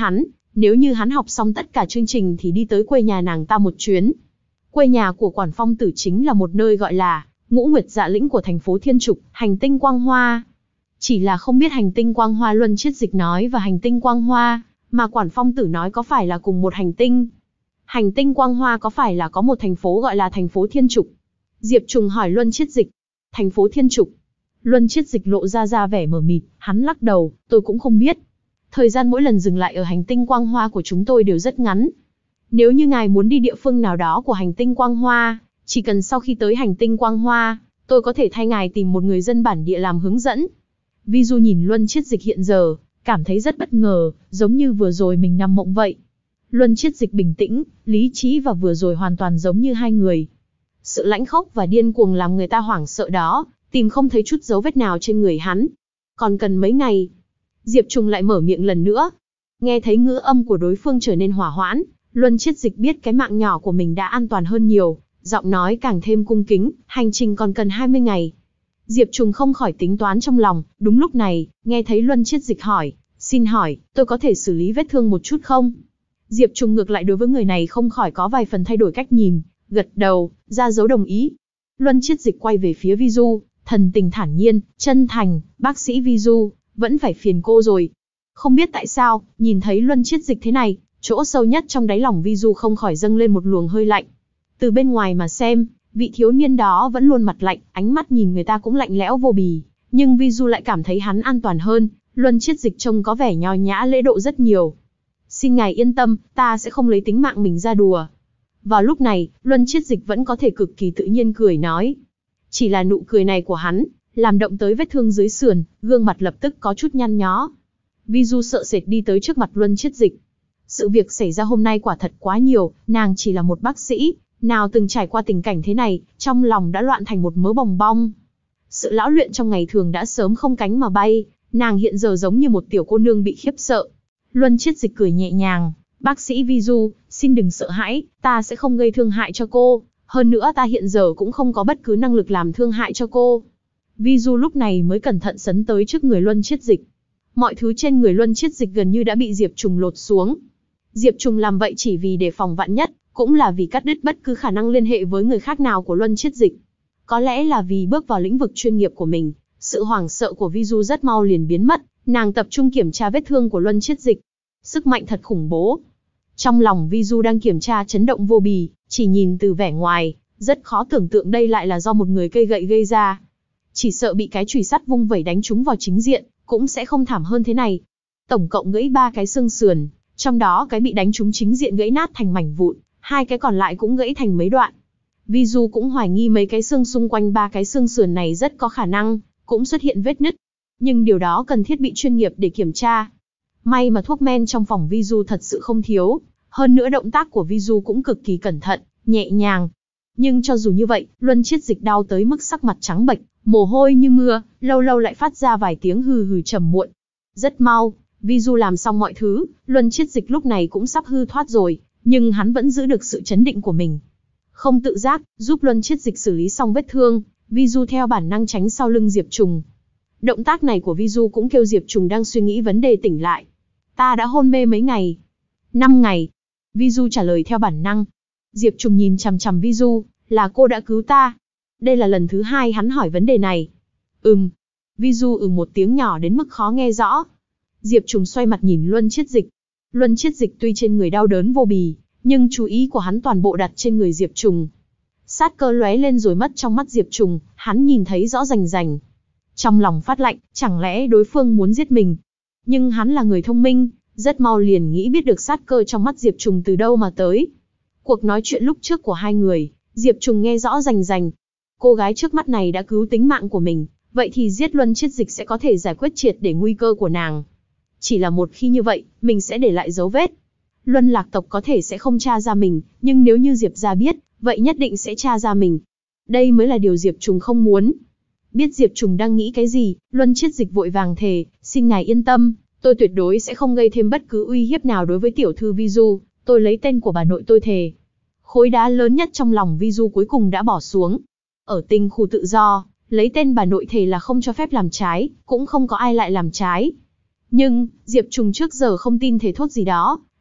Nếu như hắn học xong tất cả chương trình thì đi tới quê nhà nàng ta một chuyến. Quê nhà của Quản Phong Tử chính là một nơi gọi là Ngũ Nguyệt Dạ Lĩnh của thành phố Thiên Trục, hành tinh Quang Hoa. Chỉ là không biết hành tinh Quang Hoa Luân Chiết Dịch nói và hành tinh Quang Hoa mà Quản Phong Tử nói có phải là cùng một hành tinh. Hành tinh Quang Hoa có phải là có một thành phố gọi là thành phố Thiên Trục? Diệp Trùng hỏi Luân Chiết Dịch. Thành phố Thiên Trục. Luân Chiết Dịch lộ ra ra vẻ mờ mịt, hắn lắc đầu, tôi cũng không biết. Thời gian mỗi lần dừng lại ở hành tinh Quang Hoa của chúng tôi đều rất ngắn. Nếu như ngài muốn đi địa phương nào đó của hành tinh Quang Hoa, chỉ cần sau khi tới hành tinh Quang Hoa, tôi có thể thay ngài tìm một người dân bản địa làm hướng dẫn. Vi Du nhìn Luân Chiết Dịch hiện giờ, cảm thấy rất bất ngờ, giống như vừa rồi mình nằm mộng vậy. Luân Chiết Dịch bình tĩnh, lý trí và vừa rồi hoàn toàn giống như hai người. Sự lãnh khốc và điên cuồng làm người ta hoảng sợ đó, tìm không thấy chút dấu vết nào trên người hắn. Còn cần mấy ngày, Diệp Trùng lại mở miệng lần nữa. Nghe thấy ngữ âm của đối phương trở nên hỏa hoãn, Luân Chiết Dịch biết cái mạng nhỏ của mình đã an toàn hơn nhiều, giọng nói càng thêm cung kính, hành trình còn cần hai mươi ngày. Diệp Trùng không khỏi tính toán trong lòng, đúng lúc này, nghe thấy Luân Chiết Dịch hỏi, xin hỏi, tôi có thể xử lý vết thương một chút không? Diệp Trùng ngược lại đối với người này không khỏi có vài phần thay đổi cách nhìn, gật đầu, ra dấu đồng ý. Luân Chiết Dịch quay về phía Vi Du, thần tình thản nhiên, chân thành, bác sĩ Vi Du, vẫn phải phiền cô rồi. Không biết tại sao, nhìn thấy Luân Chiết Dịch thế này, chỗ sâu nhất trong đáy lòng Vi Du không khỏi dâng lên một luồng hơi lạnh. Từ bên ngoài mà xem, vị thiếu niên đó vẫn luôn mặt lạnh, ánh mắt nhìn người ta cũng lạnh lẽo vô bì, nhưng Vi Du lại cảm thấy hắn an toàn hơn, Luân Chiết Dịch trông có vẻ nho nhã lễ độ rất nhiều. Xin ngài yên tâm, ta sẽ không lấy tính mạng mình ra đùa. Vào lúc này, Luân Chiết Dịch vẫn có thể cực kỳ tự nhiên cười nói. Chỉ là nụ cười này của hắn, làm động tới vết thương dưới sườn, gương mặt lập tức có chút nhăn nhó. Vi Du sợ sệt đi tới trước mặt Luân Chiết Dịch. Sự việc xảy ra hôm nay quả thật quá nhiều, nàng chỉ là một bác sĩ, nào từng trải qua tình cảnh thế này, trong lòng đã loạn thành một mớ bòng bong. Sự lão luyện trong ngày thường đã sớm không cánh mà bay, nàng hiện giờ giống như một tiểu cô nương bị khiếp sợ. Luân Chiết Dịch cười nhẹ nhàng, bác sĩ Vi Du, xin đừng sợ hãi, ta sẽ không gây thương hại cho cô, hơn nữa ta hiện giờ cũng không có bất cứ năng lực làm thương hại cho cô. Vi Du lúc này mới cẩn thận sấn tới trước người Luân Chiết Dịch. Mọi thứ trên người Luân Chiết Dịch gần như đã bị Diệp Trùng lột xuống. Diệp Trùng làm vậy chỉ vì đề phòng vạn nhất, cũng là vì cắt đứt bất cứ khả năng liên hệ với người khác nào của Luân Chiết Dịch. Có lẽ là vì bước vào lĩnh vực chuyên nghiệp của mình, sự hoảng sợ của Vi Du rất mau liền biến mất, nàng tập trung kiểm tra vết thương của Luân Chiết Dịch. Sức mạnh thật khủng bố. Trong lòng Vi Du đang kiểm tra chấn động vô bì, chỉ nhìn từ vẻ ngoài, rất khó tưởng tượng đây lại là do một người cây gậy gây ra. Chỉ sợ bị cái chùy sắt vung vẩy đánh trúng vào chính diện, cũng sẽ không thảm hơn thế này. Tổng cộng gãy ba cái xương sườn, trong đó cái bị đánh trúng chính diện gãy nát thành mảnh vụn, hai cái còn lại cũng gãy thành mấy đoạn. Vi Du cũng hoài nghi mấy cái xương xung quanh ba cái xương sườn này rất có khả năng cũng xuất hiện vết nứt, nhưng điều đó cần thiết bị chuyên nghiệp để kiểm tra. May mà thuốc men trong phòng Vi Du thật sự không thiếu, hơn nữa động tác của Vi Du cũng cực kỳ cẩn thận, nhẹ nhàng. Nhưng cho dù như vậy, Luân Chiết Dịch đau tới mức sắc mặt trắng bệch, mồ hôi như mưa, lâu lâu lại phát ra vài tiếng hừ hừ trầm muộn. Rất mau, Vi Du làm xong mọi thứ, Luân Chiết Dịch lúc này cũng sắp hư thoát rồi, nhưng hắn vẫn giữ được sự chấn định của mình. Không tự giác, giúp Luân Chiết Dịch xử lý xong vết thương, Vi Du theo bản năng tránh sau lưng Diệp Trùng. Động tác này của Vi Du cũng kêu Diệp Trùng đang suy nghĩ vấn đề tỉnh lại. Ta đã hôn mê mấy ngày? Năm ngày. Vi Du trả lời theo bản năng. Diệp Trùng nhìn chằm chằm Vi Du, là cô đã cứu ta. Đây là lần thứ hai hắn hỏi vấn đề này. Ừm. Vi Du ừ một tiếng nhỏ đến mức khó nghe rõ. Diệp Trùng xoay mặt nhìn Luân Chiết Dịch. Luân Chiết Dịch tuy trên người đau đớn vô bì, nhưng chú ý của hắn toàn bộ đặt trên người Diệp Trùng. Sát cơ lóe lên rồi mất trong mắt Diệp Trùng, hắn nhìn thấy rõ rành rành. Trong lòng phát lạnh, chẳng lẽ đối phương muốn giết mình? Nhưng hắn là người thông minh, rất mau liền nghĩ biết được sát cơ trong mắt Diệp Trùng từ đâu mà tới. Cuộc nói chuyện lúc trước của hai người, Diệp Trùng nghe rõ rành rành. Cô gái trước mắt này đã cứu tính mạng của mình, vậy thì giết Luân Chiết Dịch sẽ có thể giải quyết triệt để nguy cơ của nàng. Chỉ là một khi như vậy, mình sẽ để lại dấu vết. Luân Lạc tộc có thể sẽ không tra ra mình, nhưng nếu như Diệp gia biết, vậy nhất định sẽ tra ra mình. Đây mới là điều Diệp Trùng không muốn. Biết Diệp Trùng đang nghĩ cái gì, Luân Chiết Dịch vội vàng thề, xin ngài yên tâm, tôi tuyệt đối sẽ không gây thêm bất cứ uy hiếp nào đối với tiểu thư Vi Du, tôi lấy tên của bà nội tôi thề. Khối đá lớn nhất trong lòng Vi Du cuối cùng đã bỏ xuống. Ở tinh khu tự do, lấy tên bà nội thề là không cho phép làm trái, cũng không có ai lại làm trái. Nhưng, Diệp Trùng trước giờ không tin thề thốt gì đó,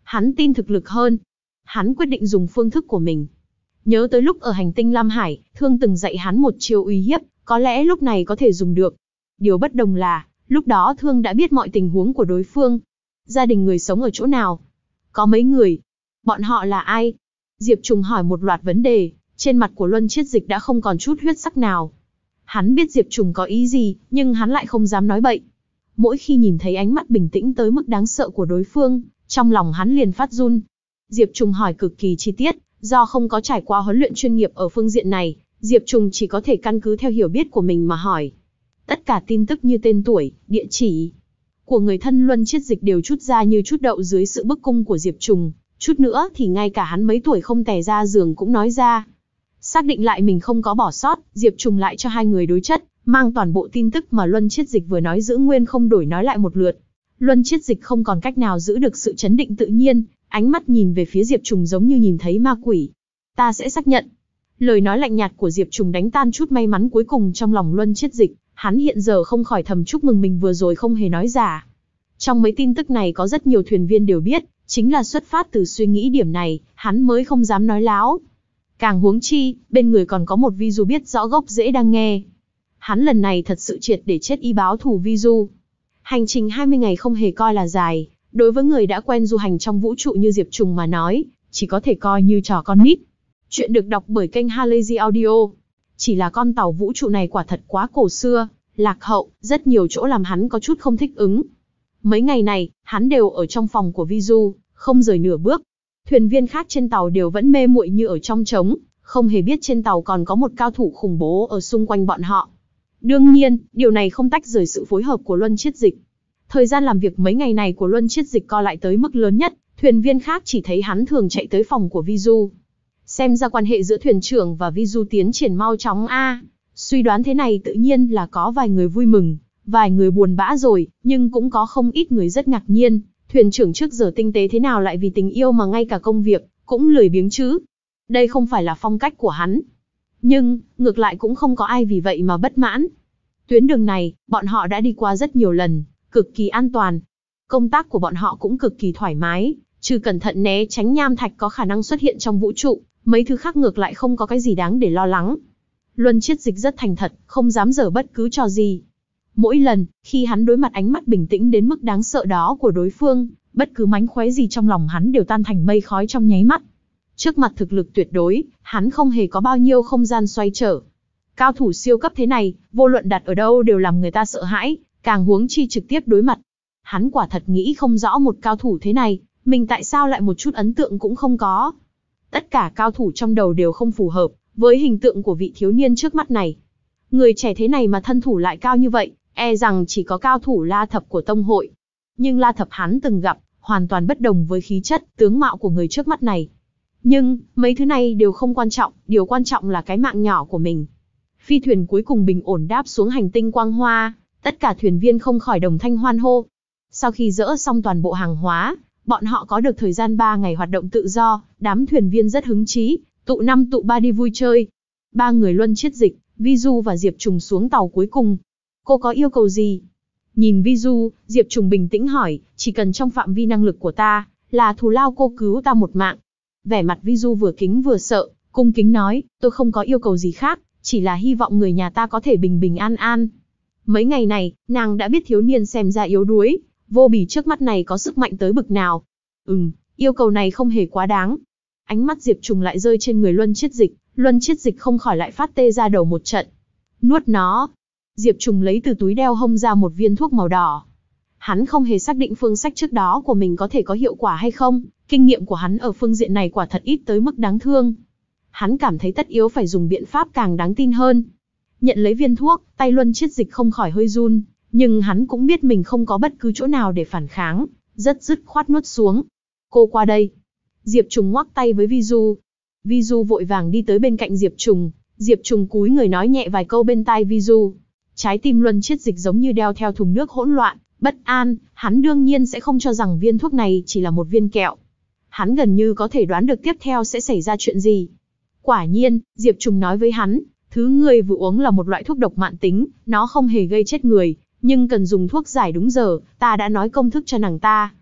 Hắn tin thực lực hơn. Hắn quyết định dùng phương thức của mình. Nhớ tới lúc ở hành tinh Lam Hải, Thương từng dạy hắn một chiêu uy hiếp, có lẽ lúc này có thể dùng được. Điều bất đồng là, lúc đó Thương đã biết mọi tình huống của đối phương. Gia đình người sống ở chỗ nào? Có mấy người? Bọn họ là ai? Diệp Trùng hỏi một loạt vấn đề, trên mặt của Luân Chiết Dịch đã không còn chút huyết sắc nào. Hắn biết Diệp Trùng có ý gì, nhưng hắn lại không dám nói bậy. Mỗi khi nhìn thấy ánh mắt bình tĩnh tới mức đáng sợ của đối phương, trong lòng hắn liền phát run. Diệp Trùng hỏi cực kỳ chi tiết, do không có trải qua huấn luyện chuyên nghiệp ở phương diện này, Diệp Trùng chỉ có thể căn cứ theo hiểu biết của mình mà hỏi. Tất cả tin tức như tên tuổi, địa chỉ của người thân Luân Chiết Dịch đều trút ra như chút đậu dưới sự bức cung của Diệp Trùng, chút nữa thì ngay cả hắn mấy tuổi không tè ra giường cũng nói ra. Xác định lại mình không có bỏ sót, Diệp Trùng lại cho hai người đối chất, mang toàn bộ tin tức mà Luân Chiết Dịch vừa nói giữ nguyên không đổi nói lại một lượt. Luân Chiết Dịch không còn cách nào giữ được sự chấn định tự nhiên, ánh mắt nhìn về phía Diệp Trùng giống như nhìn thấy ma quỷ. Ta sẽ xác nhận. Lời nói lạnh nhạt của Diệp Trùng đánh tan chút may mắn cuối cùng trong lòng Luân Chiết Dịch, hắn hiện giờ không khỏi thầm chúc mừng mình vừa rồi không hề nói giả. Trong mấy tin tức này có rất nhiều thuyền viên đều biết, chính là xuất phát từ suy nghĩ điểm này, hắn mới không dám nói láo. Càng huống chi, bên người còn có một Vi Du biết rõ gốc rễ đang nghe. Hắn lần này thật sự triệt để chết y báo thù Vi Du. Hành trình hai mươi ngày không hề coi là dài, đối với người đã quen du hành trong vũ trụ như Diệp Trùng mà nói, chỉ có thể coi như trò con nít. Chuyện được đọc bởi kênh Halazy Audio. Chỉ là con tàu vũ trụ này quả thật quá cổ xưa, lạc hậu, rất nhiều chỗ làm hắn có chút không thích ứng. Mấy ngày này, hắn đều ở trong phòng của Vi Du, không rời nửa bước. Thuyền viên khác trên tàu đều vẫn mê muội như ở trong trống, không hề biết trên tàu còn có một cao thủ khủng bố ở xung quanh bọn họ. Đương nhiên, điều này không tách rời sự phối hợp của Luân Chiết Dịch. Thời gian làm việc mấy ngày này của Luân Chiết Dịch co lại tới mức lớn nhất, thuyền viên khác chỉ thấy hắn thường chạy tới phòng của Vi Du. Xem ra quan hệ giữa thuyền trưởng và Vi Du tiến triển mau chóng a. Suy đoán thế này tự nhiên là có vài người vui mừng, vài người buồn bã rồi, nhưng cũng có không ít người rất ngạc nhiên. Thuyền trưởng trước giờ tinh tế thế nào lại vì tình yêu mà ngay cả công việc cũng lười biếng chứ? Đây không phải là phong cách của hắn. Nhưng, ngược lại cũng không có ai vì vậy mà bất mãn. Tuyến đường này, bọn họ đã đi qua rất nhiều lần, cực kỳ an toàn. Công tác của bọn họ cũng cực kỳ thoải mái, trừ cẩn thận né tránh nham thạch có khả năng xuất hiện trong vũ trụ, mấy thứ khác ngược lại không có cái gì đáng để lo lắng. Luân Chiết Dịch rất thành thật, không dám giở bất cứ trò gì. Mỗi lần, khi hắn đối mặt ánh mắt bình tĩnh đến mức đáng sợ đó của đối phương, bất cứ mánh khóe gì trong lòng hắn đều tan thành mây khói trong nháy mắt. Trước mặt thực lực tuyệt đối, hắn không hề có bao nhiêu không gian xoay trở. Cao thủ siêu cấp thế này, vô luận đặt ở đâu đều làm người ta sợ hãi, càng huống chi trực tiếp đối mặt. Hắn quả thật nghĩ không rõ một cao thủ thế này, mình tại sao lại một chút ấn tượng cũng không có. Tất cả cao thủ trong đầu đều không phù hợp với hình tượng của vị thiếu niên trước mắt này. Người trẻ thế này mà thân thủ lại cao như vậy, e rằng chỉ có cao thủ La Thập của tông hội. Nhưng La Thập hắn từng gặp, hoàn toàn bất đồng với khí chất, tướng mạo của người trước mắt này. Nhưng, mấy thứ này đều không quan trọng, điều quan trọng là cái mạng nhỏ của mình. Phi thuyền cuối cùng bình ổn đáp xuống hành tinh Quang Hoa, tất cả thuyền viên không khỏi đồng thanh hoan hô. Sau khi dỡ xong toàn bộ hàng hóa, bọn họ có được thời gian ba ngày hoạt động tự do, đám thuyền viên rất hứng chí, tụ năm tụ ba đi vui chơi. Ba người Luân Chiết Dịch, Vi Du và Diệp Trùng xuống tàu cuối cùng. Cô có yêu cầu gì? Nhìn Vi Du, Diệp Trùng bình tĩnh hỏi, chỉ cần trong phạm vi năng lực của ta, là thù lao cô cứu ta một mạng. Vẻ mặt Vi Du vừa kính vừa sợ, cung kính nói, tôi không có yêu cầu gì khác, chỉ là hy vọng người nhà ta có thể bình bình an an. Mấy ngày này, nàng đã biết thiếu niên xem ra yếu đuối, vô bì trước mắt này có sức mạnh tới bực nào. Ừm, yêu cầu này không hề quá đáng. Ánh mắt Diệp Trùng lại rơi trên người Luân Chiết Dịch, Luân Chiết Dịch không khỏi lại phát tê ra đầu một trận. Nuốt nó. Diệp Trùng lấy từ túi đeo hông ra một viên thuốc màu đỏ. Hắn không hề xác định phương sách trước đó của mình có thể có hiệu quả hay không, kinh nghiệm của hắn ở phương diện này quả thật ít tới mức đáng thương. Hắn cảm thấy tất yếu phải dùng biện pháp càng đáng tin hơn. Nhận lấy viên thuốc, tay Luân Chiết Dịch không khỏi hơi run, nhưng hắn cũng biết mình không có bất cứ chỗ nào để phản kháng, rất dứt khoát nuốt xuống. Cô qua đây. Diệp Trùng ngoắc tay với Vi Du. Vi Du vội vàng đi tới bên cạnh Diệp Trùng, Diệp Trùng cúi người nói nhẹ vài câu bên tai Vi Du. Trái tim Luân Chiết Dịch giống như đeo theo thùng nước hỗn loạn, bất an, hắn đương nhiên sẽ không cho rằng viên thuốc này chỉ là một viên kẹo. Hắn gần như có thể đoán được tiếp theo sẽ xảy ra chuyện gì. Quả nhiên, Diệp Trùng nói với hắn, thứ ngươi vừa uống là một loại thuốc độc mãn tính, nó không hề gây chết người, nhưng cần dùng thuốc giải đúng giờ, ta đã nói công thức cho nàng ta.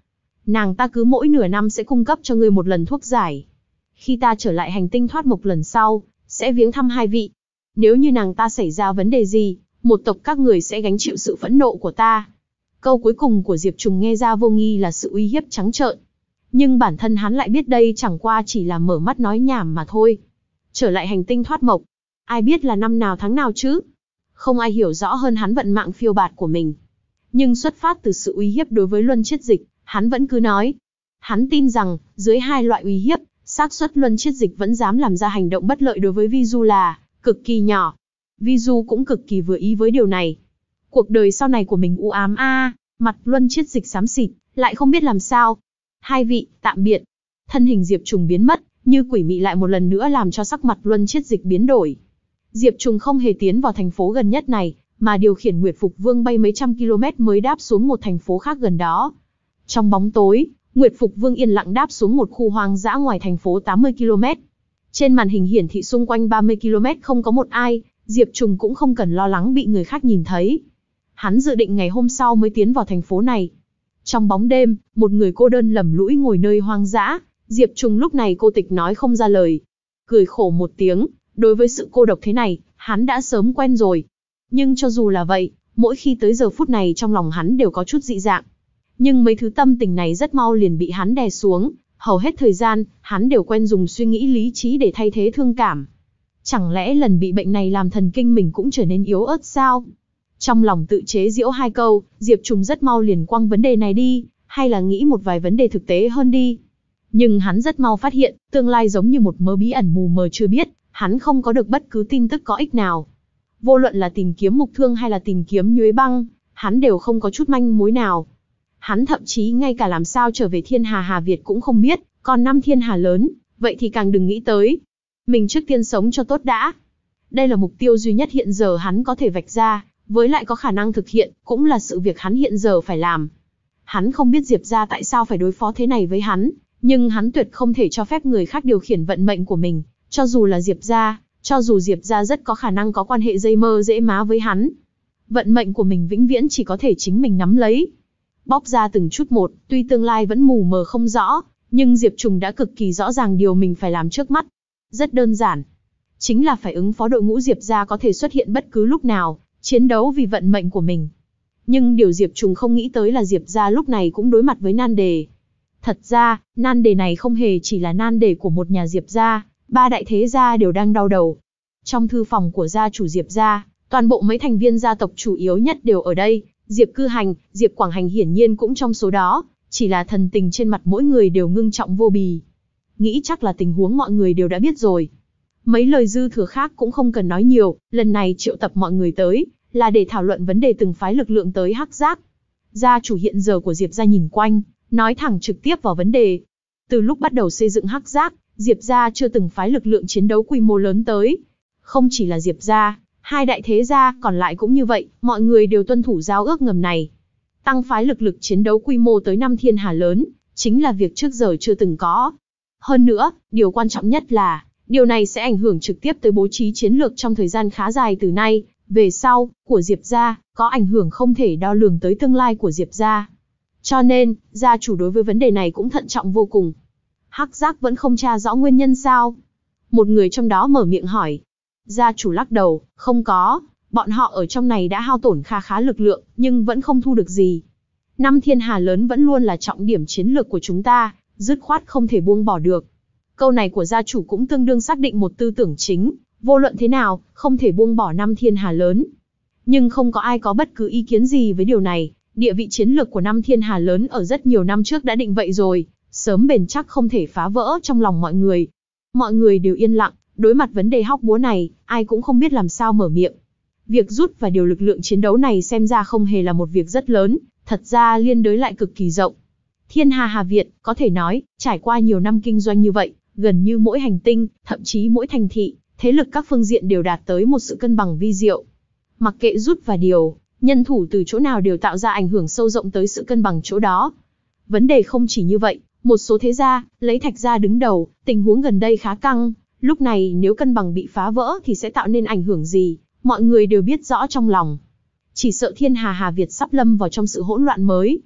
Nàng ta cứ mỗi nửa năm sẽ cung cấp cho ngươi một lần thuốc giải. Khi ta trở lại hành tinh thoát mộc lần sau, sẽ viếng thăm hai vị. Nếu như nàng ta xảy ra vấn đề gì, một tộc các người sẽ gánh chịu sự phẫn nộ của ta. Câu cuối cùng của Diệp Trùng nghe ra vô nghi là sự uy hiếp trắng trợn. Nhưng bản thân hắn lại biết đây chẳng qua chỉ là mở mắt nói nhảm mà thôi. Trở lại hành tinh thoát mộc, ai biết là năm nào tháng nào chứ? Không ai hiểu rõ hơn hắn vận mạng phiêu bạt của mình. Nhưng xuất phát từ sự uy hiếp đối với Luân Chiết Dịch, hắn vẫn cứ nói. Hắn tin rằng, dưới hai loại uy hiếp, xác suất Luân Chiết Dịch vẫn dám làm ra hành động bất lợi đối với Vi Du là cực kỳ nhỏ. Vi Du cũng cực kỳ vừa ý với điều này. Cuộc đời sau này của mình u ám a, à, mặt Luân Chiết Dịch xám xịt, lại không biết làm sao. Hai vị, tạm biệt. Thân hình Diệp Trùng biến mất, như quỷ mị lại một lần nữa làm cho sắc mặt Luân Chiết Dịch biến đổi. Diệp Trùng không hề tiến vào thành phố gần nhất này, mà điều khiển Nguyệt Phục Vương bay mấy trăm km mới đáp xuống một thành phố khác gần đó. Trong bóng tối, Nguyệt Phục Vương yên lặng đáp xuống một khu hoang dã ngoài thành phố tám mươi ki lô mét. Trên màn hình hiển thị xung quanh ba mươi ki lô mét không có một ai, Diệp Trùng cũng không cần lo lắng bị người khác nhìn thấy. Hắn dự định ngày hôm sau mới tiến vào thành phố này. Trong bóng đêm, một người cô đơn lầm lũi ngồi nơi hoang dã, Diệp Trùng lúc này cô tịch nói không ra lời. Cười khổ một tiếng, đối với sự cô độc thế này, hắn đã sớm quen rồi. Nhưng cho dù là vậy, mỗi khi tới giờ phút này trong lòng hắn đều có chút dị dạng. Nhưng mấy thứ tâm tình này rất mau liền bị hắn đè xuống, hầu hết thời gian, hắn đều quen dùng suy nghĩ lý trí để thay thế thương cảm. Chẳng lẽ lần bị bệnh này làm thần kinh mình cũng trở nên yếu ớt sao? Trong lòng tự chế giễu hai câu, Diệp Trùng rất mau liền quăng vấn đề này đi, hay là nghĩ một vài vấn đề thực tế hơn đi. Nhưng hắn rất mau phát hiện, tương lai giống như một mớ bí ẩn mù mờ chưa biết, hắn không có được bất cứ tin tức có ích nào. Vô luận là tìm kiếm Mục Thương hay là tìm kiếm Nhuế Băng, hắn đều không có chút manh mối nào. Hắn thậm chí ngay cả làm sao trở về Thiên Hà Hà Việt cũng không biết, còn năm thiên hà lớn, vậy thì càng đừng nghĩ tới. Mình trước tiên sống cho tốt đã. Đây là mục tiêu duy nhất hiện giờ hắn có thể vạch ra, với lại có khả năng thực hiện, cũng là sự việc hắn hiện giờ phải làm. Hắn không biết Diệp gia tại sao phải đối phó thế này với hắn, nhưng hắn tuyệt không thể cho phép người khác điều khiển vận mệnh của mình, cho dù là Diệp gia, cho dù Diệp gia rất có khả năng có quan hệ dây mơ dễ má với hắn. Vận mệnh của mình vĩnh viễn chỉ có thể chính mình nắm lấy. Bóc ra từng chút một, tuy tương lai vẫn mù mờ không rõ, nhưng Diệp Trùng đã cực kỳ rõ ràng điều mình phải làm trước mắt. Rất đơn giản. Chính là phải ứng phó đội ngũ Diệp gia có thể xuất hiện bất cứ lúc nào, chiến đấu vì vận mệnh của mình. Nhưng điều Diệp Trùng không nghĩ tới là Diệp gia lúc này cũng đối mặt với nan đề. Thật ra, nan đề này không hề chỉ là nan đề của một nhà Diệp gia, ba đại thế gia đều đang đau đầu. Trong thư phòng của gia chủ Diệp gia, toàn bộ mấy thành viên gia tộc chủ yếu nhất đều ở đây, Diệp Cư Hành, Diệp Quảng Hành hiển nhiên cũng trong số đó, chỉ là thần tình trên mặt mỗi người đều ngưng trọng vô bì. Nghĩ chắc là tình huống mọi người đều đã biết rồi. Mấy lời dư thừa khác cũng không cần nói nhiều, lần này triệu tập mọi người tới, là để thảo luận vấn đề từng phái lực lượng tới Hắc Giác. Gia chủ hiện giờ của Diệp gia nhìn quanh, nói thẳng trực tiếp vào vấn đề. Từ lúc bắt đầu xây dựng Hắc Giác, Diệp gia chưa từng phái lực lượng chiến đấu quy mô lớn tới. Không chỉ là Diệp gia, hai đại thế gia còn lại cũng như vậy, mọi người đều tuân thủ giao ước ngầm này. Tăng phái lực lực chiến đấu quy mô tới năm thiên hà lớn, chính là việc trước giờ chưa từng có. Hơn nữa, điều quan trọng nhất là, điều này sẽ ảnh hưởng trực tiếp tới bố trí chiến lược trong thời gian khá dài từ nay về sau, của Diệp gia, có ảnh hưởng không thể đo lường tới tương lai của Diệp gia. Cho nên, gia chủ đối với vấn đề này cũng thận trọng vô cùng. Hắc Giác vẫn không tra rõ nguyên nhân sao? Một người trong đó mở miệng hỏi. Gia chủ lắc đầu, không có, bọn họ ở trong này đã hao tổn kha khá lực lượng, nhưng vẫn không thu được gì. Năm thiên hà lớn vẫn luôn là trọng điểm chiến lược của chúng ta, dứt khoát không thể buông bỏ được. Câu này của gia chủ cũng tương đương xác định một tư tưởng chính, vô luận thế nào, không thể buông bỏ năm thiên hà lớn. Nhưng không có ai có bất cứ ý kiến gì với điều này, địa vị chiến lược của năm thiên hà lớn ở rất nhiều năm trước đã định vậy rồi, sớm bền chắc không thể phá vỡ trong lòng mọi người. Mọi người đều yên lặng, đối mặt vấn đề hóc búa này, ai cũng không biết làm sao mở miệng. Việc rút và điều lực lượng chiến đấu này xem ra không hề là một việc rất lớn, thật ra liên đới lại cực kỳ rộng. Thiên Hà Hà Việt, có thể nói, trải qua nhiều năm kinh doanh như vậy, gần như mỗi hành tinh, thậm chí mỗi thành thị, thế lực các phương diện đều đạt tới một sự cân bằng vi diệu. Mặc kệ rút và điều, nhân thủ từ chỗ nào đều tạo ra ảnh hưởng sâu rộng tới sự cân bằng chỗ đó. Vấn đề không chỉ như vậy, một số thế gia, lấy Thạch gia đứng đầu, tình huống gần đây khá căng, lúc này nếu cân bằng bị phá vỡ thì sẽ tạo nên ảnh hưởng gì, mọi người đều biết rõ trong lòng. Chỉ sợ Thiên Hà Hà Việt sắp lâm vào trong sự hỗn loạn mới.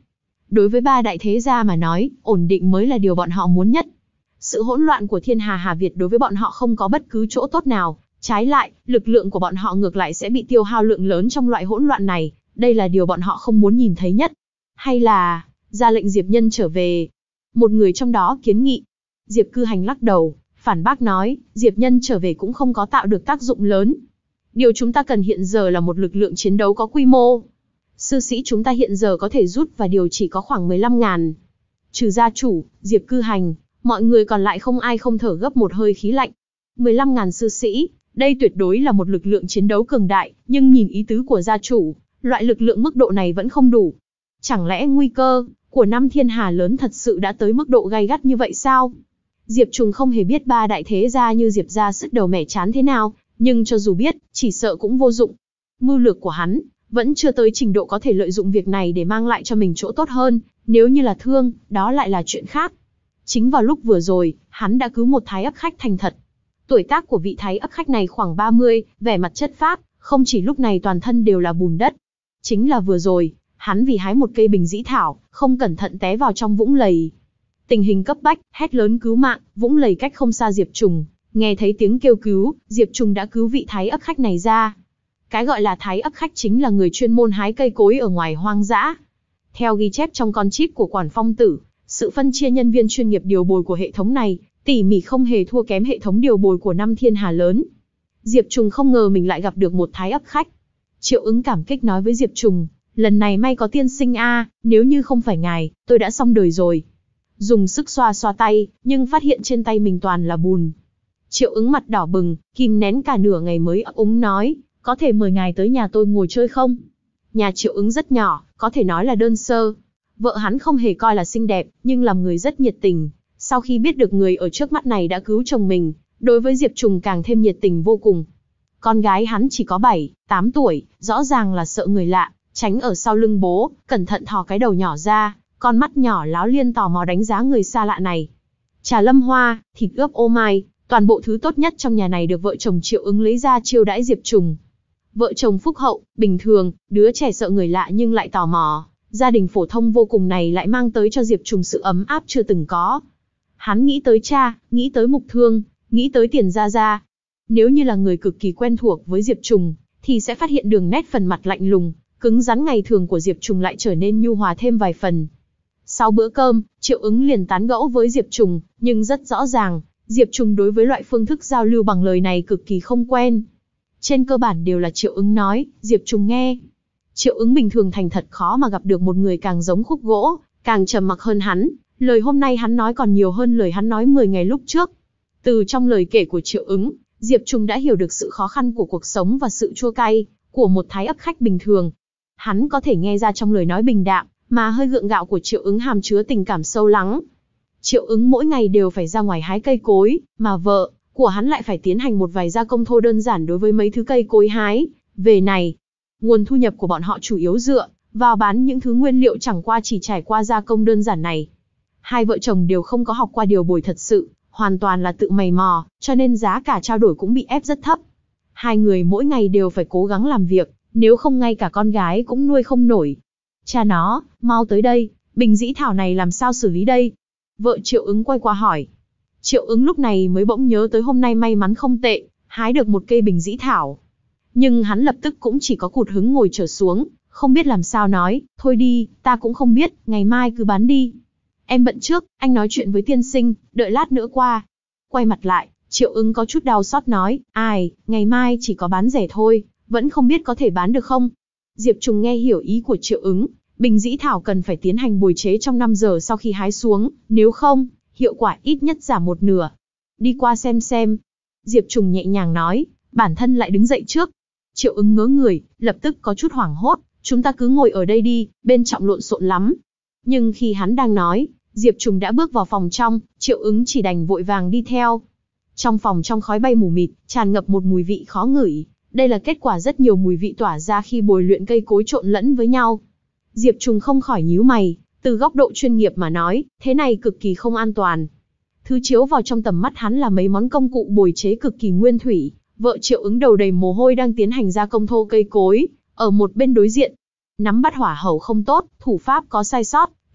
Đối với ba đại thế gia mà nói, ổn định mới là điều bọn họ muốn nhất. Sự hỗn loạn của thiên hà Hà Việt đối với bọn họ không có bất cứ chỗ tốt nào, trái lại, lực lượng của bọn họ ngược lại sẽ bị tiêu hao lượng lớn trong loại hỗn loạn này, đây là điều bọn họ không muốn nhìn thấy nhất. Hay là, ra lệnh Diệp Nhân trở về? Một người trong đó kiến nghị. Diệp Cư Hành lắc đầu, phản bác nói, Diệp Nhân trở về cũng không có tạo được tác dụng lớn. Điều chúng ta cần hiện giờ là một lực lượng chiến đấu có quy mô. Sư sĩ chúng ta hiện giờ có thể rút và điều chỉ có khoảng mười lăm ngàn. Trừ gia chủ, Diệp Cư Hành, mọi người còn lại không ai không thở gấp một hơi khí lạnh. mười lăm ngàn sư sĩ, đây tuyệt đối là một lực lượng chiến đấu cường đại, nhưng nhìn ý tứ của gia chủ, loại lực lượng mức độ này vẫn không đủ. Chẳng lẽ nguy cơ của năm thiên hà lớn thật sự đã tới mức độ gay gắt như vậy sao? Diệp Trùng không hề biết ba đại thế gia như Diệp gia sứt đầu mẻ chán thế nào, nhưng cho dù biết, chỉ sợ cũng vô dụng. Mưu lược của hắn vẫn chưa tới trình độ có thể lợi dụng việc này để mang lại cho mình chỗ tốt hơn, nếu như là thương, đó lại là chuyện khác. Chính vào lúc vừa rồi, hắn đã cứu một thái ấp khách thành thật. Tuổi tác của vị thái ấp khách này khoảng ba mươi, vẻ mặt chất phác, không chỉ lúc này toàn thân đều là bùn đất. Chính là vừa rồi, hắn vì hái một cây bình dĩ thảo, không cẩn thận té vào trong vũng lầy. Tình hình cấp bách, hét lớn cứu mạng, vũng lầy cách không xa Diệp Trùng. Nghe thấy tiếng kêu cứu, Diệp Trùng đã cứu vị thái ấp khách này ra. Cái gọi là thái ấp khách chính là người chuyên môn hái cây cối ở ngoài hoang dã. Theo ghi chép trong con chip của Quản Phong Tử, sự phân chia nhân viên chuyên nghiệp điều bồi của hệ thống này, tỉ mỉ không hề thua kém hệ thống điều bồi của năm thiên hà lớn. Diệp Trùng không ngờ mình lại gặp được một thái ấp khách. Triệu Ứng cảm kích nói với Diệp Trùng, lần này may có tiên sinh a, nếu như không phải ngài, tôi đã xong đời rồi. Dùng sức xoa xoa tay, nhưng phát hiện trên tay mình toàn là bùn. Triệu Ứng mặt đỏ bừng, kìm nén cả nửa ngày mới ấp úng nói, có thể mời ngài tới nhà tôi ngồi chơi không? Nhà Triệu Ứng rất nhỏ, có thể nói là đơn sơ. Vợ hắn không hề coi là xinh đẹp, nhưng làm người rất nhiệt tình. Sau khi biết được người ở trước mắt này đã cứu chồng mình, đối với Diệp Trùng càng thêm nhiệt tình vô cùng. Con gái hắn chỉ có bảy, tám tuổi, rõ ràng là sợ người lạ, tránh ở sau lưng bố, cẩn thận thò cái đầu nhỏ ra, con mắt nhỏ láo liên tò mò đánh giá người xa lạ này. Trà lâm hoa, thịt ướp ô mai, toàn bộ thứ tốt nhất trong nhà này được vợ chồng Triệu Ứng lấy ra chiêu đãi Diệp Trùng. Vợ chồng phúc hậu, bình thường, đứa trẻ sợ người lạ nhưng lại tò mò, gia đình phổ thông vô cùng này lại mang tới cho Diệp Trùng sự ấm áp chưa từng có. Hắn nghĩ tới cha, nghĩ tới Mục Thương, nghĩ tới Tiền Gia Gia. Nếu như là người cực kỳ quen thuộc với Diệp Trùng, thì sẽ phát hiện đường nét phần mặt lạnh lùng, cứng rắn ngày thường của Diệp Trùng lại trở nên nhu hòa thêm vài phần. Sau bữa cơm, Triệu Ứng liền tán gẫu với Diệp Trùng, nhưng rất rõ ràng, Diệp Trùng đối với loại phương thức giao lưu bằng lời này cực kỳ không quen. Trên cơ bản đều là Triệu Ứng nói, Diệp Trùng nghe. Triệu Ứng bình thường thành thật khó mà gặp được một người càng giống khúc gỗ, càng trầm mặc hơn hắn. Lời hôm nay hắn nói còn nhiều hơn lời hắn nói mười ngày lúc trước. Từ trong lời kể của Triệu Ứng, Diệp Trùng đã hiểu được sự khó khăn của cuộc sống và sự chua cay của một thái ấp khách bình thường. Hắn có thể nghe ra trong lời nói bình đạm, mà hơi gượng gạo của Triệu Ứng hàm chứa tình cảm sâu lắng. Triệu Ứng mỗi ngày đều phải ra ngoài hái cây cối, mà vợ của hắn lại phải tiến hành một vài gia công thô đơn giản đối với mấy thứ cây cối hái về này. Nguồn thu nhập của bọn họ chủ yếu dựa vào bán những thứ nguyên liệu chẳng qua chỉ trải qua gia công đơn giản này. Hai vợ chồng đều không có học qua điều bồi thật sự, hoàn toàn là tự mày mò, cho nên giá cả trao đổi cũng bị ép rất thấp. Hai người mỗi ngày đều phải cố gắng làm việc, nếu không ngay cả con gái cũng nuôi không nổi. Cha nó, mau tới đây, bình dĩ thảo này làm sao xử lý đây? Vợ Triệu Ứng quay qua hỏi. Triệu Ứng lúc này mới bỗng nhớ tới hôm nay may mắn không tệ, hái được một cây bình dĩ thảo. Nhưng hắn lập tức cũng chỉ có cụt hứng ngồi trở xuống, không biết làm sao nói, thôi đi, ta cũng không biết, ngày mai cứ bán đi. Em bận trước, anh nói chuyện với tiên sinh, đợi lát nữa qua. Quay mặt lại, Triệu Ứng có chút đau xót nói, ai, ngày mai chỉ có bán rẻ thôi, vẫn không biết có thể bán được không. Diệp Trùng nghe hiểu ý của Triệu Ứng, bình dĩ thảo cần phải tiến hành bồi chế trong năm giờ sau khi hái xuống, nếu không, hiệu quả ít nhất giảm một nửa. Đi qua xem xem. Diệp Trùng nhẹ nhàng nói, bản thân lại đứng dậy trước. Triệu Ứng ngớ người, lập tức có chút hoảng hốt, chúng ta cứ ngồi ở đây đi, bên trong lộn xộn lắm. Nhưng khi hắn đang nói, Diệp Trùng đã bước vào phòng trong, Triệu Ứng chỉ đành vội vàng đi theo. Trong phòng trong khói bay mù mịt, tràn ngập một mùi vị khó ngửi. Đây là kết quả rất nhiều mùi vị tỏa ra khi bồi luyện cây cối trộn lẫn với nhau. Diệp Trùng không khỏi nhíu mày, từ góc độ chuyên nghiệp mà nói, thế này cực kỳ không an toàn. Thứ chiếu vào trong tầm mắt hắn là mấy món công cụ bồi chế cực kỳ nguyên thủy. Vợ Triệu Ứng đầu đầy mồ hôi đang tiến hành gia công thô cây cối, ở một bên đối diện. Nắm bắt hỏa hầu không tốt, thủ pháp có sai sót,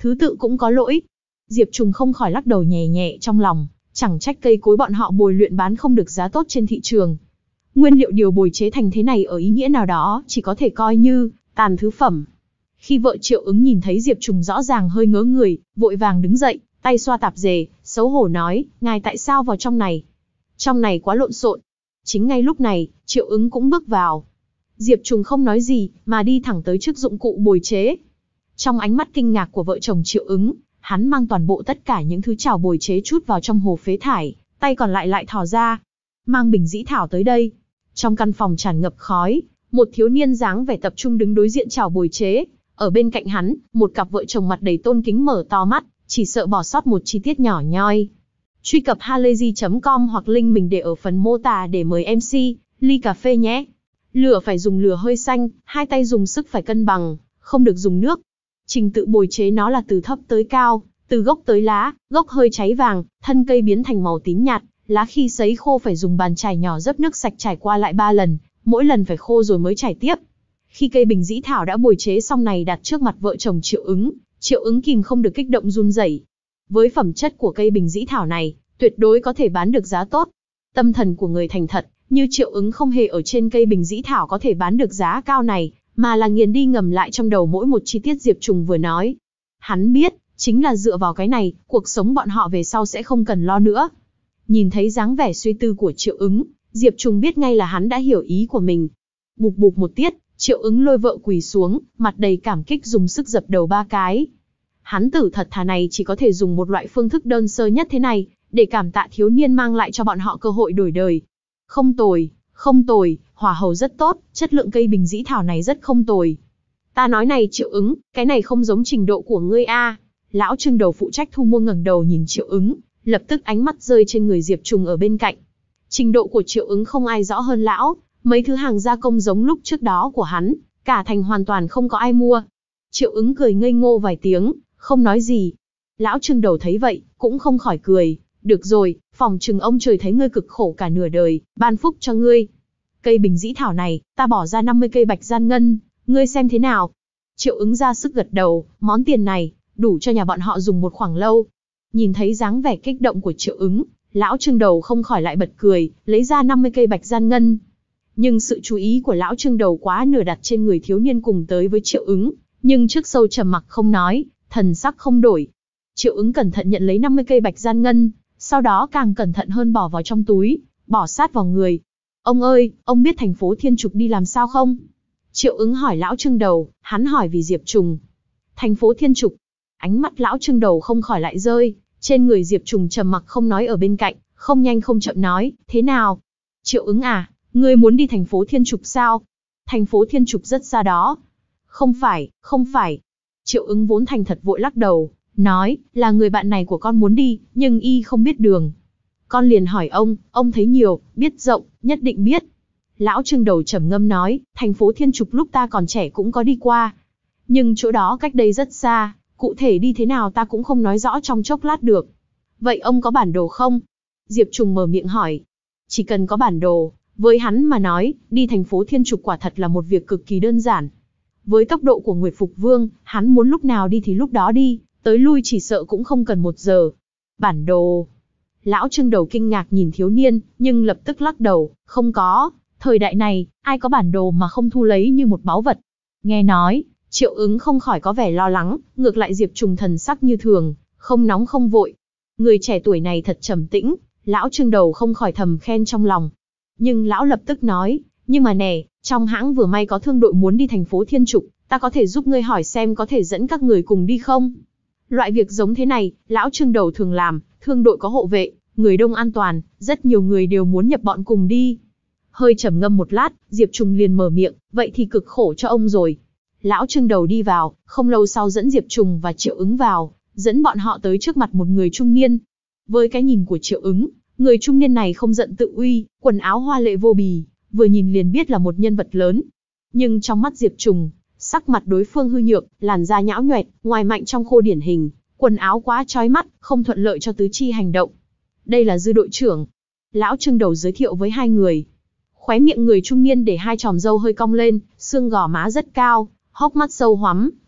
Thứ tự cũng có lỗi. Diệp Trùng không khỏi lắc đầu nhẹ nhẹ trong lòng, chẳng trách cây cối bọn họ bồi luyện bán không được giá tốt trên thị trường. Nguyên liệu điều bồi chế thành thế này ở ý nghĩa nào đó chỉ có thể coi như tàn thứ phẩm. Khi vợ Triệu Ứng nhìn thấy Diệp Trùng rõ ràng hơi ngớ người, vội vàng đứng dậy, tay xoa tạp dề, xấu hổ nói, ngài tại sao vào trong này? Trong này quá lộn xộn. Chính ngay lúc này, Triệu Ứng cũng bước vào. Diệp Trùng không nói gì, mà đi thẳng tới trước dụng cụ bồi chế. Trong ánh mắt kinh ngạc của vợ chồng Triệu Ứng, hắn mang toàn bộ tất cả những thứ chảo bồi chế trút vào trong hồ phế thải, tay còn lại lại thò ra. Mang bình dĩ thảo tới đây. Trong căn phòng tràn ngập khói, một thiếu niên dáng vẻ tập trung đứng đối diện chảo bồi chế. Ở bên cạnh hắn, một cặp vợ chồng mặt đầy tôn kính mở to mắt, chỉ sợ bỏ sót một chi tiết nhỏ nhoi. Truy cập halayzi chấm com hoặc link mình để ở phần mô tả để mời em xê, ly cà phê nhé. Lửa phải dùng lửa hơi xanh, hai tay dùng sức phải cân bằng, không được dùng nước. Trình tự bồi chế nó là từ thấp tới cao, từ gốc tới lá, gốc hơi cháy vàng, thân cây biến thành màu tím nhạt, lá khi sấy khô phải dùng bàn chải nhỏ dấp nước sạch trải qua lại ba lần, mỗi lần phải khô rồi mới trải tiếp. Khi cây bình dĩ thảo đã bồi chế xong này đặt trước mặt vợ chồng Triệu Ứng, Triệu Ứng kìm không được kích động run rẩy. Với phẩm chất của cây bình dĩ thảo này, tuyệt đối có thể bán được giá tốt. Tâm thần của người thành thật, như Triệu Ứng không hề ở trên cây bình dĩ thảo có thể bán được giá cao này, mà là nghiền đi ngầm lại trong đầu mỗi một chi tiết Diệp Trùng vừa nói. Hắn biết, chính là dựa vào cái này, cuộc sống bọn họ về sau sẽ không cần lo nữa. Nhìn thấy dáng vẻ suy tư của Triệu Ứng, Diệp Trùng biết ngay là hắn đã hiểu ý của mình. Bụp bụp một tiết, Triệu Ứng lôi vợ quỳ xuống, mặt đầy cảm kích dùng sức dập đầu ba cái. Hắn tử thật thà này chỉ có thể dùng một loại phương thức đơn sơ nhất thế này, để cảm tạ thiếu niên mang lại cho bọn họ cơ hội đổi đời. Không tồi, không tồi, hỏa hầu rất tốt, chất lượng cây bình dĩ thảo này rất không tồi. Ta nói này Triệu Ứng, cái này không giống trình độ của ngươi a. Lão Trương đầu phụ trách thu mua ngẩng đầu nhìn Triệu Ứng, lập tức ánh mắt rơi trên người Diệp Trùng ở bên cạnh. Trình độ của Triệu Ứng không ai rõ hơn lão, mấy thứ hàng gia công giống lúc trước đó của hắn, cả thành hoàn toàn không có ai mua. Triệu Ứng cười ngây ngô vài tiếng, không nói gì. Lão Trương đầu thấy vậy, cũng không khỏi cười. Được rồi, phòng trừng ông trời thấy ngươi cực khổ cả nửa đời, ban phúc cho ngươi. Cây bình dĩ thảo này, ta bỏ ra năm mươi cây bạch gian ngân, ngươi xem thế nào? Triệu Ứng ra sức gật đầu, món tiền này, đủ cho nhà bọn họ dùng một khoảng lâu. Nhìn thấy dáng vẻ kích động của Triệu Ứng, lão Trương đầu không khỏi lại bật cười, lấy ra năm mươi cây bạch gian ngân. Nhưng sự chú ý của lão Trương đầu quá nửa đặt trên người thiếu niên cùng tới với Triệu Ứng, nhưng trước sâu trầm mặc không nói, thần sắc không đổi. Triệu Ứng cẩn thận nhận lấy năm mươi cây bạch gian ngân, sau đó càng cẩn thận hơn bỏ vào trong túi, bỏ sát vào người. Ông ơi, ông biết thành phố Thiên Trục đi làm sao không? Triệu Ứng hỏi lão Trương đầu, hắn hỏi vì Diệp Trùng. Thành phố Thiên Trục. Ánh mắt lão Trương đầu không khỏi lại rơi, trên người Diệp Trùng trầm mặc không nói ở bên cạnh, không nhanh không chậm nói, thế nào? Triệu Ứng à, ngươi muốn đi thành phố Thiên Trục sao? Thành phố Thiên Trục rất xa đó. Không phải, không phải. Triệu Ứng vốn thành thật vội lắc đầu, nói, là người bạn này của con muốn đi, nhưng y không biết đường. Con liền hỏi ông, ông thấy nhiều, biết rộng, nhất định biết. Lão Trương đầu trầm ngâm nói, thành phố Thiên Trục lúc ta còn trẻ cũng có đi qua. Nhưng chỗ đó cách đây rất xa, cụ thể đi thế nào ta cũng không nói rõ trong chốc lát được. Vậy ông có bản đồ không? Diệp Trùng mở miệng hỏi. Chỉ cần có bản đồ, với hắn mà nói, đi thành phố Thiên Trục quả thật là một việc cực kỳ đơn giản. Với tốc độ của Nguyệt Phục Vương, hắn muốn lúc nào đi thì lúc đó đi, tới lui chỉ sợ cũng không cần một giờ. Bản đồ. Lão Trương đầu kinh ngạc nhìn thiếu niên, nhưng lập tức lắc đầu, không có, thời đại này, ai có bản đồ mà không thu lấy như một báu vật. Nghe nói, Triệu Ứng không khỏi có vẻ lo lắng, ngược lại Diệp Trùng thần sắc như thường, không nóng không vội. Người trẻ tuổi này thật trầm tĩnh, lão Trương đầu không khỏi thầm khen trong lòng. Nhưng lão lập tức nói, nhưng mà nè, trong hãng vừa may có thương đội muốn đi thành phố Thiên Trục, ta có thể giúp ngươi hỏi xem có thể dẫn các người cùng đi không? Loại việc giống thế này, lão Trương đầu thường làm, thương đội có hộ vệ, người đông an toàn, rất nhiều người đều muốn nhập bọn cùng đi. Hơi trầm ngâm một lát, Diệp Trùng liền mở miệng, vậy thì cực khổ cho ông rồi. Lão Trương đầu đi vào, không lâu sau dẫn Diệp Trùng và Triệu Ứng vào, dẫn bọn họ tới trước mặt một người trung niên. Với cái nhìn của Triệu Ứng, người trung niên này không giận tự uy, quần áo hoa lệ vô bì, vừa nhìn liền biết là một nhân vật lớn. Nhưng trong mắt Diệp Trùng, sắc mặt đối phương hư nhược, làn da nhão nhoẹt, ngoài mạnh trong khô điển hình, quần áo quá chói mắt, không thuận lợi cho tứ chi hành động. Đây là Dư đội trưởng. Lão Trương đầu giới thiệu với hai người. Khóe miệng người trung niên để hai chòm râu hơi cong lên, xương gò má rất cao, hốc mắt sâu hoắm,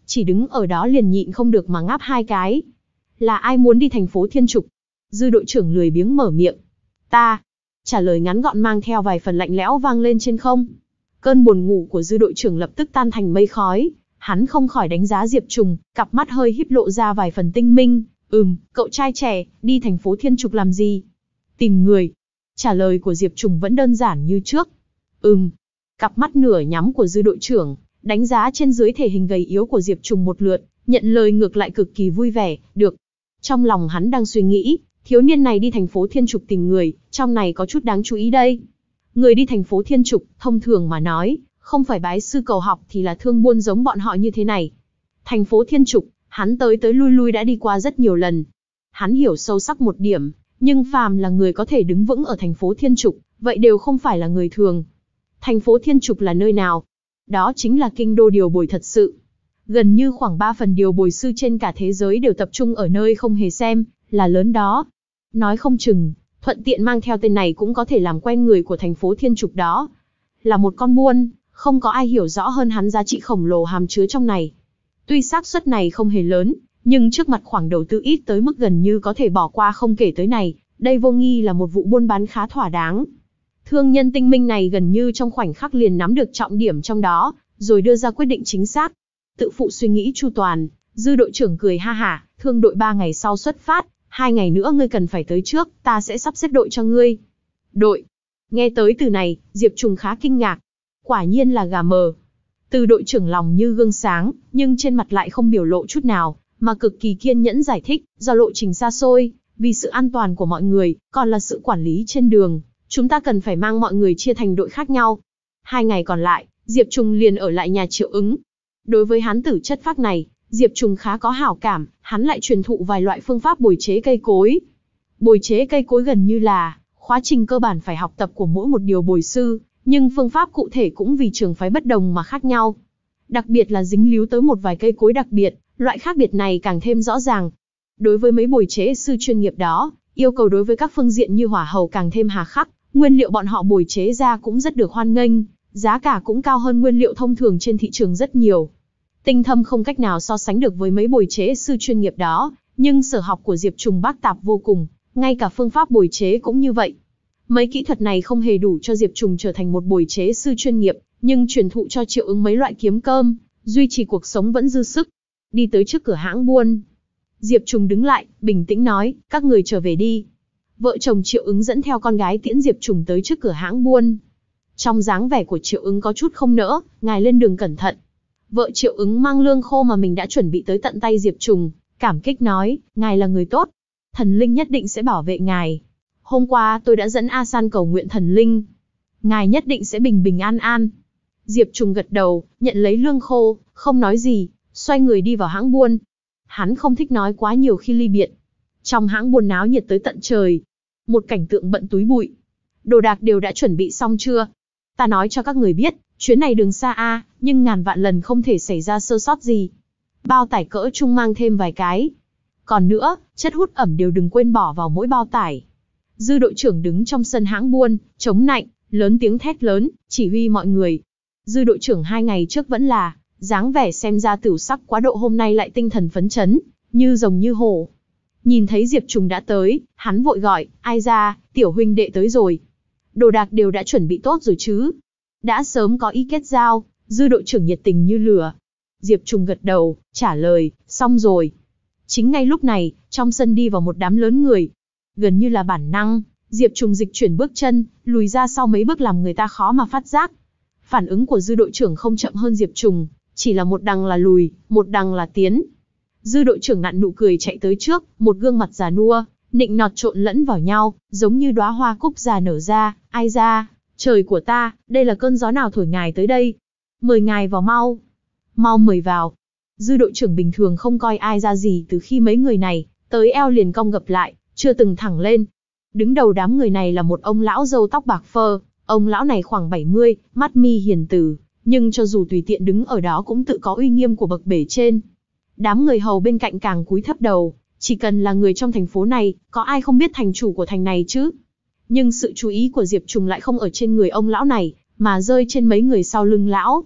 chỉ đứng ở đó liền nhịn không được mà ngáp hai cái. Là ai muốn đi thành phố Thiên Trục? Dư đội trưởng lười biếng mở miệng. Ta. Trả lời ngắn gọn mang theo vài phần lạnh lẽo vang lên trên không. Cơn buồn ngủ của dư đội trưởng lập tức tan thành mây khói. Hắn không khỏi đánh giá Diệp Trùng, cặp mắt hơi híp lộ ra vài phần tinh minh. Ừm, cậu trai trẻ, đi thành phố Thiên Trục làm gì? Tìm người. Trả lời của Diệp Trùng vẫn đơn giản như trước. Ừm. Cặp mắt nửa nhắm của dư đội trưởng, đánh giá trên dưới thể hình gầy yếu của Diệp Trùng một lượt, nhận lời ngược lại cực kỳ vui vẻ, được. Trong lòng hắn đang suy nghĩ, thiếu niên này đi thành phố Thiên Trục tìm người, trong này có chút đáng chú ý đây. Người đi thành phố Thiên Trục, thông thường mà nói, không phải bái sư cầu học thì là thương buôn giống bọn họ như thế này. Thành phố Thiên Trục, hắn tới tới lui lui đã đi qua rất nhiều lần. Hắn hiểu sâu sắc một điểm, nhưng phàm là người có thể đứng vững ở thành phố Thiên Trục, vậy đều không phải là người thường. Thành phố Thiên Trục là nơi nào? Đó chính là kinh đô điều bồi thật sự. Gần như khoảng ba phần điều bồi sư trên cả thế giới đều tập trung ở nơi không hề xem là lớn đó. Nói không chừng, thuận tiện mang theo tên này cũng có thể làm quen người của thành phố Thiên Trục đó. Là một con buôn, không có ai hiểu rõ hơn hắn giá trị khổng lồ hàm chứa trong này. Tuy xác suất này không hề lớn, nhưng trước mặt khoản đầu tư ít tới mức gần như có thể bỏ qua không kể tới này, đây vô nghi là một vụ buôn bán khá thỏa đáng. Thương nhân tinh minh này gần như trong khoảnh khắc liền nắm được trọng điểm trong đó, rồi đưa ra quyết định chính xác. Tự phụ suy nghĩ chu toàn, dư đội trưởng cười ha hả, thương đội ba ngày sau xuất phát, hai ngày nữa ngươi cần phải tới trước, ta sẽ sắp xếp đội cho ngươi. Đội. Nghe tới từ này, Diệp Trùng khá kinh ngạc. Quả nhiên là gà mờ. Từ đội trưởng lòng như gương sáng, nhưng trên mặt lại không biểu lộ chút nào, mà cực kỳ kiên nhẫn giải thích, do lộ trình xa xôi, vì sự an toàn của mọi người, còn là sự quản lý trên đường, chúng ta cần phải mang mọi người chia thành đội khác nhau. Hai ngày còn lại, Diệp Trùng liền ở lại nhà Triệu Ứng. Đối với hán tử chất phác này, Diệp Trùng khá có hảo cảm, hắn lại truyền thụ vài loại phương pháp bồi chế cây cối. Bồi chế cây cối gần như là quá trình cơ bản phải học tập của mỗi một điều bồi sư, nhưng phương pháp cụ thể cũng vì trường phái bất đồng mà khác nhau. Đặc biệt là dính líu tới một vài cây cối đặc biệt, loại khác biệt này càng thêm rõ ràng. Đối với mấy bồi chế sư chuyên nghiệp đó, yêu cầu đối với các phương diện như hỏa hầu càng thêm hà khắc, nguyên liệu bọn họ bồi chế ra cũng rất được hoan nghênh, giá cả cũng cao hơn nguyên liệu thông thường trên thị trường rất nhiều. Tinh thâm không cách nào so sánh được với mấy bồi chế sư chuyên nghiệp đó, nhưng sở học của Diệp Trùng bác tạp vô cùng, ngay cả phương pháp bồi chế cũng như vậy. Mấy kỹ thuật này không hề đủ cho Diệp Trùng trở thành một bồi chế sư chuyên nghiệp, nhưng truyền thụ cho Triệu Ứng mấy loại kiếm cơm, duy trì cuộc sống vẫn dư sức. Đi tới trước cửa hãng buôn, Diệp Trùng đứng lại, bình tĩnh nói, các người trở về đi. Vợ chồng Triệu Ứng dẫn theo con gái tiễn Diệp Trùng tới trước cửa hãng buôn. Trong dáng vẻ của Triệu Ứng có chút không nỡ, ngài lên đường cẩn thận. Vợ Triệu Ứng mang lương khô mà mình đã chuẩn bị tới tận tay Diệp Trùng, cảm kích nói, ngài là người tốt. Thần linh nhất định sẽ bảo vệ ngài. Hôm qua tôi đã dẫn A San cầu nguyện thần linh. Ngài nhất định sẽ bình bình an an. Diệp Trùng gật đầu, nhận lấy lương khô, không nói gì, xoay người đi vào hãng buôn. Hắn không thích nói quá nhiều khi ly biệt. Trong hãng buôn náo nhiệt tới tận trời. Một cảnh tượng bận túi bụi. Đồ đạc đều đã chuẩn bị xong chưa? Ta nói cho các người biết, chuyến này đường xa a, nhưng ngàn vạn lần không thể xảy ra sơ sót gì. Bao tải cỡ trung mang thêm vài cái. Còn nữa, chất hút ẩm đều đừng quên bỏ vào mỗi bao tải. Dư đội trưởng đứng trong sân hãng buôn, chống nạnh, lớn tiếng thét lớn, chỉ huy mọi người. Dư đội trưởng hai ngày trước vẫn là, dáng vẻ xem ra tửu sắc quá độ, hôm nay lại tinh thần phấn chấn, như rồng như hổ. Nhìn thấy Diệp Trùng đã tới, hắn vội gọi, ai ra, tiểu huynh đệ tới rồi. Đồ đạc đều đã chuẩn bị tốt rồi chứ? Đã sớm có ý kết giao, dư đội trưởng nhiệt tình như lửa. Diệp Trùng gật đầu, trả lời, xong rồi. Chính ngay lúc này, trong sân đi vào một đám lớn người. Gần như là bản năng, Diệp Trùng dịch chuyển bước chân, lùi ra sau mấy bước làm người ta khó mà phát giác. Phản ứng của dư đội trưởng không chậm hơn Diệp Trùng, chỉ là một đằng là lùi, một đằng là tiến. Dư đội trưởng nặn nụ cười chạy tới trước, một gương mặt già nua, nịnh nọt trộn lẫn vào nhau, giống như đóa hoa cúc già nở ra, ai ra, trời của ta, đây là cơn gió nào thổi ngài tới đây? Mời ngài vào mau. Mau mời vào. Dư đội trưởng bình thường không coi ai ra gì, từ khi mấy người này, tới eo liền cong gập lại, chưa từng thẳng lên. Đứng đầu đám người này là một ông lão râu tóc bạc phơ, ông lão này khoảng bảy mươi, mắt mi hiền từ, nhưng cho dù tùy tiện đứng ở đó cũng tự có uy nghiêm của bậc bề trên. Đám người hầu bên cạnh càng cúi thấp đầu, chỉ cần là người trong thành phố này, có ai không biết thành chủ của thành này chứ? Nhưng sự chú ý của Diệp Trùng lại không ở trên người ông lão này, mà rơi trên mấy người sau lưng lão.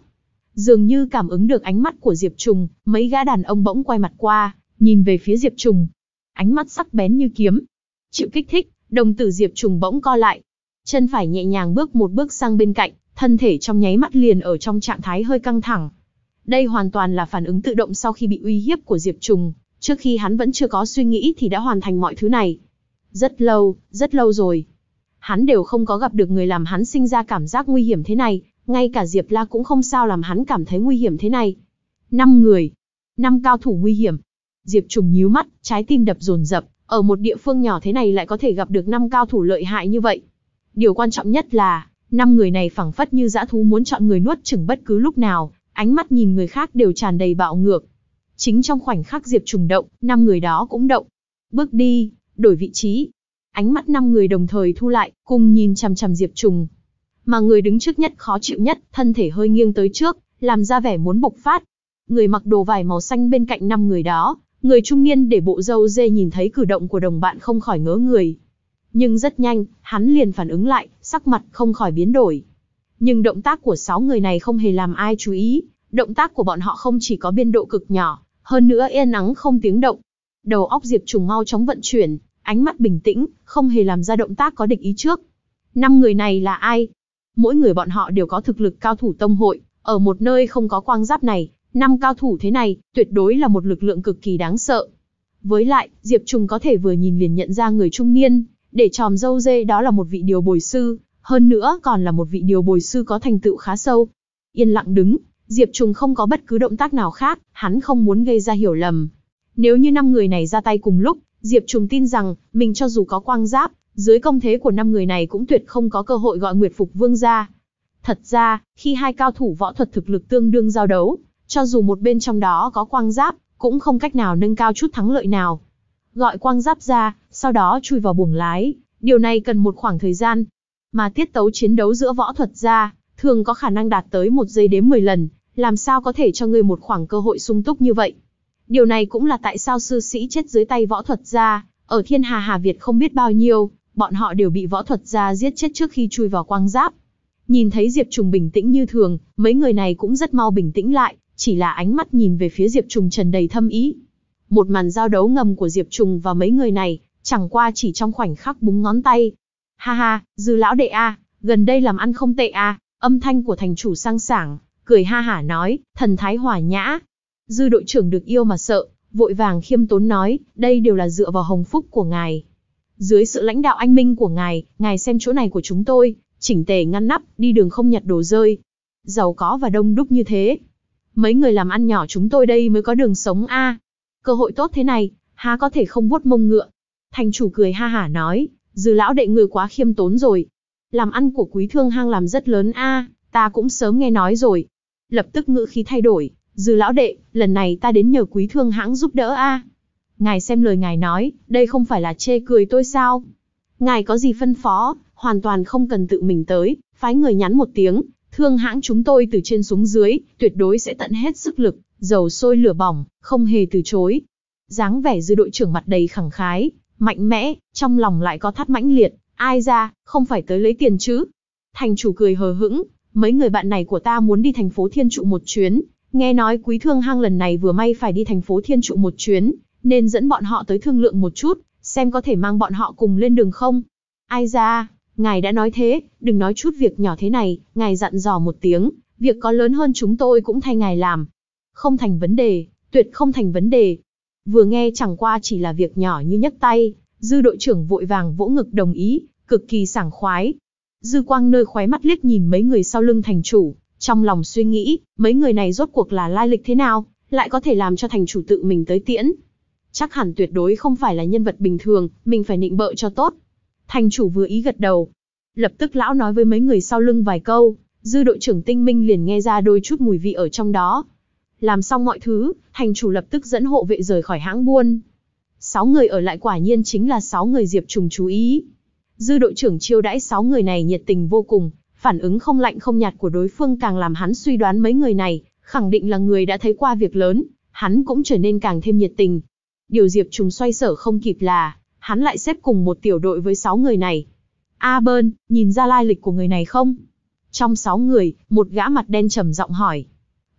Dường như cảm ứng được ánh mắt của Diệp Trùng, mấy gã đàn ông bỗng quay mặt qua, nhìn về phía Diệp Trùng. Ánh mắt sắc bén như kiếm. Chịu kích thích, đồng tử Diệp Trùng bỗng co lại. Chân phải nhẹ nhàng bước một bước sang bên cạnh, thân thể trong nháy mắt liền ở trong trạng thái hơi căng thẳng. Đây hoàn toàn là phản ứng tự động sau khi bị uy hiếp của Diệp Trùng, trước khi hắn vẫn chưa có suy nghĩ thì đã hoàn thành mọi thứ này. Rất lâu, rất lâu rồi. Hắn đều không có gặp được người làm hắn sinh ra cảm giác nguy hiểm thế này, ngay cả Diệp La cũng không sao làm hắn cảm thấy nguy hiểm thế này. Năm người, năm cao thủ nguy hiểm. Diệp Trùng nhíu mắt, trái tim đập dồn dập, ở một địa phương nhỏ thế này lại có thể gặp được năm cao thủ lợi hại như vậy. Điều quan trọng nhất là, năm người này phảng phất như dã thú muốn chọn người nuốt chửng bất cứ lúc nào, ánh mắt nhìn người khác đều tràn đầy bạo ngược. Chính trong khoảnh khắc Diệp Trùng động, năm người đó cũng động. Bước đi, đổi vị trí. Ánh mắt năm người đồng thời thu lại, cùng nhìn chằm chằm Diệp Trùng. Mà người đứng trước nhất khó chịu nhất, thân thể hơi nghiêng tới trước, làm ra vẻ muốn bộc phát. Người mặc đồ vải màu xanh bên cạnh năm người đó, người trung niên để bộ râu dê nhìn thấy cử động của đồng bạn không khỏi ngớ người. Nhưng rất nhanh, hắn liền phản ứng lại, sắc mặt không khỏi biến đổi. Nhưng động tác của sáu người này không hề làm ai chú ý, động tác của bọn họ không chỉ có biên độ cực nhỏ, hơn nữa yên ắng không tiếng động. Đầu óc Diệp Trùng mau chóng vận chuyển, ánh mắt bình tĩnh, không hề làm ra động tác có địch ý trước. Năm người này là ai? Mỗi người bọn họ đều có thực lực cao thủ tông hội, ở một nơi không có quang giáp này, năm cao thủ thế này, tuyệt đối là một lực lượng cực kỳ đáng sợ. Với lại, Diệp Trùng có thể vừa nhìn liền nhận ra người trung niên, để tròm râu dê đó là một vị điều bồi sư, hơn nữa còn là một vị điều bồi sư có thành tựu khá sâu. Yên lặng đứng, Diệp Trùng không có bất cứ động tác nào khác, hắn không muốn gây ra hiểu lầm. Nếu như năm người này ra tay cùng lúc, Diệp Trùng tin rằng, mình cho dù có quang giáp, dưới công thế của năm người này cũng tuyệt không có cơ hội gọi Nguyệt Phục Vương ra. Thật ra, khi hai cao thủ võ thuật thực lực tương đương giao đấu, cho dù một bên trong đó có quang giáp, cũng không cách nào nâng cao chút thắng lợi nào. Gọi quang giáp ra, sau đó chui vào buồng lái, điều này cần một khoảng thời gian. Mà tiết tấu chiến đấu giữa võ thuật gia, thường có khả năng đạt tới một giây đếm mười lần, làm sao có thể cho ngươi một khoảng cơ hội sung túc như vậy. Điều này cũng là tại sao sư sĩ chết dưới tay võ thuật gia, ở Thiên Hà Hà Việt không biết bao nhiêu, bọn họ đều bị võ thuật gia giết chết trước khi chui vào quang giáp. Nhìn thấy Diệp Trùng bình tĩnh như thường, mấy người này cũng rất mau bình tĩnh lại, chỉ là ánh mắt nhìn về phía Diệp Trùng tràn đầy thâm ý. Một màn giao đấu ngầm của Diệp Trùng và mấy người này, chẳng qua chỉ trong khoảnh khắc búng ngón tay. Ha ha, Dư lão đệ a, gần đây làm ăn không tệ a, âm thanh của thành chủ sang sảng, cười ha hả nói, thần thái hòa nhã. Dư đội trưởng được yêu mà sợ, vội vàng khiêm tốn nói, đây đều là dựa vào hồng phúc của ngài. Dưới sự lãnh đạo anh minh của ngài, ngài xem chỗ này của chúng tôi, chỉnh tề ngăn nắp, đi đường không nhặt đồ rơi. Giàu có và đông đúc như thế. Mấy người làm ăn nhỏ chúng tôi đây mới có đường sống a. Cơ hội tốt thế này, há có thể không vuốt mông ngựa. Thành chủ cười ha hả nói, Dư lão đệ người quá khiêm tốn rồi. Làm ăn của Quý Thương Hang làm rất lớn a, ta cũng sớm nghe nói rồi. Lập tức ngữ khí thay đổi, Dư lão đệ, lần này ta đến nhờ Quý Thương Hãng giúp đỡ a. Ngài xem lời ngài nói, đây không phải là chê cười tôi sao? Ngài có gì phân phó, hoàn toàn không cần tự mình tới, phái người nhắn một tiếng, Thương Hãng chúng tôi từ trên xuống dưới, tuyệt đối sẽ tận hết sức lực, dầu sôi lửa bỏng, không hề từ chối. Dáng vẻ Dư đội trưởng mặt đầy khẳng khái, mạnh mẽ, trong lòng lại có thắt mãnh liệt, ai ra, không phải tới lấy tiền chứ? Thành chủ cười hờ hững, mấy người bạn này của ta muốn đi thành phố Thiên Trụ một chuyến, nghe nói Quý Thương Hang lần này vừa may phải đi thành phố Thiên Trụ một chuyến, nên dẫn bọn họ tới thương lượng một chút, xem có thể mang bọn họ cùng lên đường không? Ai ra, ngài đã nói thế, đừng nói chút việc nhỏ thế này, ngài dặn dò một tiếng, việc có lớn hơn chúng tôi cũng thay ngài làm. Không thành vấn đề, tuyệt không thành vấn đề. Vừa nghe chẳng qua chỉ là việc nhỏ như nhấc tay, Dư đội trưởng vội vàng vỗ ngực đồng ý, cực kỳ sảng khoái. Dư quang nơi khóe mắt liếc nhìn mấy người sau lưng thành chủ, trong lòng suy nghĩ, mấy người này rốt cuộc là lai lịch thế nào, lại có thể làm cho thành chủ tự mình tới tiễn. Chắc hẳn tuyệt đối không phải là nhân vật bình thường, mình phải nịnh bợ cho tốt. Thành chủ vừa ý gật đầu. Lập tức lão nói với mấy người sau lưng vài câu, Dư đội trưởng tinh minh liền nghe ra đôi chút mùi vị ở trong đó. Làm xong mọi thứ, thành chủ lập tức dẫn hộ vệ rời khỏi hãng buôn. Sáu người ở lại quả nhiên chính là sáu người Diệp Trùng chú ý. Dư đội trưởng chiêu đãi sáu người này nhiệt tình vô cùng, phản ứng không lạnh không nhạt của đối phương càng làm hắn suy đoán mấy người này, khẳng định là người đã thấy qua việc lớn, hắn cũng trở nên càng thêm nhiệt tình. Điều Diệp Trùng xoay sở không kịp là, hắn lại xếp cùng một tiểu đội với sáu người này. A Bơn, nhìn ra lai lịch của người này không? Trong sáu người, một gã mặt đen trầm giọng hỏi.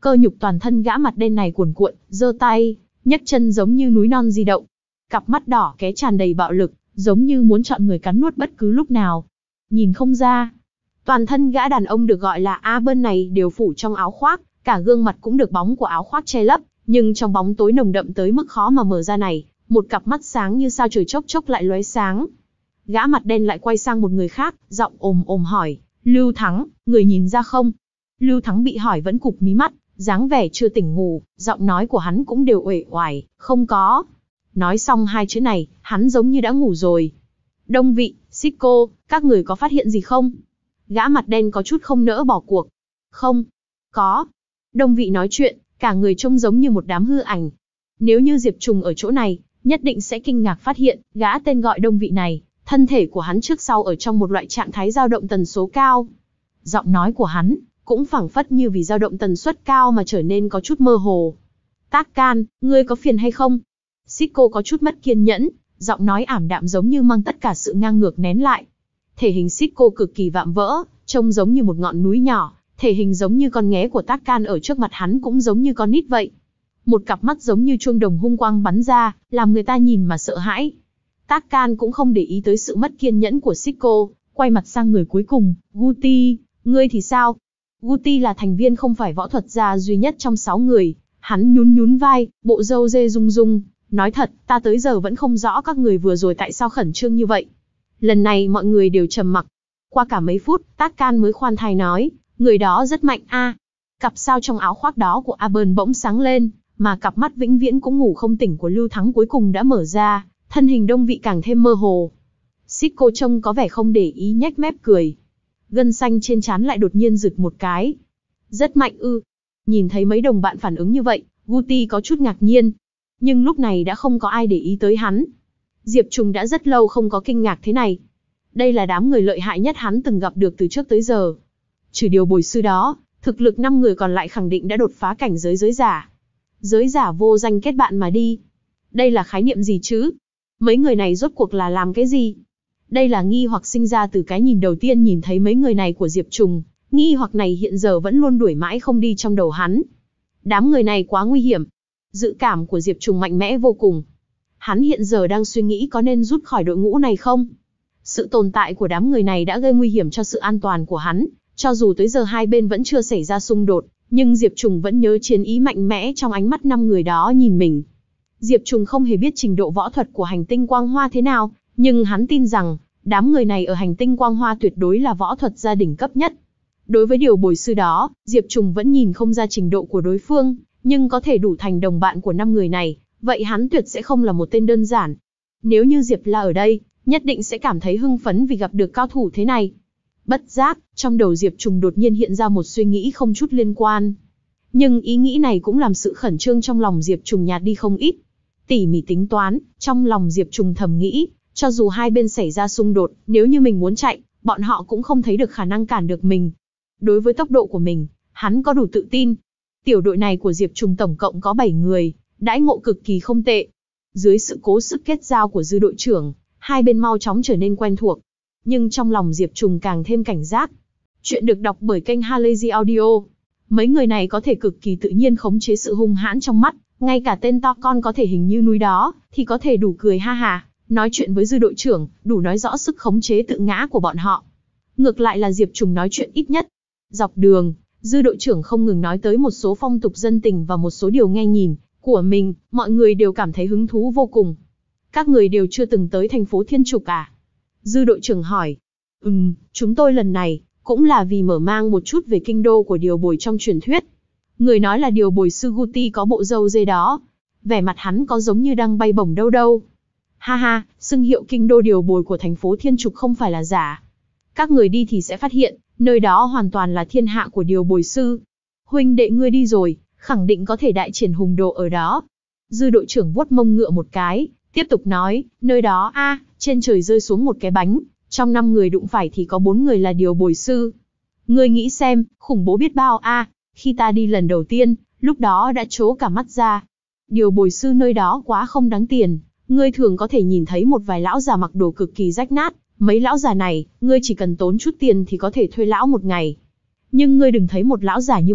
Cơ nhục toàn thân gã mặt đen này cuồn cuộn, giơ tay, nhấc chân giống như núi non di động. Cặp mắt đỏ ké tràn đầy bạo lực, giống như muốn chọn người cắn nuốt bất cứ lúc nào. Nhìn không ra, toàn thân gã đàn ông được gọi là Aben này đều phủ trong áo khoác, cả gương mặt cũng được bóng của áo khoác che lấp, nhưng trong bóng tối nồng đậm tới mức khó mà mở ra này, một cặp mắt sáng như sao trời chốc chốc lại lóe sáng. Gã mặt đen lại quay sang một người khác, giọng ồm ồm hỏi, Lưu Thắng, người nhìn ra không? Lưu Thắng bị hỏi vẫn cụp mí mắt, dáng vẻ chưa tỉnh ngủ, giọng nói của hắn cũng đều uể oải, không có. Nói xong hai chữ này, hắn giống như đã ngủ rồi. Đông Vị, Sitco, các người có phát hiện gì không? Gã mặt đen có chút không nỡ bỏ cuộc. Không, có. Đông Vị nói chuyện, cả người trông giống như một đám hư ảnh. Nếu như Diệp Trùng ở chỗ này, nhất định sẽ kinh ngạc phát hiện, gã tên gọi Đông Vị này, thân thể của hắn trước sau ở trong một loại trạng thái dao động tần số cao. Giọng nói của hắn, cũng phảng phất như vì dao động tần suất cao mà trở nên có chút mơ hồ. Tác Can, ngươi có phiền hay không? Sitco có chút mất kiên nhẫn, giọng nói ảm đạm giống như mang tất cả sự ngang ngược nén lại. Thể hình Sitco cực kỳ vạm vỡ, trông giống như một ngọn núi nhỏ, thể hình giống như con nghé của Tác Can ở trước mặt hắn cũng giống như con nít vậy. Một cặp mắt giống như chuông đồng hung quang bắn ra, làm người ta nhìn mà sợ hãi. Tác Can cũng không để ý tới sự mất kiên nhẫn của Sitco, quay mặt sang người cuối cùng, Guti, ngươi thì sao? Guti là thành viên không phải võ thuật gia duy nhất trong sáu người, hắn nhún nhún vai, bộ râu dê rung rung, nói thật, ta tới giờ vẫn không rõ các người vừa rồi tại sao khẩn trương như vậy. Lần này mọi người đều trầm mặc. Qua cả mấy phút, Tác Can mới khoan thai nói, người đó rất mạnh a. À. Cặp sao trong áo khoác đó của Aben bỗng sáng lên, mà cặp mắt vĩnh viễn cũng ngủ không tỉnh của Lưu Thắng cuối cùng đã mở ra, thân hình Đông Vị càng thêm mơ hồ. Sitco trông có vẻ không để ý nhếch mép cười. Gân xanh trên trán lại đột nhiên rực một cái. Rất mạnh ư. Nhìn thấy mấy đồng bạn phản ứng như vậy, Guti có chút ngạc nhiên. Nhưng lúc này đã không có ai để ý tới hắn. Diệp Trùng đã rất lâu không có kinh ngạc thế này. Đây là đám người lợi hại nhất hắn từng gặp được từ trước tới giờ. Trừ điều bồi sư đó, thực lực năm người còn lại khẳng định đã đột phá cảnh giới giới giả. Giới giả vô danh kết bạn mà đi. Đây là khái niệm gì chứ? Mấy người này rốt cuộc là làm cái gì? Đây là nghi hoặc sinh ra từ cái nhìn đầu tiên nhìn thấy mấy người này của Diệp Trùng. Nghi hoặc này hiện giờ vẫn luôn đuổi mãi không đi trong đầu hắn. Đám người này quá nguy hiểm. Dự cảm của Diệp Trùng mạnh mẽ vô cùng. Hắn hiện giờ đang suy nghĩ có nên rút khỏi đội ngũ này không? Sự tồn tại của đám người này đã gây nguy hiểm cho sự an toàn của hắn. Cho dù tới giờ hai bên vẫn chưa xảy ra xung đột, nhưng Diệp Trùng vẫn nhớ chiến ý mạnh mẽ trong ánh mắt năm người đó nhìn mình. Diệp Trùng không hề biết trình độ võ thuật của hành tinh Quang Hoa thế nào, nhưng hắn tin rằng, đám người này ở hành tinh Quang Hoa tuyệt đối là võ thuật gia đỉnh cấp nhất. Đối với điều bồi sư đó, Diệp Trùng vẫn nhìn không ra trình độ của đối phương, nhưng có thể đủ thành đồng bạn của năm người này, vậy hắn tuyệt sẽ không là một tên đơn giản. Nếu như Diệp La ở đây, nhất định sẽ cảm thấy hưng phấn vì gặp được cao thủ thế này. Bất giác, trong đầu Diệp Trùng đột nhiên hiện ra một suy nghĩ không chút liên quan. Nhưng ý nghĩ này cũng làm sự khẩn trương trong lòng Diệp Trùng nhạt đi không ít. Tỉ mỉ tính toán, trong lòng Diệp Trùng thầm nghĩ, cho dù hai bên xảy ra xung đột, nếu như mình muốn chạy, bọn họ cũng không thấy được khả năng cản được mình. Đối với tốc độ của mình, hắn có đủ tự tin. Tiểu đội này của Diệp Trùng tổng cộng có bảy người, đãi ngộ cực kỳ không tệ. Dưới sự cố sức kết giao của dư đội trưởng, hai bên mau chóng trở nên quen thuộc. Nhưng trong lòng Diệp Trùng càng thêm cảnh giác. Chuyện được đọc bởi kênh Halazy Audio. Mấy người này có thể cực kỳ tự nhiên khống chế sự hung hãn trong mắt, ngay cả tên to con có thể hình như núi đó, thì có thể đủ cười ha ha, nói chuyện với dư đội trưởng, đủ nói rõ sức khống chế tự ngã của bọn họ. Ngược lại là Diệp Trùng nói chuyện ít nhất. Dọc đường, dư đội trưởng không ngừng nói tới một số phong tục dân tình và một số điều nghe nhìn của mình, mọi người đều cảm thấy hứng thú vô cùng. Các người đều chưa từng tới thành phố Thiên Trục à? Dư đội trưởng hỏi. Ừm, chúng tôi lần này, cũng là vì mở mang một chút về kinh đô của điều bồi trong truyền thuyết. Người nói là điều bồi sư Guti có bộ râu dê đó. Vẻ mặt hắn có giống như đang bay bổng đâu đâu. Ha ha, xưng hiệu kinh đô điều bồi của thành phố Thiên Trục không phải là giả. Các người đi thì sẽ phát hiện, nơi đó hoàn toàn là thiên hạ của điều bồi sư. Huynh đệ ngươi đi rồi, khẳng định có thể đại triển hùng đồ ở đó. Dư đội trưởng vuốt mông ngựa một cái, tiếp tục nói, nơi đó a, à, trên trời rơi xuống một cái bánh, trong năm người đụng phải thì có bốn người là điều bồi sư. Ngươi nghĩ xem, khủng bố biết bao a, à, khi ta đi lần đầu tiên, lúc đó đã trố cả mắt ra. Điều bồi sư nơi đó quá không đáng tiền, ngươi thường có thể nhìn thấy một vài lão già mặc đồ cực kỳ rách nát, mấy lão già này, ngươi chỉ cần tốn chút tiền thì có thể thuê lão một ngày. Nhưng ngươi đừng thấy một lão già như vậy,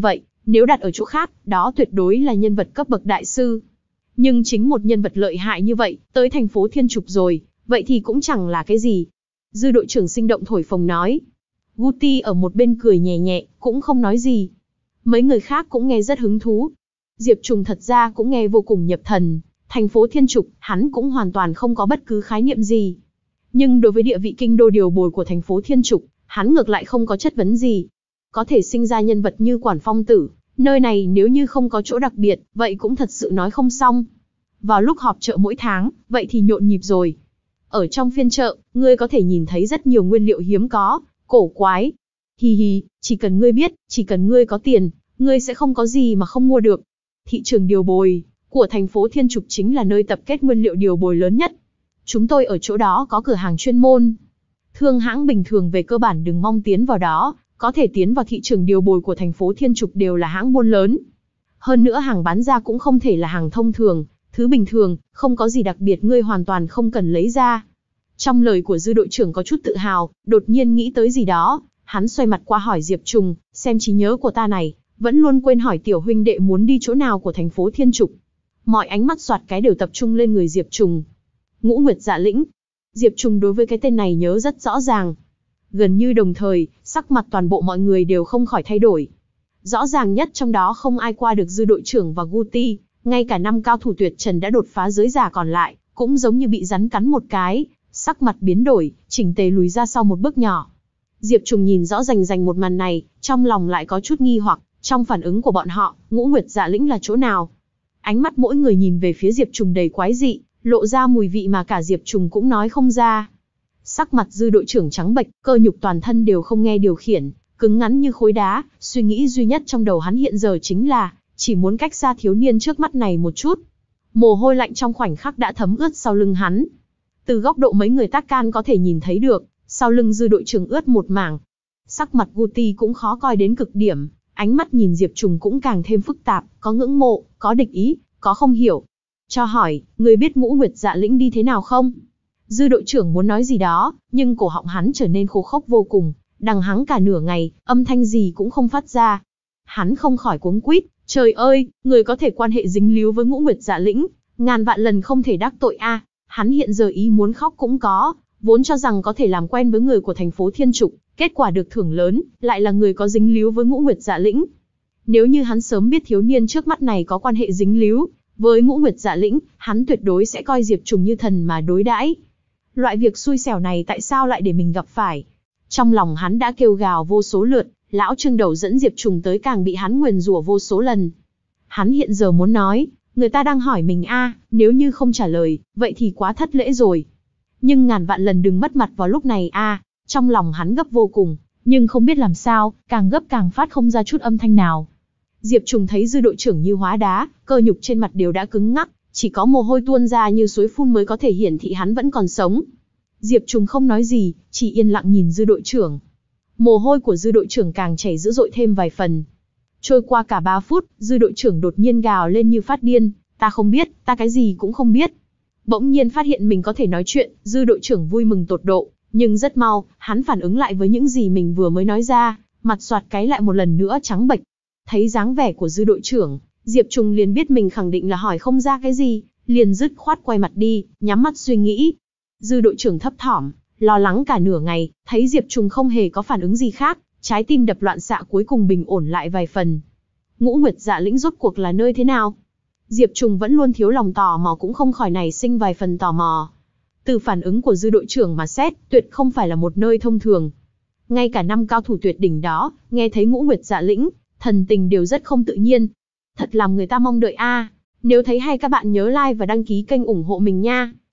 Nếu đặt ở chỗ khác, đó tuyệt đối là nhân vật cấp bậc đại sư. Nhưng chính một nhân vật lợi hại như vậy, tới thành phố Thiên Trục rồi, vậy thì cũng chẳng là cái gì. Dư đội trưởng sinh động thổi phồng nói. Guti ở một bên cười nhẹ nhẹ, cũng không nói gì. Mấy người khác cũng nghe rất hứng thú. Diệp Trùng thật ra cũng nghe vô cùng nhập thần. Thành phố Thiên Trục, hắn cũng hoàn toàn không có bất cứ khái niệm gì. Nhưng đối với địa vị kinh đô điều bồi của thành phố Thiên Trục, hắn ngược lại không có chất vấn gì. Có thể sinh ra nhân vật như Quản Phong Tử, nơi này nếu như không có chỗ đặc biệt, vậy cũng thật sự nói không xong. Vào lúc họp chợ mỗi tháng, vậy thì nhộn nhịp rồi. Ở trong phiên chợ, ngươi có thể nhìn thấy rất nhiều nguyên liệu hiếm có, cổ quái. Hi hi, chỉ cần ngươi biết, chỉ cần ngươi có tiền, ngươi sẽ không có gì mà không mua được. Thị trường điều bồi của thành phố Thiên Trục chính là nơi tập kết nguyên liệu điều bồi lớn nhất. Chúng tôi ở chỗ đó có cửa hàng chuyên môn. Thương hãng bình thường về cơ bản đừng mong tiến vào đó, có thể tiến vào thị trường điều bồi của thành phố Thiên Trục đều là hãng buôn lớn. Hơn nữa hàng bán ra cũng không thể là hàng thông thường, thứ bình thường, không có gì đặc biệt ngươi hoàn toàn không cần lấy ra. Trong lời của Dư đội trưởng có chút tự hào, đột nhiên nghĩ tới gì đó, hắn xoay mặt qua hỏi Diệp Trùng, xem trí nhớ của ta này, vẫn luôn quên hỏi tiểu huynh đệ muốn đi chỗ nào của thành phố Thiên Trục. Mọi ánh mắt soạt cái đều tập trung lên người Diệp Trùng. Ngũ Nguyệt Dạ Lĩnh. Diệp Trùng đối với cái tên này nhớ rất rõ ràng. Gần như đồng thời, sắc mặt toàn bộ mọi người đều không khỏi thay đổi. Rõ ràng nhất trong đó không ai qua được Dư đội trưởng và Guti, ngay cả năm cao thủ tuyệt trần đã đột phá giới giả còn lại, cũng giống như bị rắn cắn một cái, sắc mặt biến đổi, chỉnh tề lùi ra sau một bước nhỏ. Diệp Trùng nhìn rõ rành rành một màn này, trong lòng lại có chút nghi hoặc, trong phản ứng của bọn họ, Ngũ Nguyệt Dạ Lĩnh là chỗ nào? Ánh mắt mỗi người nhìn về phía Diệp Trùng đầy quái dị, lộ ra mùi vị mà cả Diệp Trùng cũng nói không ra. Sắc mặt Dư đội trưởng trắng bệch, cơ nhục toàn thân đều không nghe điều khiển, cứng ngắn như khối đá, suy nghĩ duy nhất trong đầu hắn hiện giờ chính là, chỉ muốn cách xa thiếu niên trước mắt này một chút. Mồ hôi lạnh trong khoảnh khắc đã thấm ướt sau lưng hắn. Từ góc độ mấy người tác can có thể nhìn thấy được, sau lưng Dư đội trưởng ướt một mảng. Sắc mặt Guti cũng khó coi đến cực điểm, ánh mắt nhìn Diệp Trùng cũng càng thêm phức tạp, có ngưỡng mộ, có địch ý, có không hiểu. Cho hỏi, người biết Ngũ Nguyệt Dạ Lĩnh đi thế nào không? Dư đội trưởng muốn nói gì đó, nhưng cổ họng hắn trở nên khô khốc vô cùng, đằng hắng cả nửa ngày, âm thanh gì cũng không phát ra. Hắn không khỏi cuống quýt, trời ơi, người có thể quan hệ dính líu với Ngũ Nguyệt Dạ Lĩnh, ngàn vạn lần không thể đắc tội a. Hắn hiện giờ ý muốn khóc cũng có, vốn cho rằng có thể làm quen với người của thành phố Thiên Trục, kết quả được thưởng lớn, lại là người có dính líu với Ngũ Nguyệt Dạ Lĩnh. Nếu như hắn sớm biết thiếu niên trước mắt này có quan hệ dính líu với Ngũ Nguyệt Dạ Lĩnh, hắn tuyệt đối sẽ coi Diệp Trùng như thần mà đối đãi. Loại việc xui xẻo này tại sao lại để mình gặp phải? Trong lòng hắn đã kêu gào vô số lượt, lão Trương đầu dẫn Diệp Trùng tới càng bị hắn nguyền rủa vô số lần. Hắn hiện giờ muốn nói, người ta đang hỏi mình a, nếu như không trả lời, vậy thì quá thất lễ rồi. Nhưng ngàn vạn lần đừng mất mặt vào lúc này a. Trong lòng hắn gấp vô cùng, nhưng không biết làm sao, càng gấp càng phát không ra chút âm thanh nào. Diệp Trùng thấy Dư đội trưởng như hóa đá, cơ nhục trên mặt đều đã cứng ngắc, chỉ có mồ hôi tuôn ra như suối phun mới có thể hiển thị hắn vẫn còn sống. Diệp Trùng không nói gì, chỉ yên lặng nhìn Dư đội trưởng. Mồ hôi của Dư đội trưởng càng chảy dữ dội thêm vài phần. Trôi qua cả ba phút, Dư đội trưởng đột nhiên gào lên như phát điên, ta không biết, ta cái gì cũng không biết. Bỗng nhiên phát hiện mình có thể nói chuyện, Dư đội trưởng vui mừng tột độ, nhưng rất mau, hắn phản ứng lại với những gì mình vừa mới nói ra, mặt soạt cái lại một lần nữa trắng bệch. Thấy dáng vẻ của Dư đội trưởng, Diệp Trùng liền biết mình khẳng định là hỏi không ra cái gì, liền dứt khoát quay mặt đi, nhắm mắt suy nghĩ. Dư đội trưởng thấp thỏm, lo lắng cả nửa ngày, thấy Diệp Trùng không hề có phản ứng gì khác, trái tim đập loạn xạ cuối cùng bình ổn lại vài phần. Ngũ Nguyệt Dạ Lĩnh rốt cuộc là nơi thế nào? Diệp Trùng vẫn luôn thiếu lòng tò mò cũng không khỏi nảy sinh vài phần tò mò. Từ phản ứng của Dư đội trưởng mà xét, tuyệt không phải là một nơi thông thường. Ngay cả năm cao thủ tuyệt đỉnh đó, nghe thấy Ngũ Nguyệt Dạ Lĩnh, thần tình đều rất không tự nhiên. Thật làm người ta mong đợi a. Nếu thấy hay các bạn nhớ like và đăng ký kênh ủng hộ mình nha.